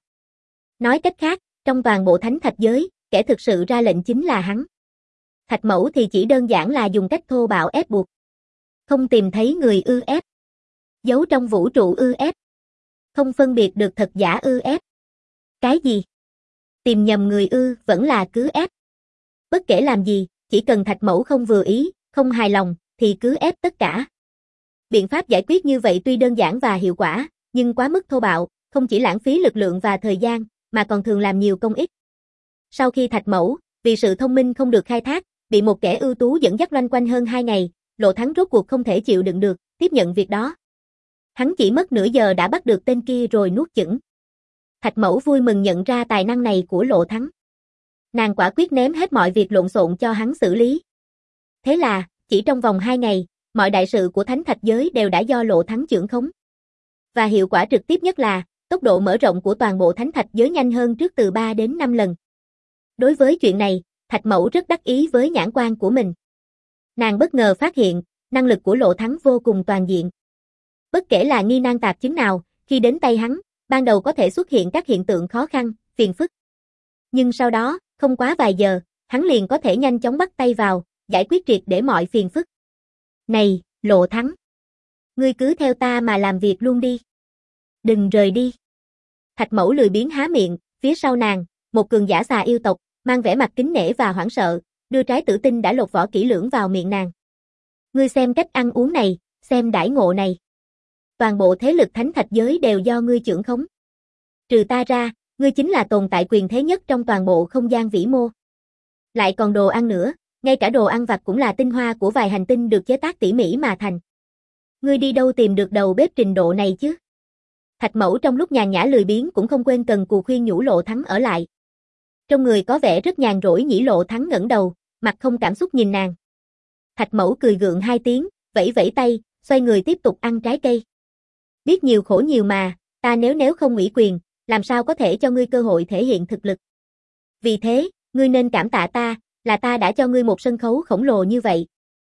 [SPEAKER 1] Nói cách khác, trong toàn bộ thánh thạch giới, kẻ thực sự ra lệnh chính là hắn. Thạch Mẫu thì chỉ đơn giản là dùng cách thô bạo ép buộc. Không tìm thấy người ư ép. Giấu trong vũ trụ ư ép. Không phân biệt được thật giả ư ép. Cái gì? Tìm nhầm người ư, vẫn là cứ ép. Bất kể làm gì, chỉ cần Thạch Mẫu không vừa ý, không hài lòng, thì cứ ép tất cả. Biện pháp giải quyết như vậy tuy đơn giản và hiệu quả, nhưng quá mức thô bạo, không chỉ lãng phí lực lượng và thời gian, mà còn thường làm nhiều công ích. Sau khi Thạch Mẫu, vì sự thông minh không được khai thác, bị một kẻ ưu tú dẫn dắt loanh quanh hơn hai ngày, Lộ Thắng rốt cuộc không thể chịu đựng được, tiếp nhận việc đó. Hắn chỉ mất nửa giờ đã bắt được tên kia rồi nuốt chửng. Thạch Mẫu vui mừng nhận ra tài năng này của Lộ Thắng. Nàng quả quyết ném hết mọi việc lộn xộn cho hắn xử lý. Thế là, chỉ trong vòng hai ngày, mọi đại sự của thánh thạch giới đều đã do Lộ Thắng trưởng khống. Và hiệu quả trực tiếp nhất là, tốc độ mở rộng của toàn bộ thánh thạch giới nhanh hơn trước từ ba đến năm lần. Đối với chuyện này, Thạch Mẫu rất đắc ý với nhãn quan của mình. Nàng bất ngờ phát hiện, năng lực của Lộ Thắng vô cùng toàn diện. Bất kể là nghi nan tạp chứng nào, khi đến tay hắn, ban đầu có thể xuất hiện các hiện tượng khó khăn, phiền phức. Nhưng sau đó, không quá vài giờ, hắn liền có thể nhanh chóng bắt tay vào, giải quyết triệt để mọi phiền phức. Này, Lộ Thắng! Ngươi cứ theo ta mà làm việc luôn đi. Đừng rời đi. Thạch Mẫu lười biếng há miệng, phía sau nàng, một cường giả xà yêu tộc, mang vẻ mặt kính nể và hoảng sợ, đưa trái tử tinh đã lột vỏ kỹ lưỡng vào miệng nàng. Ngươi xem cách ăn uống này, xem đãi ngộ này. Toàn bộ thế lực thánh thạch giới đều do ngươi trưởng khống. Trừ ta ra, ngươi chính là tồn tại quyền thế nhất trong toàn bộ không gian vĩ mô. Lại còn đồ ăn nữa, ngay cả đồ ăn vặt cũng là tinh hoa của vài hành tinh được chế tác tỉ mỉ mà thành. Ngươi đi đâu tìm được đầu bếp trình độ này chứ? Thạch Mẫu trong lúc nhàn nhã lười biếng cũng không quên cần cù khuyên nhủ Lộ Thắng ở lại. Trong người có vẻ rất nhàn rỗi nhĩ Lộ Thắng ngẩng đầu, mặt không cảm xúc nhìn nàng. Thạch Mẫu cười gượng hai tiếng, vẫy vẫy tay, xoay người tiếp tục ăn trái cây. Biết nhiều khổ nhiều mà, ta nếu nếu không ủy quyền, làm sao có thể cho ngươi cơ hội thể hiện thực lực. Vì thế, ngươi nên cảm tạ ta, là ta đã cho ngươi một sân khấu khổng lồ như vậy.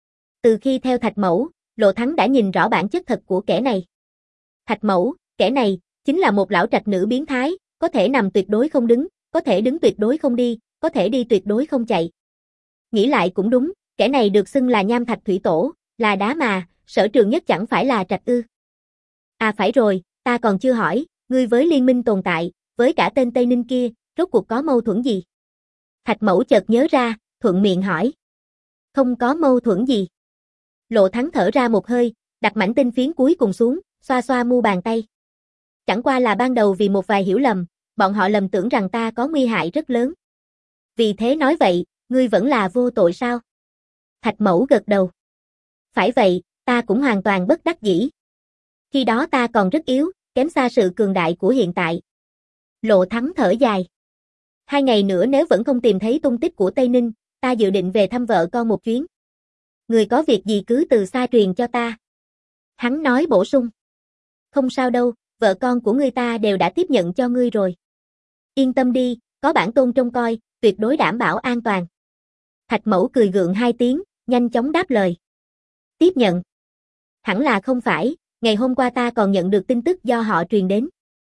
[SPEAKER 1] Từ khi theo Thạch Mẫu, Lộ Thắng đã nhìn rõ bản chất thật của kẻ này. Thạch Mẫu, kẻ này, chính là một lão trạch nữ biến thái, có thể nằm tuyệt đối không đứng, có thể đứng tuyệt đối không đi, có thể đi tuyệt đối không chạy. Nghĩ lại cũng đúng, kẻ này được xưng là nham thạch thủy tổ, là đá mà, sở trường nhất chẳng phải là trạch ư. À phải rồi, ta còn chưa hỏi, ngươi với liên minh tồn tại, với cả tên Tây Ninh kia, rốt cuộc có mâu thuẫn gì? Thạch Mẫu chợt nhớ ra, thuận miệng hỏi. Không có mâu thuẫn gì. Lộ Thắng thở ra một hơi, đặt mảnh tinh phiến cuối cùng xuống, xoa xoa mu bàn tay. Chẳng qua là ban đầu vì một vài hiểu lầm, bọn họ lầm tưởng rằng ta có nguy hại rất lớn. Vì thế nói vậy, ngươi vẫn là vô tội sao? Thạch Mẫu gật đầu. Phải vậy, Ta cũng hoàn toàn bất đắc dĩ. Khi đó ta còn rất yếu, kém xa sự cường đại của hiện tại. Lộ Thắng thở dài. Hai ngày nữa nếu vẫn không tìm thấy tung tích của Tây Ninh, ta dự định về thăm vợ con một chuyến. Người có việc gì cứ từ xa truyền cho ta. Hắn nói bổ sung. Không sao đâu, vợ con của ngươi ta đều đã tiếp nhận cho ngươi rồi. Yên tâm đi, có bản tôn trông coi, tuyệt đối đảm bảo an toàn. Thạch Mẫu cười gượng hai tiếng, nhanh chóng đáp lời. Tiếp nhận. Hẳn là không phải, ngày hôm qua ta còn nhận được tin tức do họ truyền đến.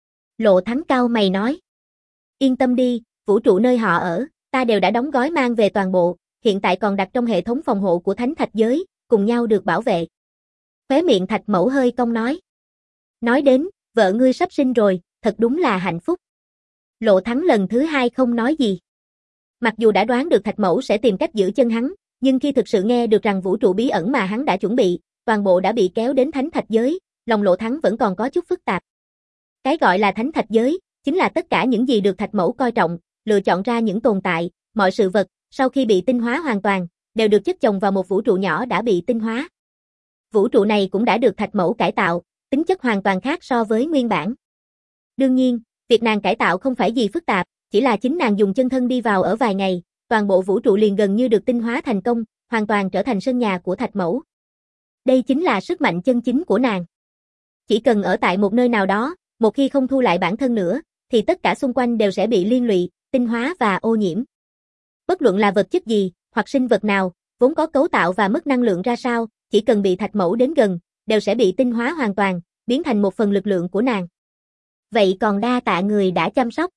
[SPEAKER 1] Lộ Thắng cau mày nói. Yên tâm đi, vũ trụ nơi họ ở, ta đều đã đóng gói mang về toàn bộ, hiện tại còn đặt trong hệ thống phòng hộ của Thánh Thạch Giới, cùng nhau được bảo vệ. Khóe miệng Thạch Mẫu hơi cong nói. Nói đến, vợ ngươi sắp sinh rồi, thật đúng là hạnh phúc. Lộ Thắng lần thứ hai không nói gì. Mặc dù đã đoán được Thạch Mẫu sẽ tìm cách giữ chân hắn, nhưng khi thực sự nghe được rằng vũ trụ bí ẩn mà hắn đã chuẩn bị, toàn bộ đã bị kéo đến Thánh Thạch Giới, lòng Lộ Thắng vẫn còn có chút phức tạp. Cái gọi là Thánh Thạch Giới, chính là tất cả những gì được Thạch Mẫu coi trọng, lựa chọn ra những tồn tại, mọi sự vật, sau khi bị tinh hóa hoàn toàn, đều được chất chồng vào một vũ trụ nhỏ đã bị tinh hóa. Vũ trụ này cũng đã được Thạch Mẫu cải tạo, tính chất hoàn toàn khác so với nguyên bản. Đương nhiên, việc nàng cải tạo không phải gì phức tạp, chỉ là chính nàng dùng chân thân đi vào ở vài ngày, toàn bộ vũ trụ liền gần như được tinh hóa thành công, hoàn toàn trở thành sân nhà của Thạch Mẫu. Đây chính là sức mạnh chân chính của nàng. Chỉ cần ở tại một nơi nào đó, một khi không thu lại bản thân nữa, thì tất cả xung quanh đều sẽ bị liên lụy, tinh hóa và ô nhiễm. Bất luận là vật chất gì, hoặc sinh vật nào, vốn có cấu tạo và mức năng lượng ra sao, chỉ cần bị Thạch Mẫu đến gần, đều sẽ bị tinh hóa hoàn toàn, biến thành một phần lực lượng của nàng. Vậy còn đa tạ người đã chăm sóc.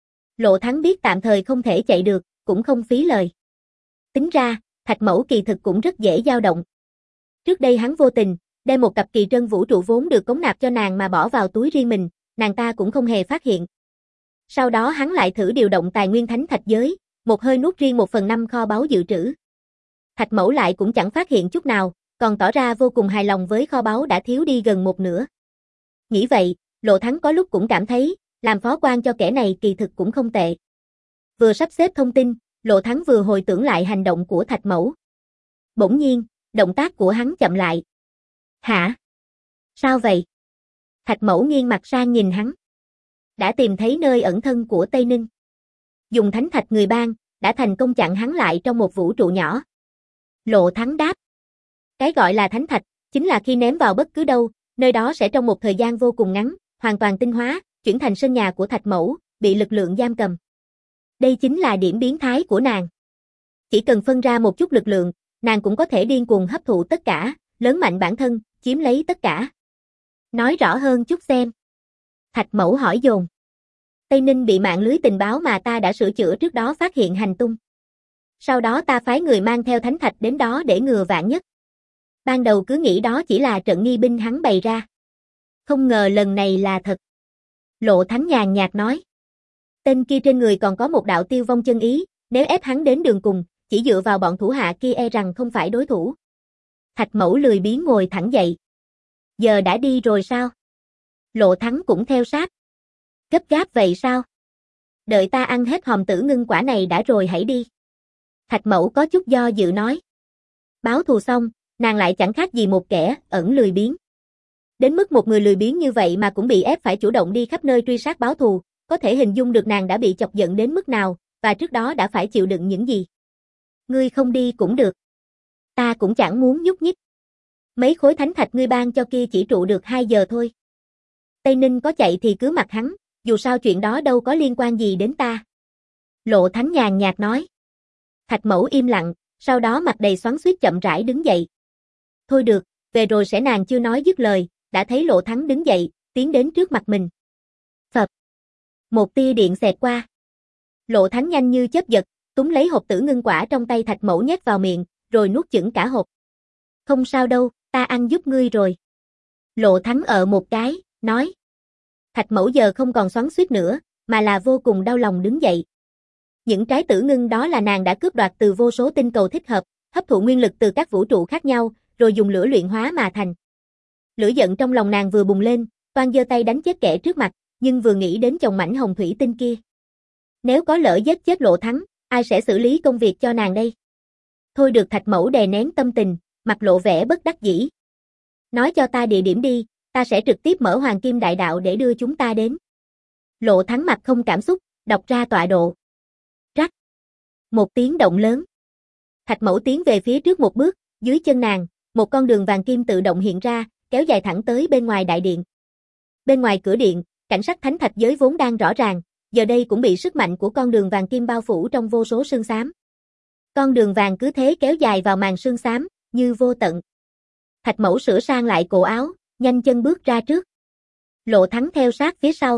[SPEAKER 1] Lộ Thắng biết tạm thời không thể chạy được, cũng không phí lời. Tính ra, Thạch Mẫu kỳ thực cũng rất dễ dao động. Trước đây hắn vô tình, đem một cặp kỳ trân vũ trụ vốn được cống nạp cho nàng mà bỏ vào túi riêng mình, nàng ta cũng không hề phát hiện. Sau đó hắn lại thử điều động tài nguyên Thánh Thạch Giới, một hơi nuốt riêng một phần năm kho báu dự trữ. Thạch Mẫu lại cũng chẳng phát hiện chút nào, còn tỏ ra vô cùng hài lòng với kho báu đã thiếu đi gần một nửa. Nghĩ vậy, Lộ Thắng có lúc cũng cảm thấy, làm phó quan cho kẻ này kỳ thực cũng không tệ. Vừa sắp xếp thông tin, Lộ Thắng vừa hồi tưởng lại hành động của Thạch Mẫu. Bỗng nhiên, động tác của hắn chậm lại. Hả? Sao vậy? Thạch Mẫu nghiêng mặt sang nhìn hắn. Đã tìm thấy nơi ẩn thân của Tây Ninh. Dùng thánh thạch người ban, đã thành công chặn hắn lại trong một vũ trụ nhỏ. Lộ Thắng đáp. Cái gọi là thánh thạch, chính là khi ném vào bất cứ đâu, nơi đó sẽ trong một thời gian vô cùng ngắn, hoàn toàn tinh hóa, chuyển thành sân nhà của Thạch Mẫu, bị lực lượng giam cầm. Đây chính là điểm biến thái của nàng. Chỉ cần phân ra một chút lực lượng, nàng cũng có thể điên cuồng hấp thụ tất cả, lớn mạnh bản thân, chiếm lấy tất cả. Nói rõ hơn chút xem. Thạch Mẫu hỏi dồn. Tây Ninh bị mạng lưới tình báo mà ta đã sửa chữa trước đó phát hiện hành tung. Sau đó ta phái người mang theo thánh thạch đến đó để ngừa vạn nhất. Ban đầu cứ nghĩ đó chỉ là trận nghi binh hắn bày ra. Không ngờ lần này là thật. Lộ Thắng nhàn nhạt nói. Tên kia trên người còn có một đạo tiêu vong chân ý, nếu ép hắn đến đường cùng, chỉ dựa vào bọn thủ hạ kia e rằng không phải đối thủ. Thạch Mẫu lười biếng ngồi thẳng dậy. Giờ đã đi rồi sao? Lộ Thắng cũng theo sát. Gấp gáp vậy sao? Đợi ta ăn hết hòm tử ngưng quả này đã rồi hãy đi. Thạch Mẫu có chút do dự nói. Báo thù xong, nàng lại chẳng khác gì một kẻ ẩn lười biếng. Đến mức một người lười biếng như vậy mà cũng bị ép phải chủ động đi khắp nơi truy sát báo thù, có thể hình dung được nàng đã bị chọc giận đến mức nào, và trước đó đã phải chịu đựng những gì. Ngươi không đi cũng được. Ta cũng chẳng muốn nhúc nhích. Mấy khối thánh thạch ngươi ban cho kia chỉ trụ được hai giờ thôi. Tây Ninh có chạy thì cứ mặc hắn, dù sao chuyện đó đâu có liên quan gì đến ta. Lộ Thắng nhàn nhạt nói. Thạch Mẫu im lặng, sau đó mặt đầy xoắn xuýt chậm rãi đứng dậy. Thôi được, về rồi sẽ. Nàng chưa nói dứt lời, đã thấy Lộ Thắng đứng dậy, tiến đến trước mặt mình. Phập. Một tia điện xẹt qua. Lộ Thắng nhanh như chớp giật, túm lấy hộp tử ngưng quả trong tay Thạch Mẫu nhét vào miệng, rồi nuốt chửng cả hộp. Không sao đâu, ta ăn giúp ngươi rồi. Lộ Thắng ở một cái, nói. Thạch Mẫu giờ không còn xoắn xuýt nữa, mà là vô cùng đau lòng đứng dậy. Những trái tử ngưng đó là nàng đã cướp đoạt từ vô số tinh cầu thích hợp, hấp thụ nguyên lực từ các vũ trụ khác nhau, rồi dùng lửa luyện hóa mà thành. Lửa giận trong lòng nàng vừa bùng lên, toan giơ tay đánh chết kẻ trước mặt, nhưng vừa nghĩ đến chồng mảnh hồng thủy tinh kia. Nếu có lỡ giết chết Lộ Thắng, ai sẽ xử lý công việc cho nàng đây? Thôi được. Thạch Mẫu đè nén tâm tình, mặt lộ vẻ bất đắc dĩ. Nói cho ta địa điểm đi, ta sẽ trực tiếp mở Hoàng Kim Đại Đạo để đưa chúng ta đến. Lộ Thắng mặt không cảm xúc, đọc ra tọa độ. Rắc. Một tiếng động lớn. Thạch Mẫu tiến về phía trước một bước, dưới chân nàng, một con đường vàng kim tự động hiện ra, kéo dài thẳng tới bên ngoài đại điện. Bên ngoài cửa điện, cảnh sắc thánh thạch giới vốn đang rõ ràng, giờ đây cũng bị sức mạnh của con đường vàng kim bao phủ trong vô số sương xám. Con đường vàng cứ thế kéo dài vào màn sương xám, như vô tận. Thạch Mẫu sửa sang lại cổ áo, nhanh chân bước ra trước. Lộ Thắng theo sát phía sau.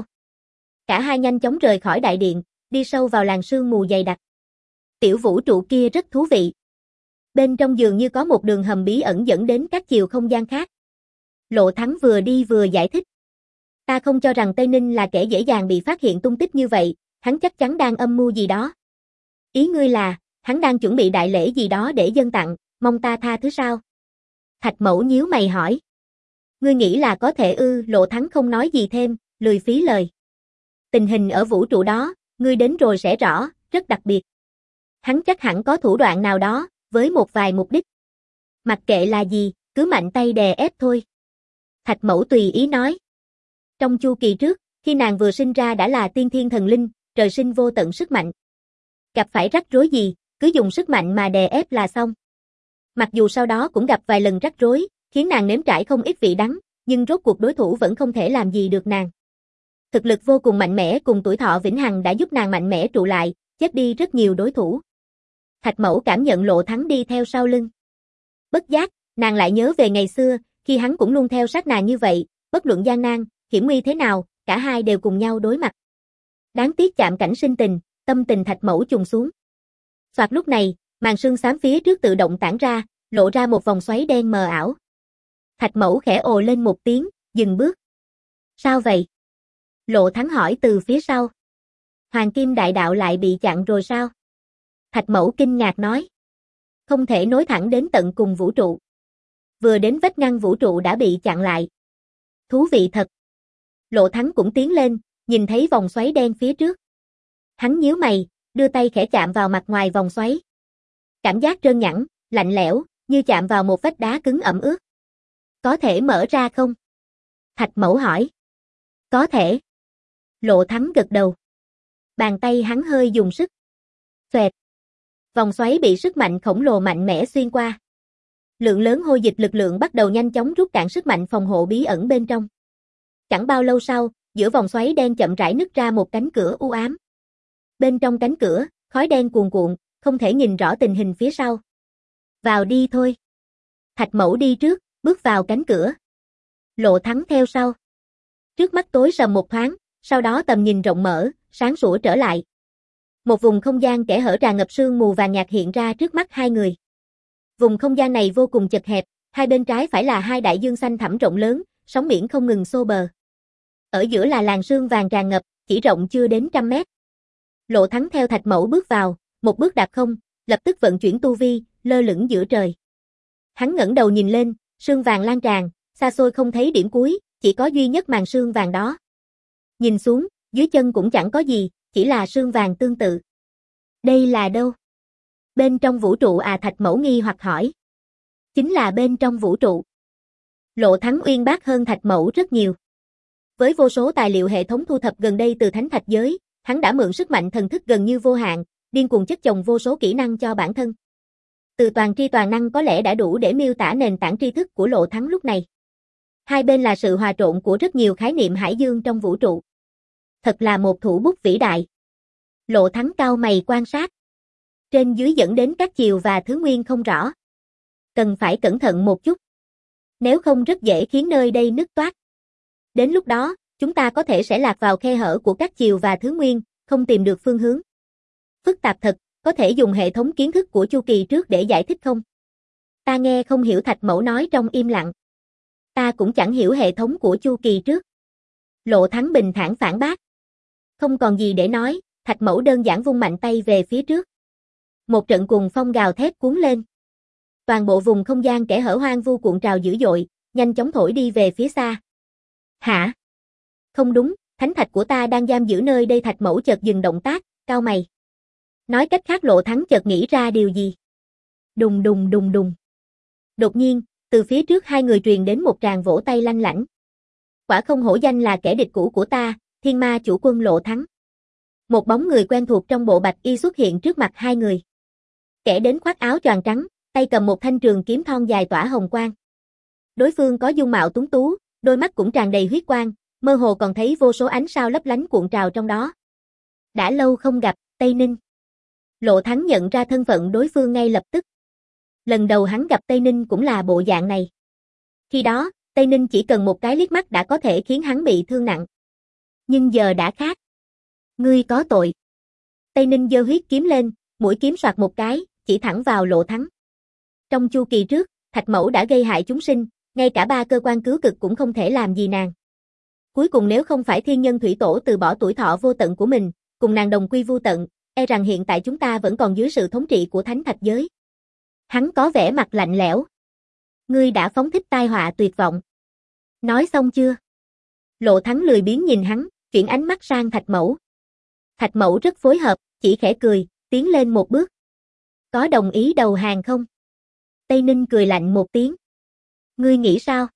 [SPEAKER 1] Cả hai nhanh chóng rời khỏi đại điện, đi sâu vào làn sương mù dày đặc. Tiểu vũ trụ kia rất thú vị. Bên trong dường như có một đường hầm bí ẩn dẫn đến các chiều không gian khác. Lộ Thắng vừa đi vừa giải thích. Ta không cho rằng Tây Ninh là kẻ dễ dàng bị phát hiện tung tích như vậy, hắn chắc chắn đang âm mưu gì đó. Ý ngươi là, hắn đang chuẩn bị đại lễ gì đó để dâng tặng, mong ta tha thứ sao? Thạch Mẫu nhíu mày hỏi. Ngươi nghĩ là có thể ư? Lộ Thắng không nói gì thêm, lười phí lời. Tình hình ở vũ trụ đó, ngươi đến rồi sẽ rõ, rất đặc biệt. Hắn chắc hẳn có thủ đoạn nào đó, với một vài mục đích. Mặc kệ là gì, cứ mạnh tay đè ép thôi. Thạch Mẫu tùy ý nói. Trong chu kỳ trước, khi nàng vừa sinh ra đã là tiên thiên thần linh, trời sinh vô tận sức mạnh. Gặp phải rắc rối gì, cứ dùng sức mạnh mà đè ép là xong. Mặc dù sau đó cũng gặp vài lần rắc rối, khiến nàng nếm trải không ít vị đắng, nhưng rốt cuộc đối thủ vẫn không thể làm gì được nàng. Thực lực vô cùng mạnh mẽ cùng tuổi thọ vĩnh hằng đã giúp nàng mạnh mẽ trụ lại, chết đi rất nhiều đối thủ. Thạch Mẫu cảm nhận Lộ Thắng đi theo sau lưng. Bất giác, nàng lại nhớ về ngày xưa, khi hắn cũng luôn theo sát nàng như vậy, bất luận gian nan, hiểm nguy thế nào, cả hai đều cùng nhau đối mặt. Đáng tiếc chạm cảnh sinh tình, tâm tình Thạch Mẫu trùng xuống. Soạt lúc này, màn sương xám phía trước tự động tản ra, lộ ra một vòng xoáy đen mờ ảo. Thạch Mẫu khẽ ồ lên một tiếng, dừng bước. Sao vậy? Lộ Thắng hỏi từ phía sau. Hoàng Kim Đại Đạo lại bị chặn rồi sao? Thạch Mẫu kinh ngạc nói. Không thể nối thẳng đến tận cùng vũ trụ. Vừa đến vách ngăn vũ trụ đã bị chặn lại. Thú vị thật. Lộ Thắng cũng tiến lên, nhìn thấy vòng xoáy đen phía trước. Hắn nhíu mày, đưa tay khẽ chạm vào mặt ngoài vòng xoáy. Cảm giác trơn nhẵn, lạnh lẽo, như chạm vào một vách đá cứng ẩm ướt. Có thể mở ra không? Thạch Mẫu hỏi. Có thể. Lộ Thắng gật đầu. Bàn tay hắn hơi dùng sức. Xoẹt. Vòng xoáy bị sức mạnh khổng lồ mạnh mẽ xuyên qua. Lượng lớn hôi dịch lực lượng bắt đầu nhanh chóng rút cạn sức mạnh phòng hộ bí ẩn bên trong. Chẳng bao lâu sau, giữa vòng xoáy đen chậm rãi nứt ra một cánh cửa u ám. Bên trong cánh cửa, khói đen cuồn cuộn, không thể nhìn rõ tình hình phía sau. Vào đi thôi. Thạch Mẫu đi trước, bước vào cánh cửa. Lộ Thắng theo sau. Trước mắt tối sầm một thoáng, sau đó tầm nhìn rộng mở, sáng sủa trở lại. Một vùng không gian kẽ hở tràn ngập sương mù vàng nhạt hiện ra trước mắt hai người. Vùng không gian này vô cùng chật hẹp, hai bên trái phải là hai đại dương xanh thẳm rộng lớn, sóng biển không ngừng xô bờ. Ở giữa là làn sương vàng tràn ngập, chỉ rộng chưa đến trăm mét. Lộ Thắng theo Thạch Mẫu bước vào, một bước đạp không, lập tức vận chuyển tu vi, lơ lửng giữa trời. Hắn ngẩng đầu nhìn lên, sương vàng lan tràn, xa xôi không thấy điểm cuối, chỉ có duy nhất màn sương vàng đó. Nhìn xuống, dưới chân cũng chẳng có gì, chỉ là sương vàng tương tự. Đây là đâu? Bên trong vũ trụ à? Thạch Mẫu nghi hoặc hỏi. Chính là bên trong vũ trụ. Lộ Thắng uyên bác hơn Thạch Mẫu rất nhiều. Với vô số tài liệu hệ thống thu thập gần đây từ thánh thạch giới, hắn đã mượn sức mạnh thần thức gần như vô hạn, điên cuồng chất chồng vô số kỹ năng cho bản thân. Từ toàn tri toàn năng có lẽ đã đủ để miêu tả nền tảng tri thức của Lộ Thắng lúc này. Hai bên là sự hòa trộn của rất nhiều khái niệm hải dương trong vũ trụ. Thật là một thủ bút vĩ đại. Lộ Thắng cau mày quan sát. Trên dưới dẫn đến các chiều và thứ nguyên không rõ. Cần phải cẩn thận một chút. Nếu không rất dễ khiến nơi đây nứt toác. Đến lúc đó, chúng ta có thể sẽ lạc vào khe hở của các chiều và thứ nguyên, không tìm được phương hướng. Phức tạp thật, có thể dùng hệ thống kiến thức của chu kỳ trước để giải thích không? Ta nghe không hiểu, Thạch Mẫu nói trong im lặng. Ta cũng chẳng hiểu hệ thống của chu kỳ trước. Lộ Thắng bình thản phản bác. Không còn gì để nói, Thạch Mẫu đơn giản vung mạnh tay về phía trước. Một trận cuồng phong gào thét cuốn lên. Toàn bộ vùng không gian kẽ hở hoang vu cuộn trào dữ dội, nhanh chóng thổi đi về phía xa. Hả? Không đúng, thánh thạch của ta đang giam giữ nơi đây. Thạch Mẫu chợt dừng động tác, cau mày. Nói cách khác, Lộ Thắng chợt nghĩ ra điều gì. Đùng đùng đùng đùng. Đột nhiên, Từ phía trước hai người truyền đến một tràng vỗ tay lanh lảnh. Quả không hổ danh là kẻ địch cũ của ta, Thiên Ma chủ quân Lộ Thắng. Một bóng người quen thuộc trong bộ bạch y xuất hiện trước mặt hai người. Kẻ đến khoác áo choàng trắng, tay cầm một thanh trường kiếm thon dài tỏa hồng quang. Đối phương có dung mạo tuấn tú, đôi mắt cũng tràn đầy huyết quang, mơ hồ còn thấy vô số ánh sao lấp lánh cuộn trào trong đó. Đã lâu không gặp, Tây Ninh. Lộ Thắng nhận ra thân phận đối phương ngay lập tức. Lần đầu hắn gặp Tây Ninh cũng là bộ dạng này. Khi đó, Tây Ninh chỉ cần một cái liếc mắt đã có thể khiến hắn bị thương nặng. Nhưng giờ đã khác. Ngươi có tội. Tây Ninh giơ huyết kiếm lên, mũi kiếm soạt một cái, chỉ thẳng vào Lộ Thắng. Trong chu kỳ trước, Thạch Mẫu đã gây hại chúng sinh, ngay cả ba cơ quan cứu cực cũng không thể làm gì nàng. Cuối cùng nếu không phải thiên nhân thủy tổ từ bỏ tuổi thọ vô tận của mình, cùng nàng đồng quy vu tận, e rằng hiện tại chúng ta vẫn còn dưới sự thống trị của thánh thạch giới. Hắn có vẻ mặt lạnh lẽo. Ngươi đã phóng thích tai họa tuyệt vọng. Nói xong chưa? Lộ Thắng lười biếng nhìn hắn, chuyển ánh mắt sang Thạch Mẫu. Thạch Mẫu rất phối hợp, chỉ khẽ cười, tiến lên một bước. Có đồng ý đầu hàng không? Tây Ninh cười lạnh một tiếng. Ngươi nghĩ sao?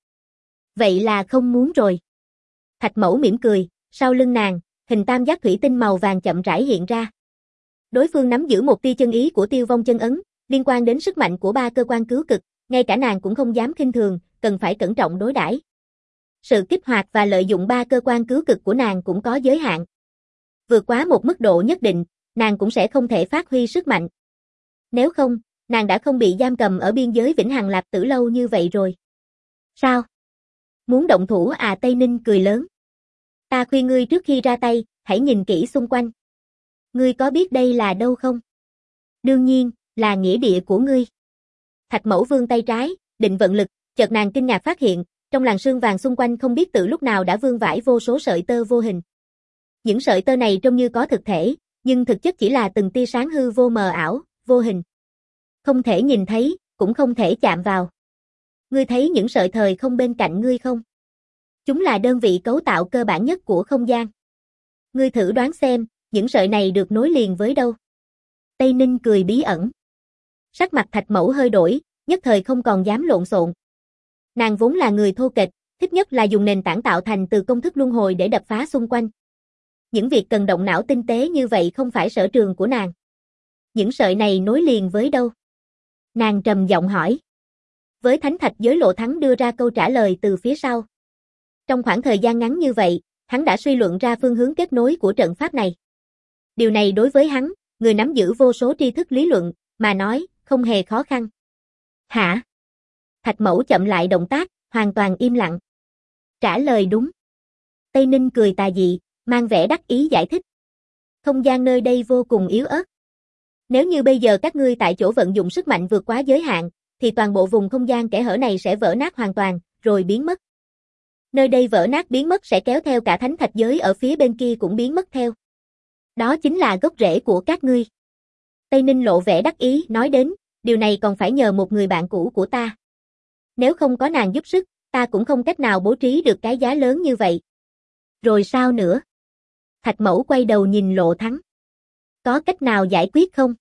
[SPEAKER 1] Vậy là không muốn rồi. Thạch Mẫu mỉm cười, sau lưng nàng, hình tam giác thủy tinh màu vàng chậm rãi hiện ra. Đối phương nắm giữ một tia chân ý của Tiêu Vong chân ấn, liên quan đến sức mạnh của ba cơ quan cứu cực, ngay cả nàng cũng không dám khinh thường, cần phải cẩn trọng đối đãi. Sự kích hoạt và lợi dụng ba cơ quan cứu cực của nàng cũng có giới hạn. Vượt quá một mức độ nhất định, nàng cũng sẽ không thể phát huy sức mạnh. Nếu không, nàng đã không bị giam cầm ở biên giới Vĩnh Hằng Lạp Tử lâu như vậy rồi. Sao? Muốn động thủ à? Tây Ninh cười lớn. Ta khuyên ngươi trước khi ra tay, hãy nhìn kỹ xung quanh. Ngươi có biết đây là đâu không? Đương nhiên, là nghĩa địa của ngươi. Thạch Mẫu vươn tay trái, định vận lực, chợt nàng kinh ngạc phát hiện, trong làn sương vàng xung quanh không biết từ lúc nào đã vương vãi vô số sợi tơ vô hình. Những sợi tơ này trông như có thực thể, nhưng thực chất chỉ là từng tia sáng hư vô mờ ảo, vô hình. Không thể nhìn thấy, cũng không thể chạm vào. Ngươi thấy những sợi thời không bên cạnh ngươi không? Chúng là đơn vị cấu tạo cơ bản nhất của không gian. Ngươi thử đoán xem, những sợi này được nối liền với đâu? Tây Ninh cười bí ẩn. Sắc mặt Thạch Mẫu hơi đổi, nhất thời không còn dám lộn xộn. Nàng vốn là người thô kệch, thích nhất là dùng nền tảng tạo thành từ công thức luân hồi để đập phá xung quanh. Những việc cần động não tinh tế như vậy không phải sở trường của nàng. Những sợi này nối liền với đâu? Nàng trầm giọng hỏi. Với thánh thạch giới, Lộ Thắng đưa ra câu trả lời từ phía sau. Trong khoảng thời gian ngắn như vậy, hắn đã suy luận ra phương hướng kết nối của trận pháp này. Điều này đối với hắn, người nắm giữ vô số tri thức lý luận, mà nói, không hề khó khăn. Hả? Thạch Mẫu chậm lại động tác, hoàn toàn im lặng. Trả lời đúng. Tây Ninh cười tà dị, mang vẻ đắc ý giải thích. Không gian nơi đây vô cùng yếu ớt. Nếu như bây giờ các ngươi tại chỗ vận dụng sức mạnh vượt quá giới hạn, thì toàn bộ vùng không gian kẽ hở này sẽ vỡ nát hoàn toàn, rồi biến mất. Nơi đây vỡ nát biến mất sẽ kéo theo cả thánh thạch giới ở phía bên kia cũng biến mất theo. Đó chính là gốc rễ của các ngươi. Tây Ninh lộ vẻ đắc ý, nói đến, điều này còn phải nhờ một người bạn cũ của ta. Nếu không có nàng giúp sức, ta cũng không cách nào bố trí được cái giá lớn như vậy. Rồi sao nữa? Thạch Mẫu quay đầu nhìn Lộ Thắng. Có cách nào giải quyết không?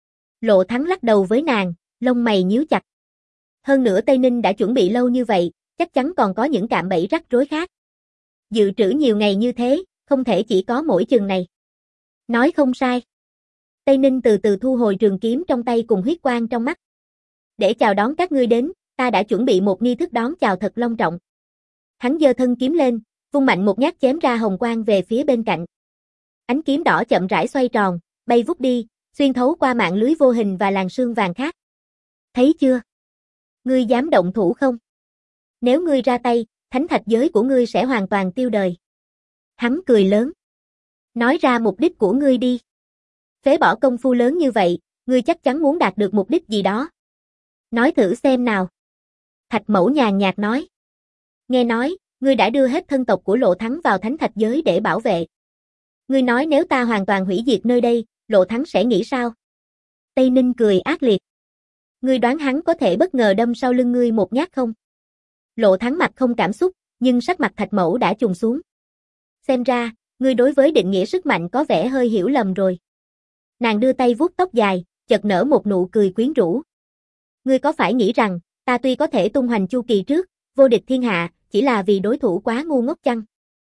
[SPEAKER 1] Lộ Thắng lắc đầu với nàng, lông mày nhíu chặt. Hơn nữa Tây Ninh đã chuẩn bị lâu như vậy, chắc chắn còn có những cạm bẫy rắc rối khác. Dự trữ nhiều ngày như thế, không thể chỉ có mỗi chừng này. Nói không sai. Tây Ninh từ từ thu hồi trường kiếm trong tay cùng huyết quang trong mắt. Để chào đón các ngươi đến, ta đã chuẩn bị một nghi thức đón chào thật long trọng. Hắn giơ thân kiếm lên, vung mạnh một nhát chém ra hồng quang về phía bên cạnh. Ánh kiếm đỏ chậm rãi xoay tròn, bay vút đi, xuyên thấu qua mạng lưới vô hình và làn sương vàng khác. Thấy chưa? Ngươi dám động thủ không? Nếu ngươi ra tay, thánh thạch giới của ngươi sẽ hoàn toàn tiêu đời. Hắn cười lớn. Nói ra mục đích của ngươi đi. Phế bỏ công phu lớn như vậy, ngươi chắc chắn muốn đạt được mục đích gì đó. Nói thử xem nào. Thạch Mẫu nhàn nhạt nói. Nghe nói, ngươi đã đưa hết thân tộc của Lộ Thắng vào thánh thạch giới để bảo vệ. Ngươi nói nếu ta hoàn toàn hủy diệt nơi đây, Lộ Thắng sẽ nghĩ sao? Tây Ninh cười ác liệt. Ngươi đoán hắn có thể bất ngờ đâm sau lưng ngươi một nhát không? Lộ Thắng mặt không cảm xúc, nhưng sắc mặt Thạch Mẫu đã trùng xuống. Xem ra, ngươi đối với định nghĩa sức mạnh có vẻ hơi hiểu lầm rồi. Nàng đưa tay vuốt tóc dài, chợt nở một nụ cười quyến rũ. Ngươi có phải nghĩ rằng, ta tuy có thể tung hoành chu kỳ trước, vô địch thiên hạ, chỉ là vì đối thủ quá ngu ngốc chăng?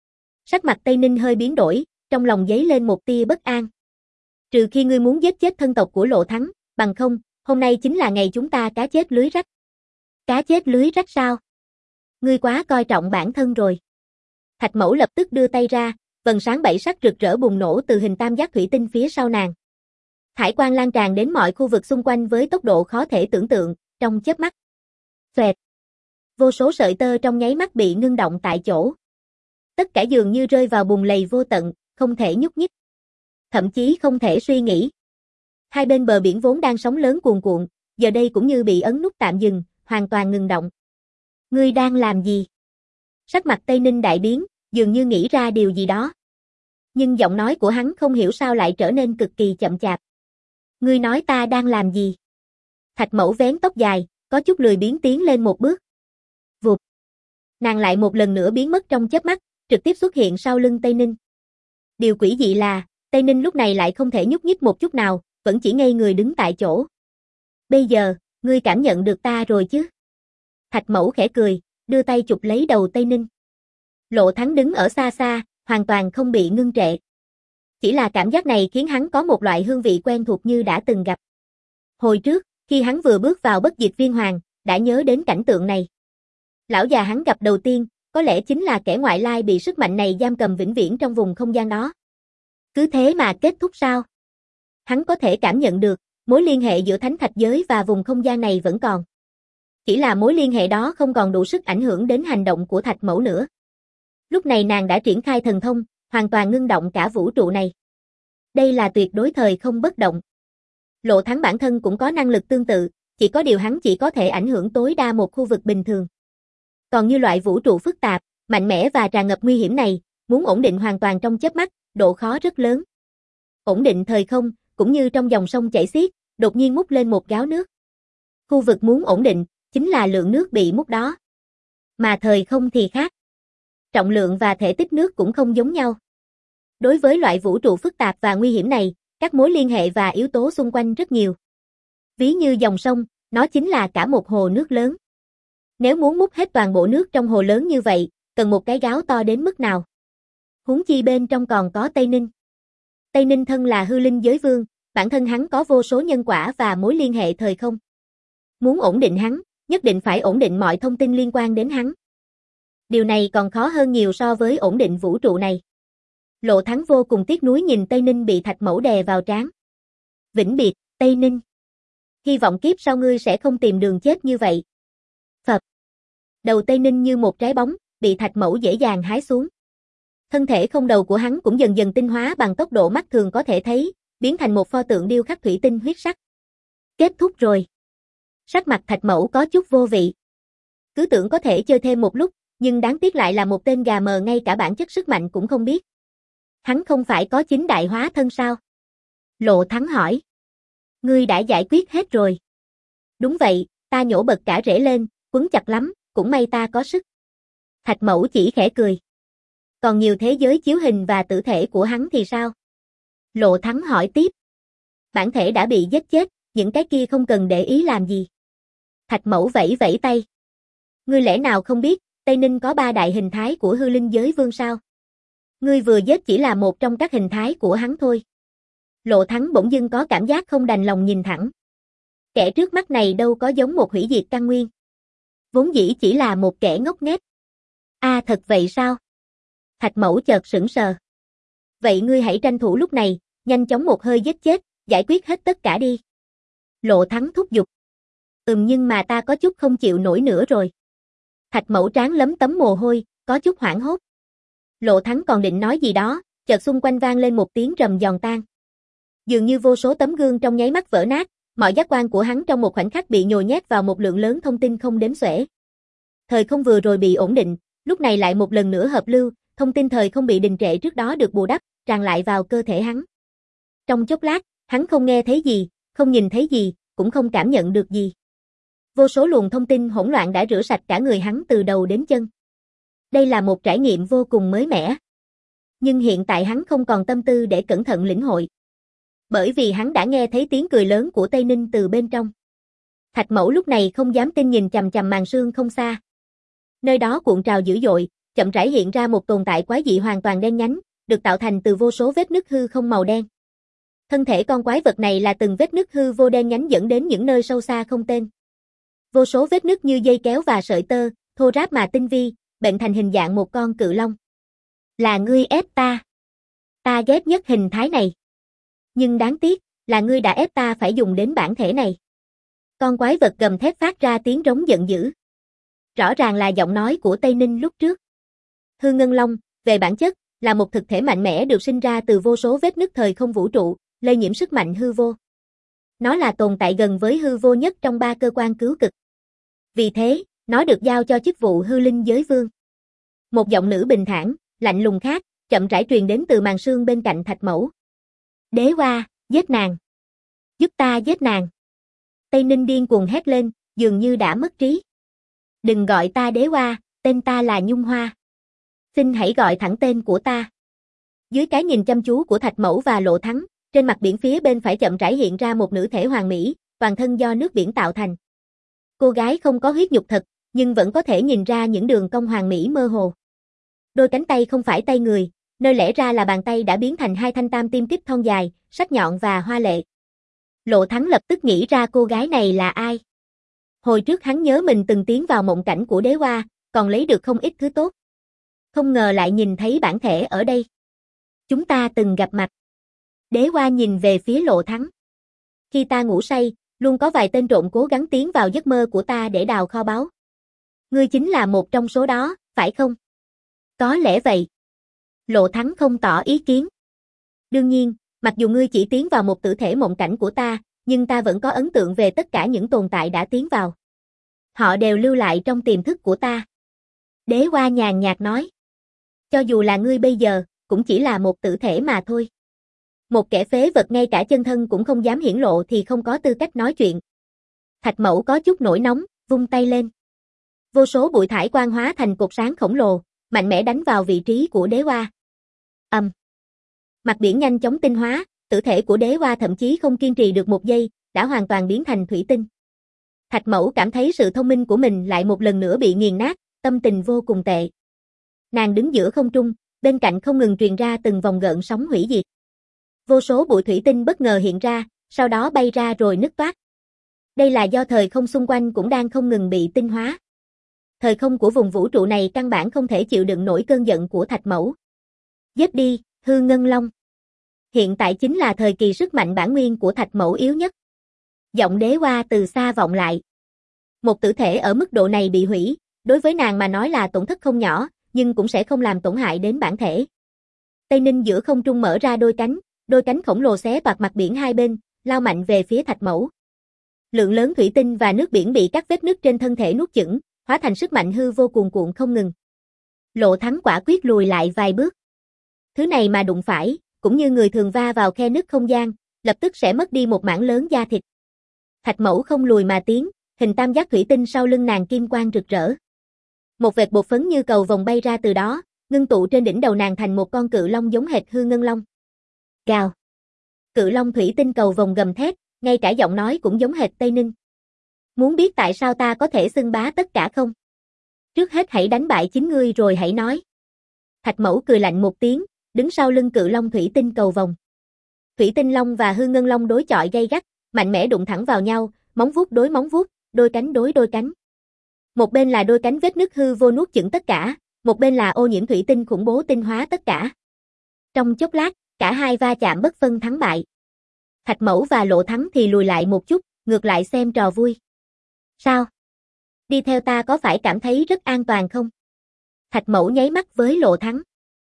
[SPEAKER 1] Sắc mặt Tây Ninh hơi biến đổi, trong lòng dấy lên một tia bất an. Trừ khi ngươi muốn giết chết thân tộc của Lộ Thắng, bằng không, hôm nay chính là ngày chúng ta cá chết lưới rách. Cá chết lưới rách sao? Ngươi quá coi trọng bản thân rồi. Thạch Mẫu lập tức đưa tay ra, vầng sáng bảy sắc rực rỡ bùng nổ từ hình tam giác thủy tinh phía sau nàng. Thải quang lan tràn đến mọi khu vực xung quanh với tốc độ khó thể tưởng tượng, trong chớp mắt. Xoẹt. Vô số sợi tơ trong nháy mắt bị ngưng động tại chỗ. Tất cả dường như rơi vào bùn lầy vô tận, không thể nhúc nhích. Thậm chí không thể suy nghĩ. Hai bên bờ biển vốn đang sóng lớn cuồn cuộn, giờ đây cũng như bị ấn nút tạm dừng, hoàn toàn ngừng động. Ngươi đang làm gì? Sắc mặt Tây Ninh đại biến, dường như nghĩ ra điều gì đó. Nhưng giọng nói của hắn không hiểu sao lại trở nên cực kỳ chậm chạp. Ngươi nói ta đang làm gì? Thạch Mẫu vén tóc dài, có chút lười biếng tiến lên một bước. Vụt. Nàng lại một lần nữa biến mất trong chớp mắt, trực tiếp xuất hiện sau lưng Tây Ninh. Điều quỷ dị là, Tây Ninh lúc này lại không thể nhúc nhích một chút nào, vẫn chỉ ngây người đứng tại chỗ. Bây giờ, ngươi cảm nhận được ta rồi chứ? Thạch Mẫu khẽ cười, đưa tay chụp lấy đầu Tây Ninh. Lộ Thắng đứng ở xa xa, hoàn toàn không bị ngưng trệ. Chỉ là cảm giác này khiến hắn có một loại hương vị quen thuộc như đã từng gặp. Hồi trước, khi hắn vừa bước vào Bất Diệt Viên Hoàng, đã nhớ đến cảnh tượng này. Lão già hắn gặp đầu tiên, có lẽ chính là kẻ ngoại lai bị sức mạnh này giam cầm vĩnh viễn trong vùng không gian đó. Cứ thế mà kết thúc sao? Hắn có thể cảm nhận được, mối liên hệ giữa thánh thạch giới và vùng không gian này vẫn còn. Chỉ là mối liên hệ đó không còn đủ sức ảnh hưởng đến hành động của Thạch Mẫu nữa. Lúc này nàng đã triển khai thần thông, hoàn toàn ngưng động cả vũ trụ này. Đây là tuyệt đối thời không bất động. Lộ Thắng bản thân cũng có năng lực tương tự, chỉ có điều hắn chỉ có thể ảnh hưởng tối đa một khu vực bình thường. Còn như loại vũ trụ phức tạp, mạnh mẽ và tràn ngập nguy hiểm này, muốn ổn định hoàn toàn trong chớp mắt, độ khó rất lớn. Ổn định thời không, cũng như trong dòng sông chảy xiết, đột nhiên múc lên một gáo nước. Khu vực muốn ổn định, chính là lượng nước bị múc đó. Mà thời không thì khác. Trọng lượng và thể tích nước cũng không giống nhau. Đối với loại vũ trụ phức tạp và nguy hiểm này, các mối liên hệ và yếu tố xung quanh rất nhiều. Ví như dòng sông, nó chính là cả một hồ nước lớn. Nếu muốn múc hết toàn bộ nước trong hồ lớn như vậy, cần một cái gáo to đến mức nào? Huống chi bên trong còn có Tây Ninh. Tây Ninh thân là hư linh giới vương, bản thân hắn có vô số nhân quả và mối liên hệ thời không. Muốn ổn định hắn, nhất định phải ổn định mọi thông tin liên quan đến hắn. Điều này còn khó hơn nhiều so với ổn định vũ trụ này. Lộ Thắng vô cùng tiếc nuối nhìn Tây Ninh bị Thạch Mẫu đè vào trán. Vĩnh biệt, Tây Ninh. Hy vọng kiếp sau ngươi sẽ không tìm đường chết như vậy. Phật. Đầu Tây Ninh như một trái bóng, bị Thạch Mẫu dễ dàng hái xuống. Thân thể không đầu của hắn cũng dần dần tinh hóa bằng tốc độ mắt thường có thể thấy, biến thành một pho tượng điêu khắc thủy tinh huyết sắc. Kết thúc rồi. Sắc mặt Thạch Mẫu có chút vô vị. Cứ tưởng có thể chơi thêm một lúc, nhưng đáng tiếc lại là một tên gà mờ ngay cả bản chất sức mạnh cũng không biết. Hắn không phải có chính đại hóa thân sao? Lộ Thắng hỏi. Ngươi đã giải quyết hết rồi. Đúng vậy, ta nhổ bật cả rễ lên, quấn chặt lắm, cũng may ta có sức. Thạch Mẫu chỉ khẽ cười. Còn nhiều thế giới chiếu hình và tử thể của hắn thì sao? Lộ Thắng hỏi tiếp. Bản thể đã bị giết chết, những cái kia không cần để ý làm gì. Thạch Mẫu vẫy vẫy tay. Ngươi lẽ nào không biết, Tây Ninh có ba đại hình thái của hư linh giới vương sao? Ngươi vừa giết chỉ là một trong các hình thái của hắn thôi. Lộ Thắng bỗng dưng có cảm giác không đành lòng nhìn thẳng. Kẻ trước mắt này đâu có giống một hủy diệt căn nguyên. Vốn dĩ chỉ là một kẻ ngốc nghếch. A à, thật vậy sao? Thạch Mẫu chợt sững sờ. Vậy ngươi hãy tranh thủ lúc này, nhanh chóng một hơi giết chết, giải quyết hết tất cả đi. Lộ Thắng thúc giục. Ừm nhưng mà ta có chút không chịu nổi nữa rồi. Thạch Mẫu trán lấm tấm mồ hôi, có chút hoảng hốt. Lộ Thắng còn định nói gì đó, chợt xung quanh vang lên một tiếng rầm giòn tan. Dường như vô số tấm gương trong nháy mắt vỡ nát, mọi giác quan của hắn trong một khoảnh khắc bị nhồi nhét vào một lượng lớn thông tin không đếm xuể. Thời không vừa rồi bị ổn định, lúc này lại một lần nữa hợp lưu, thông tin thời không bị đình trệ trước đó được bù đắp, tràn lại vào cơ thể hắn. Trong chốc lát, hắn không nghe thấy gì, không nhìn thấy gì, cũng không cảm nhận được gì. Vô số luồng thông tin hỗn loạn đã rửa sạch cả người hắn từ đầu đến chân. Đây là một trải nghiệm vô cùng mới mẻ. Nhưng hiện tại hắn không còn tâm tư để cẩn thận lĩnh hội. Bởi vì hắn đã nghe thấy tiếng cười lớn của Tây Ninh từ bên trong. Thạch Mẫu lúc này không dám tin nhìn chằm chằm màn sương không xa. Nơi đó cuộn trào dữ dội, chậm rãi hiện ra một tồn tại quái dị hoàn toàn đen nhánh, được tạo thành từ vô số vết nứt hư không màu đen. Thân thể con quái vật này là từng vết nứt hư vô đen nhánh dẫn đến những nơi sâu xa không tên. Vô số vết nứt như dây kéo và sợi tơ, thô ráp mà tinh vi, bệnh thành hình dạng một con cự long. Là ngươi ép ta. Ta ghét nhất hình thái này. Nhưng đáng tiếc, là ngươi đã ép ta phải dùng đến bản thể này. Con quái vật gầm thét phát ra tiếng rống giận dữ. Rõ ràng là giọng nói của Tây Ninh lúc trước. Hư Ngân Long, về bản chất, là một thực thể mạnh mẽ được sinh ra từ vô số vết nứt thời không vũ trụ, lây nhiễm sức mạnh hư vô. Nó là tồn tại gần với hư vô nhất trong ba cơ quan cứu cực. Vì thế, nó được giao cho chức vụ hư linh giới vương. Một giọng nữ bình thản, lạnh lùng khác, chậm rãi truyền đến từ màn sương bên cạnh Thạch Mẫu. Đế Hoa, giết nàng. Giúp ta giết nàng. Tây Ninh điên cuồng hét lên, dường như đã mất trí. Đừng gọi ta Đế Hoa, tên ta là Nhung Hoa. Xin hãy gọi thẳng tên của ta. Dưới cái nhìn chăm chú của Thạch Mẫu và Lộ Thắng, trên mặt biển phía bên phải chậm rãi hiện ra một nữ thể hoàn mỹ, toàn thân do nước biển tạo thành. Cô gái không có huyết nhục thật, nhưng vẫn có thể nhìn ra những đường cong hoàn mỹ mơ hồ. Đôi cánh tay không phải tay người, nơi lẽ ra là bàn tay đã biến thành hai thanh tam tiêm kích thon dài, sắc nhọn và hoa lệ. Lộ Thắng lập tức nghĩ ra cô gái này là ai. Hồi trước hắn nhớ mình từng tiến vào mộng cảnh của Đế Hoa, còn lấy được không ít thứ tốt. Không ngờ lại nhìn thấy bản thể ở đây. Chúng ta từng gặp mặt. Đế Hoa nhìn về phía Lộ Thắng. Khi ta ngủ say, luôn có vài tên trộm cố gắng tiến vào giấc mơ của ta để đào kho báu. Ngươi chính là một trong số đó, phải không? Có lẽ vậy. Lộ Thắng không tỏ ý kiến. Đương nhiên, mặc dù ngươi chỉ tiến vào một tử thể mộng cảnh của ta, nhưng ta vẫn có ấn tượng về tất cả những tồn tại đã tiến vào. Họ đều lưu lại trong tiềm thức của ta. Đế Hoa nhàn nhạt nói. Cho dù là ngươi bây giờ, cũng chỉ là một tử thể mà thôi. Một kẻ phế vật ngay cả chân thân cũng không dám hiển lộ thì không có tư cách nói chuyện. Thạch Mẫu có chút nổi nóng, vung tay lên. Vô số bụi thải quang hóa thành cột sáng khổng lồ, mạnh mẽ đánh vào vị trí của Đế Hoa. Ầm. Um. Mặt biển nhanh chóng tinh hóa, tử thể của Đế Hoa thậm chí không kiên trì được một giây, đã hoàn toàn biến thành thủy tinh. Thạch Mẫu cảm thấy sự thông minh của mình lại một lần nữa bị nghiền nát, tâm tình vô cùng tệ. Nàng đứng giữa không trung, bên cạnh không ngừng truyền ra từng vòng gợn sóng hủy diệt. Vô số bụi thủy tinh bất ngờ hiện ra, sau đó bay ra rồi nứt toác. Đây là do thời không xung quanh cũng đang không ngừng bị tinh hóa. Thời không của vùng vũ trụ này căn bản không thể chịu đựng nổi cơn giận của Thạch Mẫu. Giết đi, Hư Ngân Long. Hiện tại chính là thời kỳ sức mạnh bản nguyên của Thạch Mẫu yếu nhất. Giọng Đế Hoa từ xa vọng lại. Một tử thể ở mức độ này bị hủy, đối với nàng mà nói là tổn thất không nhỏ, nhưng cũng sẽ không làm tổn hại đến bản thể. Tây Ninh giữa không trung mở ra đôi cánh, đôi cánh khổng lồ xé toạc mặt biển hai bên, lao mạnh về phía Thạch Mẫu. Lượng lớn thủy tinh và nước biển bị các vết nứt trên thân thể nuốt chửng, hóa thành sức mạnh hư vô cuồn cuộn không ngừng. Lộ Thắng quả quyết lùi lại vài bước. Thứ này mà đụng phải, cũng như người thường va vào khe nứt không gian, lập tức sẽ mất đi một mảng lớn da thịt. Thạch Mẫu không lùi mà tiến, hình tam giác thủy tinh sau lưng nàng kim quang rực rỡ. Một vệt bột phấn như cầu vồng bay ra từ đó, ngưng tụ trên đỉnh đầu nàng thành một con cự long giống hệt Hư Ngân Long. Gào. Cự long thủy tinh cầu vồng gầm thét, ngay cả giọng nói cũng giống hệt Tây Ninh. Muốn biết tại sao ta có thể xưng bá tất cả không? Trước hết hãy đánh bại chính ngươi rồi hãy nói. Thạch Mẫu cười lạnh một tiếng, đứng sau lưng cự long thủy tinh cầu vồng. Thủy tinh long và Hư Ngân Long đối chọi gay gắt, mạnh mẽ đụng thẳng vào nhau, móng vuốt đối móng vuốt, đôi cánh đối đôi cánh. Một bên là đôi cánh vết nứt hư vô nuốt chửng tất cả, một bên là ô nhiễm thủy tinh khủng bố tinh hóa tất cả. Trong chốc lát, cả hai va chạm bất phân thắng bại. Thạch Mẫu và Lộ Thắng thì lùi lại một chút, ngược lại xem trò vui. Sao? Đi theo ta có phải cảm thấy rất an toàn không? Thạch Mẫu nháy mắt với Lộ Thắng.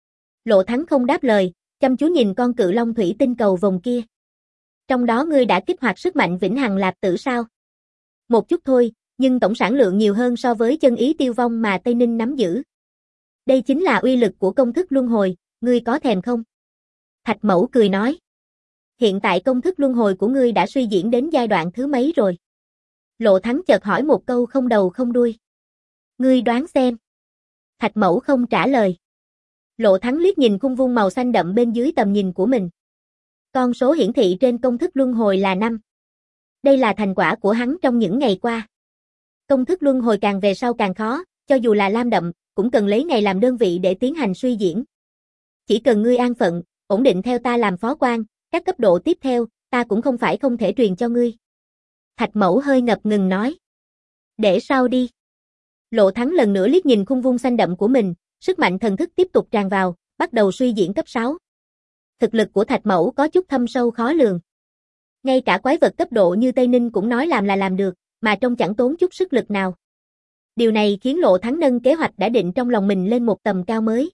[SPEAKER 1] Lộ Thắng không đáp lời, chăm chú nhìn con cự long thủy tinh cầu vồng kia. Trong đó ngươi đã kích hoạt sức mạnh vĩnh hằng lạp tử sao? Một chút thôi, nhưng tổng sản lượng nhiều hơn so với chân ý tiêu vong mà Tây Ninh nắm giữ. Đây chính là uy lực của công thức luân hồi, ngươi có thèm không? Thạch Mẫu cười nói. Hiện tại công thức luân hồi của ngươi đã suy diễn đến giai đoạn thứ mấy rồi? Lộ Thắng chợt hỏi một câu không đầu không đuôi. Ngươi đoán xem. Thạch Mẫu không trả lời. Lộ Thắng liếc nhìn khung vuông màu xanh đậm bên dưới tầm nhìn của mình. Con số hiển thị trên công thức luân hồi là năm. Đây là thành quả của hắn trong những ngày qua. Công thức luân hồi càng về sau càng khó, cho dù là lam đậm, cũng cần lấy ngày làm đơn vị để tiến hành suy diễn. Chỉ cần ngươi an phận, ổn định theo ta làm phó quan, các cấp độ tiếp theo, ta cũng không phải không thể truyền cho ngươi. Thạch Mẫu hơi ngập ngừng nói. Để sau đi. Lộ Thắng lần nữa liếc nhìn khung vung xanh đậm của mình, sức mạnh thần thức tiếp tục tràn vào, bắt đầu suy diễn cấp sáu. Thực lực của Thạch Mẫu có chút thâm sâu khó lường. Ngay cả quái vật cấp độ như Tây Ninh cũng nói làm là làm được, mà trông chẳng tốn chút sức lực nào. Điều này khiến Lộ Thắng nâng kế hoạch đã định trong lòng mình lên một tầm cao mới.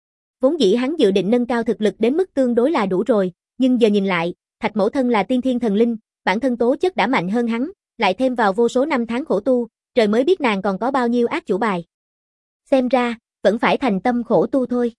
[SPEAKER 1] Vốn dĩ hắn dự định nâng cao thực lực đến mức tương đối là đủ rồi, nhưng giờ nhìn lại, Thạch Mẫu thân là tiên thiên thần linh, bản thân tố chất đã mạnh hơn hắn, lại thêm vào vô số năm tháng khổ tu, trời mới biết nàng còn có bao nhiêu ác chủ bài. Xem ra, vẫn phải thành tâm khổ tu thôi.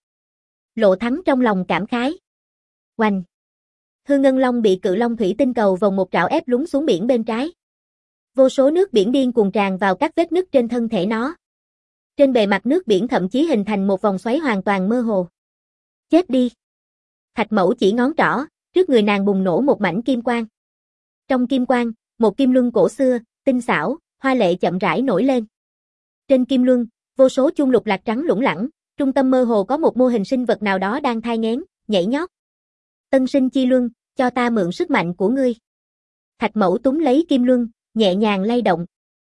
[SPEAKER 1] Lộ Thắng trong lòng cảm khái. Oanh! Hư Ngân Long bị Cự Long thủy tinh cầu vòng một trảo ép lún xuống biển bên trái. Vô số nước biển điên cuồng tràn vào các vết nứt trên thân thể nó. Trên bề mặt nước biển thậm chí hình thành một vòng xoáy hoàn toàn mơ hồ. Chết đi! Thạch Mẫu chỉ ngón trỏ, trước người nàng bùng nổ một mảnh kim quang. Trong kim quang, một kim luân cổ xưa, tinh xảo, hoa lệ chậm rãi nổi lên. Trên kim luân, vô số chung lục lạc trắng lủng lẳng, trung tâm mơ hồ có một mô hình sinh vật nào đó đang thai nghén, nhảy nhót. Tân sinh chi luân, cho ta mượn sức mạnh của ngươi. Thạch Mẫu túm lấy kim luân, nhẹ nhàng lay động.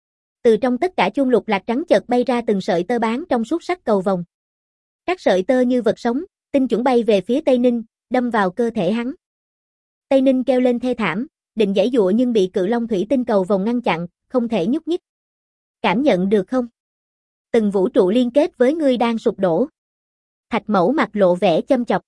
[SPEAKER 1] Từ trong tất cả chung lục lạc trắng chợt bay ra từng sợi tơ bán trong suốt sắc cầu vồng. Các sợi tơ như vật sống, tinh chuẩn bay về phía Tây Ninh, đâm vào cơ thể hắn. Tây Ninh kêu lên thê thảm, định giãy giụa nhưng bị Cự Long thủy tinh cầu vòng ngăn chặn, không thể nhúc nhích. Cảm nhận được không? Từng vũ trụ liên kết với ngươi đang sụp đổ. Thạch Mẫu mặt lộ vẻ châm chọc.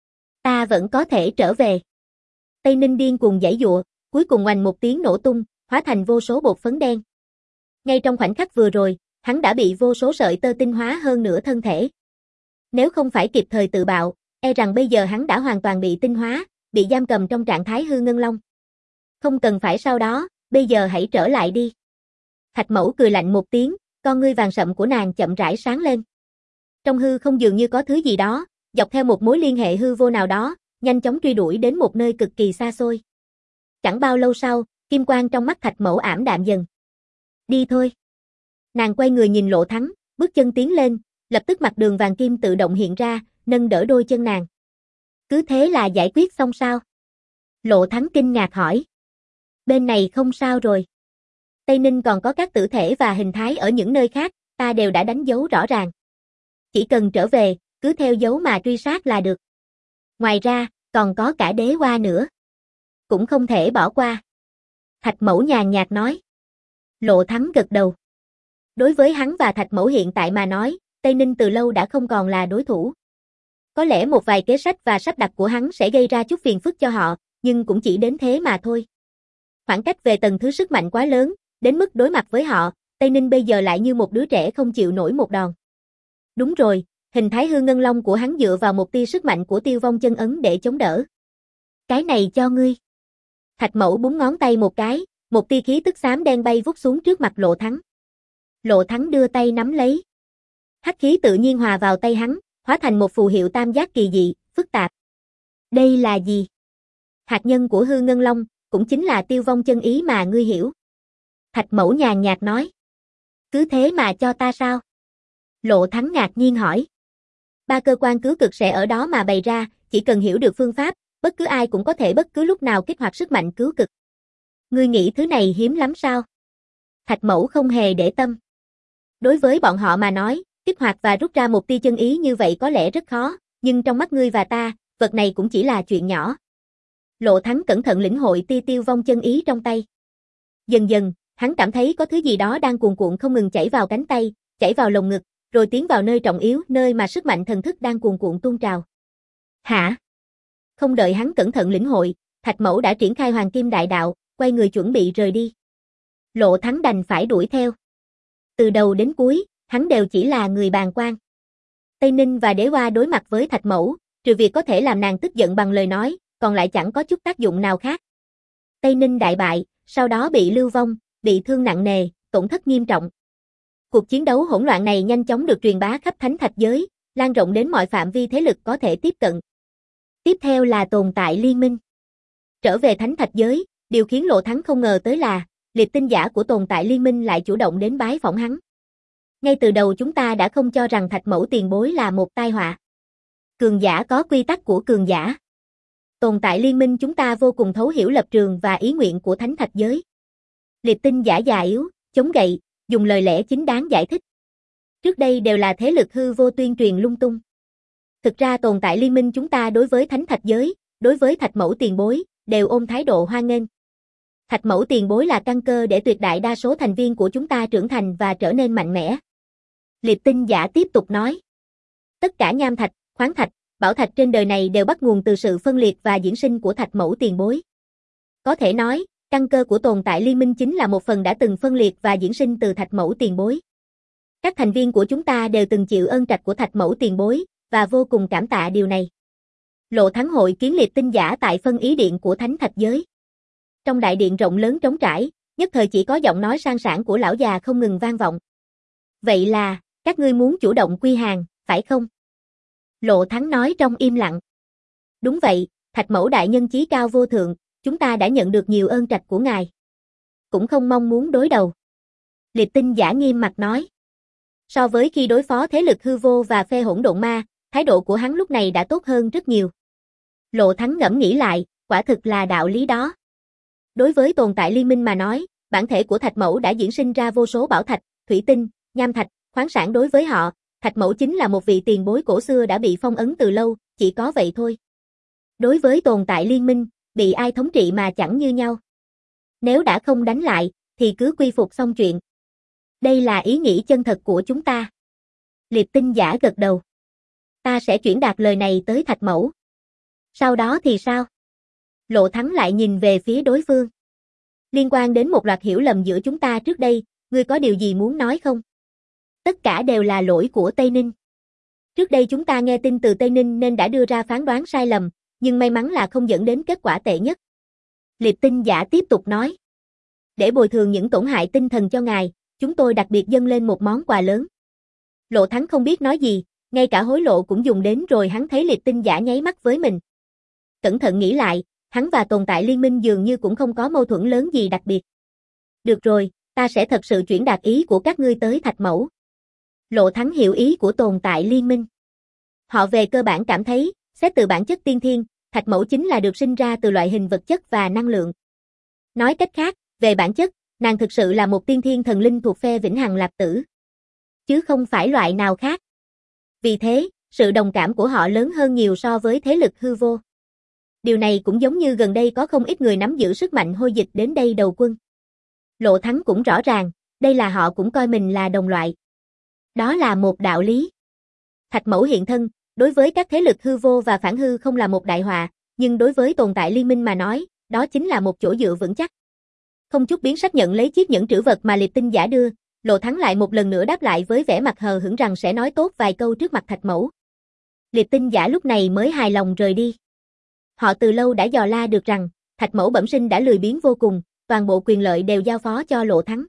[SPEAKER 1] Ta vẫn có thể trở về. Tây Ninh điên cuồng giãy giụa, cuối cùng oanh một tiếng nổ tung, hóa thành vô số bột phấn đen. Ngay trong khoảnh khắc vừa rồi, hắn đã bị vô số sợi tơ tinh hóa hơn nửa thân thể. Nếu không phải kịp thời tự bạo, e rằng bây giờ hắn đã hoàn toàn bị tinh hóa, bị giam cầm trong trạng thái hư ngân long. Không cần phải sau đó, bây giờ hãy trở lại đi. Thạch Mẫu cười lạnh một tiếng, con ngươi vàng sậm của nàng chậm rãi sáng lên. Trong hư không dường như có thứ gì đó, dọc theo một mối liên hệ hư vô nào đó, nhanh chóng truy đuổi đến một nơi cực kỳ xa xôi. Chẳng bao lâu sau, kim quang trong mắt Thạch Mẫu ảm đạm dần. Đi thôi. Nàng quay người nhìn Lộ Thắng, bước chân tiến lên, lập tức mặt đường vàng kim tự động hiện ra, nâng đỡ đôi chân nàng. Cứ thế là giải quyết xong sao? Lộ Thắng kinh ngạc hỏi. Bên này không sao rồi. Tây Ninh còn có các tử thể và hình thái ở những nơi khác, ta đều đã đánh dấu rõ ràng. Chỉ cần trở về, cứ theo dấu mà truy sát là được. Ngoài ra, còn có cả đế hoa nữa. Cũng không thể bỏ qua. Thạch Mẫu nhàn nhạt nói. Lộ Thắng gật đầu. Đối với hắn và Thạch Mẫu hiện tại mà nói, Tây Ninh từ lâu đã không còn là đối thủ. Có lẽ một vài kế sách và sắp đặt của hắn sẽ gây ra chút phiền phức cho họ, nhưng cũng chỉ đến thế mà thôi. Khoảng cách về tầng thứ sức mạnh quá lớn, đến mức đối mặt với họ, Tây Ninh bây giờ lại như một đứa trẻ không chịu nổi một đòn. Đúng rồi, hình thái hư ngân long của hắn dựa vào một tia sức mạnh của Tiêu Vong chân ấn để chống đỡ. Cái này cho ngươi. Thạch Mẫu búng ngón tay một cái, một tia khí tức xám đen bay vút xuống trước mặt Lộ Thắng. Lộ Thắng đưa tay nắm lấy. Hắc khí tự nhiên hòa vào tay hắn, hóa thành một phù hiệu tam giác kỳ dị, phức tạp. Đây là gì? Hạt nhân của hư ngân long, cũng chính là Tiêu Vong chân ý mà ngươi hiểu. Thạch Mẫu nhàn nhạt nói. Cứ thế mà cho ta sao? Lộ Thắng ngạc nhiên hỏi. Ba cơ quan cứu cực sẽ ở đó mà bày ra, chỉ cần hiểu được phương pháp, bất cứ ai cũng có thể bất cứ lúc nào kích hoạt sức mạnh cứu cực. Ngươi nghĩ thứ này hiếm lắm sao? Thạch Mẫu không hề để tâm. Đối với bọn họ mà nói, kích hoạt và rút ra một tia chân ý như vậy có lẽ rất khó, nhưng trong mắt ngươi và ta, vật này cũng chỉ là chuyện nhỏ. Lộ Thắng cẩn thận lĩnh hội tia Tiêu Vong chân ý trong tay. Dần dần, hắn cảm thấy có thứ gì đó đang cuồn cuộn không ngừng chảy vào cánh tay, chảy vào lồng ngực, rồi tiến vào nơi trọng yếu, nơi mà sức mạnh thần thức đang cuồn cuộn tuôn trào. Hả? Không đợi hắn cẩn thận lĩnh hội, Thạch Mẫu đã triển khai Hoàng Kim Đại Đạo, quay người chuẩn bị rời đi. Lộ Thắng đành phải đuổi theo. Từ đầu đến cuối, hắn đều chỉ là người bàng quan. Tây Ninh và Đế Hoa đối mặt với Thạch Mẫu, trừ việc có thể làm nàng tức giận bằng lời nói, còn lại chẳng có chút tác dụng nào khác. Tây Ninh đại bại, sau đó bị lưu vong, bị thương nặng nề, tổn thất nghiêm trọng. Cuộc chiến đấu hỗn loạn này nhanh chóng được truyền bá khắp Thánh Thạch giới, lan rộng đến mọi phạm vi thế lực có thể tiếp cận. Tiếp theo là tồn tại liên minh. Trở về Thánh Thạch giới, Điều khiến Lộ Thắng không ngờ tới là, liệp tinh giả của tồn tại liên minh lại chủ động đến bái phỏng hắn. Ngay từ đầu chúng ta đã không cho rằng Thạch Mẫu tiền bối là một tai họa. Cường giả có quy tắc của cường giả. Tồn tại liên minh chúng ta vô cùng thấu hiểu lập trường và ý nguyện của thánh thạch giới. Liệp tinh giả già yếu, chống gậy, dùng lời lẽ chính đáng giải thích. Trước đây đều là thế lực hư vô tuyên truyền lung tung. Thực ra tồn tại liên minh chúng ta đối với thánh thạch giới, đối với Thạch Mẫu tiền bối, đều ôm thái độ hoan nghênh. Thạch Mẫu tiền bối là căn cơ để tuyệt đại đa số thành viên của chúng ta trưởng thành và trở nên mạnh mẽ. Liệp tinh giả tiếp tục nói. Tất cả nham thạch, khoáng thạch, bảo thạch trên đời này đều bắt nguồn từ sự phân liệt và diễn sinh của Thạch Mẫu tiền bối. Có thể nói, căn cơ của tồn tại liên minh chính là một phần đã từng phân liệt và diễn sinh từ Thạch Mẫu tiền bối. Các thành viên của chúng ta đều từng chịu ơn trạch của Thạch Mẫu tiền bối, và vô cùng cảm tạ điều này. Lộ Thắng hội kiến liệp tinh giả tại phân ý điện của thánh thạch giới. Trong đại điện rộng lớn trống trải, nhất thời chỉ có giọng nói sang sảng của lão già không ngừng vang vọng. Vậy là, các ngươi muốn chủ động quy hàng, phải không? Lộ Thắng nói trong im lặng. Đúng vậy, Thạch Mẫu đại nhân chí cao vô thượng, chúng ta đã nhận được nhiều ơn trạch của ngài. Cũng không mong muốn đối đầu. Liệp tinh giả nghiêm mặt nói. So với khi đối phó thế lực hư vô và phe hỗn độn ma, thái độ của hắn lúc này đã tốt hơn rất nhiều. Lộ Thắng ngẫm nghĩ lại, quả thực là đạo lý đó. Đối với tồn tại liên minh mà nói, bản thể của Thạch Mẫu đã diễn sinh ra vô số bảo thạch, thủy tinh, nham thạch, khoáng sản đối với họ, Thạch Mẫu chính là một vị tiền bối cổ xưa đã bị phong ấn từ lâu, chỉ có vậy thôi. Đối với tồn tại liên minh, bị ai thống trị mà chẳng như nhau. Nếu đã không đánh lại, thì cứ quy phục xong chuyện. Đây là ý nghĩ chân thật của chúng ta. Liệp tinh giả gật đầu. Ta sẽ chuyển đạt lời này tới Thạch Mẫu. Sau đó thì sao? Lộ Thắng lại nhìn về phía đối phương. Liên quan đến một loạt hiểu lầm giữa chúng ta trước đây, ngươi có điều gì muốn nói không? Tất cả đều là lỗi của Tây Ninh. Trước đây chúng ta nghe tin từ Tây Ninh nên đã đưa ra phán đoán sai lầm, nhưng may mắn là không dẫn đến kết quả tệ nhất. Liệp tinh giả tiếp tục nói. Để bồi thường những tổn hại tinh thần cho ngài, chúng tôi đặc biệt dâng lên một món quà lớn. Lộ Thắng không biết nói gì, ngay cả hối lộ cũng dùng đến rồi. Hắn thấy liệp tinh giả nháy mắt với mình. Cẩn thận nghĩ lại, hắn và tồn tại liên minh dường như cũng không có mâu thuẫn lớn gì đặc biệt. Được rồi, ta sẽ thật sự chuyển đạt ý của các ngươi tới Thạch Mẫu. Lộ Thắng hiểu ý của tồn tại liên minh. Họ về cơ bản cảm thấy, xét từ bản chất tiên thiên, Thạch Mẫu chính là được sinh ra từ loại hình vật chất và năng lượng. Nói cách khác, về bản chất, nàng thực sự là một tiên thiên thần linh thuộc phe Vĩnh Hằng Lạp Tử, chứ không phải loại nào khác. Vì thế, sự đồng cảm của họ lớn hơn nhiều so với thế lực hư vô. Điều này cũng giống như gần đây có không ít người nắm giữ sức mạnh hôi dịch đến đây đầu quân. Lộ Thắng cũng rõ ràng, đây là họ cũng coi mình là đồng loại. Đó là một đạo lý. Thạch Mẫu hiện thân, đối với các thế lực hư vô và phản hư không là một đại họa, nhưng đối với tồn tại liên minh mà nói, đó chính là một chỗ dựa vững chắc. Không chút biến sắc nhận lấy chiếc nhẫn trữ vật mà liệp tinh giả đưa, Lộ Thắng lại một lần nữa đáp lại với vẻ mặt hờ hững rằng sẽ nói tốt vài câu trước mặt Thạch Mẫu. Liệp tinh giả lúc này mới hài lòng rời đi. Họ từ lâu đã dò la được rằng, Thạch Mẫu bẩm sinh đã lười biếng vô cùng, toàn bộ quyền lợi đều giao phó cho Lộ Thắng.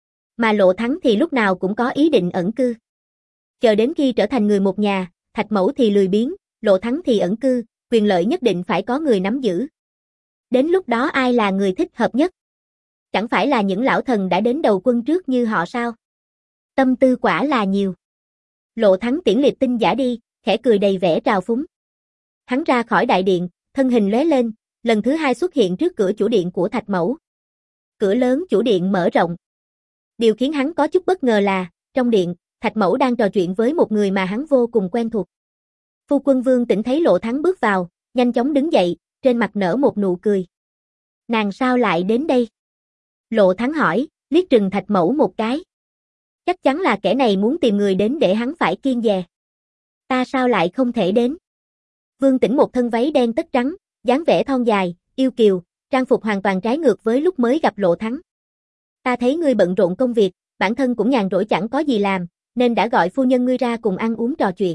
[SPEAKER 1] Mà Lộ Thắng thì lúc nào cũng có ý định ẩn cư. Chờ đến khi trở thành người một nhà, Thạch Mẫu thì lười biếng, Lộ Thắng thì ẩn cư, quyền lợi nhất định phải có người nắm giữ. Đến lúc đó ai là người thích hợp nhất? Chẳng phải là những lão thần đã đến đầu quân trước như họ sao? Tâm tư quả là nhiều. Lộ Thắng tiễn liệp tinh giả đi, khẽ cười đầy vẻ trào phúng. Hắn ra khỏi đại điện, thân hình lóe lên, lần thứ hai xuất hiện trước cửa chủ điện của Thạch Mẫu. Cửa lớn chủ điện mở rộng. Điều khiến hắn có chút bất ngờ là, trong điện, Thạch Mẫu đang trò chuyện với một người mà hắn vô cùng quen thuộc. Phu quân Vương Tĩnh thấy Lộ Thắng bước vào, nhanh chóng đứng dậy, trên mặt nở một nụ cười. Nàng sao lại đến đây? Lộ Thắng hỏi, liếc trừng Thạch Mẫu một cái. Chắc chắn là kẻ này muốn tìm người đến để hắn phải kiêng dè. Ta sao lại không thể đến? Vương Tĩnh một thân váy đen tất trắng, dáng vẻ thon dài, yêu kiều, trang phục hoàn toàn trái ngược với lúc mới gặp Lộ Thắng. Ta thấy ngươi bận rộn công việc, bản thân cũng nhàn rỗi chẳng có gì làm, nên đã gọi phu nhân ngươi ra cùng ăn uống trò chuyện.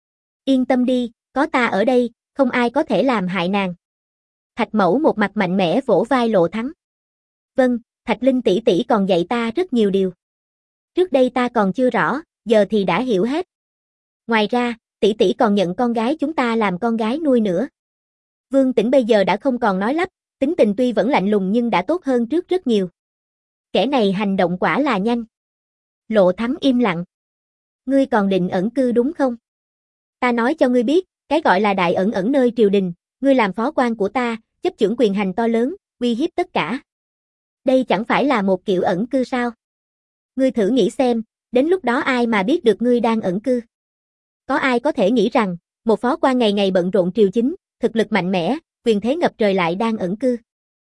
[SPEAKER 1] Yên tâm đi, có ta ở đây, không ai có thể làm hại nàng. Thạch Mẫu một mặt mạnh mẽ vỗ vai Lộ Thắng. Vâng, Thạch Linh tỷ tỷ còn dạy ta rất nhiều điều. Trước đây ta còn chưa rõ, giờ thì đã hiểu hết. Ngoài ra, tỷ tỷ còn nhận con gái chúng ta làm con gái nuôi nữa. Vương Tĩnh bây giờ đã không còn nói lắp, tính tình tuy vẫn lạnh lùng nhưng đã tốt hơn trước rất nhiều. Kẻ này hành động quả là nhanh. Lộ Thắng im lặng. Ngươi còn định ẩn cư đúng không? Ta nói cho ngươi biết, cái gọi là đại ẩn ẩn nơi triều đình, ngươi làm phó quan của ta, chấp chưởng quyền hành to lớn, uy hiếp tất cả. Đây chẳng phải là một kiểu ẩn cư sao? Ngươi thử nghĩ xem, đến lúc đó ai mà biết được ngươi đang ẩn cư? Có ai có thể nghĩ rằng, một phó quan ngày ngày bận rộn triều chính, thực lực mạnh mẽ, quyền thế ngập trời lại đang ẩn cư?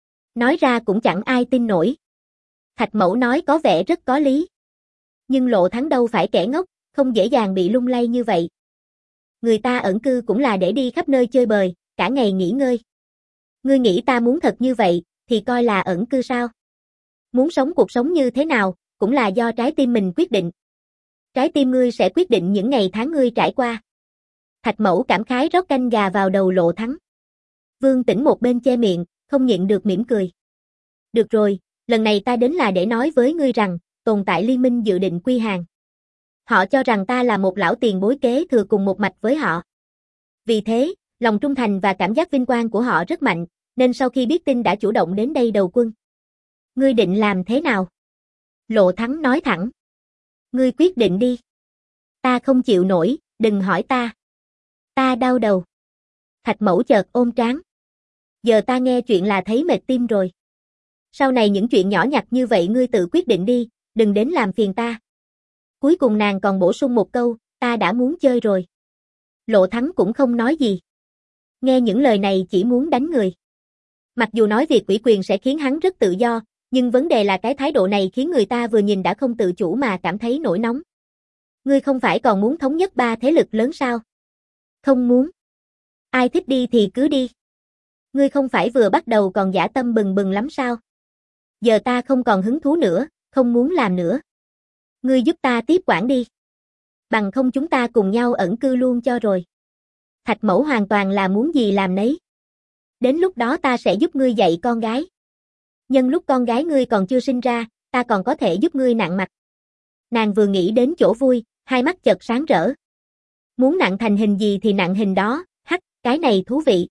[SPEAKER 1] Nói ra cũng chẳng ai tin nổi. Thạch Mẫu nói có vẻ rất có lý. Nhưng Lộ Thắng đâu phải kẻ ngốc, không dễ dàng bị lung lay như vậy. Người ta ẩn cư cũng là để đi khắp nơi chơi bời, cả ngày nghỉ ngơi. Ngươi nghĩ ta muốn thật như vậy, thì coi là ẩn cư sao? Muốn sống cuộc sống như thế nào, cũng là do trái tim mình quyết định. Trái tim ngươi sẽ quyết định những ngày tháng ngươi trải qua. Thạch Mẫu cảm khái rót canh gà vào đầu Lộ Thắng. Vương Tĩnh một bên che miệng, không nhịn được mỉm cười. Được rồi, lần này ta đến là để nói với ngươi rằng, tồn tại liên minh dự định quy hàng. Họ cho rằng ta là một lão tiền bối kế thừa cùng một mạch với họ. Vì thế, lòng trung thành và cảm giác vinh quang của họ rất mạnh, nên sau khi biết tin đã chủ động đến đây đầu quân. Ngươi định làm thế nào? Lộ Thắng nói thẳng. Ngươi quyết định đi. Ta không chịu nổi, đừng hỏi ta. Ta đau đầu. Thạch Mẫu chợt ôm trán. Giờ ta nghe chuyện là thấy mệt tim rồi. Sau này những chuyện nhỏ nhặt như vậy ngươi tự quyết định đi, đừng đến làm phiền ta. Cuối cùng nàng còn bổ sung một câu, ta đã muốn chơi rồi. Lộ Thắng cũng không nói gì. Nghe những lời này chỉ muốn đánh người. Mặc dù nói việc ủy quyền sẽ khiến hắn rất tự do, nhưng vấn đề là cái thái độ này khiến người ta vừa nhìn đã không tự chủ mà cảm thấy nổi nóng. Ngươi không phải còn muốn thống nhất ba thế lực lớn sao? Không muốn. Ai thích đi thì cứ đi. Ngươi không phải vừa bắt đầu còn dã tâm bừng bừng lắm sao? Giờ ta không còn hứng thú nữa, không muốn làm nữa. Ngươi giúp ta tiếp quản đi. Bằng không chúng ta cùng nhau ẩn cư luôn cho rồi. Thạch Mẫu hoàn toàn là muốn gì làm nấy. Đến lúc đó ta sẽ giúp ngươi dạy con gái. Nhân lúc con gái ngươi còn chưa sinh ra, ta còn có thể giúp ngươi nặng mặt. Nàng vừa nghĩ đến chỗ vui, hai mắt chợt sáng rỡ. Muốn nặng thành hình gì thì nặng hình đó, hắc, cái này thú vị.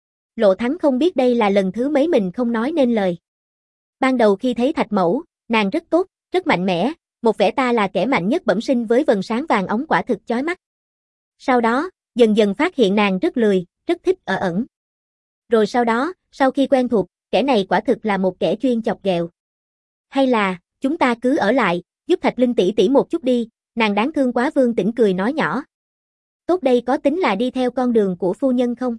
[SPEAKER 1] Lộ Thắng không biết đây là lần thứ mấy mình không nói nên lời. Ban đầu khi thấy Thạch Mẫu, nàng rất tốt, rất mạnh mẽ, một vẻ ta là kẻ mạnh nhất bẩm sinh với vầng sáng vàng óng quả thực chói mắt. Sau đó, dần dần phát hiện nàng rất lười, rất thích ở ẩn. Rồi sau đó, sau khi quen thuộc, kẻ này quả thực là một kẻ chuyên chọc ghẹo. Hay là, chúng ta cứ ở lại, giúp Thạch Linh tỷ tỷ một chút đi, nàng đáng thương quá. Vương Tĩnh cười nói nhỏ. Tốt đây có tính là đi theo con đường của phu nhân không?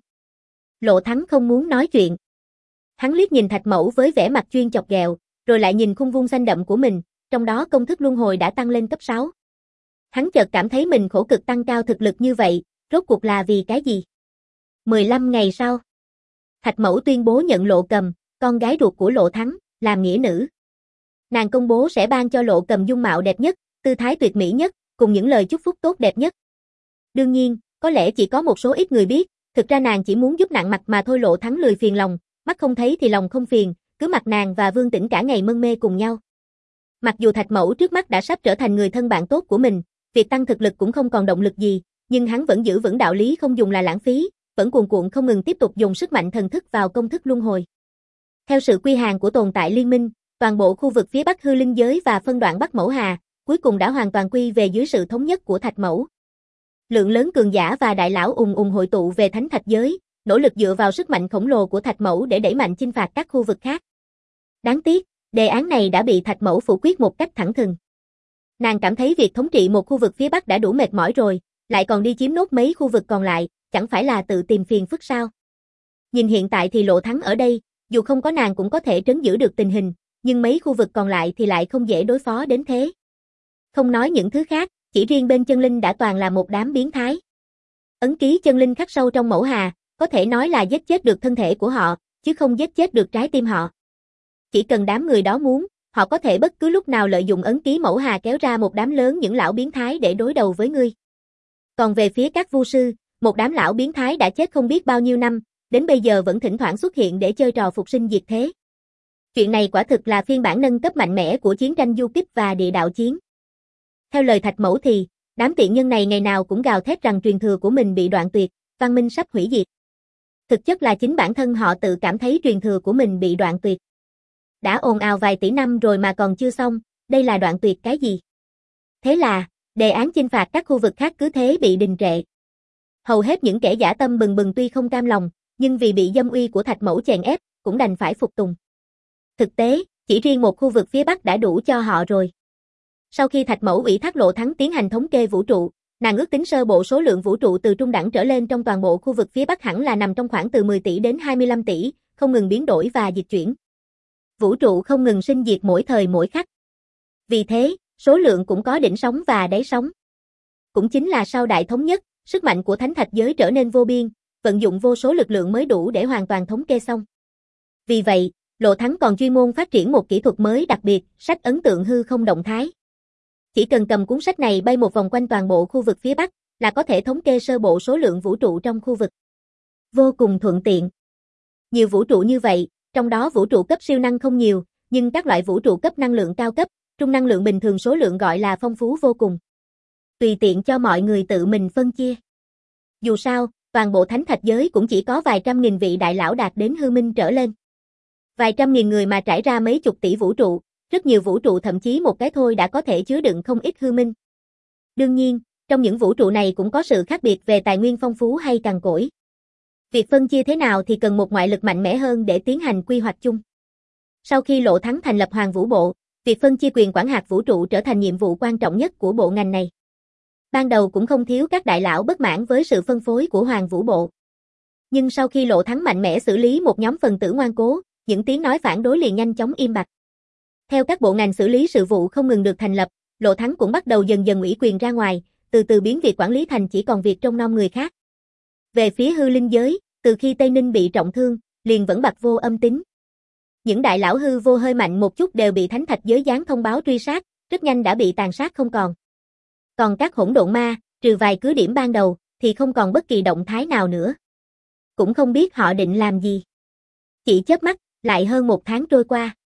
[SPEAKER 1] Lộ Thắng không muốn nói chuyện. Hắn liếc nhìn Thạch Mẫu với vẻ mặt chuyên chọc ghẹo, rồi lại nhìn khung vuông xanh đậm của mình, trong đó công thức luân hồi đã tăng lên cấp sáu. Hắn chợt cảm thấy mình khổ cực tăng cao thực lực như vậy, rốt cuộc là vì cái gì? mười lăm ngày sau, Thạch Mẫu tuyên bố nhận Lộ Cầm, con gái ruột của Lộ Thắng, làm nghĩa nữ. Nàng công bố sẽ ban cho Lộ Cầm dung mạo đẹp nhất, tư thái tuyệt mỹ nhất, cùng những lời chúc phúc tốt đẹp nhất. Đương nhiên, có lẽ chỉ có một số ít người biết, thực ra nàng chỉ muốn giúp nặng mặt mà thôi. Lộ Thắng lười phiền lòng, mắt không thấy thì lòng không phiền, cứ mặc nàng và Vương Tĩnh cả ngày mân mê cùng nhau. Mặc dù Thạch Mẫu trước mắt đã sắp trở thành người thân bạn tốt của mình, việc tăng thực lực cũng không còn động lực gì, nhưng hắn vẫn giữ vững đạo lý không dùng là lãng phí, vẫn cuồn cuộn không ngừng tiếp tục dùng sức mạnh thần thức vào công thức luân hồi. Theo sự quy hàng của tồn tại liên minh, toàn bộ khu vực phía Bắc hư linh giới và phân đoạn Bắc Mẫu Hà, cuối cùng đã hoàn toàn quy về dưới sự thống nhất của Thạch Mẫu. Lượng lớn cường giả và đại lão ùng ùng hội tụ về Thánh Thạch giới, nỗ lực dựa vào sức mạnh khổng lồ của Thạch Mẫu để đẩy mạnh chinh phạt các khu vực khác. Đáng tiếc, đề án này đã bị Thạch Mẫu phủ quyết một cách thẳng thừng. Nàng cảm thấy việc thống trị một khu vực phía Bắc đã đủ mệt mỏi rồi, lại còn đi chiếm nốt mấy khu vực còn lại, chẳng phải là tự tìm phiền phức sao? Nhìn hiện tại thì Lộ Thắng ở đây, dù không có nàng cũng có thể trấn giữ được tình hình, nhưng mấy khu vực còn lại thì lại không dễ đối phó đến thế. Không nói những thứ khác, chỉ riêng bên chân linh đã toàn là một đám biến thái. Ấn ký chân linh khắc sâu trong Mẫu Hà, có thể nói là giết chết được thân thể của họ, chứ không giết chết được trái tim họ. Chỉ cần đám người đó muốn, họ có thể bất cứ lúc nào lợi dụng ấn ký Mẫu Hà kéo ra một đám lớn những lão biến thái để đối đầu với ngươi. Còn về phía các vu sư, một đám lão biến thái đã chết không biết bao nhiêu năm, đến bây giờ vẫn thỉnh thoảng xuất hiện để chơi trò phục sinh diệt thế. Chuyện này quả thực là phiên bản nâng cấp mạnh mẽ của chiến tranh du kích và địa đạo chiến. Theo lời Thạch Mẫu thì, đám tiện nhân này ngày nào cũng gào thét rằng truyền thừa của mình bị đoạn tuyệt, văn minh sắp hủy diệt. Thực chất là chính bản thân họ tự cảm thấy truyền thừa của mình bị đoạn tuyệt. Đã ồn ào vài tỷ năm rồi mà còn chưa xong, đây là đoạn tuyệt cái gì? Thế là, đề án chinh phạt các khu vực khác cứ thế bị đình trệ. Hầu hết những kẻ dã tâm bừng bừng tuy không cam lòng, nhưng vì bị dâm uy của Thạch Mẫu chèn ép, cũng đành phải phục tùng. Thực tế, chỉ riêng một khu vực phía Bắc đã đủ cho họ rồi. Sau khi Thạch Mẫu ủy thác Lộ Thắng tiến hành thống kê vũ trụ, nàng ước tính sơ bộ số lượng vũ trụ từ trung đẳng trở lên trong toàn bộ khu vực phía Bắc hẳn là nằm trong khoảng từ mười tỷ đến hai mươi lăm tỷ, không ngừng biến đổi và dịch chuyển. Vũ trụ không ngừng sinh diệt mỗi thời mỗi khắc. Vì thế, số lượng cũng có đỉnh sóng và đáy sóng. Cũng chính là sau Đại Thống Nhất, sức mạnh của thánh thạch giới trở nên vô biên, vận dụng vô số lực lượng mới đủ để hoàn toàn thống kê xong. Vì vậy, Lộ Thắng còn chuyên môn phát triển một kỹ thuật mới đặc biệt, sách ấn tượng hư không động thái. Chỉ cần cầm cuốn sách này bay một vòng quanh toàn bộ khu vực phía Bắc, là có thể thống kê sơ bộ số lượng vũ trụ trong khu vực. Vô cùng thuận tiện. Nhiều vũ trụ như vậy, trong đó vũ trụ cấp siêu năng không nhiều, nhưng các loại vũ trụ cấp năng lượng cao cấp, trung năng lượng bình thường số lượng gọi là phong phú vô cùng. Tùy tiện cho mọi người tự mình phân chia. Dù sao, toàn bộ thánh thạch giới cũng chỉ có vài trăm nghìn vị đại lão đạt đến hư minh trở lên. Vài trăm nghìn người mà trải ra mấy chục tỷ vũ trụ, rất nhiều vũ trụ thậm chí một cái thôi đã có thể chứa đựng không ít hư minh. Đương nhiên, trong những vũ trụ này cũng có sự khác biệt về tài nguyên phong phú hay cằn cỗi. Việc phân chia thế nào thì cần một ngoại lực mạnh mẽ hơn để tiến hành quy hoạch chung. Sau khi Lộ Thắng thành lập Hoàng Vũ Bộ, việc phân chia quyền quản hạt vũ trụ trở thành nhiệm vụ quan trọng nhất của bộ ngành này. Ban đầu cũng không thiếu các đại lão bất mãn với sự phân phối của Hoàng Vũ Bộ. Nhưng sau khi Lộ Thắng mạnh mẽ xử lý một nhóm phần tử ngoan cố, những tiếng nói phản đối liền nhanh chóng im bặt. Theo các bộ ngành xử lý sự vụ không ngừng được thành lập, Lộ Thắng cũng bắt đầu dần dần ủy quyền ra ngoài, từ từ biến việc quản lý thành chỉ còn việc trông nom người khác. Về phía hư linh giới, từ khi Tây Ninh bị trọng thương, liền vẫn bặt vô âm tín. Những đại lão hư vô hơi mạnh một chút đều bị thánh thạch giới giáng thông báo truy sát, rất nhanh đã bị tàn sát không còn. Còn các hỗn độn ma, trừ vài cứ điểm ban đầu, thì không còn bất kỳ động thái nào nữa. Cũng không biết họ định làm gì. Chỉ chớp mắt, lại hơn một tháng trôi qua.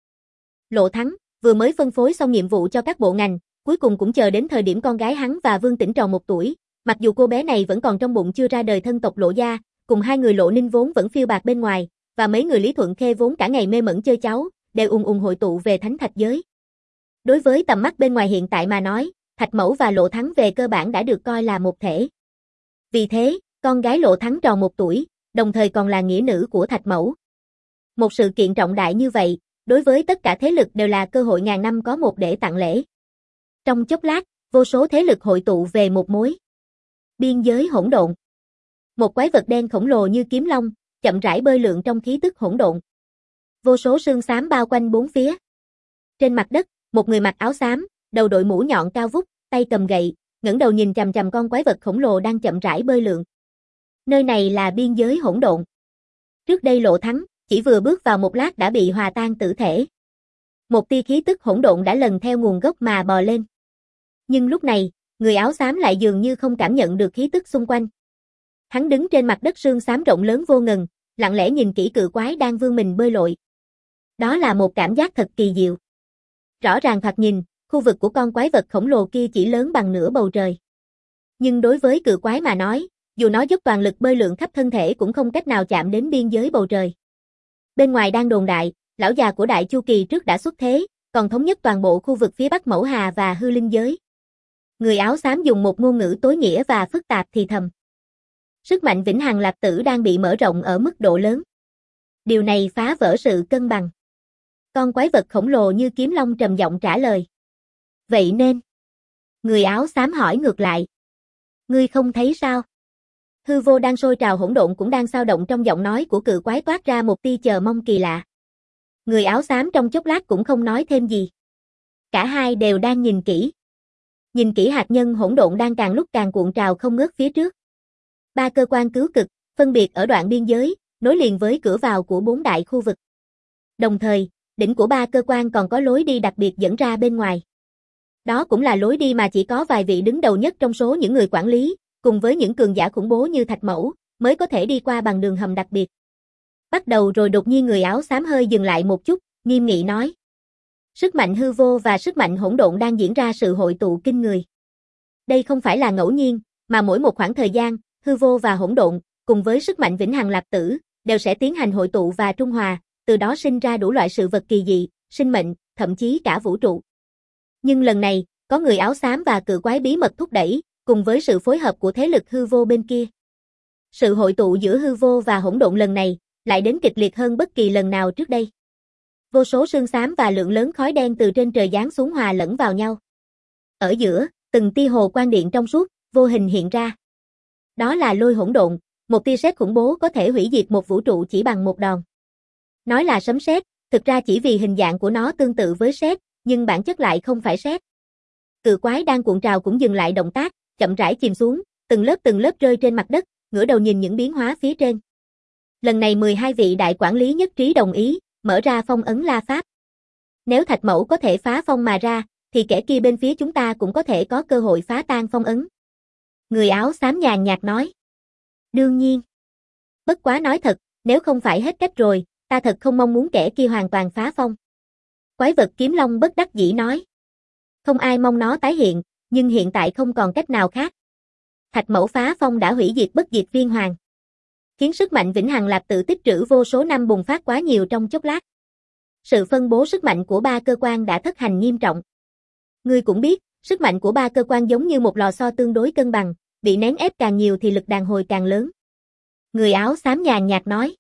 [SPEAKER 1] Lộ Thắng vừa mới phân phối xong nhiệm vụ cho các bộ ngành, cuối cùng cũng chờ đến thời điểm con gái hắn và Vương Tĩnh tròn một tuổi, mặc dù cô bé này vẫn còn trong bụng chưa ra đời thân tộc Lộ gia, cùng hai người Lộ Ninh vốn vẫn phiêu bạt bên ngoài, và mấy người Lý Thuận Khê vốn cả ngày mê mẩn chơi cháu, đều ùng ùng hội tụ về thánh thạch giới. Đối với tầm mắt bên ngoài hiện tại mà nói, Thạch Mẫu và Lộ Thắng về cơ bản đã được coi là một thể. Vì thế, con gái Lộ Thắng tròn một tuổi, đồng thời còn là nghĩa nữ của Thạch Mẫu. Một sự kiện trọng đại như vậy, đối với tất cả thế lực đều là cơ hội ngàn năm có một để tặng lễ. Trong chốc lát, vô số thế lực hội tụ về một mối. Biên giới hỗn độn. Một quái vật đen khổng lồ như kiếm long, chậm rãi bơi lượn trong khí tức hỗn độn. Vô số sương xám bao quanh bốn phía. Trên mặt đất, một người mặc áo xám, đầu đội mũ nhọn cao vút, tay cầm gậy, ngẩng đầu nhìn chằm chằm con quái vật khổng lồ đang chậm rãi bơi lượn. Nơi này là biên giới hỗn độn. Trước đây Lộ Thắng, chỉ vừa bước vào một lát đã bị hòa tan tử thể. Một tia khí tức hỗn độn đã lần theo nguồn gốc mà bò lên. Nhưng lúc này, người áo xám lại dường như không cảm nhận được khí tức xung quanh. Hắn đứng trên mặt đất sương xám rộng lớn vô ngần, lặng lẽ nhìn kỹ cự quái đang vươn mình bơi lội. Đó là một cảm giác thật kỳ diệu. Rõ ràng thoạt nhìn, khu vực của con quái vật khổng lồ kia chỉ lớn bằng nửa bầu trời. Nhưng đối với cự quái mà nói, dù nó dốc toàn lực bơi lượn khắp thân thể cũng không cách nào chạm đến biên giới bầu trời. Bên ngoài đang đồn đại, lão già của Đại Chu Kỳ trước đã xuất thế, còn thống nhất toàn bộ khu vực phía Bắc Mẫu Hà và hư linh giới. Người áo xám dùng một ngôn ngữ tối nghĩa và phức tạp thì thầm. Sức mạnh vĩnh hằng lạc tử đang bị mở rộng ở mức độ lớn. Điều này phá vỡ sự cân bằng. Con quái vật khổng lồ như kiếm long trầm giọng trả lời. Vậy nên, người áo xám hỏi ngược lại. Ngươi không thấy sao? Hư vô đang sôi trào hỗn độn cũng đang xao động trong giọng nói của cự quái toát ra một tia chờ mong kỳ lạ. Người áo xám trong chốc lát cũng không nói thêm gì. Cả hai đều đang nhìn kỹ. Nhìn kỹ hạt nhân hỗn độn đang càng lúc càng cuộn trào không ngớt phía trước. Ba cơ quan cứu cực, phân biệt ở đoạn biên giới, nối liền với cửa vào của bốn đại khu vực. Đồng thời, đỉnh của ba cơ quan còn có lối đi đặc biệt dẫn ra bên ngoài. Đó cũng là lối đi mà chỉ có vài vị đứng đầu nhất trong số những người quản lý, cùng với những cường giả khủng bố như Thạch Mẫu, mới có thể đi qua bằng đường hầm đặc biệt. Bắt đầu rồi đột nhiên người áo xám hơi dừng lại một chút, nghiêm nghị nói. Sức mạnh hư vô và sức mạnh hỗn độn đang diễn ra sự hội tụ kinh người. Đây không phải là ngẫu nhiên, mà mỗi một khoảng thời gian, hư vô và hỗn độn, cùng với sức mạnh vĩnh hằng lạc tử, đều sẽ tiến hành hội tụ và trung hòa, từ đó sinh ra đủ loại sự vật kỳ dị, sinh mệnh, thậm chí cả vũ trụ. Nhưng lần này, có người áo xám và cự quái bí mật thúc đẩy, cùng với sự phối hợp của thế lực hư vô bên kia. Sự hội tụ giữa hư vô và hỗn độn lần này, lại đến kịch liệt hơn bất kỳ lần nào trước đây. Vô số sương xám và lượng lớn khói đen từ trên trời giáng xuống hòa lẫn vào nhau. Ở giữa, từng tia hồ quang điện trong suốt, vô hình hiện ra. Đó là lôi hỗn độn, một tia sét khủng bố có thể hủy diệt một vũ trụ chỉ bằng một đòn. Nói là sấm sét, thực ra chỉ vì hình dạng của nó tương tự với sét, nhưng bản chất lại không phải sét. Cự quái đang cuộn trào cũng dừng lại động tác, chậm rãi chìm xuống, từng lớp từng lớp rơi trên mặt đất, ngửa đầu nhìn những biến hóa phía trên. Lần này mười hai vị đại quản lý nhất trí đồng ý, mở ra phong ấn La Pháp. Nếu Thạch Mẫu có thể phá phong mà ra, thì kẻ kia bên phía chúng ta cũng có thể có cơ hội phá tan phong ấn. Người áo xám nhàn nhạt nói. Đương nhiên. Bất quá nói thật, nếu không phải hết cách rồi, ta thật không mong muốn kẻ kia hoàn toàn phá phong. Quái vật kiếm long bất đắc dĩ nói. Không ai mong nó tái hiện, nhưng hiện tại không còn cách nào khác. Thạch Mẫu phá phong đã hủy diệt bất diệt viên hoàng, khiến sức mạnh vĩnh hằng lạp tự tích trữ vô số năm bùng phát quá nhiều trong chốc lát. Sự phân bố sức mạnh của ba cơ quan đã thất hành nghiêm trọng. Ngươi cũng biết, sức mạnh của ba cơ quan giống như một lò xo tương đối cân bằng, bị nén ép càng nhiều thì lực đàn hồi càng lớn. Người áo xám nhàn nhạt nói.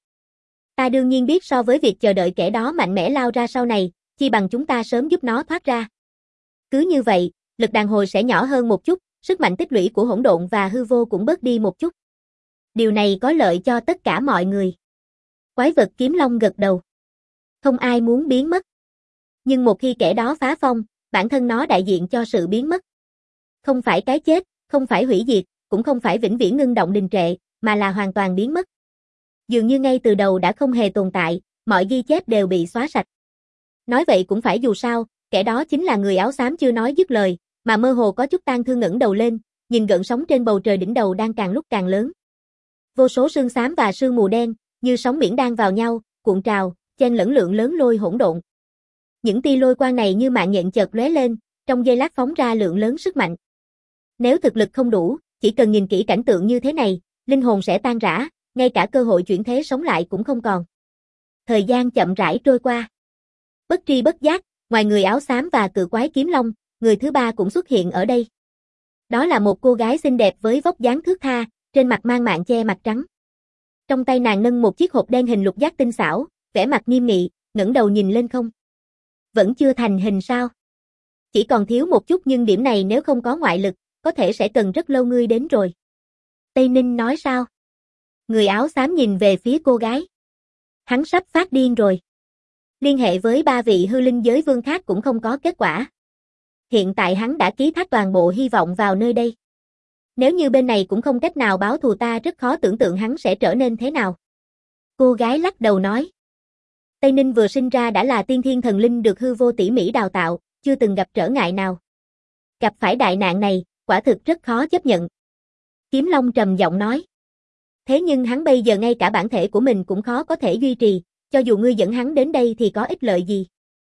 [SPEAKER 1] Ta đương nhiên biết so với việc chờ đợi kẻ đó mạnh mẽ lao ra sau này, chi bằng chúng ta sớm giúp nó thoát ra. Cứ như vậy, lực đàn hồi sẽ nhỏ hơn một chút, sức mạnh tích lũy của hỗn độn và hư vô cũng bớt đi một chút. Điều này có lợi cho tất cả mọi người. Quái vật kiếm long gật đầu. Không ai muốn biến mất. Nhưng một khi kẻ đó phá phong, bản thân nó đại diện cho sự biến mất. Không phải cái chết, không phải hủy diệt, cũng không phải vĩnh viễn ngưng động đình trệ, mà là hoàn toàn biến mất. Dường như ngay từ đầu đã không hề tồn tại, mọi ghi chép đều bị xóa sạch. Nói vậy cũng phải dù sao, kẻ đó chính là người áo xám chưa nói dứt lời, mà mơ hồ có chút tang thương ngẩng đầu lên, nhìn gợn sóng trên bầu trời đỉnh đầu đang càng lúc càng lớn. Vô số sương xám và sương mù đen, như sóng biển đang vào nhau, cuộn trào, chen lẫn lượng lớn lôi hỗn độn. Những tia lôi quang này như mạng nhện chợt lóe lên, trong giây lát phóng ra lượng lớn sức mạnh. Nếu thực lực không đủ, chỉ cần nhìn kỹ cảnh tượng như thế này, linh hồn sẽ tan rã, ngay cả cơ hội chuyển thế sống lại cũng không còn. Thời gian chậm rãi trôi qua. Bất tri bất giác, ngoài người áo xám và cự quái kiếm long, người thứ ba cũng xuất hiện ở đây. Đó là một cô gái xinh đẹp với vóc dáng thướt tha, trên mặt mang mạng che mặt trắng. Trong tay nàng nâng một chiếc hộp đen hình lục giác tinh xảo, vẻ mặt nghiêm nghị, ngẩng đầu nhìn lên không. Vẫn chưa thành hình sao? Chỉ còn thiếu một chút nhưng điểm này nếu không có ngoại lực, có thể sẽ cần rất lâu ngươi đến rồi. Tây Ninh nói sao? Người áo xám nhìn về phía cô gái. Hắn sắp phát điên rồi. Liên hệ với ba vị hư linh giới vương khác cũng không có kết quả. Hiện tại hắn đã ký thác toàn bộ hy vọng vào nơi đây. Nếu như bên này cũng không cách nào báo thù ta rất khó tưởng tượng hắn sẽ trở nên thế nào. Cô gái lắc đầu nói. Tây Ninh vừa sinh ra đã là tiên thiên thần linh được hư vô tỉ mỉ đào tạo, chưa từng gặp trở ngại nào. Gặp phải đại nạn này, quả thực rất khó chấp nhận. Kiếm Long trầm giọng nói. Thế nhưng hắn bây giờ ngay cả bản thể của mình cũng khó có thể duy trì, cho dù ngươi dẫn hắn đến đây thì có ích lợi gì.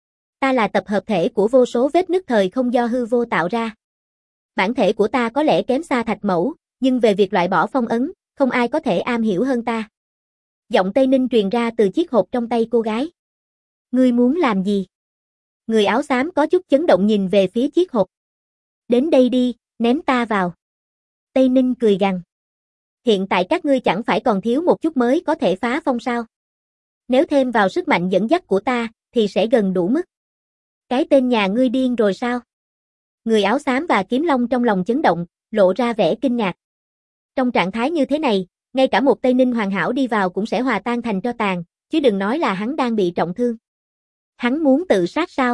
[SPEAKER 1] Ta là tập hợp thể của vô số vết nứt thời không do hư vô tạo ra. Bản thể của ta có lẽ kém xa Thạch Mẫu, nhưng về việc loại bỏ phong ấn, không ai có thể am hiểu hơn ta. Giọng Tây Ninh truyền ra từ chiếc hộp trong tay cô gái. Ngươi muốn làm gì? Người áo xám có chút chấn động nhìn về phía chiếc hộp. Đến đây đi, ném ta vào. Tây Ninh cười gằn. Hiện tại các ngươi chẳng phải còn thiếu một chút mới có thể phá phong sao? Nếu thêm vào sức mạnh dẫn dắt của ta, thì sẽ gần đủ mức. Cái tên nhà ngươi điên rồi sao? Người áo xám và kiếm long trong lòng chấn động, lộ ra vẻ kinh ngạc. Trong trạng thái như thế này, ngay cả một Tây Ninh hoàn hảo đi vào cũng sẽ hòa tan thành tro tàn, chứ đừng nói là hắn đang bị trọng thương. Hắn muốn tự sát sao?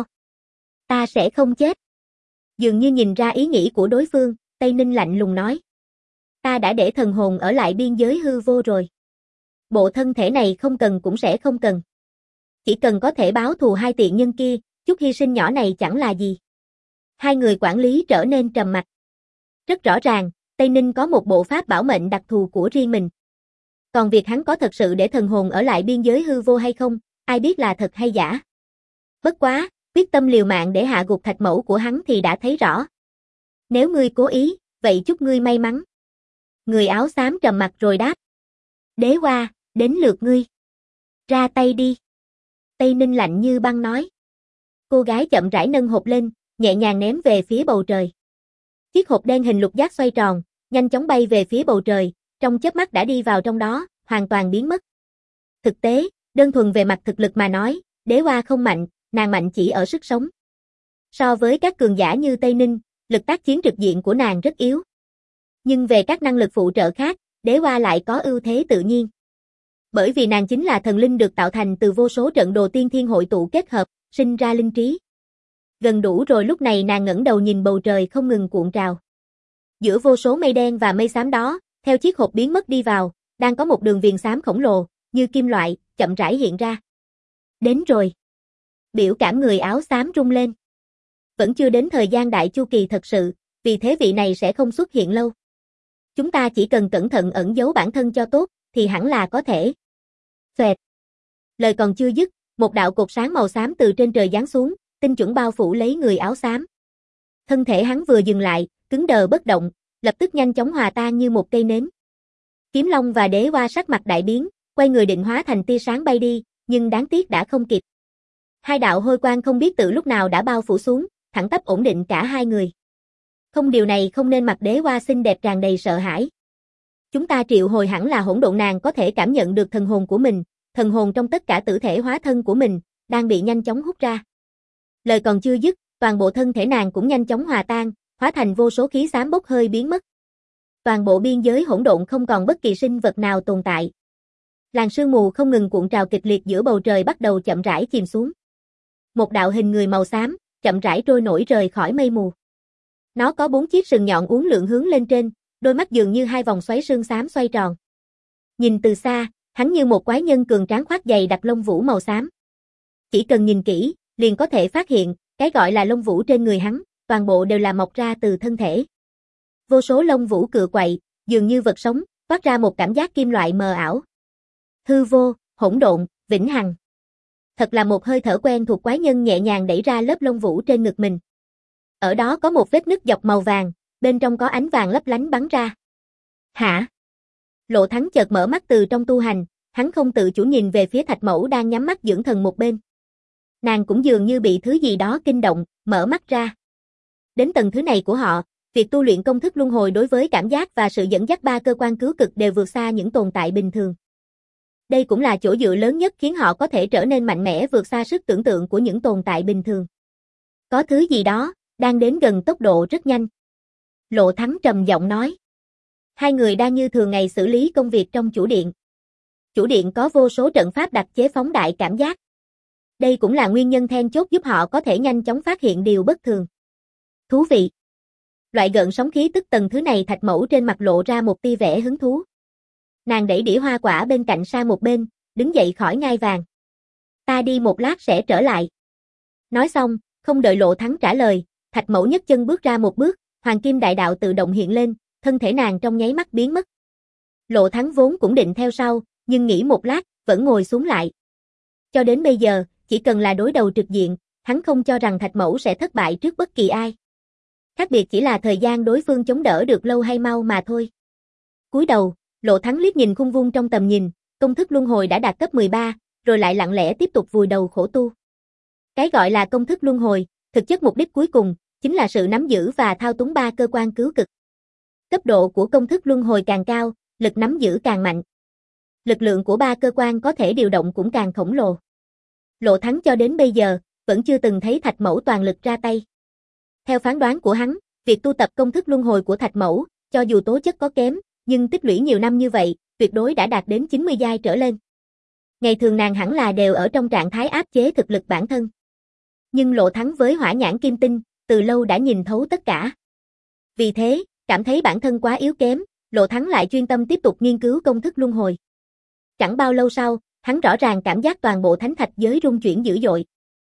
[SPEAKER 1] Ta sẽ không chết. Dường như nhìn ra ý nghĩ của đối phương, Tây Ninh lạnh lùng nói. Ta đã để thần hồn ở lại biên giới hư vô rồi. Bộ thân thể này không cần cũng sẽ không cần. Chỉ cần có thể báo thù hai tiện nhân kia, chút hy sinh nhỏ này chẳng là gì. Hai người quản lý trở nên trầm mặc. Rất rõ ràng, Tây Ninh có một bộ pháp bảo mệnh đặc thù của riêng mình. Còn việc hắn có thật sự để thần hồn ở lại biên giới hư vô hay không, ai biết là thật hay giả. Bất quá, quyết tâm liều mạng để hạ gục Thạch Mẫu của hắn thì đã thấy rõ. Nếu ngươi cố ý, vậy chúc ngươi may mắn. Người áo xám trầm mặt rồi đáp. Đế Hoa, đến lượt ngươi. Ra tay đi. Tây Ninh lạnh như băng nói. Cô gái chậm rãi nâng hộp lên, nhẹ nhàng ném về phía bầu trời. Chiếc hộp đen hình lục giác xoay tròn, nhanh chóng bay về phía bầu trời, trong chớp mắt đã đi vào trong đó, hoàn toàn biến mất. Thực tế, đơn thuần về mặt thực lực mà nói, Đế Hoa không mạnh, nàng mạnh chỉ ở sức sống. So với các cường giả như Tây Ninh, lực tác chiến trực diện của nàng rất yếu. Nhưng về các năng lực phụ trợ khác, Đế Hoa lại có ưu thế tự nhiên. Bởi vì nàng chính là thần linh được tạo thành từ vô số trận đồ tiên thiên hội tụ kết hợp, sinh ra linh trí. Gần đủ rồi, lúc này nàng ngẩng đầu nhìn bầu trời không ngừng cuộn trào. Giữa vô số mây đen và mây xám đó, theo chiếc hộp biến mất đi vào, đang có một đường viền xám khổng lồ, như kim loại, chậm rãi hiện ra. Đến rồi. Biểu cảm người áo xám rung lên. Vẫn chưa đến thời gian đại chu kỳ thật sự, vì thế vị này sẽ không xuất hiện lâu. Chúng ta chỉ cần cẩn thận ẩn giấu bản thân cho tốt, thì hẳn là có thể. Xoẹt. Lời còn chưa dứt, một đạo cột sáng màu xám từ trên trời giáng xuống, tinh chuẩn bao phủ lấy người áo xám. Thân thể hắn vừa dừng lại, cứng đờ bất động, lập tức nhanh chóng hòa tan như một cây nến. Kiếm Long và Đế Hoa sắc mặt đại biến, quay người định hóa thành tia sáng bay đi, nhưng đáng tiếc đã không kịp. Hai đạo hôi quang không biết từ lúc nào đã bao phủ xuống, thẳng tắp ổn định cả hai người. Không, điều này không nên. Mặt Đế Hoa xinh đẹp tràn đầy sợ hãi. Chúng ta triệu hồi hẳn là hỗn độn, nàng có thể cảm nhận được thần hồn của mình, thần hồn trong tất cả tử thể hóa thân của mình, đang bị nhanh chóng hút ra. Lời còn chưa dứt, toàn bộ thân thể nàng cũng nhanh chóng hòa tan, hóa thành vô số khí xám bốc hơi biến mất. Toàn bộ biên giới hỗn độn không còn bất kỳ sinh vật nào tồn tại. Làn sương mù không ngừng cuộn trào kịch liệt giữa bầu trời bắt đầu chậm rãi chìm xuống. Một đạo hình người màu xám, chậm rãi trôi nổi rời khỏi mây mù. Nó có bốn chiếc sừng nhọn uốn lượn hướng lên trên, đôi mắt dường như hai vòng xoáy sương xám xoay tròn. Nhìn từ xa, hắn như một quái nhân cường tráng khoác dày đặc lông vũ màu xám. Chỉ cần nhìn kỹ, liền có thể phát hiện, cái gọi là lông vũ trên người hắn, toàn bộ đều là mọc ra từ thân thể. Vô số lông vũ cựa quậy, dường như vật sống, toát ra một cảm giác kim loại mờ ảo. Hư vô, hỗn độn, vĩnh hằng. Thật là một hơi thở quen thuộc. Quái nhân nhẹ nhàng đẩy ra lớp lông vũ trên ngực mình. Ở đó có một vết nứt dọc màu vàng, bên trong có ánh vàng lấp lánh bắn ra. Hả? Lộ Thắng chợt mở mắt từ trong tu hành, hắn không tự chủ nhìn về phía Thạch Mẫu đang nhắm mắt dưỡng thần một bên. Nàng cũng dường như bị thứ gì đó kinh động, mở mắt ra. Đến tầng thứ này của họ, việc tu luyện công thức luân hồi đối với cảm giác và sự dẫn dắt ba cơ quan cứu cực đều vượt xa những tồn tại bình thường. Đây cũng là chỗ dựa lớn nhất khiến họ có thể trở nên mạnh mẽ vượt xa sức tưởng tượng của những tồn tại bình thường. Có thứ gì đó, đang đến gần tốc độ rất nhanh. Lộ Thắng trầm giọng nói. Hai người đang như thường ngày xử lý công việc trong chủ điện. Chủ điện có vô số trận pháp đặc chế phóng đại cảm giác. Đây cũng là nguyên nhân then chốt giúp họ có thể nhanh chóng phát hiện điều bất thường. Thú vị. Loại gợn sóng khí tức tầng thứ này. Thạch Mẫu trên mặt lộ ra một tia vẻ hứng thú. Nàng đẩy đĩa hoa quả bên cạnh sang một bên, đứng dậy khỏi ngai vàng. Ta đi một lát sẽ trở lại. Nói xong, không đợi Lộ Thắng trả lời, Thạch Mẫu nhấc chân bước ra một bước, Hoàng Kim Đại Đạo tự động hiện lên, thân thể nàng trong nháy mắt biến mất. Lộ Thắng vốn cũng định theo sau, nhưng nghĩ một lát, vẫn ngồi xuống lại. Cho đến bây giờ, chỉ cần là đối đầu trực diện, hắn không cho rằng Thạch Mẫu sẽ thất bại trước bất kỳ ai. Khác biệt chỉ là thời gian đối phương chống đỡ được lâu hay mau mà thôi. Cúi đầu, Lộ Thắng liếc nhìn khung vuông trong tầm nhìn, công thức luân hồi đã đạt cấp mười ba, rồi lại lặng lẽ tiếp tục vùi đầu khổ tu. Cái gọi là công thức luân hồi, thực chất mục đích cuối cùng, chính là sự nắm giữ và thao túng ba cơ quan cứu cực. Cấp độ của công thức luân hồi càng cao, lực nắm giữ càng mạnh. Lực lượng của ba cơ quan có thể điều động cũng càng khổng lồ. Lộ Thắng cho đến bây giờ, vẫn chưa từng thấy Thạch Mẫu toàn lực ra tay. Theo phán đoán của hắn, việc tu tập công thức luân hồi của Thạch Mẫu, cho dù tố chất có kém, nhưng tích lũy nhiều năm như vậy, tuyệt đối đã đạt đến chín mươi giai trở lên. Ngày thường nàng hẳn là đều ở trong trạng thái áp chế thực lực bản thân. Nhưng Lộ Thắng với hỏa nhãn kim tinh, từ lâu đã nhìn thấu tất cả. Vì thế, cảm thấy bản thân quá yếu kém, Lộ Thắng lại chuyên tâm tiếp tục nghiên cứu công thức luân hồi. Chẳng bao lâu sau, hắn rõ ràng cảm giác toàn bộ thánh thạch giới rung chuyển dữ dội.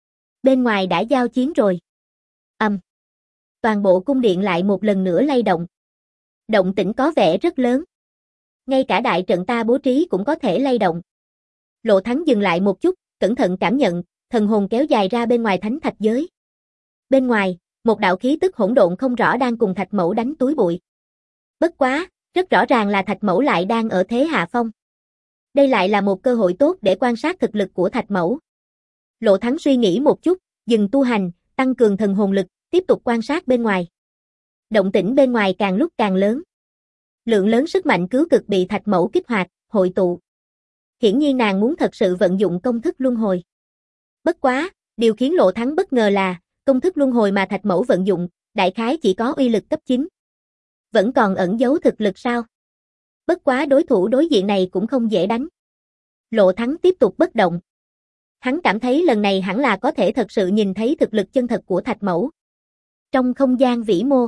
[SPEAKER 1] Bên ngoài đã giao chiến rồi. Ầm. Um. Toàn bộ cung điện lại một lần nữa lay động. Động tĩnh có vẻ rất lớn. Ngay cả đại trận ta bố trí cũng có thể lay động. Lộ Thắng dừng lại một chút, cẩn thận cảm nhận, thần hồn kéo dài ra bên ngoài thánh thạch giới. Bên ngoài, một đạo khí tức hỗn độn không rõ đang cùng Thạch Mẫu đánh túi bụi. Bất quá, rất rõ ràng là Thạch Mẫu lại đang ở thế hạ phong. Đây lại là một cơ hội tốt để quan sát thực lực của Thạch Mẫu. Lộ Thắng suy nghĩ một chút, dừng tu hành, tăng cường thần hồn lực, tiếp tục quan sát bên ngoài. Động tĩnh bên ngoài càng lúc càng lớn. Lượng lớn sức mạnh cứu cực bị Thạch Mẫu kích hoạt, hội tụ. Hiển nhiên nàng muốn thật sự vận dụng công thức luân hồi. Bất quá, điều khiến Lộ Thắng bất ngờ là, công thức luân hồi mà Thạch Mẫu vận dụng, đại khái chỉ có uy lực cấp chín. Vẫn còn ẩn giấu thực lực sao? Bất quá đối thủ đối diện này cũng không dễ đánh. Lộ Thắng tiếp tục bất động. Hắn cảm thấy lần này hẳn là có thể thật sự nhìn thấy thực lực chân thật của Thạch Mẫu. Trong không gian vĩ mô,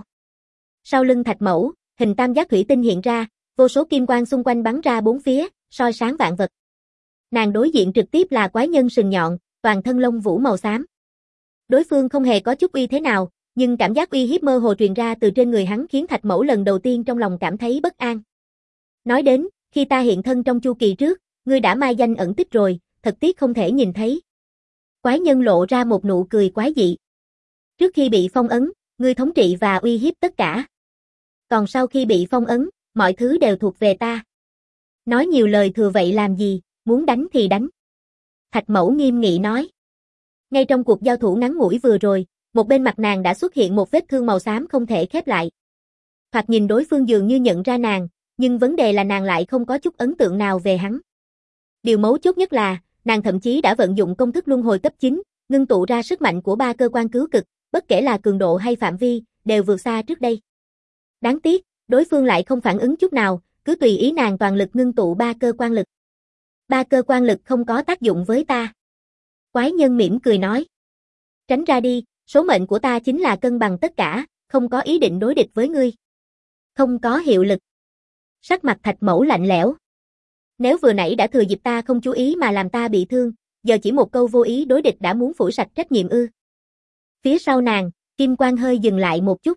[SPEAKER 1] sau lưng Thạch Mẫu, hình tam giác thủy tinh hiện ra, vô số kim quang xung quanh bắn ra bốn phía, soi sáng vạn vật. Nàng đối diện trực tiếp là quái nhân sừng nhọn, toàn thân lông vũ màu xám. Đối phương không hề có chút uy thế nào, nhưng cảm giác uy hiếp mơ hồ truyền ra từ trên người hắn khiến Thạch Mẫu lần đầu tiên trong lòng cảm thấy bất an. Nói đến, khi ta hiện thân trong chu kỳ trước, ngươi đã mai danh ẩn tích rồi, thật tiếc không thể nhìn thấy. Quái nhân lộ ra một nụ cười quái dị. Trước khi bị phong ấn, ngươi thống trị và uy hiếp tất cả. Còn sau khi bị phong ấn, mọi thứ đều thuộc về ta. Nói nhiều lời thừa vậy làm gì, muốn đánh thì đánh. Thạch Mẫu nghiêm nghị nói. Ngay trong cuộc giao thủ ngắn ngủi vừa rồi, một bên mặt nàng đã xuất hiện một vết thương màu xám không thể khép lại. Thoạt nhìn đối phương dường như nhận ra nàng, nhưng vấn đề là nàng lại không có chút ấn tượng nào về hắn. Điều mấu chốt nhất là, nàng thậm chí đã vận dụng công thức luân hồi cấp chín, ngưng tụ ra sức mạnh của ba cơ quan cứu cực, bất kể là cường độ hay phạm vi, đều vượt xa trước đây. Đáng tiếc, đối phương lại không phản ứng chút nào, cứ tùy ý nàng toàn lực ngưng tụ ba cơ quan lực. Ba cơ quan lực không có tác dụng với ta. Quái nhân mỉm cười nói. Tránh ra đi, số mệnh của ta chính là cân bằng tất cả, không có ý định đối địch với ngươi. Không có hiệu lực. Sắc mặt Thạch Mẫu lạnh lẽo. Nếu vừa nãy đã thừa dịp ta không chú ý mà làm ta bị thương, giờ chỉ một câu vô ý đối địch đã muốn phủi sạch trách nhiệm ư. Phía sau nàng, kim quang hơi dừng lại một chút.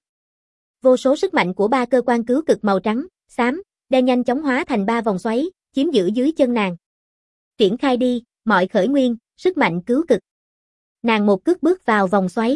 [SPEAKER 1] Vô số sức mạnh của ba cơ quan cứu cực màu trắng, xám, đen nhanh chóng hóa thành ba vòng xoáy, chiếm giữ dưới chân nàng. Triển khai đi, mọi khởi nguyên, sức mạnh cứu cực. Nàng một cước bước vào vòng xoáy.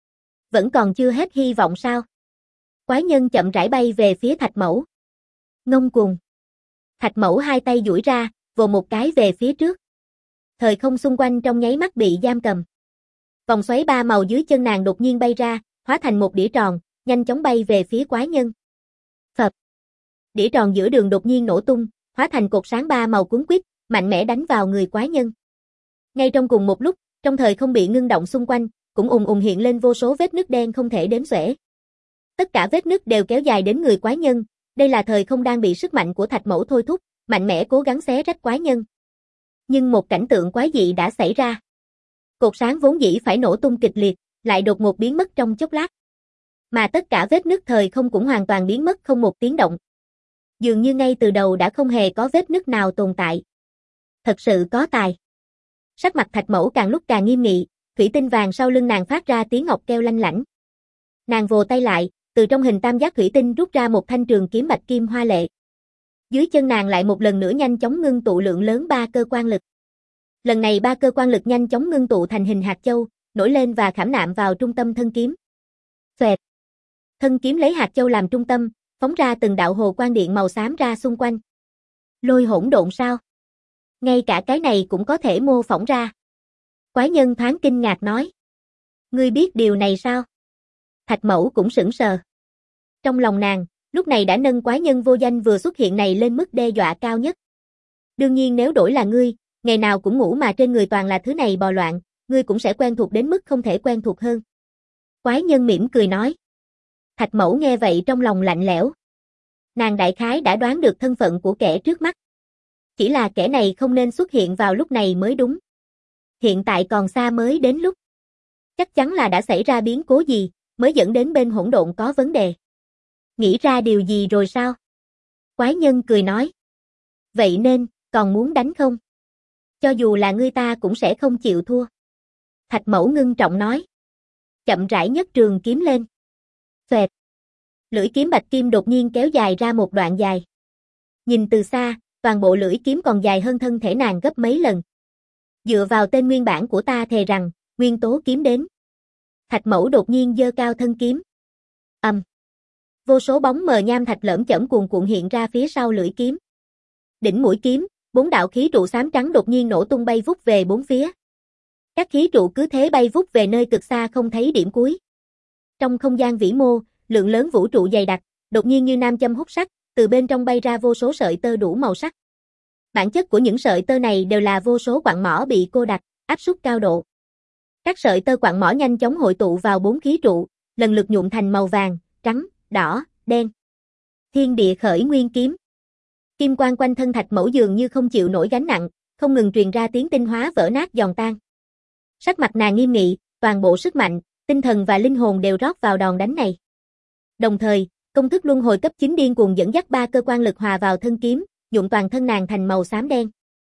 [SPEAKER 1] Vẫn còn chưa hết hy vọng sao? Quái nhân chậm rãi bay về phía Thạch Mẫu. Ngông cuồng. Thạch Mẫu hai tay duỗi ra, vồ một cái về phía trước. Thời không xung quanh trong nháy mắt bị giam cầm. Vòng xoáy ba màu dưới chân nàng đột nhiên bay ra, hóa thành một đĩa tròn, nhanh chóng bay về phía quái nhân. Phập. Đĩa tròn giữa đường đột nhiên nổ tung, hóa thành cột sáng ba màu cuốn quýt, mạnh mẽ đánh vào người quái nhân. Ngay trong cùng một lúc, trong thời không bị ngưng động xung quanh, cũng ùng ùng hiện lên vô số vết nứt đen không thể đếm xuể. Tất cả vết nứt đều kéo dài đến người quái nhân, đây là thời không đang bị sức mạnh của Thạch Mẫu thôi thúc, mạnh mẽ cố gắng xé rách quái nhân. Nhưng một cảnh tượng quái dị đã xảy ra. Cột sáng vốn dĩ phải nổ tung kịch liệt, lại đột ngột biến mất trong chốc lát. Mà tất cả vết nứt thời không cũng hoàn toàn biến mất không một tiếng động. Dường như ngay từ đầu đã không hề có vết nứt nào tồn tại. Thật sự có tài. Sắc mặt Thạch Mẫu càng lúc càng nghiêm nghị, thủy tinh vàng sau lưng nàng phát ra tiếng ngọc kêu lanh lảnh. Nàng vồ tay lại, từ trong hình tam giác thủy tinh rút ra một thanh trường kiếm bạch kim hoa lệ. Dưới chân nàng lại một lần nữa nhanh chóng ngưng tụ lượng lớn ba cơ quan lực. Lần này ba cơ quan lực nhanh chóng ngưng tụ thành hình hạt châu, nổi lên và khảm nạm vào trung tâm thân kiếm. Xoẹt. Thân kiếm lấy hạt châu làm trung tâm, phóng ra từng đạo hồ quang điện màu xám ra xung quanh. Lôi hỗn độn sao? Ngay cả cái này cũng có thể mô phỏng ra. Quái nhân thoáng kinh ngạc nói. Ngươi biết điều này sao? Thạch Mẫu cũng sững sờ. Trong lòng nàng, lúc này đã nâng quái nhân vô danh vừa xuất hiện này lên mức đe dọa cao nhất. Đương nhiên nếu đổi là ngươi, ngày nào cũng ngủ mà trên người toàn là thứ này bò loạn, ngươi cũng sẽ quen thuộc đến mức không thể quen thuộc hơn. Quái nhân mỉm cười nói. Thạch Mẫu nghe vậy trong lòng lạnh lẽo. Nàng đại khái đã đoán được thân phận của kẻ trước mắt. Chỉ là kẻ này không nên xuất hiện vào lúc này mới đúng. Hiện tại còn xa mới đến lúc. Chắc chắn là đã xảy ra biến cố gì, mới dẫn đến bên hỗn độn có vấn đề. Nghĩ ra điều gì rồi sao? Quái nhân cười nói. Vậy nên, còn muốn đánh không? Cho dù là ngươi ta cũng sẽ không chịu thua. Thạch Mẫu ngưng trọng nói. Chậm rãi nhấc trường kiếm lên. Xoẹt. Lưỡi kiếm bạch kim đột nhiên kéo dài ra một đoạn dài. Nhìn từ xa, toàn bộ lưỡi kiếm còn dài hơn thân thể nàng gấp mấy lần. Dựa vào tên nguyên bản của ta thề rằng, nguyên tố kiếm đến. Thạch Mẫu đột nhiên giơ cao thân kiếm. Ầm. Um. Vô số bóng mờ nham thạch lởm chởm cuồn cuộn hiện ra phía sau lưỡi kiếm. Đỉnh mũi kiếm, Bốn đạo khí trụ xám trắng đột nhiên nổ tung bay vút về bốn phía. Các khí trụ cứ thế bay vút về nơi cực xa không thấy điểm cuối. Trong không gian vĩ mô, lượng lớn vũ trụ dày đặc, đột nhiên như nam châm hút sắt, từ bên trong bay ra vô số sợi tơ đủ màu sắc. Bản chất của những sợi tơ này đều là vô số quặng mỏ bị cô đặc, áp suất cao độ. Các sợi tơ quặng mỏ nhanh chóng hội tụ vào bốn khí trụ, lần lượt nhuộm thành màu vàng, trắng, đỏ, đen. Thiên địa khởi nguyên kiếm. Kim quang quanh thân Thạch Mẫu dường như không chịu nổi gánh nặng, không ngừng truyền ra tiếng tinh hóa vỡ nát giòn tan. Sắc mặt nàng nghiêm nghị, toàn bộ sức mạnh, tinh thần và linh hồn đều rót vào đòn đánh này. Đồng thời, công thức luân hồi cấp chín điên cuồng dẫn dắt ba cơ quan lực hòa vào thân kiếm, nhuộm toàn thân nàng thành màu xám đen.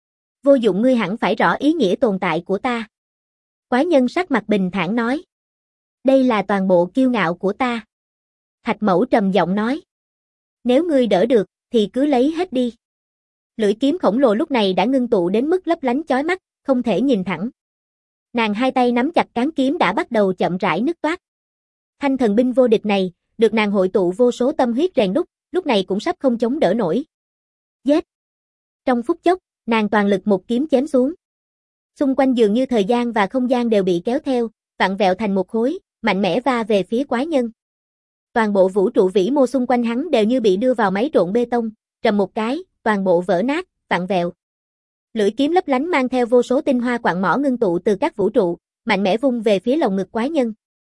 [SPEAKER 1] Vô dụng, ngươi hẳn phải rõ ý nghĩa tồn tại của ta. Quái nhân sắc mặt bình thản nói. Đây là toàn bộ kiêu ngạo của ta. Thạch Mẫu trầm giọng nói. Nếu ngươi đỡ được, thì cứ lấy hết đi. Lưỡi kiếm khổng lồ lúc này đã ngưng tụ đến mức lấp lánh chói mắt, không thể nhìn thẳng. Nàng hai tay nắm chặt cán kiếm đã bắt đầu chậm rãi nứt toác. Thanh thần binh vô địch này, được nàng hội tụ vô số tâm huyết rèn đúc, lúc này cũng sắp không chống đỡ nổi. Giết! Trong phút chốc, nàng toàn lực một kiếm chém xuống. Xung quanh dường như thời gian và không gian đều bị kéo theo, vặn vẹo thành một khối, mạnh mẽ va về phía quái nhân. Toàn bộ vũ trụ vĩ mô xung quanh hắn đều như bị đưa vào máy trộn bê tông, trầm một cái, toàn bộ vỡ nát, vặn vẹo. Lưỡi kiếm lấp lánh mang theo vô số tinh hoa quặng mỏ ngưng tụ từ các vũ trụ, mạnh mẽ vung về phía lồng ngực quái nhân.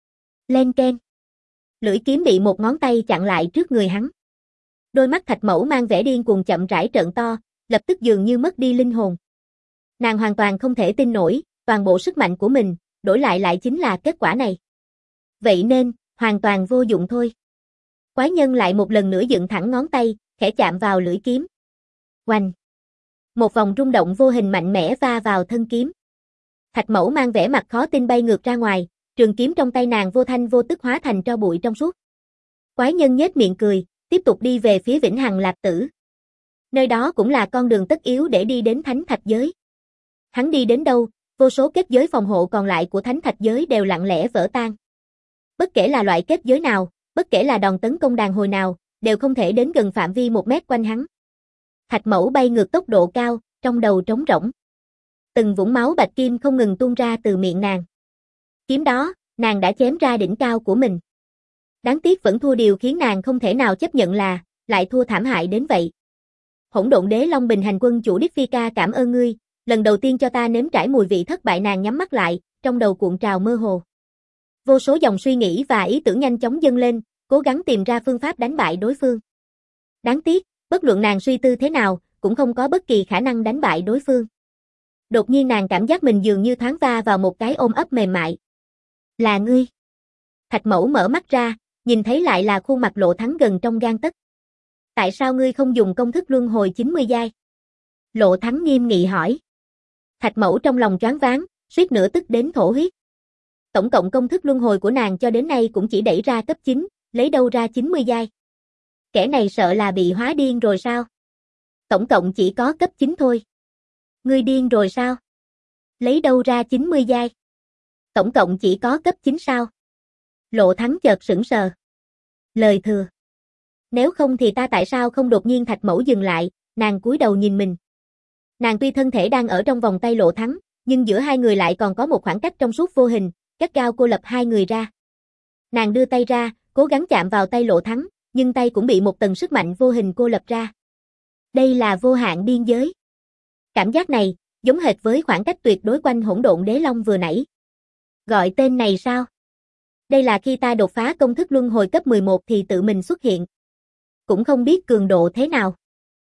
[SPEAKER 1] Len keng. Lưỡi kiếm bị một ngón tay chặn lại trước người hắn. Đôi mắt Thạch Mẫu mang vẻ điên cuồng chậm rãi trợn to, lập tức dường như mất đi linh hồn. Nàng hoàn toàn không thể tin nổi, toàn bộ sức mạnh của mình, đổi lại lại chính là kết quả này. Vậy nên, hoàn toàn vô dụng thôi. Quái nhân lại một lần nữa dựng thẳng ngón tay, khẽ chạm vào lưỡi kiếm. Oanh! Một vòng rung động vô hình mạnh mẽ va vào thân kiếm. Thạch Mẫu mang vẻ mặt khó tin bay ngược ra ngoài, trường kiếm trong tay nàng vô thanh vô tức hóa thành tro bụi trong suốt. Quái nhân nhếch miệng cười, tiếp tục đi về phía Vĩnh Hằng Lạc Tử. Nơi đó cũng là con đường tất yếu để đi đến Thánh Thạch Giới. Hắn đi đến đâu, vô số kết giới phòng hộ còn lại của Thánh Thạch Giới đều lặng lẽ vỡ tan. Bất kể là loại kết giới nào, bất kể là đòn tấn công đàn hồi nào, đều không thể đến gần phạm vi một mét quanh hắn. Thạch Mẫu bay ngược tốc độ cao, trong đầu trống rỗng. Từng vũng máu bạch kim không ngừng tuôn ra từ miệng nàng. Kiếm đó, nàng đã chém ra đỉnh cao của mình. Đáng tiếc vẫn thua, điều khiến nàng không thể nào chấp nhận là, lại thua thảm hại đến vậy. Hỗn Độn Đế Long Bình Hành Quân chủ Đích Phi Ca cảm ơn ngươi, lần đầu tiên cho ta nếm trải mùi vị thất bại. Nàng nhắm mắt lại, trong đầu cuộn trào mơ hồ. Vô số dòng suy nghĩ và ý tưởng nhanh chóng dâng lên, cố gắng tìm ra phương pháp đánh bại đối phương. Đáng tiếc, bất luận nàng suy tư thế nào, cũng không có bất kỳ khả năng đánh bại đối phương. Đột nhiên nàng cảm giác mình dường như thoáng va vào một cái ôm ấp mềm mại. Là ngươi. Thạch Mẫu mở mắt ra, nhìn thấy lại là khuôn mặt Lộ Thắng gần trong gang tấc. Tại sao ngươi không dùng công thức luân hồi chín mươi giai? Lộ Thắng nghiêm nghị hỏi. Thạch Mẫu trong lòng choáng váng, suýt nữa tức đến thổ huyết. Tổng cộng công thức luân hồi của nàng cho đến nay cũng chỉ đẩy ra cấp chín, lấy đâu ra chín mươi giai. Kẻ này sợ là bị hóa điên rồi sao? Tổng cộng chỉ có cấp chín thôi. Ngươi điên rồi sao? Lấy đâu ra chín mươi giai? Tổng cộng chỉ có cấp chín sao? Lộ Thắng chợt sững sờ. Lời thừa. Nếu không thì ta tại sao không? Đột nhiên Thạch Mẫu dừng lại, nàng cúi đầu nhìn mình. Nàng tuy thân thể đang ở trong vòng tay Lộ Thắng, nhưng giữa hai người lại còn có một khoảng cách trong suốt vô hình, gắt gao cô lập hai người ra. Nàng đưa tay ra, cố gắng chạm vào tay Lộ Thắng, nhưng tay cũng bị một tầng sức mạnh vô hình cô lập ra. Đây là vô hạn biên giới. Cảm giác này, giống hệt với khoảng cách tuyệt đối quanh Hỗn Độn Đế Long vừa nãy. Gọi tên này sao? Đây là khi ta đột phá công thức luân hồi cấp mười một thì tự mình xuất hiện. Cũng không biết cường độ thế nào.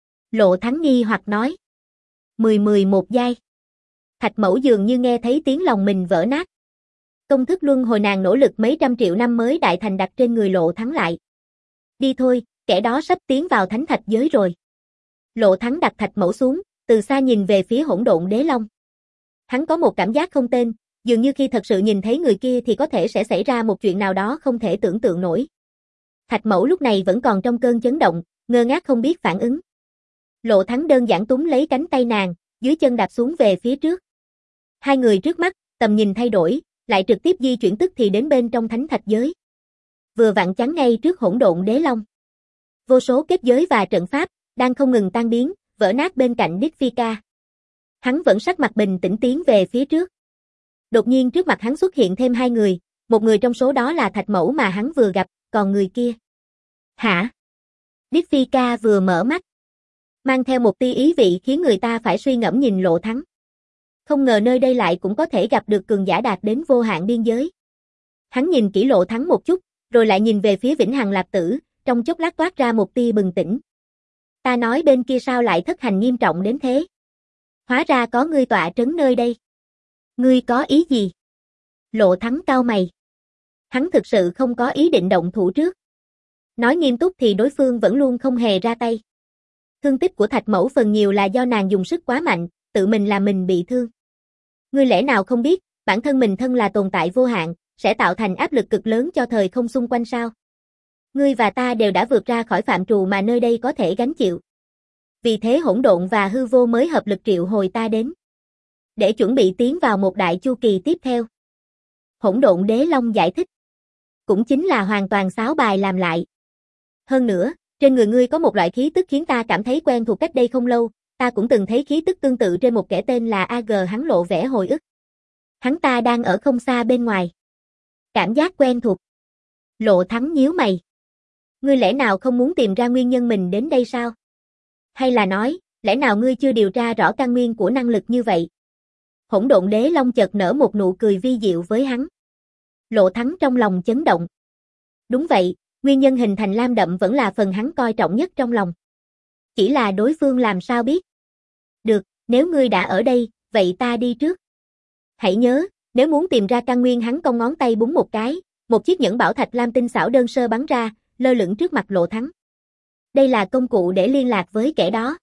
[SPEAKER 1] Lộ Thắng nghi hoặc nói. Mười mười một giai. Thạch Mẫu dường như nghe thấy tiếng lòng mình vỡ nát. Công thức luân hồi nàng nỗ lực mấy trăm triệu năm mới đại thành đặt trên người Lộ Thắng lại. Đi thôi, kẻ đó sắp tiến vào Thánh Thạch Giới rồi. Lộ Thắng đặt Thạch Mẫu xuống, từ xa nhìn về phía Hỗn Độn Đế Long. Hắn có một cảm giác không tên, dường như khi thật sự nhìn thấy người kia thì có thể sẽ xảy ra một chuyện nào đó không thể tưởng tượng nổi. Thạch Mẫu lúc này vẫn còn trong cơn chấn động, ngơ ngác không biết phản ứng. Lộ Thắng đơn giản túm lấy cánh tay nàng, dưới chân đạp xuống về phía trước. Hai người trước mắt, tầm nhìn thay đổi, lại trực tiếp di chuyển tức thì đến bên trong Thánh Thạch Giới. Vừa vặn chắn ngay trước Hỗn Độn Đế Long. Vô số kết giới và trận pháp đang không ngừng tan biến, vỡ nát bên cạnh Diffika. Hắn vẫn sắc mặt bình tĩnh tiến về phía trước. Đột nhiên trước mặt hắn xuất hiện thêm hai người, một người trong số đó là Thạch Mẫu mà hắn vừa gặp, còn người kia. Hả? Diffika vừa mở mắt, mang theo một tia ý vị khiến người ta phải suy ngẫm nhìn Lộ Thắng. Không ngờ nơi đây lại cũng có thể gặp được cường giả đạt đến vô hạn biên giới. Hắn nhìn kỹ Lộ Thắng một chút, rồi lại nhìn về phía Vĩnh Hằng Lạp Tử, trong chốc lát toát ra một tia bừng tỉnh. Ta nói bên kia sao lại thất hành nghiêm trọng đến thế? Hóa ra có ngươi tọa trấn nơi đây. Ngươi có ý gì? Lộ Thắng cau mày. Hắn thực sự không có ý định động thủ trước. Nói nghiêm túc thì đối phương vẫn luôn không hề ra tay. Thương tích của Thạch Mẫu phần nhiều là do nàng dùng sức quá mạnh, tự mình làm mình bị thương. Ngươi lẽ nào không biết, bản thân mình thân là tồn tại vô hạn, sẽ tạo thành áp lực cực lớn cho thời không xung quanh sao? Ngươi và ta đều đã vượt ra khỏi phạm trù mà nơi đây có thể gánh chịu. Vì thế hỗn độn và hư vô mới hợp lực triệu hồi ta đến. Để chuẩn bị tiến vào một đại chu kỳ tiếp theo. Hỗn độn Đế Long giải thích. Cũng chính là hoàn toàn xáo bài làm lại. Hơn nữa, trên người ngươi có một loại khí tức khiến ta cảm thấy quen thuộc cách đây không lâu, ta cũng từng thấy khí tức tương tự trên một kẻ tên là a giê, hắn lộ vẻ hồi ức. Hắn ta đang ở không xa bên ngoài. Cảm giác quen thuộc. Lộ Thắng nhíu mày. Ngươi lẽ nào không muốn tìm ra nguyên nhân mình đến đây sao? Hay là nói, lẽ nào ngươi chưa điều tra rõ căn nguyên của năng lực như vậy? Hỗn độn Đế Long chợt nở một nụ cười vi diệu với hắn. Lộ Thắng trong lòng chấn động. Đúng vậy, nguyên nhân hình thành lam đậm vẫn là phần hắn coi trọng nhất trong lòng. Chỉ là đối phương làm sao biết? Được, nếu ngươi đã ở đây, vậy ta đi trước. Hãy nhớ, nếu muốn tìm ra căn nguyên, hắn cong ngón tay búng một cái, một chiếc nhẫn bảo thạch lam tinh xảo đơn sơ bắn ra, lơ lửng trước mặt Lộ Thắng. Đây là công cụ để liên lạc với kẻ đó.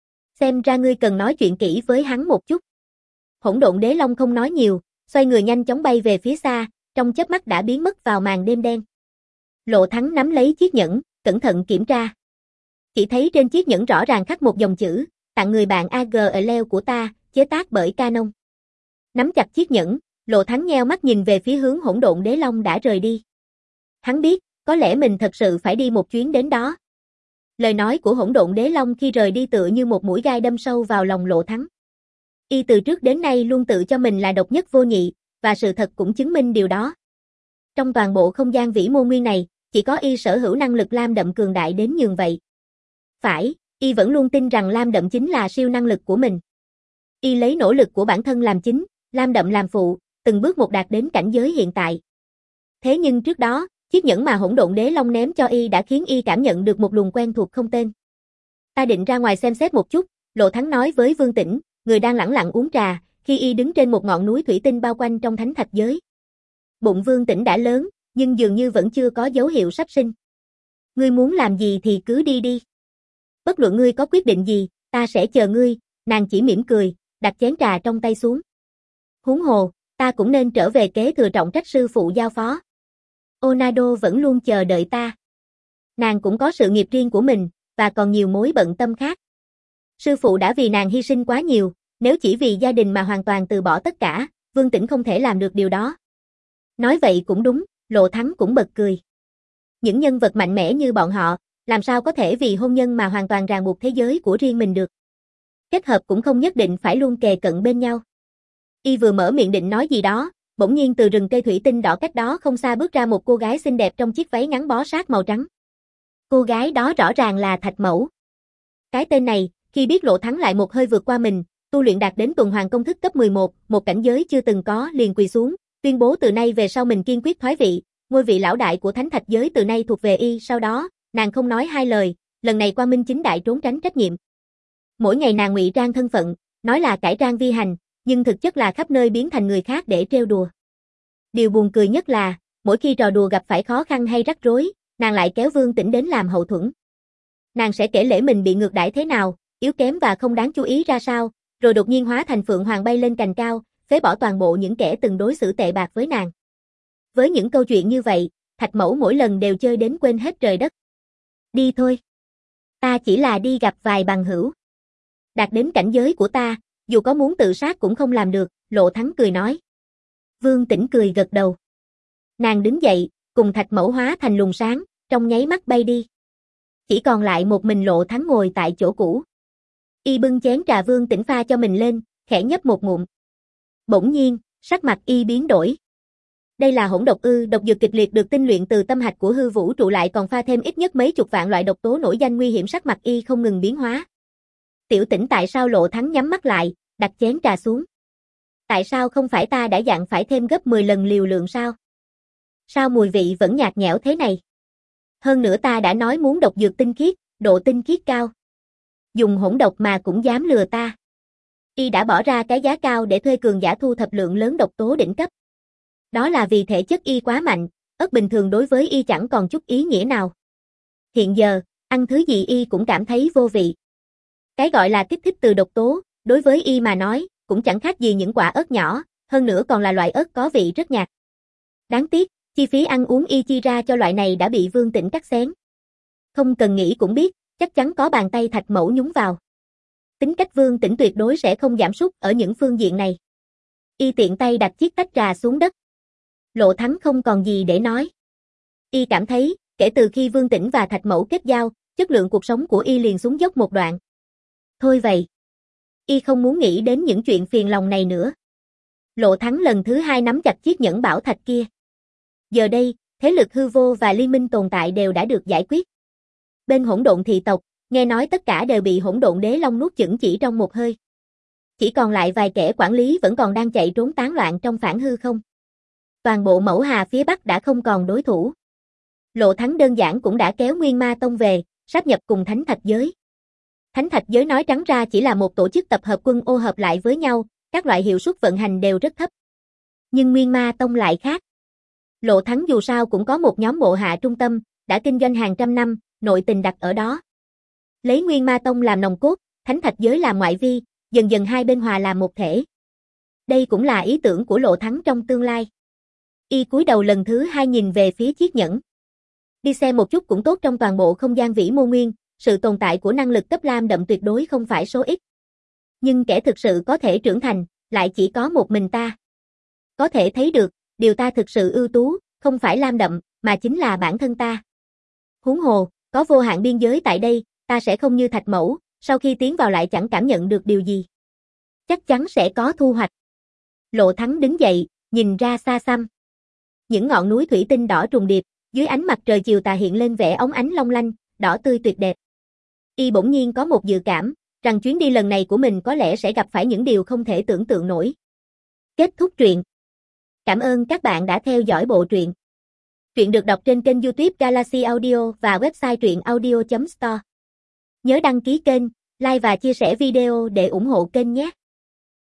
[SPEAKER 1] Xem ra ngươi cần nói chuyện kỹ với hắn một chút. Hỗn độn Đế Long không nói nhiều, xoay người nhanh chóng bay về phía xa, trong chớp mắt đã biến mất vào màn đêm đen. Lộ Thắng nắm lấy chiếc nhẫn, cẩn thận kiểm tra. Chỉ thấy trên chiếc nhẫn rõ ràng khắc một dòng chữ, tặng người bạn a giê ở leo của ta, chế tác bởi Canon. Nắm chặt chiếc nhẫn, Lộ Thắng nheo mắt nhìn về phía hướng hỗn độn Đế Long đã rời đi. Hắn biết, có lẽ mình thật sự phải đi một chuyến đến đó. Lời nói của hỗn độn Đế Long khi rời đi tựa như một mũi gai đâm sâu vào lòng Lộ Thắng. Y từ trước đến nay luôn tự cho mình là độc nhất vô nhị, và sự thật cũng chứng minh điều đó. Trong toàn bộ không gian vĩ mô nguyên này, chỉ có Y sở hữu năng lực lam đậm cường đại đến nhường vậy. Phải, Y vẫn luôn tin rằng lam đậm chính là siêu năng lực của mình. Y lấy nỗ lực của bản thân làm chính, lam đậm làm phụ, từng bước một đạt đến cảnh giới hiện tại. Thế nhưng trước đó, chiếc nhẫn mà hỗn độn Đế Long ném cho Y đã khiến Y cảm nhận được một luồng quen thuộc không tên. Ta định ra ngoài xem xét một chút, Lộ Thắng nói với Vương Tĩnh, người đang lẳng lặng uống trà, khi Y đứng trên một ngọn núi thủy tinh bao quanh trong thánh thạch giới. Bụng Vương Tĩnh đã lớn, nhưng dường như vẫn chưa có dấu hiệu sắp sinh. Ngươi muốn làm gì thì cứ đi đi. Bất luận ngươi có quyết định gì, ta sẽ chờ ngươi, nàng chỉ mỉm cười, đặt chén trà trong tay xuống. Huống hồ, ta cũng nên trở về kế thừa trọng trách sư phụ giao phó. Onado vẫn luôn chờ đợi ta. Nàng cũng có sự nghiệp riêng của mình, và còn nhiều mối bận tâm khác. Sư phụ đã vì nàng hy sinh quá nhiều, nếu chỉ vì gia đình mà hoàn toàn từ bỏ tất cả, Vương Tĩnh không thể làm được điều đó. Nói vậy cũng đúng, Lộ Thắng cũng bật cười. Những nhân vật mạnh mẽ như bọn họ, làm sao có thể vì hôn nhân mà hoàn toàn ràng buộc thế giới của riêng mình được. Kết hợp cũng không nhất định phải luôn kề cận bên nhau. Y vừa mở miệng định nói gì đó, bỗng nhiên từ rừng cây thủy tinh đỏ cách đó không xa bước ra một cô gái xinh đẹp trong chiếc váy ngắn bó sát màu trắng. Cô gái đó rõ ràng là Thạch Mẫu. Cái tên này, khi biết Lộ Thắng lại một hơi vượt qua mình, tu luyện đạt đến tuần hoàn công thức cấp mười một, một cảnh giới chưa từng có, liền quỳ xuống, tuyên bố từ nay về sau mình kiên quyết thoái vị, ngôi vị lão đại của thánh thạch giới từ nay thuộc về Y. Sau đó, nàng không nói hai lời, lần này quang minh chính đại trốn tránh trách nhiệm. Mỗi ngày nàng ngụy trang thân phận, nói là cải trang vi hành, nhưng thực chất là khắp nơi biến thành người khác để trêu đùa. Điều buồn cười nhất là, mỗi khi trò đùa gặp phải khó khăn hay rắc rối, nàng lại kéo Vương Tĩnh đến làm hậu thuẫn. Nàng sẽ kể lể mình bị ngược đãi thế nào, yếu kém và không đáng chú ý ra sao, rồi đột nhiên hóa thành phượng hoàng bay lên cành cao, phế bỏ toàn bộ những kẻ từng đối xử tệ bạc với nàng. Với những câu chuyện như vậy, Thạch Mẫu mỗi lần đều chơi đến quên hết trời đất. Đi thôi. Ta chỉ là đi gặp vài bằng hữu. Đạt đến cảnh giới của ta, dù có muốn tự sát cũng không làm được, Lộ Thắng cười nói. Vương Tĩnh cười gật đầu. Nàng đứng dậy, cùng Thạch Mẫu hóa thành luồng sáng, trong nháy mắt bay đi. Chỉ còn lại một mình Lộ Thắng ngồi tại chỗ cũ. Y bưng chén trà Vương Tĩnh pha cho mình lên, khẽ nhấp một ngụm. Bỗng nhiên, sắc mặt Y biến đổi. Đây là hỗn độc ư? Độc dược kịch liệt được tinh luyện từ tâm hạch của hư vũ trụ lại còn pha thêm ít nhất mấy chục vạn loại độc tố nổi danh nguy hiểm, sắc mặt Y không ngừng biến hóa. Tiểu Tĩnh, tại sao? Lộ Thắng nhắm mắt lại, đặt chén trà xuống. Tại sao không phải ta đã dặn phải thêm gấp mười lần liều lượng sao? Sao mùi vị vẫn nhạt nhẽo thế này? Hơn nữa ta đã nói muốn độc dược tinh khiết, độ tinh khiết cao. Dùng hỗn độc mà cũng dám lừa ta. Y đã bỏ ra cái giá cao để thuê cường giả thu thập lượng lớn độc tố đỉnh cấp. Đó là vì thể chất Y quá mạnh, ớt bình thường đối với Y chẳng còn chút ý nghĩa nào. Hiện giờ, ăn thứ gì Y cũng cảm thấy vô vị. Cái gọi là kích thích từ độc tố, đối với Y mà nói, cũng chẳng khác gì những quả ớt nhỏ, hơn nữa còn là loại ớt có vị rất nhạt. Đáng tiếc, chi phí ăn uống Y chi ra cho loại này đã bị Vương Tĩnh cắt xén. Không cần nghĩ cũng biết, chắc chắn có bàn tay Thạch Mẫu nhúng vào. Tính cách Vương Tĩnh tuyệt đối sẽ không giảm sút ở những phương diện này. Y tiện tay đặt chiếc tách trà xuống đất. Lộ Thắng không còn gì để nói. Y cảm thấy, kể từ khi Vương Tĩnh và Thạch Mẫu kết giao, chất lượng cuộc sống của Y liền xuống dốc một đoạn. Thôi vậy. Y không muốn nghĩ đến những chuyện phiền lòng này nữa. Lộ Thắng lần thứ hai nắm chặt chiếc nhẫn bảo thạch kia. Giờ đây, thế lực hư vô và liên minh tồn tại đều đã được giải quyết. Bên hỗn độn thị tộc, nghe nói tất cả đều bị hỗn độn đế long nuốt chửng chỉ trong một hơi. Chỉ còn lại vài kẻ quản lý vẫn còn đang chạy trốn tán loạn trong phản hư không. Toàn bộ Mẫu Hà phía Bắc đã không còn đối thủ. Lộ Thắng đơn giản cũng đã kéo Nguyên Ma Tông về, sáp nhập cùng Thánh Thạch Giới. Thánh Thạch Giới nói trắng ra chỉ là một tổ chức tập hợp quân ô hợp lại với nhau, các loại hiệu suất vận hành đều rất thấp. Nhưng Nguyên Ma Tông lại khác. Lộ Thắng dù sao cũng có một nhóm mộ hạ trung tâm, đã kinh doanh hàng trăm năm, nội tình đặt ở đó. Lấy Nguyên Ma Tông làm nòng cốt, Thánh Thạch Giới làm ngoại vi, dần dần hai bên hòa làm một thể. Đây cũng là ý tưởng của Lộ Thắng trong tương lai. Y cúi đầu lần thứ hai nhìn về phía chiếc nhẫn. Đi xem một chút cũng tốt, trong toàn bộ không gian vĩ mô nguyên, sự tồn tại của năng lực cấp lam đậm tuyệt đối không phải số ít. Nhưng kẻ thực sự có thể trưởng thành, lại chỉ có một mình ta. Có thể thấy được, điều ta thực sự ưu tú, không phải lam đậm, mà chính là bản thân ta. Huống hồ, có vô hạn biên giới tại đây, ta sẽ không như Thạch Mẫu, sau khi tiến vào lại chẳng cảm nhận được điều gì. Chắc chắn sẽ có thu hoạch. Lộ Thắng đứng dậy, nhìn ra xa xăm. Những ngọn núi thủy tinh đỏ trùng điệp, dưới ánh mặt trời chiều tà hiện lên vẻ óng ánh long lanh, đỏ tươi tuyệt đẹp. Y bỗng nhiên có một dự cảm, rằng chuyến đi lần này của mình có lẽ sẽ gặp phải những điều không thể tưởng tượng nổi. Kết thúc truyện. Cảm ơn các bạn đã theo dõi bộ truyện. Truyện được đọc trên kênh YouTube Galaxy Audio và website truyện audio chấm store. Nhớ đăng ký kênh, like và chia sẻ video để ủng hộ kênh nhé.